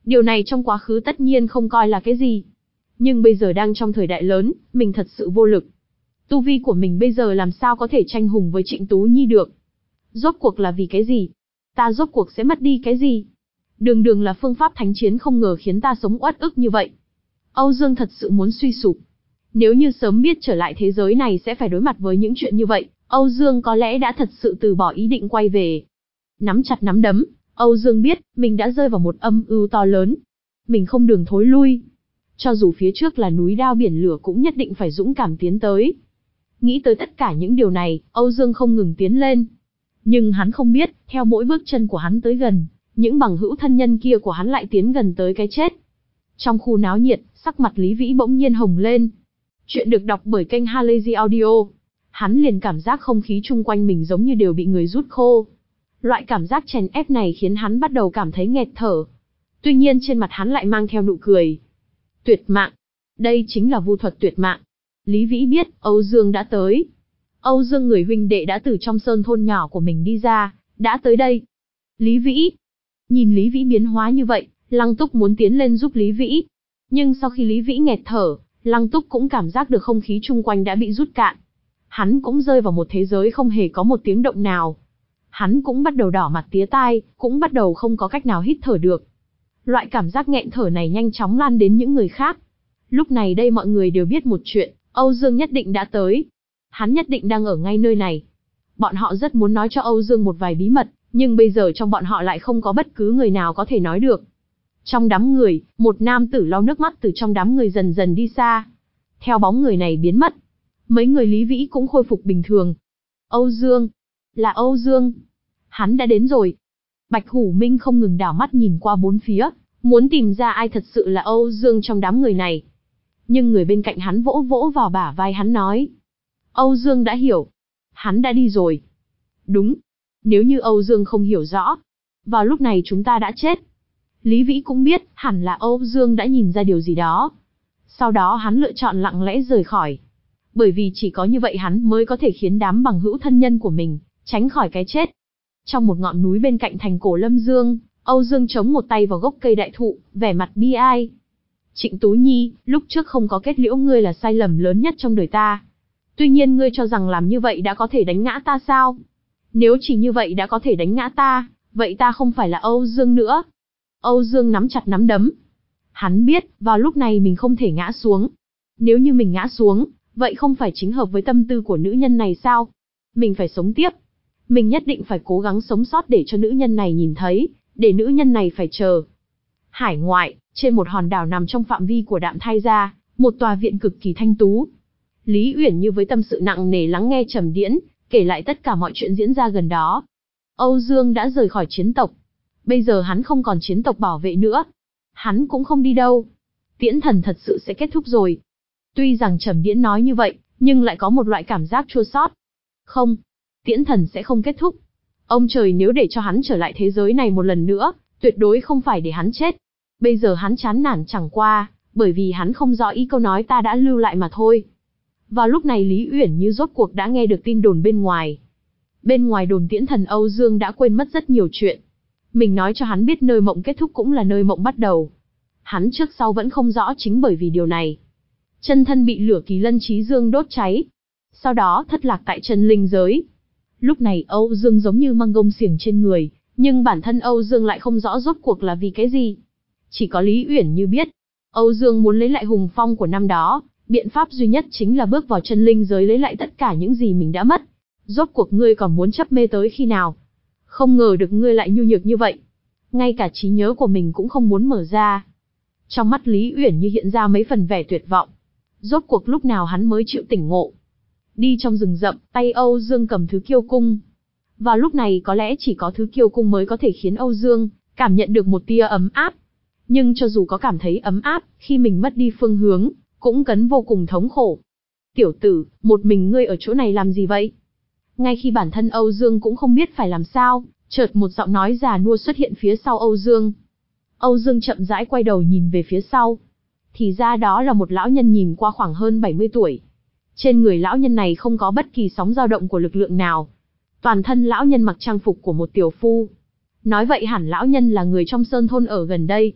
Điều này trong quá khứ tất nhiên không coi là cái gì. Nhưng bây giờ đang trong thời đại lớn, mình thật sự vô lực. Tu vi của mình bây giờ làm sao có thể tranh hùng với Trịnh Tú Nhi được? Rốt cuộc là vì cái gì? Ta rốt cuộc sẽ mất đi cái gì? Đường đường là phương pháp thánh chiến không ngờ khiến ta sống uất ức như vậy. Âu Dương thật sự muốn suy sụp. Nếu như sớm biết trở lại thế giới này sẽ phải đối mặt với những chuyện như vậy, Âu Dương có lẽ đã thật sự từ bỏ ý định quay về. Nắm chặt nắm đấm, Âu Dương biết mình đã rơi vào một âm mưu to lớn. Mình không đường thối lui. Cho dù phía trước là núi đao biển lửa cũng nhất định phải dũng cảm tiến tới. Nghĩ tới tất cả những điều này, Âu Dương không ngừng tiến lên. Nhưng hắn không biết, theo mỗi bước chân của hắn tới gần, những bằng hữu thân nhân kia của hắn lại tiến gần tới cái chết. Trong khu náo nhiệt, sắc mặt Lý Vĩ bỗng nhiên hồng lên. Chuyện được đọc bởi kênh Halazy Audio. Hắn liền cảm giác không khí chung quanh mình giống như đều bị người rút khô. Loại cảm giác chèn ép này khiến hắn bắt đầu cảm thấy nghẹt thở. Tuy nhiên trên mặt hắn lại mang theo nụ cười. Tuyệt mạng. Đây chính là vu thuật tuyệt mạng. Lý Vĩ biết, Âu Dương đã tới. Âu Dương người huynh đệ đã từ trong sơn thôn nhỏ của mình đi ra, đã tới đây. Lý Vĩ. Nhìn Lý Vĩ biến hóa như vậy, Lăng Túc muốn tiến lên giúp Lý Vĩ. Nhưng sau khi Lý Vĩ nghẹt thở, Lăng Túc cũng cảm giác được không khí chung quanh đã bị rút cạn. Hắn cũng rơi vào một thế giới không hề có một tiếng động nào. Hắn cũng bắt đầu đỏ mặt tía tai, cũng bắt đầu không có cách nào hít thở được. Loại cảm giác nghẹn thở này nhanh chóng lan đến những người khác. Lúc này đây mọi người đều biết một chuyện, Âu Dương nhất định đã tới. Hắn nhất định đang ở ngay nơi này. Bọn họ rất muốn nói cho Âu Dương một vài bí mật, nhưng bây giờ trong bọn họ lại không có bất cứ người nào có thể nói được. Trong đám người, một nam tử lau nước mắt từ trong đám người dần dần đi xa. Theo bóng người này biến mất, mấy người Lý Vĩ cũng khôi phục bình thường. Âu Dương, là Âu Dương. Hắn đã đến rồi. Bạch Hủ Minh không ngừng đảo mắt nhìn qua bốn phía, muốn tìm ra ai thật sự là Âu Dương trong đám người này. Nhưng người bên cạnh hắn vỗ vỗ vào bả vai hắn nói. Âu Dương đã hiểu. Hắn đã đi rồi. Đúng. Nếu như Âu Dương không hiểu rõ, vào lúc này chúng ta đã chết. Lý Vĩ cũng biết, hẳn là Âu Dương đã nhìn ra điều gì đó. Sau đó hắn lựa chọn lặng lẽ rời khỏi. Bởi vì chỉ có như vậy hắn mới có thể khiến đám bằng hữu thân nhân của mình tránh khỏi cái chết. Trong một ngọn núi bên cạnh thành cổ Lâm Dương, Âu Dương chống một tay vào gốc cây đại thụ, vẻ mặt bi ai. Trịnh Tú Nhi, lúc trước không có kết liễu ngươi là sai lầm lớn nhất trong đời ta. Tuy nhiên ngươi cho rằng làm như vậy đã có thể đánh ngã ta sao? Nếu chỉ như vậy đã có thể đánh ngã ta, vậy ta không phải là Âu Dương nữa. Âu Dương nắm chặt nắm đấm. Hắn biết, vào lúc này mình không thể ngã xuống. Nếu như mình ngã xuống, vậy không phải chính hợp với tâm tư của nữ nhân này sao? Mình phải sống tiếp. Mình nhất định phải cố gắng sống sót để cho nữ nhân này nhìn thấy, để nữ nhân này phải chờ. Hải ngoại, trên một hòn đảo nằm trong phạm vi của Đạm Thai Gia, một tòa viện cực kỳ thanh tú. Lý Uyển Như với tâm sự nặng nề lắng nghe Trầm Điễn, kể lại tất cả mọi chuyện diễn ra gần đó. Âu Dương đã rời khỏi chiến tộc. Bây giờ hắn không còn chiến tộc bảo vệ nữa. Hắn cũng không đi đâu. Tiễn thần thật sự sẽ kết thúc rồi. Tuy rằng Trầm Điễn nói như vậy, nhưng lại có một loại cảm giác chua xót. Không, Tiễn thần sẽ không kết thúc. Ông trời nếu để cho hắn trở lại thế giới này một lần nữa, tuyệt đối không phải để hắn chết. Bây giờ hắn chán nản chẳng qua, bởi vì hắn không rõ ý câu nói ta đã lưu lại mà thôi. Vào lúc này Lý Uyển Như rốt cuộc đã nghe được tin đồn bên ngoài. Bên ngoài đồn Tiễn thần Âu Dương đã quên mất rất nhiều chuyện. Mình nói cho hắn biết nơi mộng kết thúc cũng là nơi mộng bắt đầu. Hắn trước sau vẫn không rõ chính bởi vì điều này. Chân thân bị lửa Kỳ Lân Chí Dương đốt cháy. Sau đó thất lạc tại chân linh giới. Lúc này Âu Dương giống như mang gông xiềng trên người, nhưng bản thân Âu Dương lại không rõ rốt cuộc là vì cái gì. Chỉ có Lý Uyển Như biết, Âu Dương muốn lấy lại hùng phong của năm đó, biện pháp duy nhất chính là bước vào chân linh giới lấy lại tất cả những gì mình đã mất. Rốt cuộc ngươi còn muốn chấp mê tới khi nào? Không ngờ được ngươi lại nhu nhược như vậy. Ngay cả trí nhớ của mình cũng không muốn mở ra. Trong mắt Lý Uyển Như hiện ra mấy phần vẻ tuyệt vọng. Rốt cuộc lúc nào hắn mới chịu tỉnh ngộ. Đi trong rừng rậm, tay Âu Dương cầm thứ kiêu cung. Vào lúc này có lẽ chỉ có thứ kiêu cung mới có thể khiến Âu Dương cảm nhận được một tia ấm áp. Nhưng cho dù có cảm thấy ấm áp, khi mình mất đi phương hướng, cũng cấn vô cùng thống khổ. Tiểu tử, một mình ngươi ở chỗ này làm gì vậy? Ngay khi bản thân Âu Dương cũng không biết phải làm sao, chợt một giọng nói già nua xuất hiện phía sau Âu Dương. Âu Dương chậm rãi quay đầu nhìn về phía sau. Thì ra đó là một lão nhân nhìn qua khoảng hơn bảy mươi tuổi. Trên người lão nhân này không có bất kỳ sóng dao động của lực lượng nào. Toàn thân lão nhân mặc trang phục của một tiểu phu. Nói vậy hẳn lão nhân là người trong sơn thôn ở gần đây.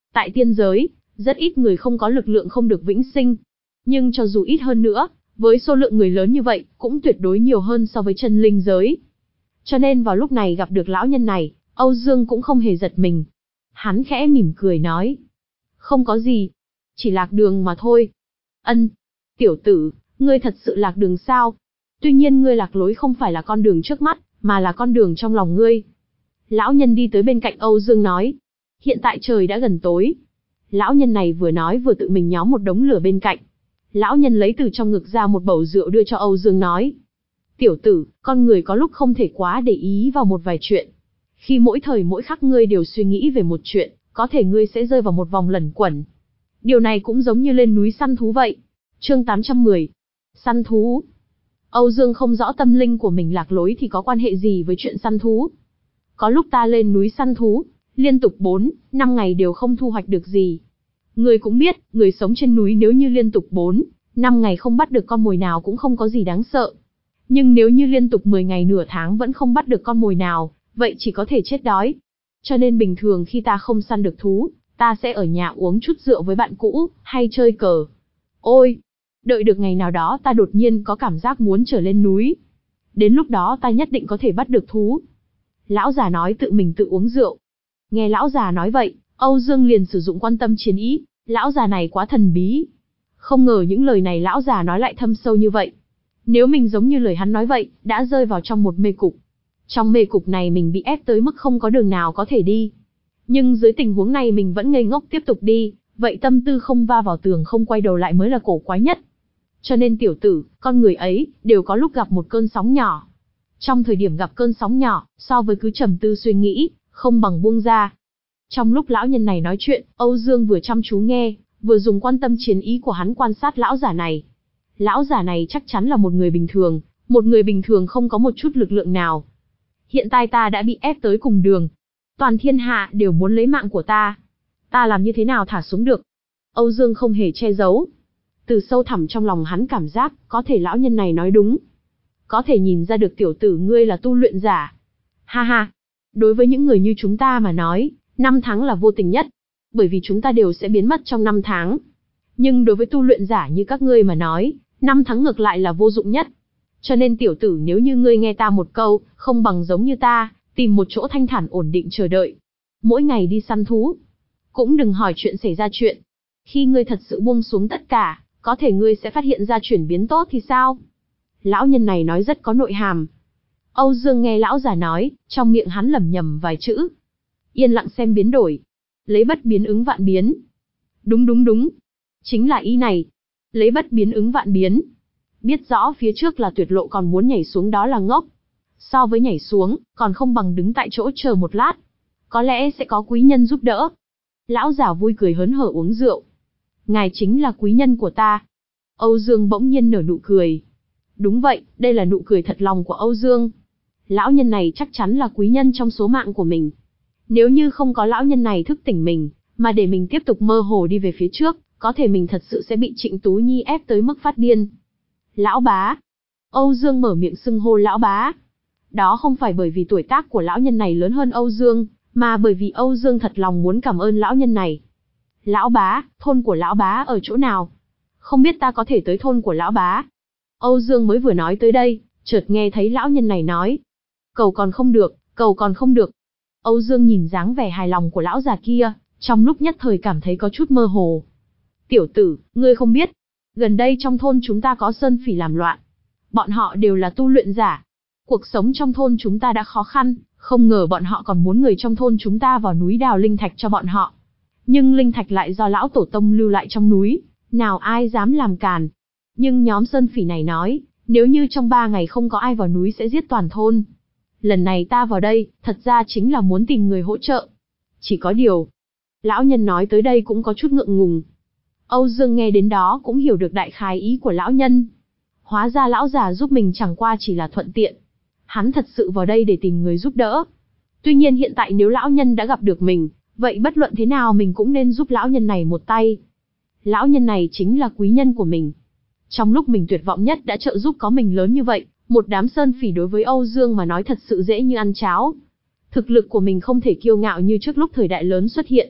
Tại tiên giới, rất ít người không có lực lượng không được vĩnh sinh. Nhưng cho dù ít hơn nữa, với số lượng người lớn như vậy, cũng tuyệt đối nhiều hơn so với chân linh giới. Cho nên vào lúc này gặp được lão nhân này, Âu Dương cũng không hề giật mình. Hắn khẽ mỉm cười nói. Không có gì. Chỉ lạc đường mà thôi. Ân. Tiểu tử, ngươi thật sự lạc đường sao? Tuy nhiên ngươi lạc lối không phải là con đường trước mắt, mà là con đường trong lòng ngươi. Lão nhân đi tới bên cạnh Âu Dương nói. Hiện tại trời đã gần tối. Lão nhân này vừa nói vừa tự mình nhóm một đống lửa bên cạnh. Lão nhân lấy từ trong ngực ra một bầu rượu đưa cho Âu Dương nói. Tiểu tử, con người có lúc không thể quá để ý vào một vài chuyện. Khi mỗi thời mỗi khắc ngươi đều suy nghĩ về một chuyện, có thể ngươi sẽ rơi vào một vòng lẩn quẩn. Điều này cũng giống như lên núi săn thú vậy. Chương tám trăm mười. Săn thú. Âu Dương không rõ tâm linh của mình lạc lối thì có quan hệ gì với chuyện săn thú. Có lúc ta lên núi săn thú, liên tục bốn, năm ngày đều không thu hoạch được gì. Người cũng biết, người sống trên núi nếu như liên tục bốn, năm ngày không bắt được con mồi nào cũng không có gì đáng sợ. Nhưng nếu như liên tục mười ngày nửa tháng vẫn không bắt được con mồi nào, vậy chỉ có thể chết đói. Cho nên bình thường khi ta không săn được thú, ta sẽ ở nhà uống chút rượu với bạn cũ, hay chơi cờ. Ôi! Đợi được ngày nào đó ta đột nhiên có cảm giác muốn trở lên núi. Đến lúc đó ta nhất định có thể bắt được thú. Lão già nói tự mình tự uống rượu. Nghe lão già nói vậy, Âu Dương liền sử dụng quan tâm chiến ý, lão già này quá thần bí. Không ngờ những lời này lão già nói lại thâm sâu như vậy. Nếu mình giống như lời hắn nói vậy, đã rơi vào trong một mê cục. Trong mê cục này mình bị ép tới mức không có đường nào có thể đi. Nhưng dưới tình huống này mình vẫn ngây ngốc tiếp tục đi, vậy tâm tư không va vào tường không quay đầu lại mới là cổ quái nhất. Cho nên tiểu tử, con người ấy, đều có lúc gặp một cơn sóng nhỏ. Trong thời điểm gặp cơn sóng nhỏ, so với cứ trầm tư suy nghĩ, không bằng buông ra. Trong lúc lão nhân này nói chuyện, Âu Dương vừa chăm chú nghe, vừa dùng quan tâm chiến ý của hắn quan sát lão giả này. Lão giả này chắc chắn là một người bình thường, một người bình thường không có một chút lực lượng nào. Hiện tại ta đã bị ép tới cùng đường. Toàn thiên hạ đều muốn lấy mạng của ta. Ta làm như thế nào thả xuống được? Âu Dương không hề che giấu. Từ sâu thẳm trong lòng hắn cảm giác, có thể lão nhân này nói đúng. Có thể nhìn ra được tiểu tử ngươi là tu luyện giả. Ha ha, đối với những người như chúng ta mà nói, năm tháng là vô tình nhất. Bởi vì chúng ta đều sẽ biến mất trong năm tháng. Nhưng đối với tu luyện giả như các ngươi mà nói, năm tháng ngược lại là vô dụng nhất. Cho nên tiểu tử nếu như ngươi nghe ta một câu, không bằng giống như ta, tìm một chỗ thanh thản ổn định chờ đợi. Mỗi ngày đi săn thú. Cũng đừng hỏi chuyện xảy ra chuyện. Khi ngươi thật sự buông xuống tất cả, có thể ngươi sẽ phát hiện ra chuyển biến tốt thì sao? Lão nhân này nói rất có nội hàm. Âu Dương nghe lão già nói, trong miệng hắn lẩm nhẩm vài chữ. Yên lặng xem biến đổi. Lấy bất biến ứng vạn biến. Đúng đúng đúng. Chính là ý này. Lấy bất biến ứng vạn biến. Biết rõ phía trước là tuyệt lộ còn muốn nhảy xuống đó là ngốc. So với nhảy xuống, còn không bằng đứng tại chỗ chờ một lát. Có lẽ sẽ có quý nhân giúp đỡ. Lão già vui cười hớn hở uống rượu. Ngài chính là quý nhân của ta. Âu Dương bỗng nhiên nở nụ cười. Đúng vậy, đây là nụ cười thật lòng của Âu Dương. Lão nhân này chắc chắn là quý nhân trong số mạng của mình. Nếu như không có lão nhân này thức tỉnh mình, mà để mình tiếp tục mơ hồ đi về phía trước, có thể mình thật sự sẽ bị Trịnh Tú Nhi ép tới mức phát điên. Lão bá. Âu Dương mở miệng xưng hô lão bá. Đó không phải bởi vì tuổi tác của lão nhân này lớn hơn Âu Dương, mà bởi vì Âu Dương thật lòng muốn cảm ơn lão nhân này. Lão bá, thôn của lão bá ở chỗ nào? Không biết ta có thể tới thôn của lão bá. Âu Dương mới vừa nói tới đây, chợt nghe thấy lão nhân này nói. Cầu còn không được, cầu còn không được. Âu Dương nhìn dáng vẻ hài lòng của lão già kia, trong lúc nhất thời cảm thấy có chút mơ hồ. Tiểu tử, ngươi không biết. Gần đây trong thôn chúng ta có sơn phỉ làm loạn. Bọn họ đều là tu luyện giả. Cuộc sống trong thôn chúng ta đã khó khăn, không ngờ bọn họ còn muốn người trong thôn chúng ta vào núi đào linh thạch cho bọn họ. Nhưng linh thạch lại do lão tổ tông lưu lại trong núi, nào ai dám làm càn. Nhưng nhóm sơn phỉ này nói, nếu như trong ba ngày không có ai vào núi sẽ giết toàn thôn. Lần này ta vào đây, thật ra chính là muốn tìm người hỗ trợ. Chỉ có điều, lão nhân nói tới đây cũng có chút ngượng ngùng. Âu Dương nghe đến đó cũng hiểu được đại khái ý của lão nhân. Hóa ra lão già giúp mình chẳng qua chỉ là thuận tiện. Hắn thật sự vào đây để tìm người giúp đỡ. Tuy nhiên hiện tại nếu lão nhân đã gặp được mình, vậy bất luận thế nào mình cũng nên giúp lão nhân này một tay. Lão nhân này chính là quý nhân của mình. Trong lúc mình tuyệt vọng nhất đã trợ giúp có mình lớn như vậy, một đám sơn phỉ đối với Âu Dương mà nói thật sự dễ như ăn cháo. Thực lực của mình không thể kiêu ngạo như trước lúc thời đại lớn xuất hiện.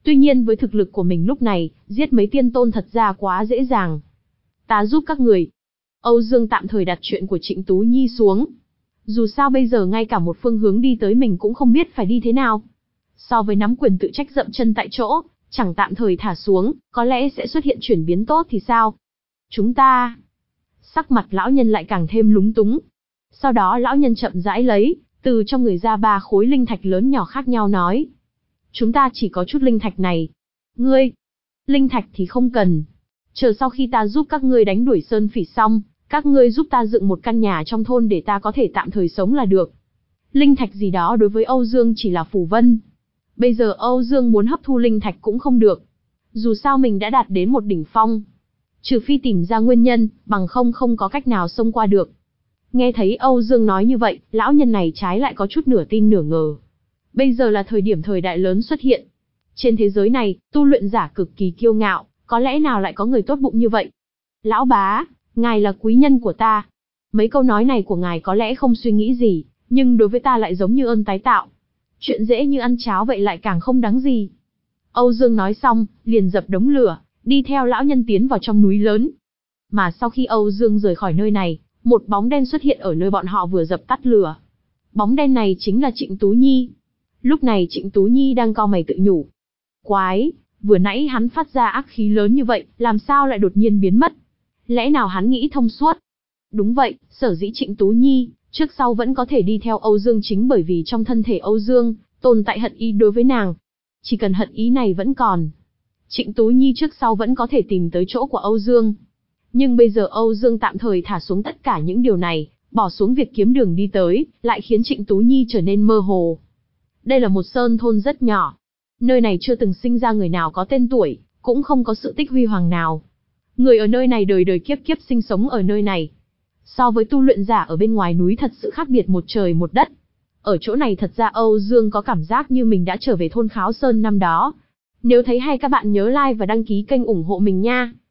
Tuy nhiên với thực lực của mình lúc này, giết mấy tiên tôn thật ra quá dễ dàng. Ta giúp các người. Âu Dương tạm thời đặt chuyện của Trịnh Tú Nhi xuống. Dù sao bây giờ ngay cả một phương hướng đi tới mình cũng không biết phải đi thế nào. So với nắm quyền tự trách dậm chân tại chỗ, chẳng tạm thời thả xuống, có lẽ sẽ xuất hiện chuyển biến tốt thì sao? Chúng ta... Sắc mặt lão nhân lại càng thêm lúng túng. Sau đó lão nhân chậm rãi lấy, từ trong người ra ba khối linh thạch lớn nhỏ khác nhau nói. Chúng ta chỉ có chút linh thạch này. Ngươi, linh thạch thì không cần. Chờ sau khi ta giúp các ngươi đánh đuổi Sơn Phỉ xong, các ngươi giúp ta dựng một căn nhà trong thôn để ta có thể tạm thời sống là được. Linh thạch gì đó đối với Âu Dương chỉ là phù vân. Bây giờ Âu Dương muốn hấp thu linh thạch cũng không được. Dù sao mình đã đạt đến một đỉnh phong. Trừ phi tìm ra nguyên nhân, bằng không không có cách nào xông qua được. Nghe thấy Âu Dương nói như vậy, lão nhân này trái lại có chút nửa tin nửa ngờ. Bây giờ là thời điểm thời đại lớn xuất hiện. Trên thế giới này, tu luyện giả cực kỳ kiêu ngạo, có lẽ nào lại có người tốt bụng như vậy? Lão bá, ngài là quý nhân của ta. Mấy câu nói này của ngài có lẽ không suy nghĩ gì, nhưng đối với ta lại giống như ơn tái tạo. Chuyện dễ như ăn cháo vậy lại càng không đáng gì. Âu Dương nói xong, liền dập đống lửa, đi theo lão nhân tiến vào trong núi lớn. Mà sau khi Âu Dương rời khỏi nơi này, một bóng đen xuất hiện ở nơi bọn họ vừa dập tắt lửa. Bóng đen này chính là Trịnh Tú Nhi. Lúc này Trịnh Tú Nhi đang cau mày tự nhủ. Quái, vừa nãy hắn phát ra ác khí lớn như vậy, làm sao lại đột nhiên biến mất? Lẽ nào hắn nghĩ thông suốt? Đúng vậy, sở dĩ Trịnh Tú Nhi, trước sau vẫn có thể đi theo Âu Dương chính bởi vì trong thân thể Âu Dương, tồn tại hận ý đối với nàng. Chỉ cần hận ý này vẫn còn, Trịnh Tú Nhi trước sau vẫn có thể tìm tới chỗ của Âu Dương. Nhưng bây giờ Âu Dương tạm thời thả xuống tất cả những điều này, bỏ xuống việc kiếm đường đi tới, lại khiến Trịnh Tú Nhi trở nên mơ hồ. Đây là một sơn thôn rất nhỏ. Nơi này chưa từng sinh ra người nào có tên tuổi, cũng không có sự tích huy hoàng nào. Người ở nơi này đời đời kiếp kiếp sinh sống ở nơi này. So với tu luyện giả ở bên ngoài núi thật sự khác biệt một trời một đất. Ở chỗ này thật ra Âu Dương có cảm giác như mình đã trở về thôn Kháo Sơn năm đó. Nếu thấy hay các bạn nhớ like và đăng ký kênh ủng hộ mình nha.